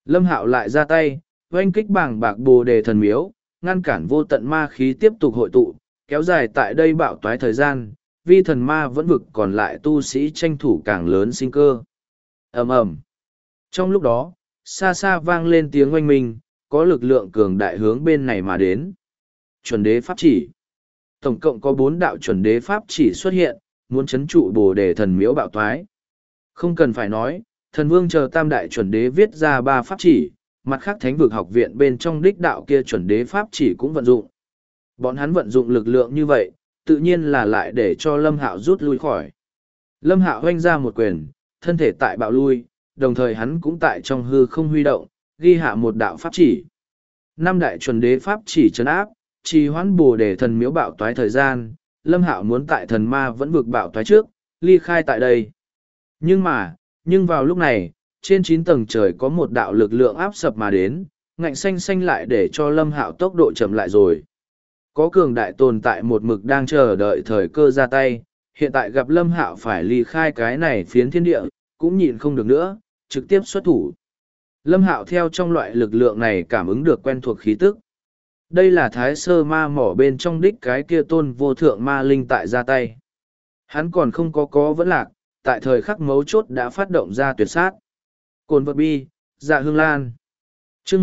Lâm Hạo lại ra tay, oanh kích bàng bạc bồ đề thần miếu, ngăn cản vô tận ma khí tiếp tục hội tụ, kéo dài tại đây bạo toái thời gian, vi thần ma vẫn vực còn lại tu sĩ tranh thủ càng lớn sinh cơ. Ầm ầm. Trong lúc đó, xa xa vang lên tiếng oanh minh, có lực lượng cường đại hướng bên này mà đến. Chuẩn đế pháp chỉ. Tổng cộng có 4 đạo chuẩn đế pháp chỉ xuất hiện, muốn chấn trụ bồ đề thần miếu bạo toái. Không cần phải nói, thần vương chờ tam đại chuẩn đế viết ra 3 pháp chỉ, mặt khác thánh vực học viện bên trong đích đạo kia chuẩn đế pháp chỉ cũng vận dụng. Bọn hắn vận dụng lực lượng như vậy, tự nhiên là lại để cho Lâm Hạo rút lui khỏi. Lâm Hạo hoanh ra một quyền, thân thể tại bạo lui, đồng thời hắn cũng tại trong hư không huy động, ghi hạ một đạo pháp chỉ. 5 đại chuẩn đế pháp chỉ trấn áp, trì hoãn bồ đề thần miếu bạo toái thời gian, Lâm Hạo muốn tại thần ma vẫn vực bạo toái trước, ly khai tại đây. Nhưng vào lúc này, trên 9 tầng trời có một đạo lực lượng áp sập mà đến, ngạnh xanh xanh lại để cho Lâm Hạo tốc độ chậm lại rồi. Có cường đại tồn tại một mực đang chờ đợi thời cơ ra tay, hiện tại gặp Lâm Hạo phải ly khai cái này phiến thiên địa, cũng nhịn không được nữa, trực tiếp xuất thủ. Lâm Hạo theo trong loại lực lượng này cảm ứng được quen thuộc khí tức. Đây là thái sơ ma mỏ bên trong đích cái kia tôn vô thượng ma linh tại ra tay. Hắn còn không có vẫn lạc, tại thời khắc mấu chốt đã phát động ra tuyệt sát. Cồn vật bi, dạ hương lan. chương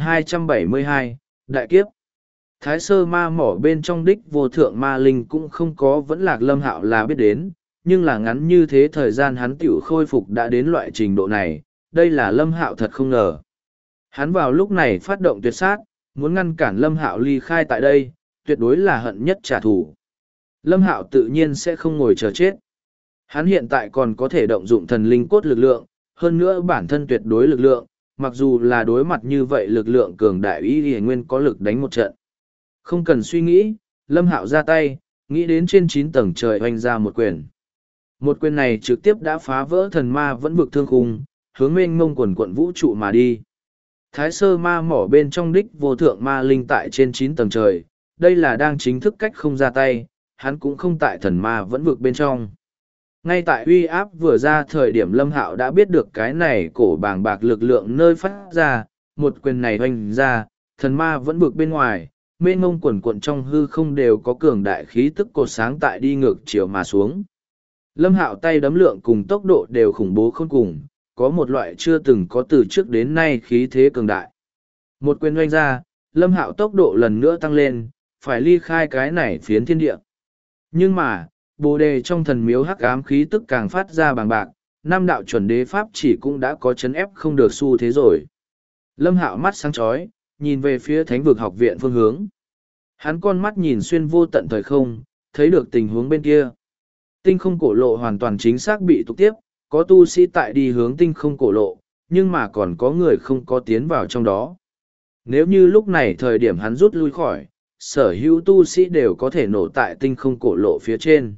1272, Đại Kiếp. Thái sơ ma mỏ bên trong đích vô thượng ma linh cũng không có vẫn lạc Lâm Hạo là biết đến, nhưng là ngắn như thế thời gian hắn tiểu khôi phục đã đến loại trình độ này, đây là Lâm Hạo thật không ngờ. Hắn vào lúc này phát động tuyệt sát, muốn ngăn cản Lâm Hạo ly khai tại đây, tuyệt đối là hận nhất trả thù. Lâm Hạo tự nhiên sẽ không ngồi chờ chết. Hắn hiện tại còn có thể động dụng thần linh cốt lực lượng, hơn nữa bản thân tuyệt đối lực lượng, mặc dù là đối mặt như vậy lực lượng cường đại ý thì nguyên có lực đánh một trận. Không cần suy nghĩ, Lâm Hạo ra tay, nghĩ đến trên 9 tầng trời hoành ra một quyền. Một quyền này trực tiếp đã phá vỡ thần ma vẫn vực thương khung, hướng mênh mông quần quận vũ trụ mà đi. Thái sơ ma mỏ bên trong đích vô thượng ma linh tại trên 9 tầng trời, đây là đang chính thức cách không ra tay, hắn cũng không tại thần ma vẫn vực bên trong. Ngay tại uy áp vừa ra thời điểm Lâm Hạo đã biết được cái này cổ bàng bạc lực lượng nơi phát ra, một quyền này hoành ra, thần ma vẫn vực bên ngoài, mênh mông quần quận trong hư không đều có cường đại khí tức cột sáng tại đi ngược chiều mà xuống. Lâm Hạo tay đấm lượng cùng tốc độ đều khủng bố khôn cùng, có một loại chưa từng có từ trước đến nay khí thế cường đại. Một quyền oanh ra, Lâm Hạo tốc độ lần nữa tăng lên, phải ly khai cái này phiến thiên địa. Nhưng mà, bồ đề trong thần miếu hắc ám khí tức càng phát ra bàng bạc, 5 đạo chuẩn đế pháp chỉ cũng đã có chấn ép không được xu thế rồi. Lâm Hạo mắt sáng chói, nhìn về phía thánh vực học viện phương hướng. Hắn con mắt nhìn xuyên vô tận thời không, thấy được tình huống bên kia. Tinh không cổ lộ hoàn toàn chính xác bị tục tiếp, có tu sĩ tại đi hướng tinh không cổ lộ, nhưng mà còn có người không có tiến vào trong đó. Nếu như lúc này thời điểm hắn rút lui khỏi, sở hữu tu sĩ đều có thể nổ tại tinh không cổ lộ phía trên.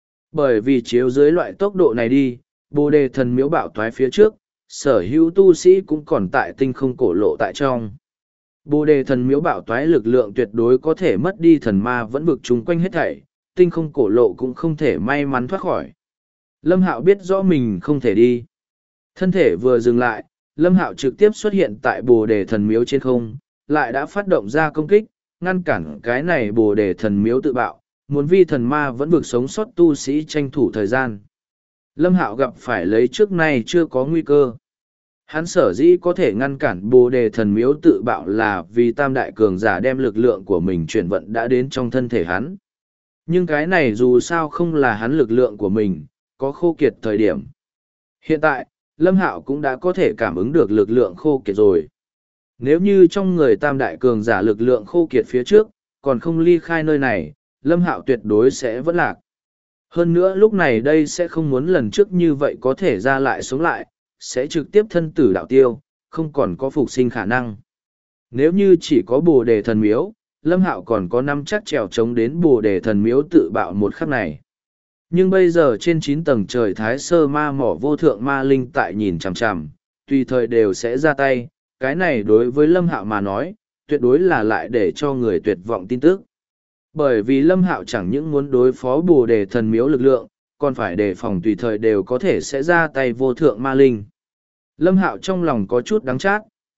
Bởi vì chiếu dưới loại tốc độ này đi, bồ đề thần miếu bạo toái phía trước, sở hữu tu sĩ cũng còn tại tinh không cổ lộ tại trong. Bồ đề thần miếu bạo toái lực lượng tuyệt đối có thể mất đi thần ma vẫn vực chung quanh hết thảy, tinh không cổ lộ cũng không thể may mắn thoát khỏi. Lâm Hạo biết rõ mình không thể đi. Thân thể vừa dừng lại, Lâm Hạo trực tiếp xuất hiện tại bồ đề thần miếu trên không, lại đã phát động ra công kích, ngăn cản cái này bồ đề thần miếu tự bạo, muốn vi thần ma vẫn vực sống sót tu sĩ tranh thủ thời gian. Lâm Hạo gặp phải lấy trước nay chưa có nguy cơ. Hắn sở dĩ có thể ngăn cản bồ đề thần miếu tự bạo là vì tam đại cường giả đem lực lượng của mình chuyển vận đã đến trong thân thể hắn. Nhưng cái này dù sao không là hắn lực lượng của mình, có khô kiệt thời điểm. Hiện tại, Lâm Hạo cũng đã có thể cảm ứng được lực lượng khô kiệt rồi. Nếu như trong người tam đại cường giả lực lượng khô kiệt phía trước, còn không ly khai nơi này, Lâm Hạo tuyệt đối sẽ vẫn lạc. Hơn nữa lúc này đây sẽ không muốn lần trước như vậy có thể ra lại sống lại, sẽ trực tiếp thân tử đạo tiêu, không còn có phục sinh khả năng. Nếu như chỉ có bồ đề thần miếu, Lâm Hạo còn có năm chắc trèo chống đến bồ đề thần miếu tự bạo một khắc này. Nhưng bây giờ trên 9 tầng trời thái sơ ma mỏ vô thượng ma linh tại nhìn chằm chằm, tùy thời đều sẽ ra tay, cái này đối với Lâm Hạo mà nói, tuyệt đối là lại để cho người tuyệt vọng tin tức. Bởi vì Lâm Hạo chẳng những muốn đối phó bồ đề thần miếu lực lượng, còn phải đề phòng tùy thời đều có thể sẽ ra tay vô thượng ma linh. Lâm Hạo trong lòng có chút đắng chát,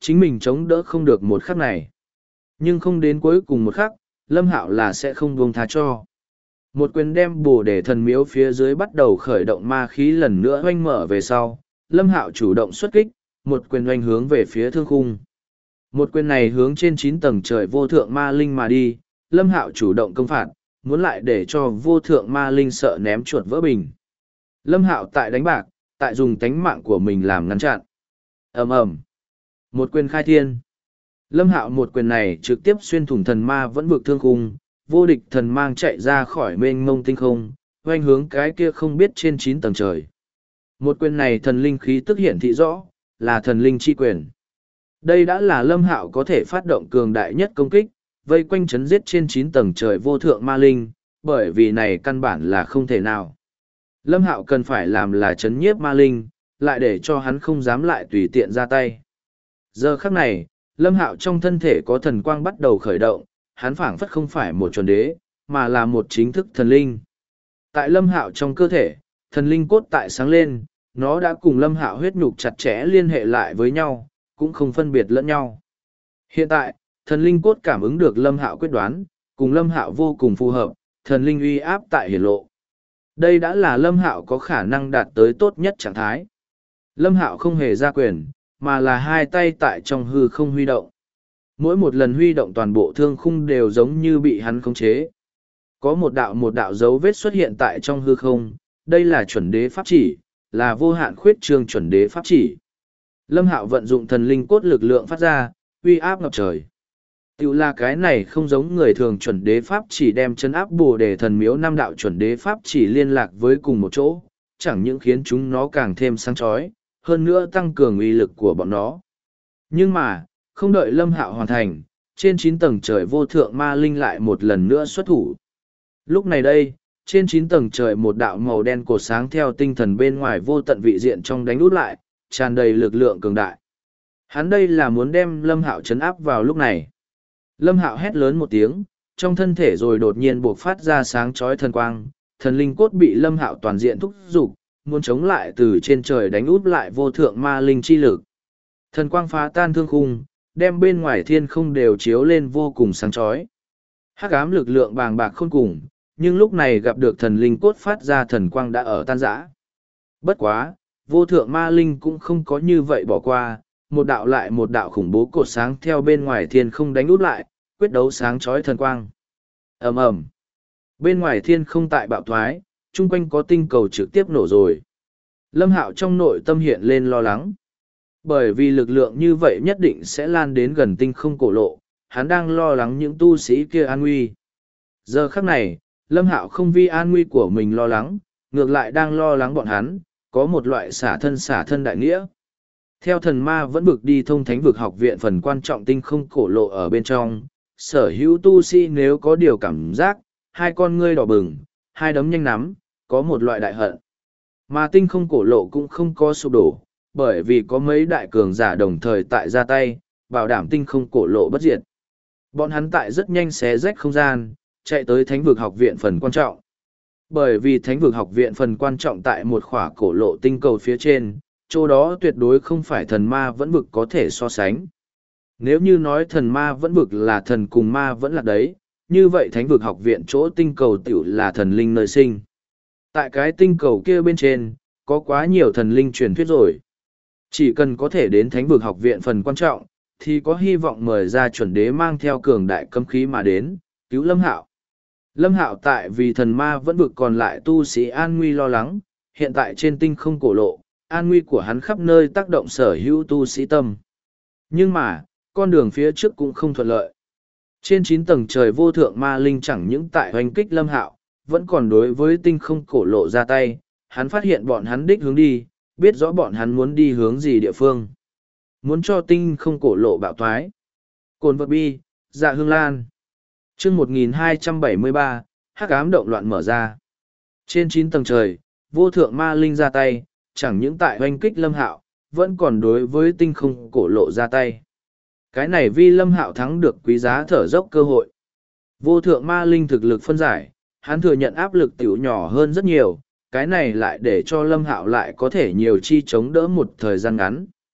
chính mình chống đỡ không được một khắc này. Nhưng không đến cuối cùng một khắc, Lâm Hạo là sẽ không buông tha cho. Một quyền đem Bồ Đề thần miếu phía dưới bắt đầu khởi động ma khí lần nữa oanh mở về sau, Lâm Hạo chủ động xuất kích, một quyền oanh hướng về phía thương khung. Một quyền này hướng trên 9 tầng trời vô thượng ma linh mà đi, Lâm Hạo chủ động công phạt, muốn lại để cho vô thượng ma linh sợ ném chuột vỡ bình. Lâm Hạo tại đánh bạc, tại dùng tánh mạng của mình làm ngăn chặn. Ầm ầm, một quyền khai thiên. Lâm Hạo một quyền này trực tiếp xuyên thủng thần ma vẫn vực thương khung, vô địch thần mang chạy ra khỏi mênh mông tinh không, oanh hướng cái kia không biết trên 9 tầng trời. Một quyền này thần linh khí tức hiển thị rõ, là thần linh chi quyền. Đây đã là Lâm Hạo có thể phát động cường đại nhất công kích, vây quanh chấn giết trên 9 tầng trời vô thượng ma linh, bởi vì này căn bản là không thể nào. Lâm Hạo cần phải làm là chấn nhiếp ma linh, lại để cho hắn không dám lại tùy tiện ra tay. Giờ khắc này, Lâm Hạo trong thân thể có thần quang bắt đầu khởi động, hắn phảng phất không phải một chuẩn đế, mà là một chính thức thần linh. Tại Lâm Hạo trong cơ thể, thần linh cốt tại sáng lên, nó đã cùng Lâm Hạo huyết nhục chặt chẽ liên hệ lại với nhau, cũng không phân biệt lẫn nhau. Hiện tại, thần linh cốt cảm ứng được Lâm Hạo quyết đoán, cùng Lâm Hạo vô cùng phù hợp, thần linh uy áp tại hiển lộ. Đây đã là Lâm Hạo có khả năng đạt tới tốt nhất trạng thái. Lâm Hạo không hề ra quyền, mà là hai tay tại trong hư không huy động. Mỗi một lần huy động toàn bộ thương khung đều giống như bị hắn khống chế. Có một đạo dấu vết xuất hiện tại trong hư không, đây là chuẩn đế pháp chỉ, là vô hạn khuyết trương chuẩn đế pháp chỉ. Lâm Hạo vận dụng thần linh cốt lực lượng phát ra, uy áp ngập trời. Tiểu là cái này không giống người thường chuẩn đế pháp chỉ đem chấn áp Bồ Đề thần miếu 5 đạo chuẩn đế pháp chỉ liên lạc với cùng một chỗ, chẳng những khiến chúng nó càng thêm sáng chói, hơn nữa tăng cường uy lực của bọn nó. Nhưng mà, không đợi Lâm Hạo hoàn thành, trên 9 tầng trời vô thượng ma linh lại một lần nữa xuất thủ. Lúc này đây, trên 9 tầng trời một đạo màu đen cột sáng theo tinh thần bên ngoài vô tận vị diện trong đánh út lại, tràn đầy lực lượng cường đại. Hắn đây là muốn đem Lâm Hạo trấn áp vào lúc này. Lâm Hạo hét lớn một tiếng, trong thân thể rồi đột nhiên buộc phát ra sáng chói thần quang, thần linh cốt bị Lâm Hạo toàn diện thúc giục, muốn chống lại từ trên trời đánh út lại vô thượng ma linh chi lực. Thần quang phá tan thương khung, đem bên ngoài thiên không đều chiếu lên vô cùng sáng chói. Hắc ám lực lượng bàng bạc khôn cùng, nhưng lúc này gặp được thần linh cốt phát ra thần quang đã ở tan rã. Bất quá, vô thượng ma linh cũng không có như vậy bỏ qua, một đạo lại một đạo khủng bố cột sáng theo bên ngoài thiên không đánh út lại, quyết đấu sáng chói thần quang. Ầm ầm. Bên ngoài thiên không tại bạo thoái, chung quanh có tinh cầu trực tiếp nổ rồi. Lâm Hạo trong nội tâm hiện lên lo lắng. Bởi vì lực lượng như vậy nhất định sẽ lan đến gần tinh không cổ lộ, hắn đang lo lắng những tu sĩ kia an nguy. Giờ khắc này, Lâm Hạo không vì an nguy của mình lo lắng, ngược lại đang lo lắng bọn hắn, có một loại xả thân đại nghĩa. Theo thần ma vẫn vực đi thông thánh vực học viện phần quan trọng tinh không cổ lộ ở bên trong, sở hữu tu sĩ nếu có điều cảm giác, hai con ngươi đỏ bừng, hai đấm nhanh nắm, có một loại đại hận. Mà tinh không cổ lộ cũng không có sụp đổ, bởi vì có mấy đại cường giả đồng thời tại ra tay, bảo đảm tinh không cổ lộ bất diệt. Bọn hắn tại rất nhanh xé rách không gian, chạy tới thánh vực học viện phần quan trọng. Bởi vì thánh vực học viện phần quan trọng tại một khỏa cổ lộ tinh cầu phía trên, chỗ đó tuyệt đối không phải thần ma vẫn vực có thể so sánh. Nếu như nói thần ma vẫn vực là thần cùng ma vẫn là đấy, như vậy thánh vực học viện chỗ tinh cầu tiểu là thần linh nơi sinh. Tại cái tinh cầu kia bên trên, có quá nhiều thần linh truyền thuyết rồi. Chỉ cần có thể đến thánh vực học viện phần quan trọng, thì có hy vọng mời ra chuẩn đế mang theo cường đại cấm khí mà đến, cứu Lâm Hạo. Lâm Hạo tại vì thần ma vẫn vực còn lại tu sĩ an nguy lo lắng, hiện tại trên tinh không cổ lộ, an nguy của hắn khắp nơi tác động sở hữu tu sĩ tâm. Nhưng mà, con đường phía trước cũng không thuận lợi. Trên 9 tầng trời vô thượng ma linh chẳng những tại hoành kích Lâm Hạo, vẫn còn đối với tinh không cổ lộ ra tay, hắn phát hiện bọn hắn đích hướng đi, biết rõ bọn hắn muốn đi hướng gì địa phương. Muốn cho tinh không cổ lộ bạo thoái. Cồn vật bi, dạ hương lan. chương 1273, hắc ám động loạn mở ra. Trên 9 tầng trời, vô thượng ma linh ra tay, chẳng những tại hoành kích Lâm Hạo, vẫn còn đối với tinh không cổ lộ ra tay. Cái này vì Lâm Hạo thắng được quý giá thở dốc cơ hội. Vô thượng ma linh thực lực phân giải, hắn thừa nhận áp lực tiểu nhỏ hơn rất nhiều, cái này lại để cho Lâm Hạo lại có thể nhiều chi chống đỡ một thời gian ngắn.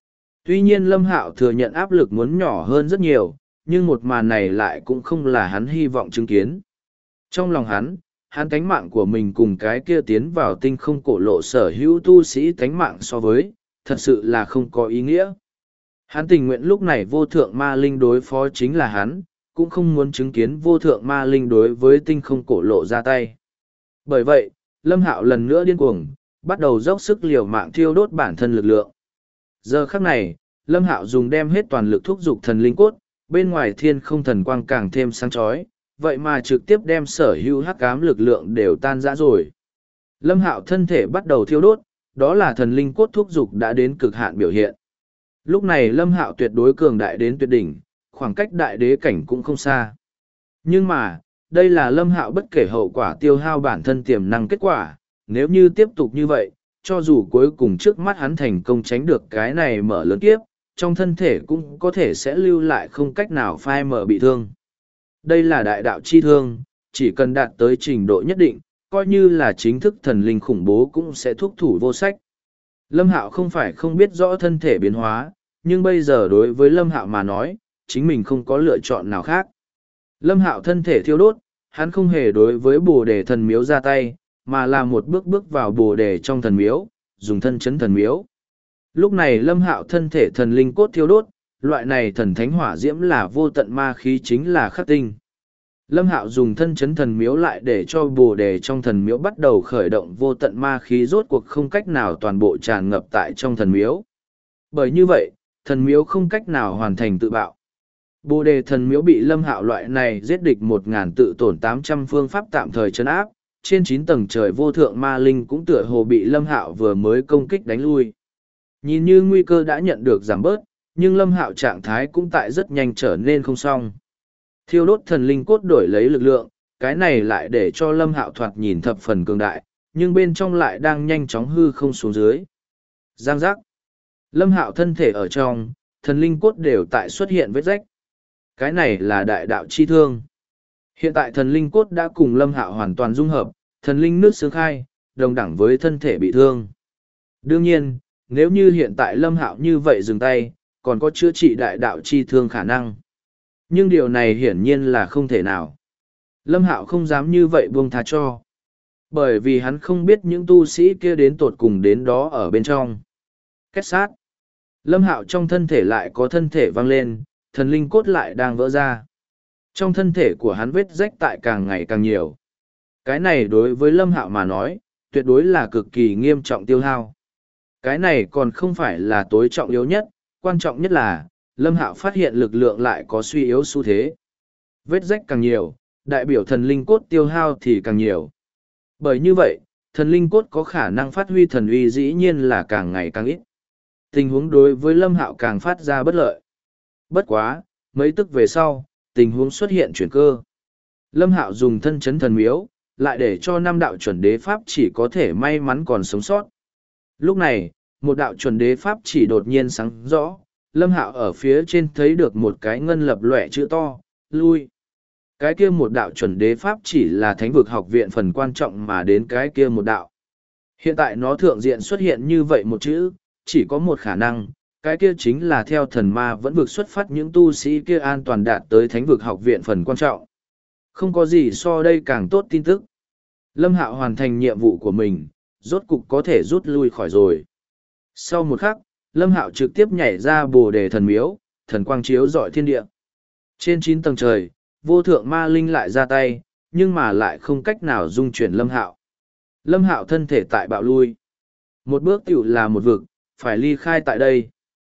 Tuy nhiên Lâm Hạo thừa nhận áp lực muốn nhỏ hơn rất nhiều, nhưng một màn này lại cũng không là hắn hy vọng chứng kiến. Trong lòng hắn tánh mạng của mình cùng cái kia tiến vào tinh không cổ lộ sở hữu tu sĩ tánh mạng so với, thật sự là không có ý nghĩa. Hắn tình nguyện lúc này vô thượng ma linh đối phó chính là hắn, cũng không muốn chứng kiến vô thượng ma linh đối với tinh không cổ lộ ra tay. Bởi vậy, Lâm Hạo lần nữa điên cuồng, bắt đầu dốc sức liều mạng thiêu đốt bản thân lực lượng. Giờ khắc này, Lâm Hạo dùng đem hết toàn lực thúc giục thần linh cốt, bên ngoài thiên không thần quang càng thêm sáng chói, vậy mà trực tiếp đem sở hữu hắc ám lực lượng đều tan rã rồi. Lâm Hạo thân thể bắt đầu thiêu đốt, đó là thần linh cốt thúc giục đã đến cực hạn biểu hiện. Lúc này Lâm Hạo tuyệt đối cường đại đến tuyệt đỉnh, khoảng cách đại đế cảnh cũng không xa. Nhưng mà, đây là Lâm Hạo bất kể hậu quả tiêu hao bản thân tiềm năng kết quả, nếu như tiếp tục như vậy, cho dù cuối cùng trước mắt hắn thành công tránh được cái này mở lớn kiếp, trong thân thể cũng có thể sẽ lưu lại không cách nào phai mở bị thương. Đây là đại đạo chi thương, chỉ cần đạt tới trình độ nhất định, coi như là chính thức thần linh khủng bố cũng sẽ thúc thủ vô sách. Lâm Hạo không phải không biết rõ thân thể biến hóa, nhưng bây giờ đối với Lâm Hạo mà nói, chính mình không có lựa chọn nào khác. Lâm Hạo thân thể thiêu đốt, hắn không hề đối với Bồ Đề thần miếu ra tay, mà là một bước bước vào Bồ Đề trong thần miếu, dùng thân chấn thần miếu. Lúc này Lâm Hạo thân thể thần linh cốt thiêu đốt, loại này thần thánh hỏa diễm là vô tận ma khí chính là khắc tinh. Lâm Hạo dùng thân chấn thần miếu lại để cho Bồ Đề trong thần miếu bắt đầu khởi động vô tận ma khí rốt cuộc không cách nào toàn bộ tràn ngập tại trong thần miếu. Bởi như vậy, thần miếu không cách nào hoàn thành tự bạo. Bồ Đề thần miếu bị Lâm Hạo loại này giết địch 1000 tự tổn 800 phương pháp tạm thời trấn áp, trên 9 tầng trời vô thượng ma linh cũng tựa hồ bị Lâm Hạo vừa mới công kích đánh lui. Nhìn như nguy cơ đã nhận được giảm bớt, nhưng Lâm Hạo trạng thái cũng tại rất nhanh trở nên không xong. Thiêu đốt thần linh cốt đổi lấy lực lượng, cái này lại để cho Lâm Hạo thoạt nhìn thập phần cường đại, nhưng bên trong lại đang nhanh chóng hư không xuống dưới. Giang giác. Lâm Hạo thân thể ở trong, thần linh cốt đều tại xuất hiện vết rách. Cái này là đại đạo chi thương. Hiện tại thần linh cốt đã cùng Lâm Hạo hoàn toàn dung hợp, thần linh nước xương khai, đồng đẳng với thân thể bị thương. Đương nhiên, nếu như hiện tại Lâm Hạo như vậy dừng tay, còn có chữa trị đại đạo chi thương khả năng. Nhưng điều này hiển nhiên là không thể nào. Lâm Hạo không dám như vậy buông tha cho. Bởi vì hắn không biết những tu sĩ kia đến tột cùng đến đó ở bên trong. Kết sát. Lâm Hạo trong thân thể lại có thân thể vang lên, thần linh cốt lại đang vỡ ra. Trong thân thể của hắn vết rách tại càng ngày càng nhiều. Cái này đối với Lâm Hạo mà nói, tuyệt đối là cực kỳ nghiêm trọng tiêu hao. Cái này còn không phải là tối trọng yếu nhất, quan trọng nhất là, Lâm Hạo phát hiện lực lượng lại có suy yếu xu thế. Vết rách càng nhiều, đại biểu thần linh cốt tiêu hao thì càng nhiều. Bởi như vậy, thần linh cốt có khả năng phát huy thần uy dĩ nhiên là càng ngày càng ít. Tình huống đối với Lâm Hạo càng phát ra bất lợi. Bất quá, mấy tức về sau, tình huống xuất hiện chuyển cơ. Lâm Hạo dùng thân chấn thần miếu, lại để cho 5 đạo chuẩn đế pháp chỉ có thể may mắn còn sống sót. Lúc này, một đạo chuẩn đế pháp chỉ đột nhiên sáng rõ, Lâm Hạo ở phía trên thấy được một cái ngân lập lòe chữ to, lui. Cái kia một đạo chuẩn đế pháp chỉ là thánh vực học viện phần quan trọng mà đến cái kia một đạo. Hiện tại nó thượng diện xuất hiện như vậy một chữ, chỉ có một khả năng, cái kia chính là theo thần ma vẫn vực xuất phát những tu sĩ kia an toàn đạt tới thánh vực học viện phần quan trọng. Không có gì so đây càng tốt tin tức. Lâm Hạo hoàn thành nhiệm vụ của mình, rốt cục có thể rút lui khỏi rồi. Sau một khắc, Lâm Hạo trực tiếp nhảy ra Bồ Đề thần miếu, thần quang chiếu rọi thiên địa. Trên 9 tầng trời, vô thượng ma linh lại ra tay, nhưng mà lại không cách nào dung chuyển Lâm Hạo. Lâm Hạo thân thể tại bạo lui. Một bước tiểu là một vực, phải ly khai tại đây.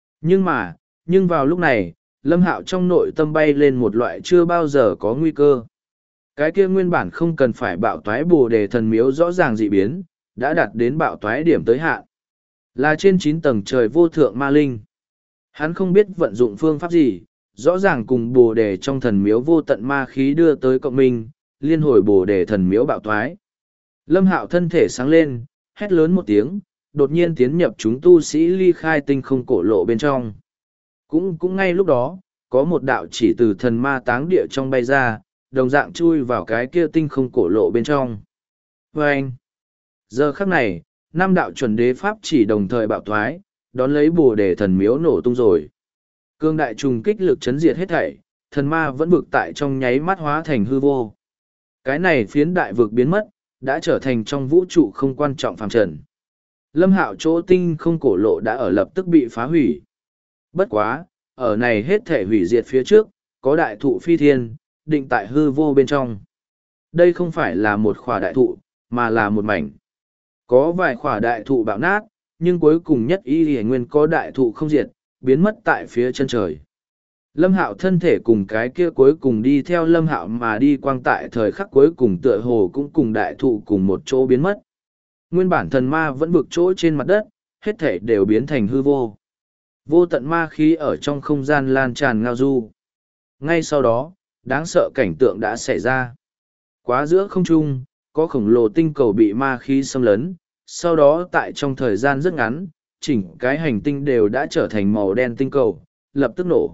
Nhưng vào lúc này, Lâm Hạo trong nội tâm bay lên một loại chưa bao giờ có nguy cơ. Cái kia nguyên bản không cần phải bạo toái Bồ Đề thần miếu rõ ràng dị biến, đã đạt đến bạo toái điểm tới hạn. Là trên 9 tầng trời vô thượng ma linh. Hắn không biết vận dụng phương pháp gì, rõ ràng cùng Bồ Đề trong thần miếu vô tận ma khí đưa tới cộng minh, liên hồi Bồ Đề thần miếu bạo toái. Lâm Hạo thân thể sáng lên, hét lớn một tiếng, đột nhiên tiến nhập chúng tu sĩ ly khai tinh không cổ lộ bên trong. Cũng ngay lúc đó, có một đạo chỉ từ thần ma táng địa trong bay ra, đồng dạng chui vào cái kia tinh không cổ lộ bên trong. Và anh, giờ khắc này, 5 đạo chuẩn đế pháp chỉ đồng thời bạo thoái, đón lấy Bồ Đề thần miếu nổ tung rồi. Cương đại trùng kích lực chấn diệt hết thảy, thần ma vẫn vực tại trong nháy mắt hóa thành hư vô. Cái này phiến đại vực biến mất, đã trở thành trong vũ trụ không quan trọng phàm trần. Lâm Hạo chỗ tinh không cổ lộ đã ở lập tức bị phá hủy. Bất quá, ở này hết thể hủy diệt phía trước, có đại thụ phi thiên, định tại hư vô bên trong. Đây không phải là một khỏa đại thụ, mà là một mảnh. Có vài khỏa đại thụ bạo nát, nhưng cuối cùng nhất y hề nguyên có đại thụ không diệt, biến mất tại phía chân trời. Lâm Hạo thân thể cùng cái kia cuối cùng đi theo Lâm Hạo mà đi quang tại thời khắc cuối cùng tựa hồ cũng cùng đại thụ cùng một chỗ biến mất. Nguyên bản thần ma vẫn vực chỗ trên mặt đất, hết thể đều biến thành hư vô. Vô tận ma khí ở trong không gian lan tràn ngao du. Ngay sau đó, đáng sợ cảnh tượng đã xảy ra. Quá giữa không trung, có khổng lồ tinh cầu bị ma khí xâm lấn, sau đó tại trong thời gian rất ngắn, chỉnh cái hành tinh đều đã trở thành màu đen tinh cầu, lập tức nổ.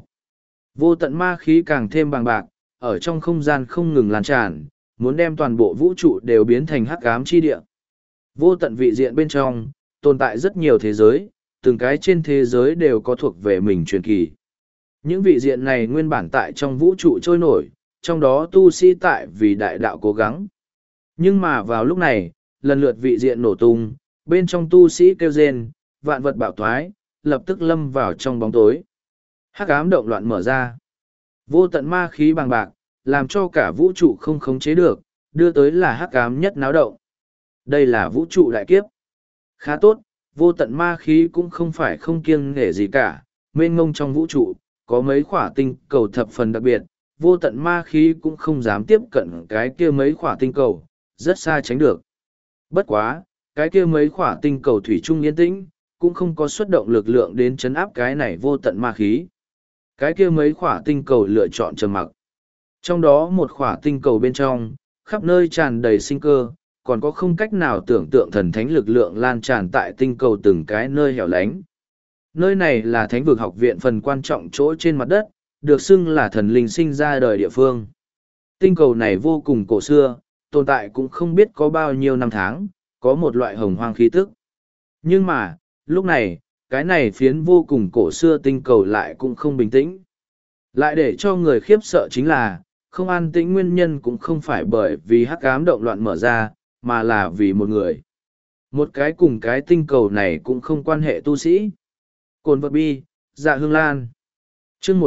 Vô tận ma khí càng thêm bằng bạc, ở trong không gian không ngừng lan tràn, muốn đem toàn bộ vũ trụ đều biến thành hắc ám chi địa. Vô tận vị diện bên trong, tồn tại rất nhiều thế giới, từng cái trên thế giới đều có thuộc về mình truyền kỳ. Những vị diện này nguyên bản tại trong vũ trụ trôi nổi, trong đó tu sĩ tại vì đại đạo cố gắng. Nhưng mà vào lúc này, lần lượt vị diện nổ tung, bên trong tu sĩ kêu rên, vạn vật bạo thoái, lập tức lâm vào trong bóng tối. Hắc ám động loạn mở ra. Vô tận ma khí bằng bạc, làm cho cả vũ trụ không khống chế được, đưa tới là hắc ám nhất náo động. Đây là vũ trụ đại kiếp. Khá tốt, vô tận ma khí cũng không phải không kiêng nể gì cả, mênh ngông trong vũ trụ, có mấy khỏa tinh cầu thập phần đặc biệt, vô tận ma khí cũng không dám tiếp cận cái kia mấy khỏa tinh cầu, rất xa tránh được. Bất quá, cái kia mấy khỏa tinh cầu thủy chung yên tĩnh, cũng không có xuất động lực lượng đến chấn áp cái này vô tận ma khí. Cái kia mấy khỏa tinh cầu lựa chọn trầm mặc. Trong đó một khỏa tinh cầu bên trong, khắp nơi tràn đầy sinh cơ, còn có không cách nào tưởng tượng thần thánh lực lượng lan tràn tại tinh cầu từng cái nơi hẻo lánh. Nơi này là thánh vực học viện phần quan trọng chỗ trên mặt đất, được xưng là thần linh sinh ra đời địa phương. Tinh cầu này vô cùng cổ xưa, tồn tại cũng không biết có bao nhiêu năm tháng, có một loại hồng hoang khí tức. Nhưng mà, lúc này, cái này phiến vô cùng cổ xưa tinh cầu lại cũng không bình tĩnh. Lại để cho người khiếp sợ chính là, không an tĩnh nguyên nhân cũng không phải bởi vì hắc ám động loạn mở ra, mà là vì một người. Một cái cùng cái tinh cầu này cũng không quan hệ tu sĩ. Cồn vật bi, dạ hương lan. chương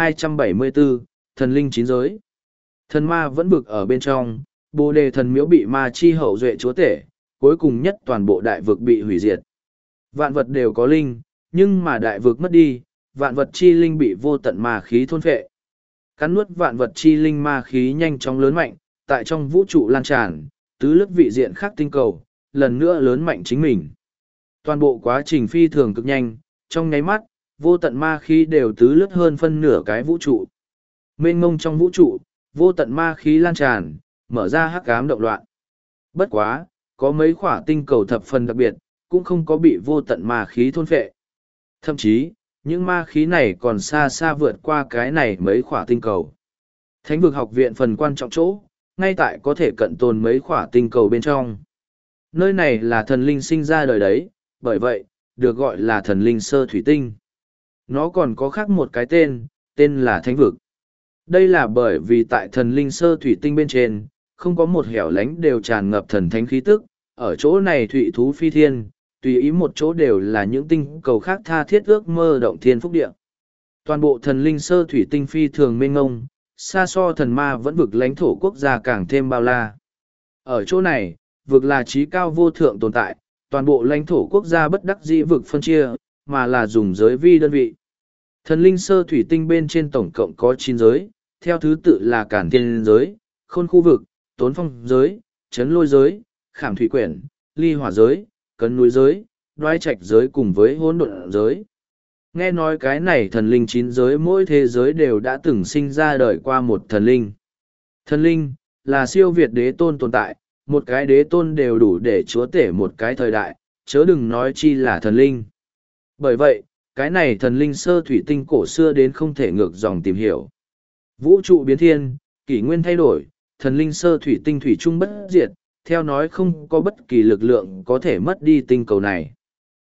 1274, thần linh chín giới. Thần ma vẫn bực ở bên trong, Bồ Đề thần miếu bị ma chi hậu duệ chúa tể, cuối cùng nhất toàn bộ đại vực bị hủy diệt. Vạn vật đều có linh, nhưng mà đại vực mất đi, vạn vật chi linh bị vô tận ma khí thôn phệ. Cắn nuốt vạn vật chi linh ma khí nhanh chóng lớn mạnh, tại trong vũ trụ lan tràn, tứ lướt vị diện khác tinh cầu, lần nữa lớn mạnh chính mình. Toàn bộ quá trình phi thường cực nhanh, trong nháy mắt, vô tận ma khí đều tứ lướt hơn phân nửa cái vũ trụ. Mênh mông trong vũ trụ, vô tận ma khí lan tràn, mở ra hắc ám động loạn. Bất quá, có mấy khỏa tinh cầu thập phần đặc biệt, cũng không có bị vô tận ma khí thôn phệ. Thậm chí, những ma khí này còn xa xa vượt qua cái này mấy khỏa tinh cầu. Thánh vực học viện phần quan trọng chỗ, ngay tại có thể cận tồn mấy khỏa tinh cầu bên trong. Nơi này là thần linh sinh ra đời đấy, bởi vậy, được gọi là thần linh sơ thủy tinh. Nó còn có khác một cái tên là thánh vực. Đây là bởi vì tại thần linh sơ thủy tinh bên trên, không có một hẻo lánh đều tràn ngập thần thánh khí tức, ở chỗ này thủy thú phi thiên, tùy ý một chỗ đều là những tinh cầu khác tha thiết ước mơ động thiên phúc địa. Toàn bộ thần linh sơ thủy tinh phi thường mênh ngông, xa so thần ma vẫn vực lãnh thổ quốc gia càng thêm bao la. Ở chỗ này, vực là trí cao vô thượng tồn tại, toàn bộ lãnh thổ quốc gia bất đắc dĩ vực phân chia, mà là dùng giới vi đơn vị. Thần linh sơ thủy tinh bên trên tổng cộng có 9 giới, theo thứ tự là Cản Thiên giới, Khôn khu vực, Tốn phong giới, Trấn lôi giới, Khảm thủy quyển, Ly hỏa giới, Cấn núi giới, Đoái trạch giới cùng với Hỗn độn giới. Nghe nói cái này thần linh 9 giới mỗi thế giới đều đã từng sinh ra đời qua một thần linh. Thần linh là siêu việt đế tôn tồn tại, một cái đế tôn đều đủ để chúa tể một cái thời đại, chớ đừng nói chi là thần linh. Bởi vậy, cái này thần linh sơ thủy tinh cổ xưa đến không thể ngược dòng tìm hiểu. Vũ trụ biến thiên, kỷ nguyên thay đổi, thần linh sơ thủy tinh thủy chung bất diệt, theo nói không có bất kỳ lực lượng có thể mất đi tinh cầu này.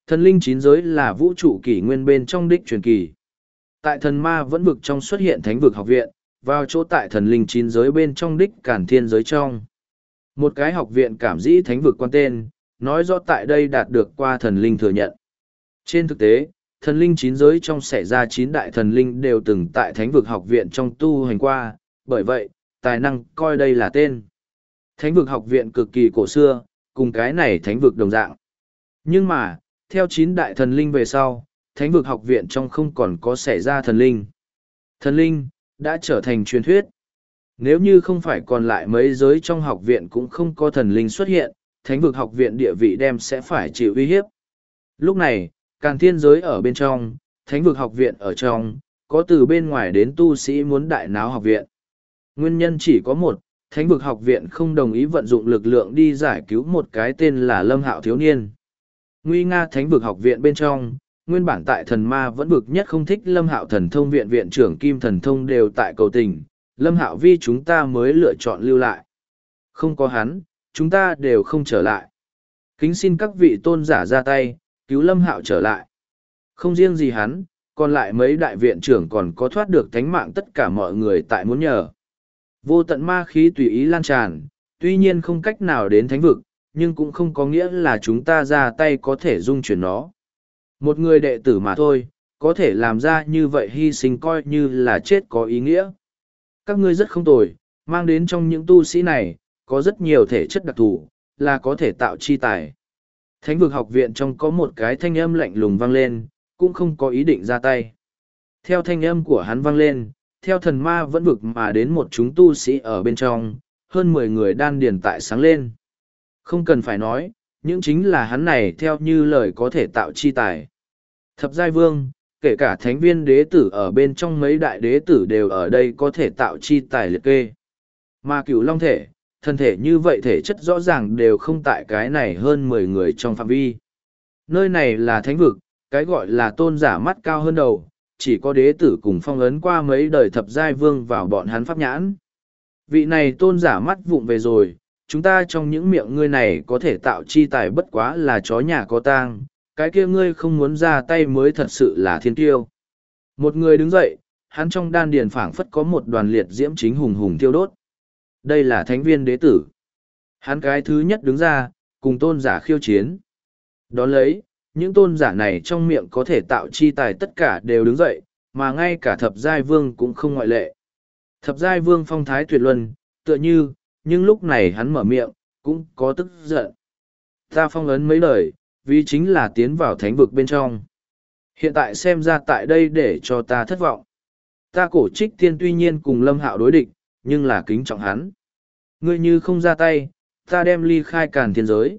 Thần linh chín giới là vũ trụ kỷ nguyên bên trong đích truyền kỳ. Tại thần ma vẫn vực trong xuất hiện thánh vực học viện, vào chỗ tại thần linh chín giới bên trong đích cản thiên giới trong. Một cái học viện cảm dĩ thánh vực quan tên, nói rõ tại đây đạt được qua thần linh thừa nhận. Trên thực tế, thần linh chín giới trong xảy ra chín đại thần linh đều từng tại thánh vực học viện trong tu hành qua, bởi vậy, tài năng coi đây là tên. Thánh vực học viện cực kỳ cổ xưa, cùng cái này thánh vực đồng dạng. Nhưng mà, theo chín đại thần linh về sau, thánh vực học viện trong không còn có xảy ra thần linh. Thần linh, đã trở thành truyền thuyết. Nếu như không phải còn lại mấy giới trong học viện cũng không có thần linh xuất hiện, thánh vực học viện địa vị đem sẽ phải chịu uy hiếp. Lúc này, Càn thiên giới ở bên trong, thánh vực học viện ở trong, có từ bên ngoài đến tu sĩ muốn đại náo học viện. Nguyên nhân chỉ có một, thánh vực học viện không đồng ý vận dụng lực lượng đi giải cứu một cái tên là Lâm Hạo thiếu niên. Nguy nga thánh vực học viện bên trong, nguyên bản tại thần ma vẫn vực nhất không thích Lâm Hạo thần thông viện viện trưởng Kim thần thông đều tại cầu tình, Lâm Hạo vì chúng ta mới lựa chọn lưu lại. Không có hắn, chúng ta đều không trở lại. Kính xin các vị tôn giả ra tay, cứu Lâm Hạo trở lại. Không riêng gì hắn, còn lại mấy đại viện trưởng còn có thoát được thánh mạng tất cả mọi người tại muốn nhờ. Vô tận ma khí tùy ý lan tràn, tuy nhiên không cách nào đến thánh vực, nhưng cũng không có nghĩa là chúng ta ra tay có thể dung chuyển nó. Một người đệ tử mà thôi, có thể làm ra như vậy hy sinh coi như là chết có ý nghĩa. Các ngươi rất không tồi, mang đến trong những tu sĩ này, có rất nhiều thể chất đặc thù, là có thể tạo chi tài. Thánh vực học viện trong có một cái thanh âm lạnh lùng vang lên, cũng không có ý định ra tay. Theo thanh âm của hắn vang lên, theo thần ma vẫn vực mà đến một chúng tu sĩ ở bên trong, hơn 10 người đan điền tại sáng lên. Không cần phải nói, những chính là hắn này theo như lời có thể tạo chi tài. Thập giai vương, kể cả thánh viên đế tử ở bên trong mấy đại đế tử đều ở đây có thể tạo chi tài liệt kê. Mà cửu long thể, thân thể như vậy thể chất rõ ràng đều không tại cái này hơn 10 người trong phạm vi. Nơi này là thánh vực, cái gọi là tôn giả mắt cao hơn đầu, chỉ có đế tử cùng phong ấn qua mấy đời thập giai vương vào bọn hắn pháp nhãn. Vị này tôn giả mắt vụng về rồi, chúng ta trong những miệng ngươi này có thể tạo chi tài bất quá là chó nhà có tang, cái kia ngươi không muốn ra tay mới thật sự là thiên tiêu. Một người đứng dậy, hắn trong đan điền phảng phất có một đoàn liệt diễm chính hùng hùng tiêu đốt. Đây là thánh viên đế tử. Hắn cái thứ nhất đứng ra, cùng tôn giả khiêu chiến. Đón lấy, những tôn giả này trong miệng có thể tạo chi tài tất cả đều đứng dậy, mà ngay cả thập giai vương cũng không ngoại lệ. Thập giai vương phong thái tuyệt luân, tựa như, nhưng lúc này hắn mở miệng, cũng có tức giận. Ta phong ấn mấy lời, vì chính là tiến vào thánh vực bên trong. Hiện tại xem ra tại đây để cho ta thất vọng. Ta cổ trích tiên tuy nhiên cùng Lâm Hạo đối địch, nhưng là kính trọng hắn. Ngươi như không ra tay, ta đem ly khai Càn thiên giới.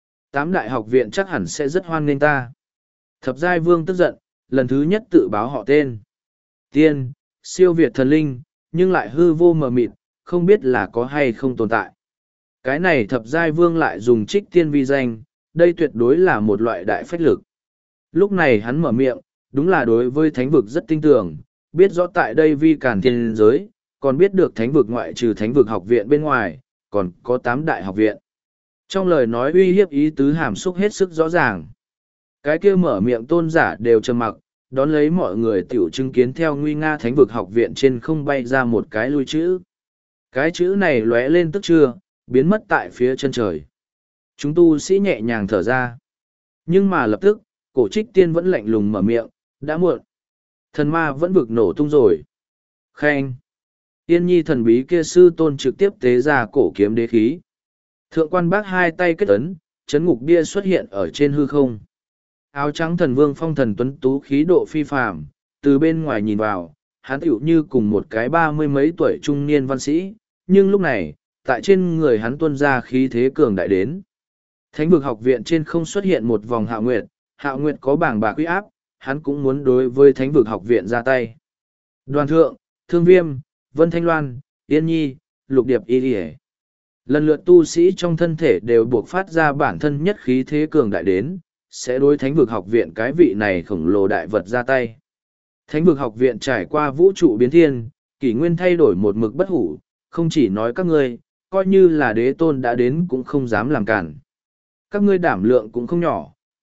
8 đại học viện chắc hẳn sẽ rất hoan nghênh ta. Thập giai vương tức giận, lần thứ nhất tự báo họ tên. Tiên, siêu việt thần linh, nhưng lại hư vô mờ mịt, không biết là có hay không tồn tại. Cái này thập giai vương lại dùng trích tiên vi danh, đây tuyệt đối là một loại đại phách lực. Lúc này hắn mở miệng, đúng là đối với thánh vực rất tin tưởng, biết rõ tại đây vi Càn thiên giới, còn biết được thánh vực ngoại trừ thánh vực học viện bên ngoài, còn có 8 đại học viện. Trong lời nói uy hiếp ý tứ hàm xúc hết sức rõ ràng. Cái kia mở miệng tôn giả đều trầm mặc, đón lấy mọi người tiểu chứng kiến theo nguy nga thánh vực học viện trên không bay ra một cái lui chữ. Cái chữ này lóe lên tức trưa, biến mất tại phía chân trời. Chúng tu sĩ nhẹ nhàng thở ra. Nhưng mà lập tức, cổ trích tiên vẫn lạnh lùng mở miệng, đã muộn. Thần ma vẫn vực nổ tung rồi. Khen. Tiên nhi thần bí kia sư tôn trực tiếp tế ra cổ kiếm đế khí. Thượng quan bác hai tay kết ấn, chấn ngục bia xuất hiện ở trên hư không. Áo trắng thần vương phong thần tuấn tú khí độ phi phàm, từ bên ngoài nhìn vào, hắn tựu như cùng một cái 30 mấy tuổi trung niên văn sĩ, nhưng lúc này, tại trên người hắn tuôn ra khí thế cường đại đến. Thánh vực học viện trên không xuất hiện một vòng Hạo Nguyệt có bảng bạc uy áp, hắn cũng muốn đối với thánh vực học viện ra tay. Đoàn thượng, Thương Viêm, Vân Thanh Loan, Yên Nhi, Lục Điệp Y Điề. Lần lượt tu sĩ trong thân thể đều buộc phát ra bản thân nhất khí thế cường đại đến, sẽ đối thánh vực học viện cái vị này khổng lồ đại vật ra tay. Thánh vực học viện trải qua vũ trụ biến thiên, kỷ nguyên thay đổi một mực bất hủ, không chỉ nói các ngươi, coi như là đế tôn đã đến cũng không dám làm cản. Các ngươi đảm lượng cũng không nhỏ,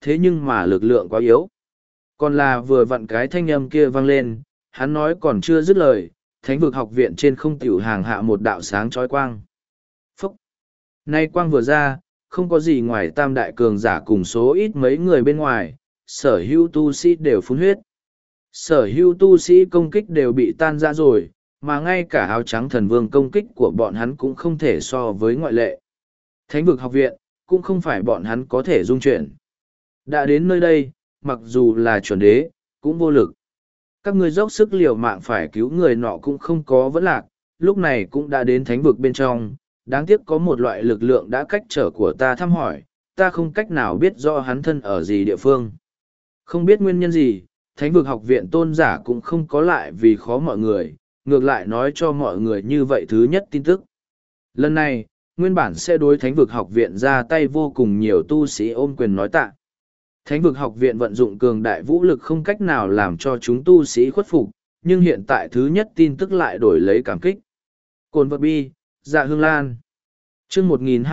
thế nhưng mà lực lượng quá yếu. Còn là vừa vặn cái thanh âm kia vang lên, hắn nói còn chưa dứt lời, thánh vực học viện trên không tiểu hàng hạ một đạo sáng chói quang. Phúc! Nay quang vừa ra, không có gì ngoài tam đại cường giả cùng số ít mấy người bên ngoài, sở hữu tu sĩ đều phun huyết. Sở hữu tu sĩ công kích đều bị tan ra rồi, mà ngay cả áo trắng thần vương công kích của bọn hắn cũng không thể so với ngoại lệ. Thánh vực học viện, cũng không phải bọn hắn có thể dung chuyển. Đã đến nơi đây, mặc dù là chuẩn đế, cũng vô lực. Các ngươi dốc sức liều mạng phải cứu người nọ cũng không có vấn lạc, lúc này cũng đã đến thánh vực bên trong. Đáng tiếc có một loại lực lượng đã cách trở của ta thăm hỏi, ta không cách nào biết rõ hắn thân ở gì địa phương. Không biết nguyên nhân gì, thánh vực học viện tôn giả cũng không có lại vì khó mọi người, ngược lại nói cho mọi người như vậy thứ nhất tin tức. Lần này, nguyên bản sẽ đối thánh vực học viện ra tay vô cùng nhiều tu sĩ ôm quyền nói tạ. Thánh vực học viện vận dụng cường đại vũ lực không cách nào làm cho chúng tu sĩ khuất phục, nhưng hiện tại thứ nhất tin tức lại đổi lấy cảm kích. Cồn vật bi, dạ hương lan. chương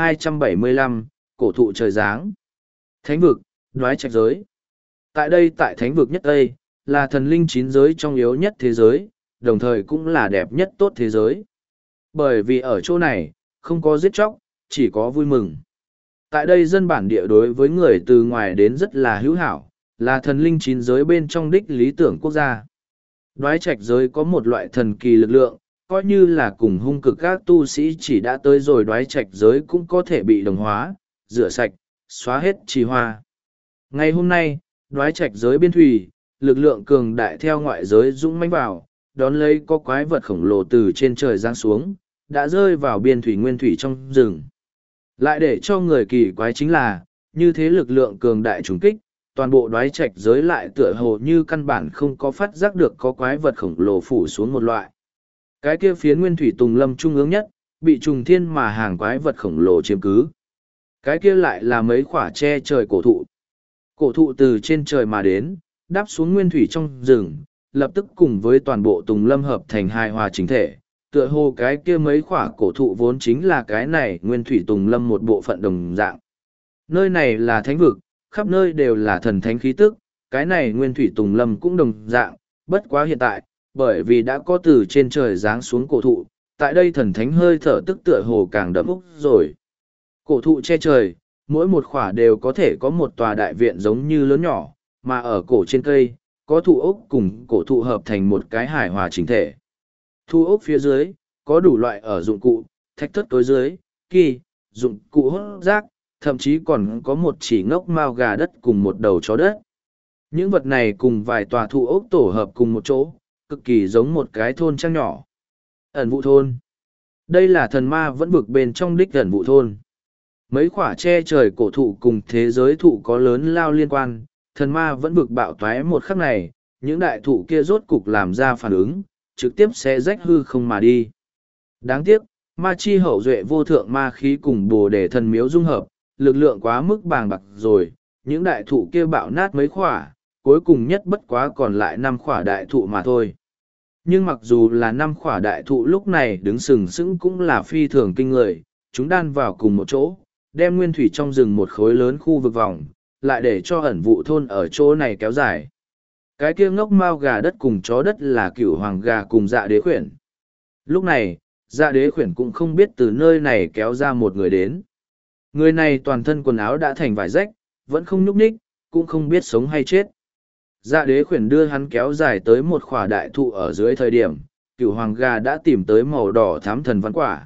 1275, cổ thụ trời giáng. Thánh vực, đoái trạch giới. Tại đây tại thánh vực nhất Tây, là thần linh chín giới trong yếu nhất thế giới, đồng thời cũng là đẹp nhất tốt thế giới. Bởi vì ở chỗ này, không có giết chóc, chỉ có vui mừng. Tại đây dân bản địa đối với người từ ngoài đến rất là hữu hảo, là thần linh chín giới bên trong đích lý tưởng quốc gia. Đoái trạch giới có một loại thần kỳ lực lượng, coi như là cùng hung cực các tu sĩ chỉ đã tới rồi đoái trạch giới cũng có thể bị đồng hóa, rửa sạch, xóa hết trì hoa. Ngày hôm nay, đoái trạch giới biên thủy, lực lượng cường đại theo ngoại giới dũng mãnh vào, đón lấy có quái vật khổng lồ từ trên trời giáng xuống, đã rơi vào biên thủy nguyên thủy trong rừng. Lại để cho người kỳ quái chính là, như thế lực lượng cường đại trùng kích, toàn bộ đoái trạch giới lại tựa hồ như căn bản không có phát giác được có quái vật khổng lồ phủ xuống một loại. Cái kia phiến nguyên thủy tùng lâm trung ương nhất, bị trùng thiên mà hàng quái vật khổng lồ chiếm cứ. Cái kia lại là mấy khỏa che trời cổ thụ. Cổ thụ từ trên trời mà đến, đáp xuống nguyên thủy trong rừng, lập tức cùng với toàn bộ tùng lâm hợp thành hài hòa chính thể. Tựa hồ cái kia mấy khỏa cổ thụ vốn chính là cái này nguyên thủy tùng lâm một bộ phận đồng dạng. Nơi này là thánh vực, khắp nơi đều là thần thánh khí tức, cái này nguyên thủy tùng lâm cũng đồng dạng, bất quá hiện tại, bởi vì đã có từ trên trời giáng xuống cổ thụ, tại đây thần thánh hơi thở tức tựa hồ càng đậm úc rồi. Cổ thụ che trời, mỗi một khỏa đều có thể có một tòa đại viện giống như lớn nhỏ, mà ở cổ trên cây, có thụ ốc cùng cổ thụ hợp thành một cái hài hòa chỉnh thể. Thu ốc phía dưới, có đủ loại ở dụng cụ, thạch thất tối dưới, kỳ, dụng cụ hốt rác, thậm chí còn có một chỉ ngốc mao gà đất cùng một đầu chó đất. Những vật này cùng vài tòa thụ ốc tổ hợp cùng một chỗ, cực kỳ giống một cái thôn trang nhỏ. Ẩn vụ thôn. Đây là thần ma vẫn vực bên trong đích ẩn vụ thôn. Mấy khỏa che trời cổ thụ cùng thế giới thụ có lớn lao liên quan, thần ma vẫn vực bạo toái một khắc này, những đại thụ kia rốt cục làm ra phản ứng, trực tiếp sẽ rách hư không mà đi. Đáng tiếc, ma chi hậu duệ vô thượng ma khí cùng bồ đề thần miếu dung hợp, lực lượng quá mức bàng bạc rồi, những đại thụ kia bạo nát mấy khỏa, cuối cùng nhất bất quá còn lại 5 khỏa đại thụ mà thôi. Nhưng mặc dù là 5 khỏa đại thụ lúc này đứng sừng sững cũng là phi thường kinh người, chúng đan vào cùng một chỗ, đem nguyên thủy trong rừng một khối lớn khu vực vòng, lại để cho ẩn vụ thôn ở chỗ này kéo dài. Cái kia ngốc mao gà đất cùng chó đất là cửu hoàng gà cùng dạ đế khuyển. Lúc này, dạ đế khuyển cũng không biết từ nơi này kéo ra một người đến. Người này toàn thân quần áo đã thành vải rách, vẫn không nhúc nhích, cũng không biết sống hay chết. Dạ đế khuyển đưa hắn kéo dài tới một khỏa đại thụ ở dưới thời điểm, cửu hoàng gà đã tìm tới màu đỏ thám thần văn quả.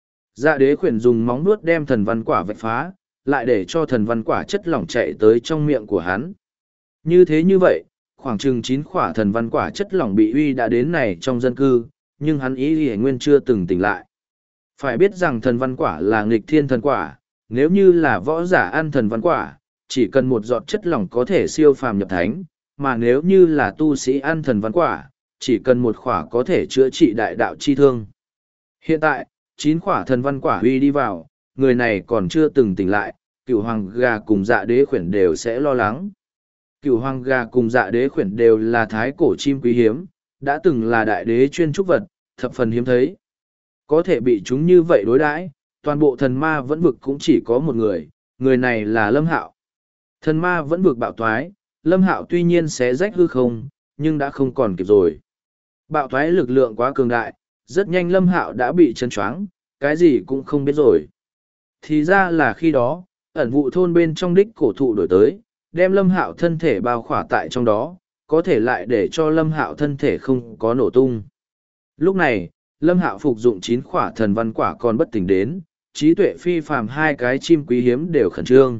Dạ đế khuyển dùng móng nuốt đem thần văn quả vạch phá, lại để cho thần văn quả chất lỏng chạy tới trong miệng của hắn. Như thế như vậy, khoảng chừng 9 khỏa thần văn quả chất lỏng bị uy đã đến này trong dân cư, nhưng hắn ý hề nguyên chưa từng tỉnh lại. Phải biết rằng thần văn quả là nghịch thiên thần quả, nếu như là võ giả ăn thần văn quả, chỉ cần một giọt chất lỏng có thể siêu phàm nhập thánh, mà nếu như là tu sĩ ăn thần văn quả, chỉ cần một khỏa có thể chữa trị đại đạo chi thương. Hiện tại, 9 khỏa thần văn quả uy đi vào, người này còn chưa từng tỉnh lại, cửu hoàng gà cùng dạ đế khuyển đều sẽ lo lắng. Cửu hoàng gà cùng dạ đế khuyển đều là thái cổ chim quý hiếm, đã từng là đại đế chuyên trúc vật, thập phần hiếm thấy. Có thể bị chúng như vậy đối đãi, toàn bộ thần ma vẫn vực cũng chỉ có một người, người này là Lâm Hạo. Thần ma vẫn vực bạo thoái, Lâm Hạo tuy nhiên xé rách hư không, nhưng đã không còn kịp rồi. Bạo thoái lực lượng quá cường đại, rất nhanh Lâm Hạo đã bị chân choáng, cái gì cũng không biết rồi. Thì ra là khi đó, ẩn vụ thôn bên trong đích cổ thụ đổi tới, đem Lâm Hạo thân thể bao khỏa tại trong đó, có thể lại để cho Lâm Hạo thân thể không có nổ tung. Lúc này, Lâm Hạo phục dụng 9 khỏa thần văn quả còn bất tỉnh đến, trí tuệ phi phàm hai cái chim quý hiếm đều khẩn trương.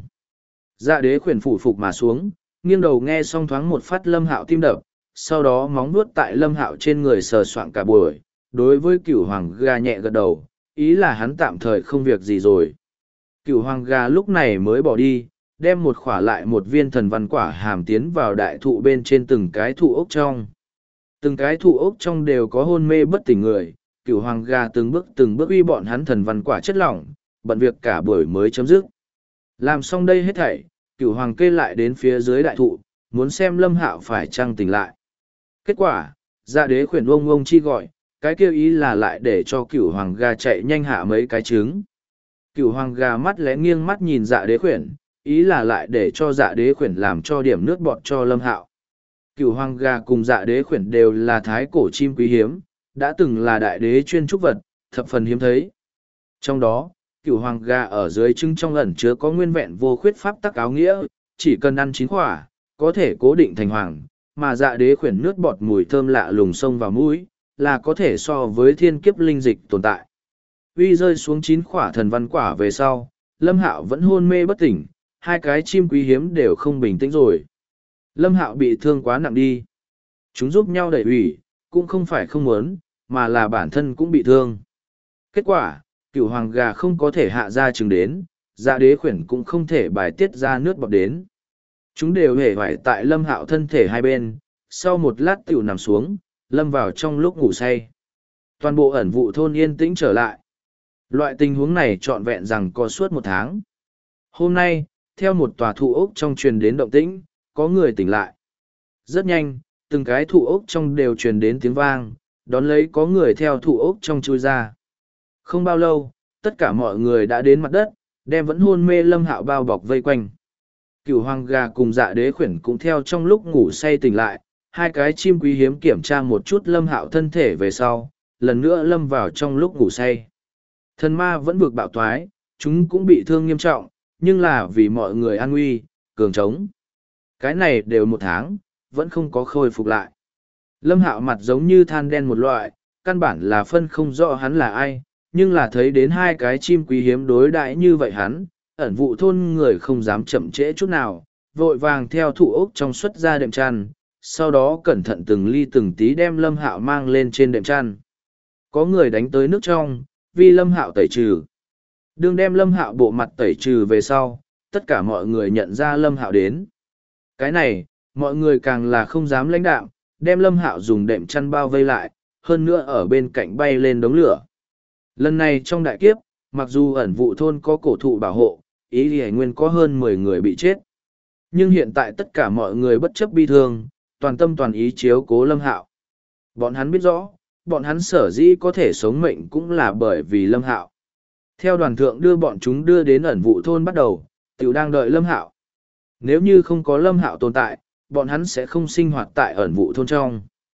Dạ đế khuyển phủ phục mà xuống, nghiêng đầu nghe xong thoáng một phát Lâm Hạo tim đập, sau đó móng nuốt tại Lâm Hạo trên người sờ soạng cả buổi, đối với Cửu Hoàng gà nhẹ gật đầu, ý là hắn tạm thời không việc gì rồi. Cửu Hoàng gà lúc này mới bỏ đi, đem một khỏa lại một viên thần văn quả hàm tiến vào đại thụ bên trên từng cái thụ ốc trong. Từng cái thụ ốc trong đều có hôn mê bất tỉnh người, Cửu Hoàng gà từng bước uy bọn hắn thần văn quả chất lỏng, bận việc cả buổi mới chấm dứt. Làm xong đây hết thảy, Cửu Hoàng kê lại đến phía dưới đại thụ, muốn xem Lâm Hạo phải chăng tỉnh lại. Kết quả, dạ đế khuyển ông chi gọi, cái kêu ý là lại để cho Cửu Hoàng gà chạy nhanh hạ mấy cái trứng. Cửu Hoàng gà mắt lẽ nghiêng mắt nhìn dạ đế khuyển, ý là lại để cho dạ đế khuyển làm cho điểm nước bọt cho Lâm Hạo. Cửu Hoàng gà cùng dạ đế khuyển đều là thái cổ chim quý hiếm, đã từng là đại đế chuyên trúc vật, thập phần hiếm thấy. Trong đó, Cửu Hoàng gà ở dưới trứng trong ẩn chứa có nguyên vẹn vô khuyết pháp tắc áo nghĩa, chỉ cần ăn 9 quả, có thể cố định thành hoàng, mà dạ đế khuyển nước bọt mùi thơm lạ lùng sông vào mũi, là có thể so với thiên kiếp linh dịch tồn tại. Uy rơi xuống 9 quả thần văn quả về sau, Lâm Hạo vẫn hôn mê bất tỉnh, hai cái chim quý hiếm đều không bình tĩnh rồi. Lâm Hạo bị thương quá nặng đi. Chúng giúp nhau đẩy ủy, cũng không phải không muốn, mà là bản thân cũng bị thương. Kết quả, Cửu Hoàng gà không có thể hạ ra trứng đến, dạ đế khuyển cũng không thể bài tiết ra nước bọt đến. Chúng đều hề hoài tại Lâm Hạo thân thể hai bên, sau một lát tiểu nằm xuống, lâm vào trong lúc ngủ say. Toàn bộ ẩn vụ thôn yên tĩnh trở lại. Loại tình huống này trọn vẹn rằng có suốt 1 tháng. Hôm nay, theo một tòa thụ ốc trong truyền đến động tĩnh, có người tỉnh lại. Rất nhanh, từng cái thụ ốc trong đều truyền đến tiếng vang, đón lấy có người theo thụ ốc trong chui ra. Không bao lâu, tất cả mọi người đã đến mặt đất, đem vẫn hôn mê Lâm Hạo bao bọc vây quanh. Cửu Hoàng gà cùng dạ đế khuyển cũng theo trong lúc ngủ say tỉnh lại, hai cái chim quý hiếm kiểm tra một chút Lâm Hạo thân thể về sau, lần nữa lâm vào trong lúc ngủ say. Thần ma vẫn vực bạo toái, chúng cũng bị thương nghiêm trọng, nhưng là vì mọi người an nguy, cường trống. Cái này đều 1 tháng, vẫn không có khôi phục lại. Lâm Hạo mặt giống như than đen một loại, căn bản là phân không rõ hắn là ai, nhưng là thấy đến hai cái chim quý hiếm đối đãi như vậy hắn, ẩn vụ thôn người không dám chậm trễ chút nào, vội vàng theo thụ ốc trong xuất ra đệm chăn, sau đó cẩn thận từng ly từng tí đem Lâm Hạo mang lên trên đệm chăn. Có người đánh tới nước trong, vì Lâm Hạo tẩy trừ. Đương đem Lâm Hạo bộ mặt tẩy trừ về sau, tất cả mọi người nhận ra Lâm Hạo đến. Cái này, mọi người càng là không dám lãnh đạm, đem Lâm Hạo dùng đệm chăn bao vây lại, hơn nữa ở bên cạnh bay lên đống lửa. Lần này trong đại kiếp, mặc dù ẩn vụ thôn có cổ thụ bảo hộ, ý thì nguyên có hơn 10 người bị chết. Nhưng hiện tại tất cả mọi người bất chấp bi thương, toàn tâm toàn ý chiếu cố Lâm Hạo. Bọn hắn biết rõ, bọn hắn sở dĩ có thể sống mệnh cũng là bởi vì Lâm Hạo. Theo đoàn thượng đưa bọn chúng đưa đến ẩn vụ thôn bắt đầu, tiểu đang đợi Lâm Hạo. Nếu như không có Lâm Hạo tồn tại, bọn hắn sẽ không sinh hoạt tại ẩn vụ thôn trong.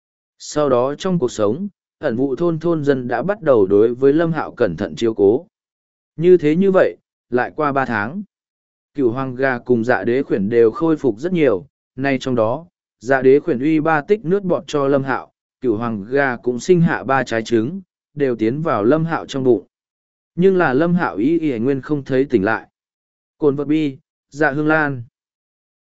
Sau đó trong cuộc sống, ẩn vụ thôn thôn dân đã bắt đầu đối với Lâm Hạo cẩn thận chiếu cố. Như vậy, lại qua 3 tháng. Cửu Hoàng gà cùng dạ đế khuyển đều khôi phục rất nhiều, nay trong đó, dạ đế khuyển uy 3 tích nước bọt cho Lâm Hạo, Cửu Hoàng gà cũng sinh hạ 3 trái trứng, đều tiến vào Lâm Hạo trong bụng. Nhưng là Lâm Hạo ý nguyên không thấy tỉnh lại. Cồn vật bi, dạ hương lan.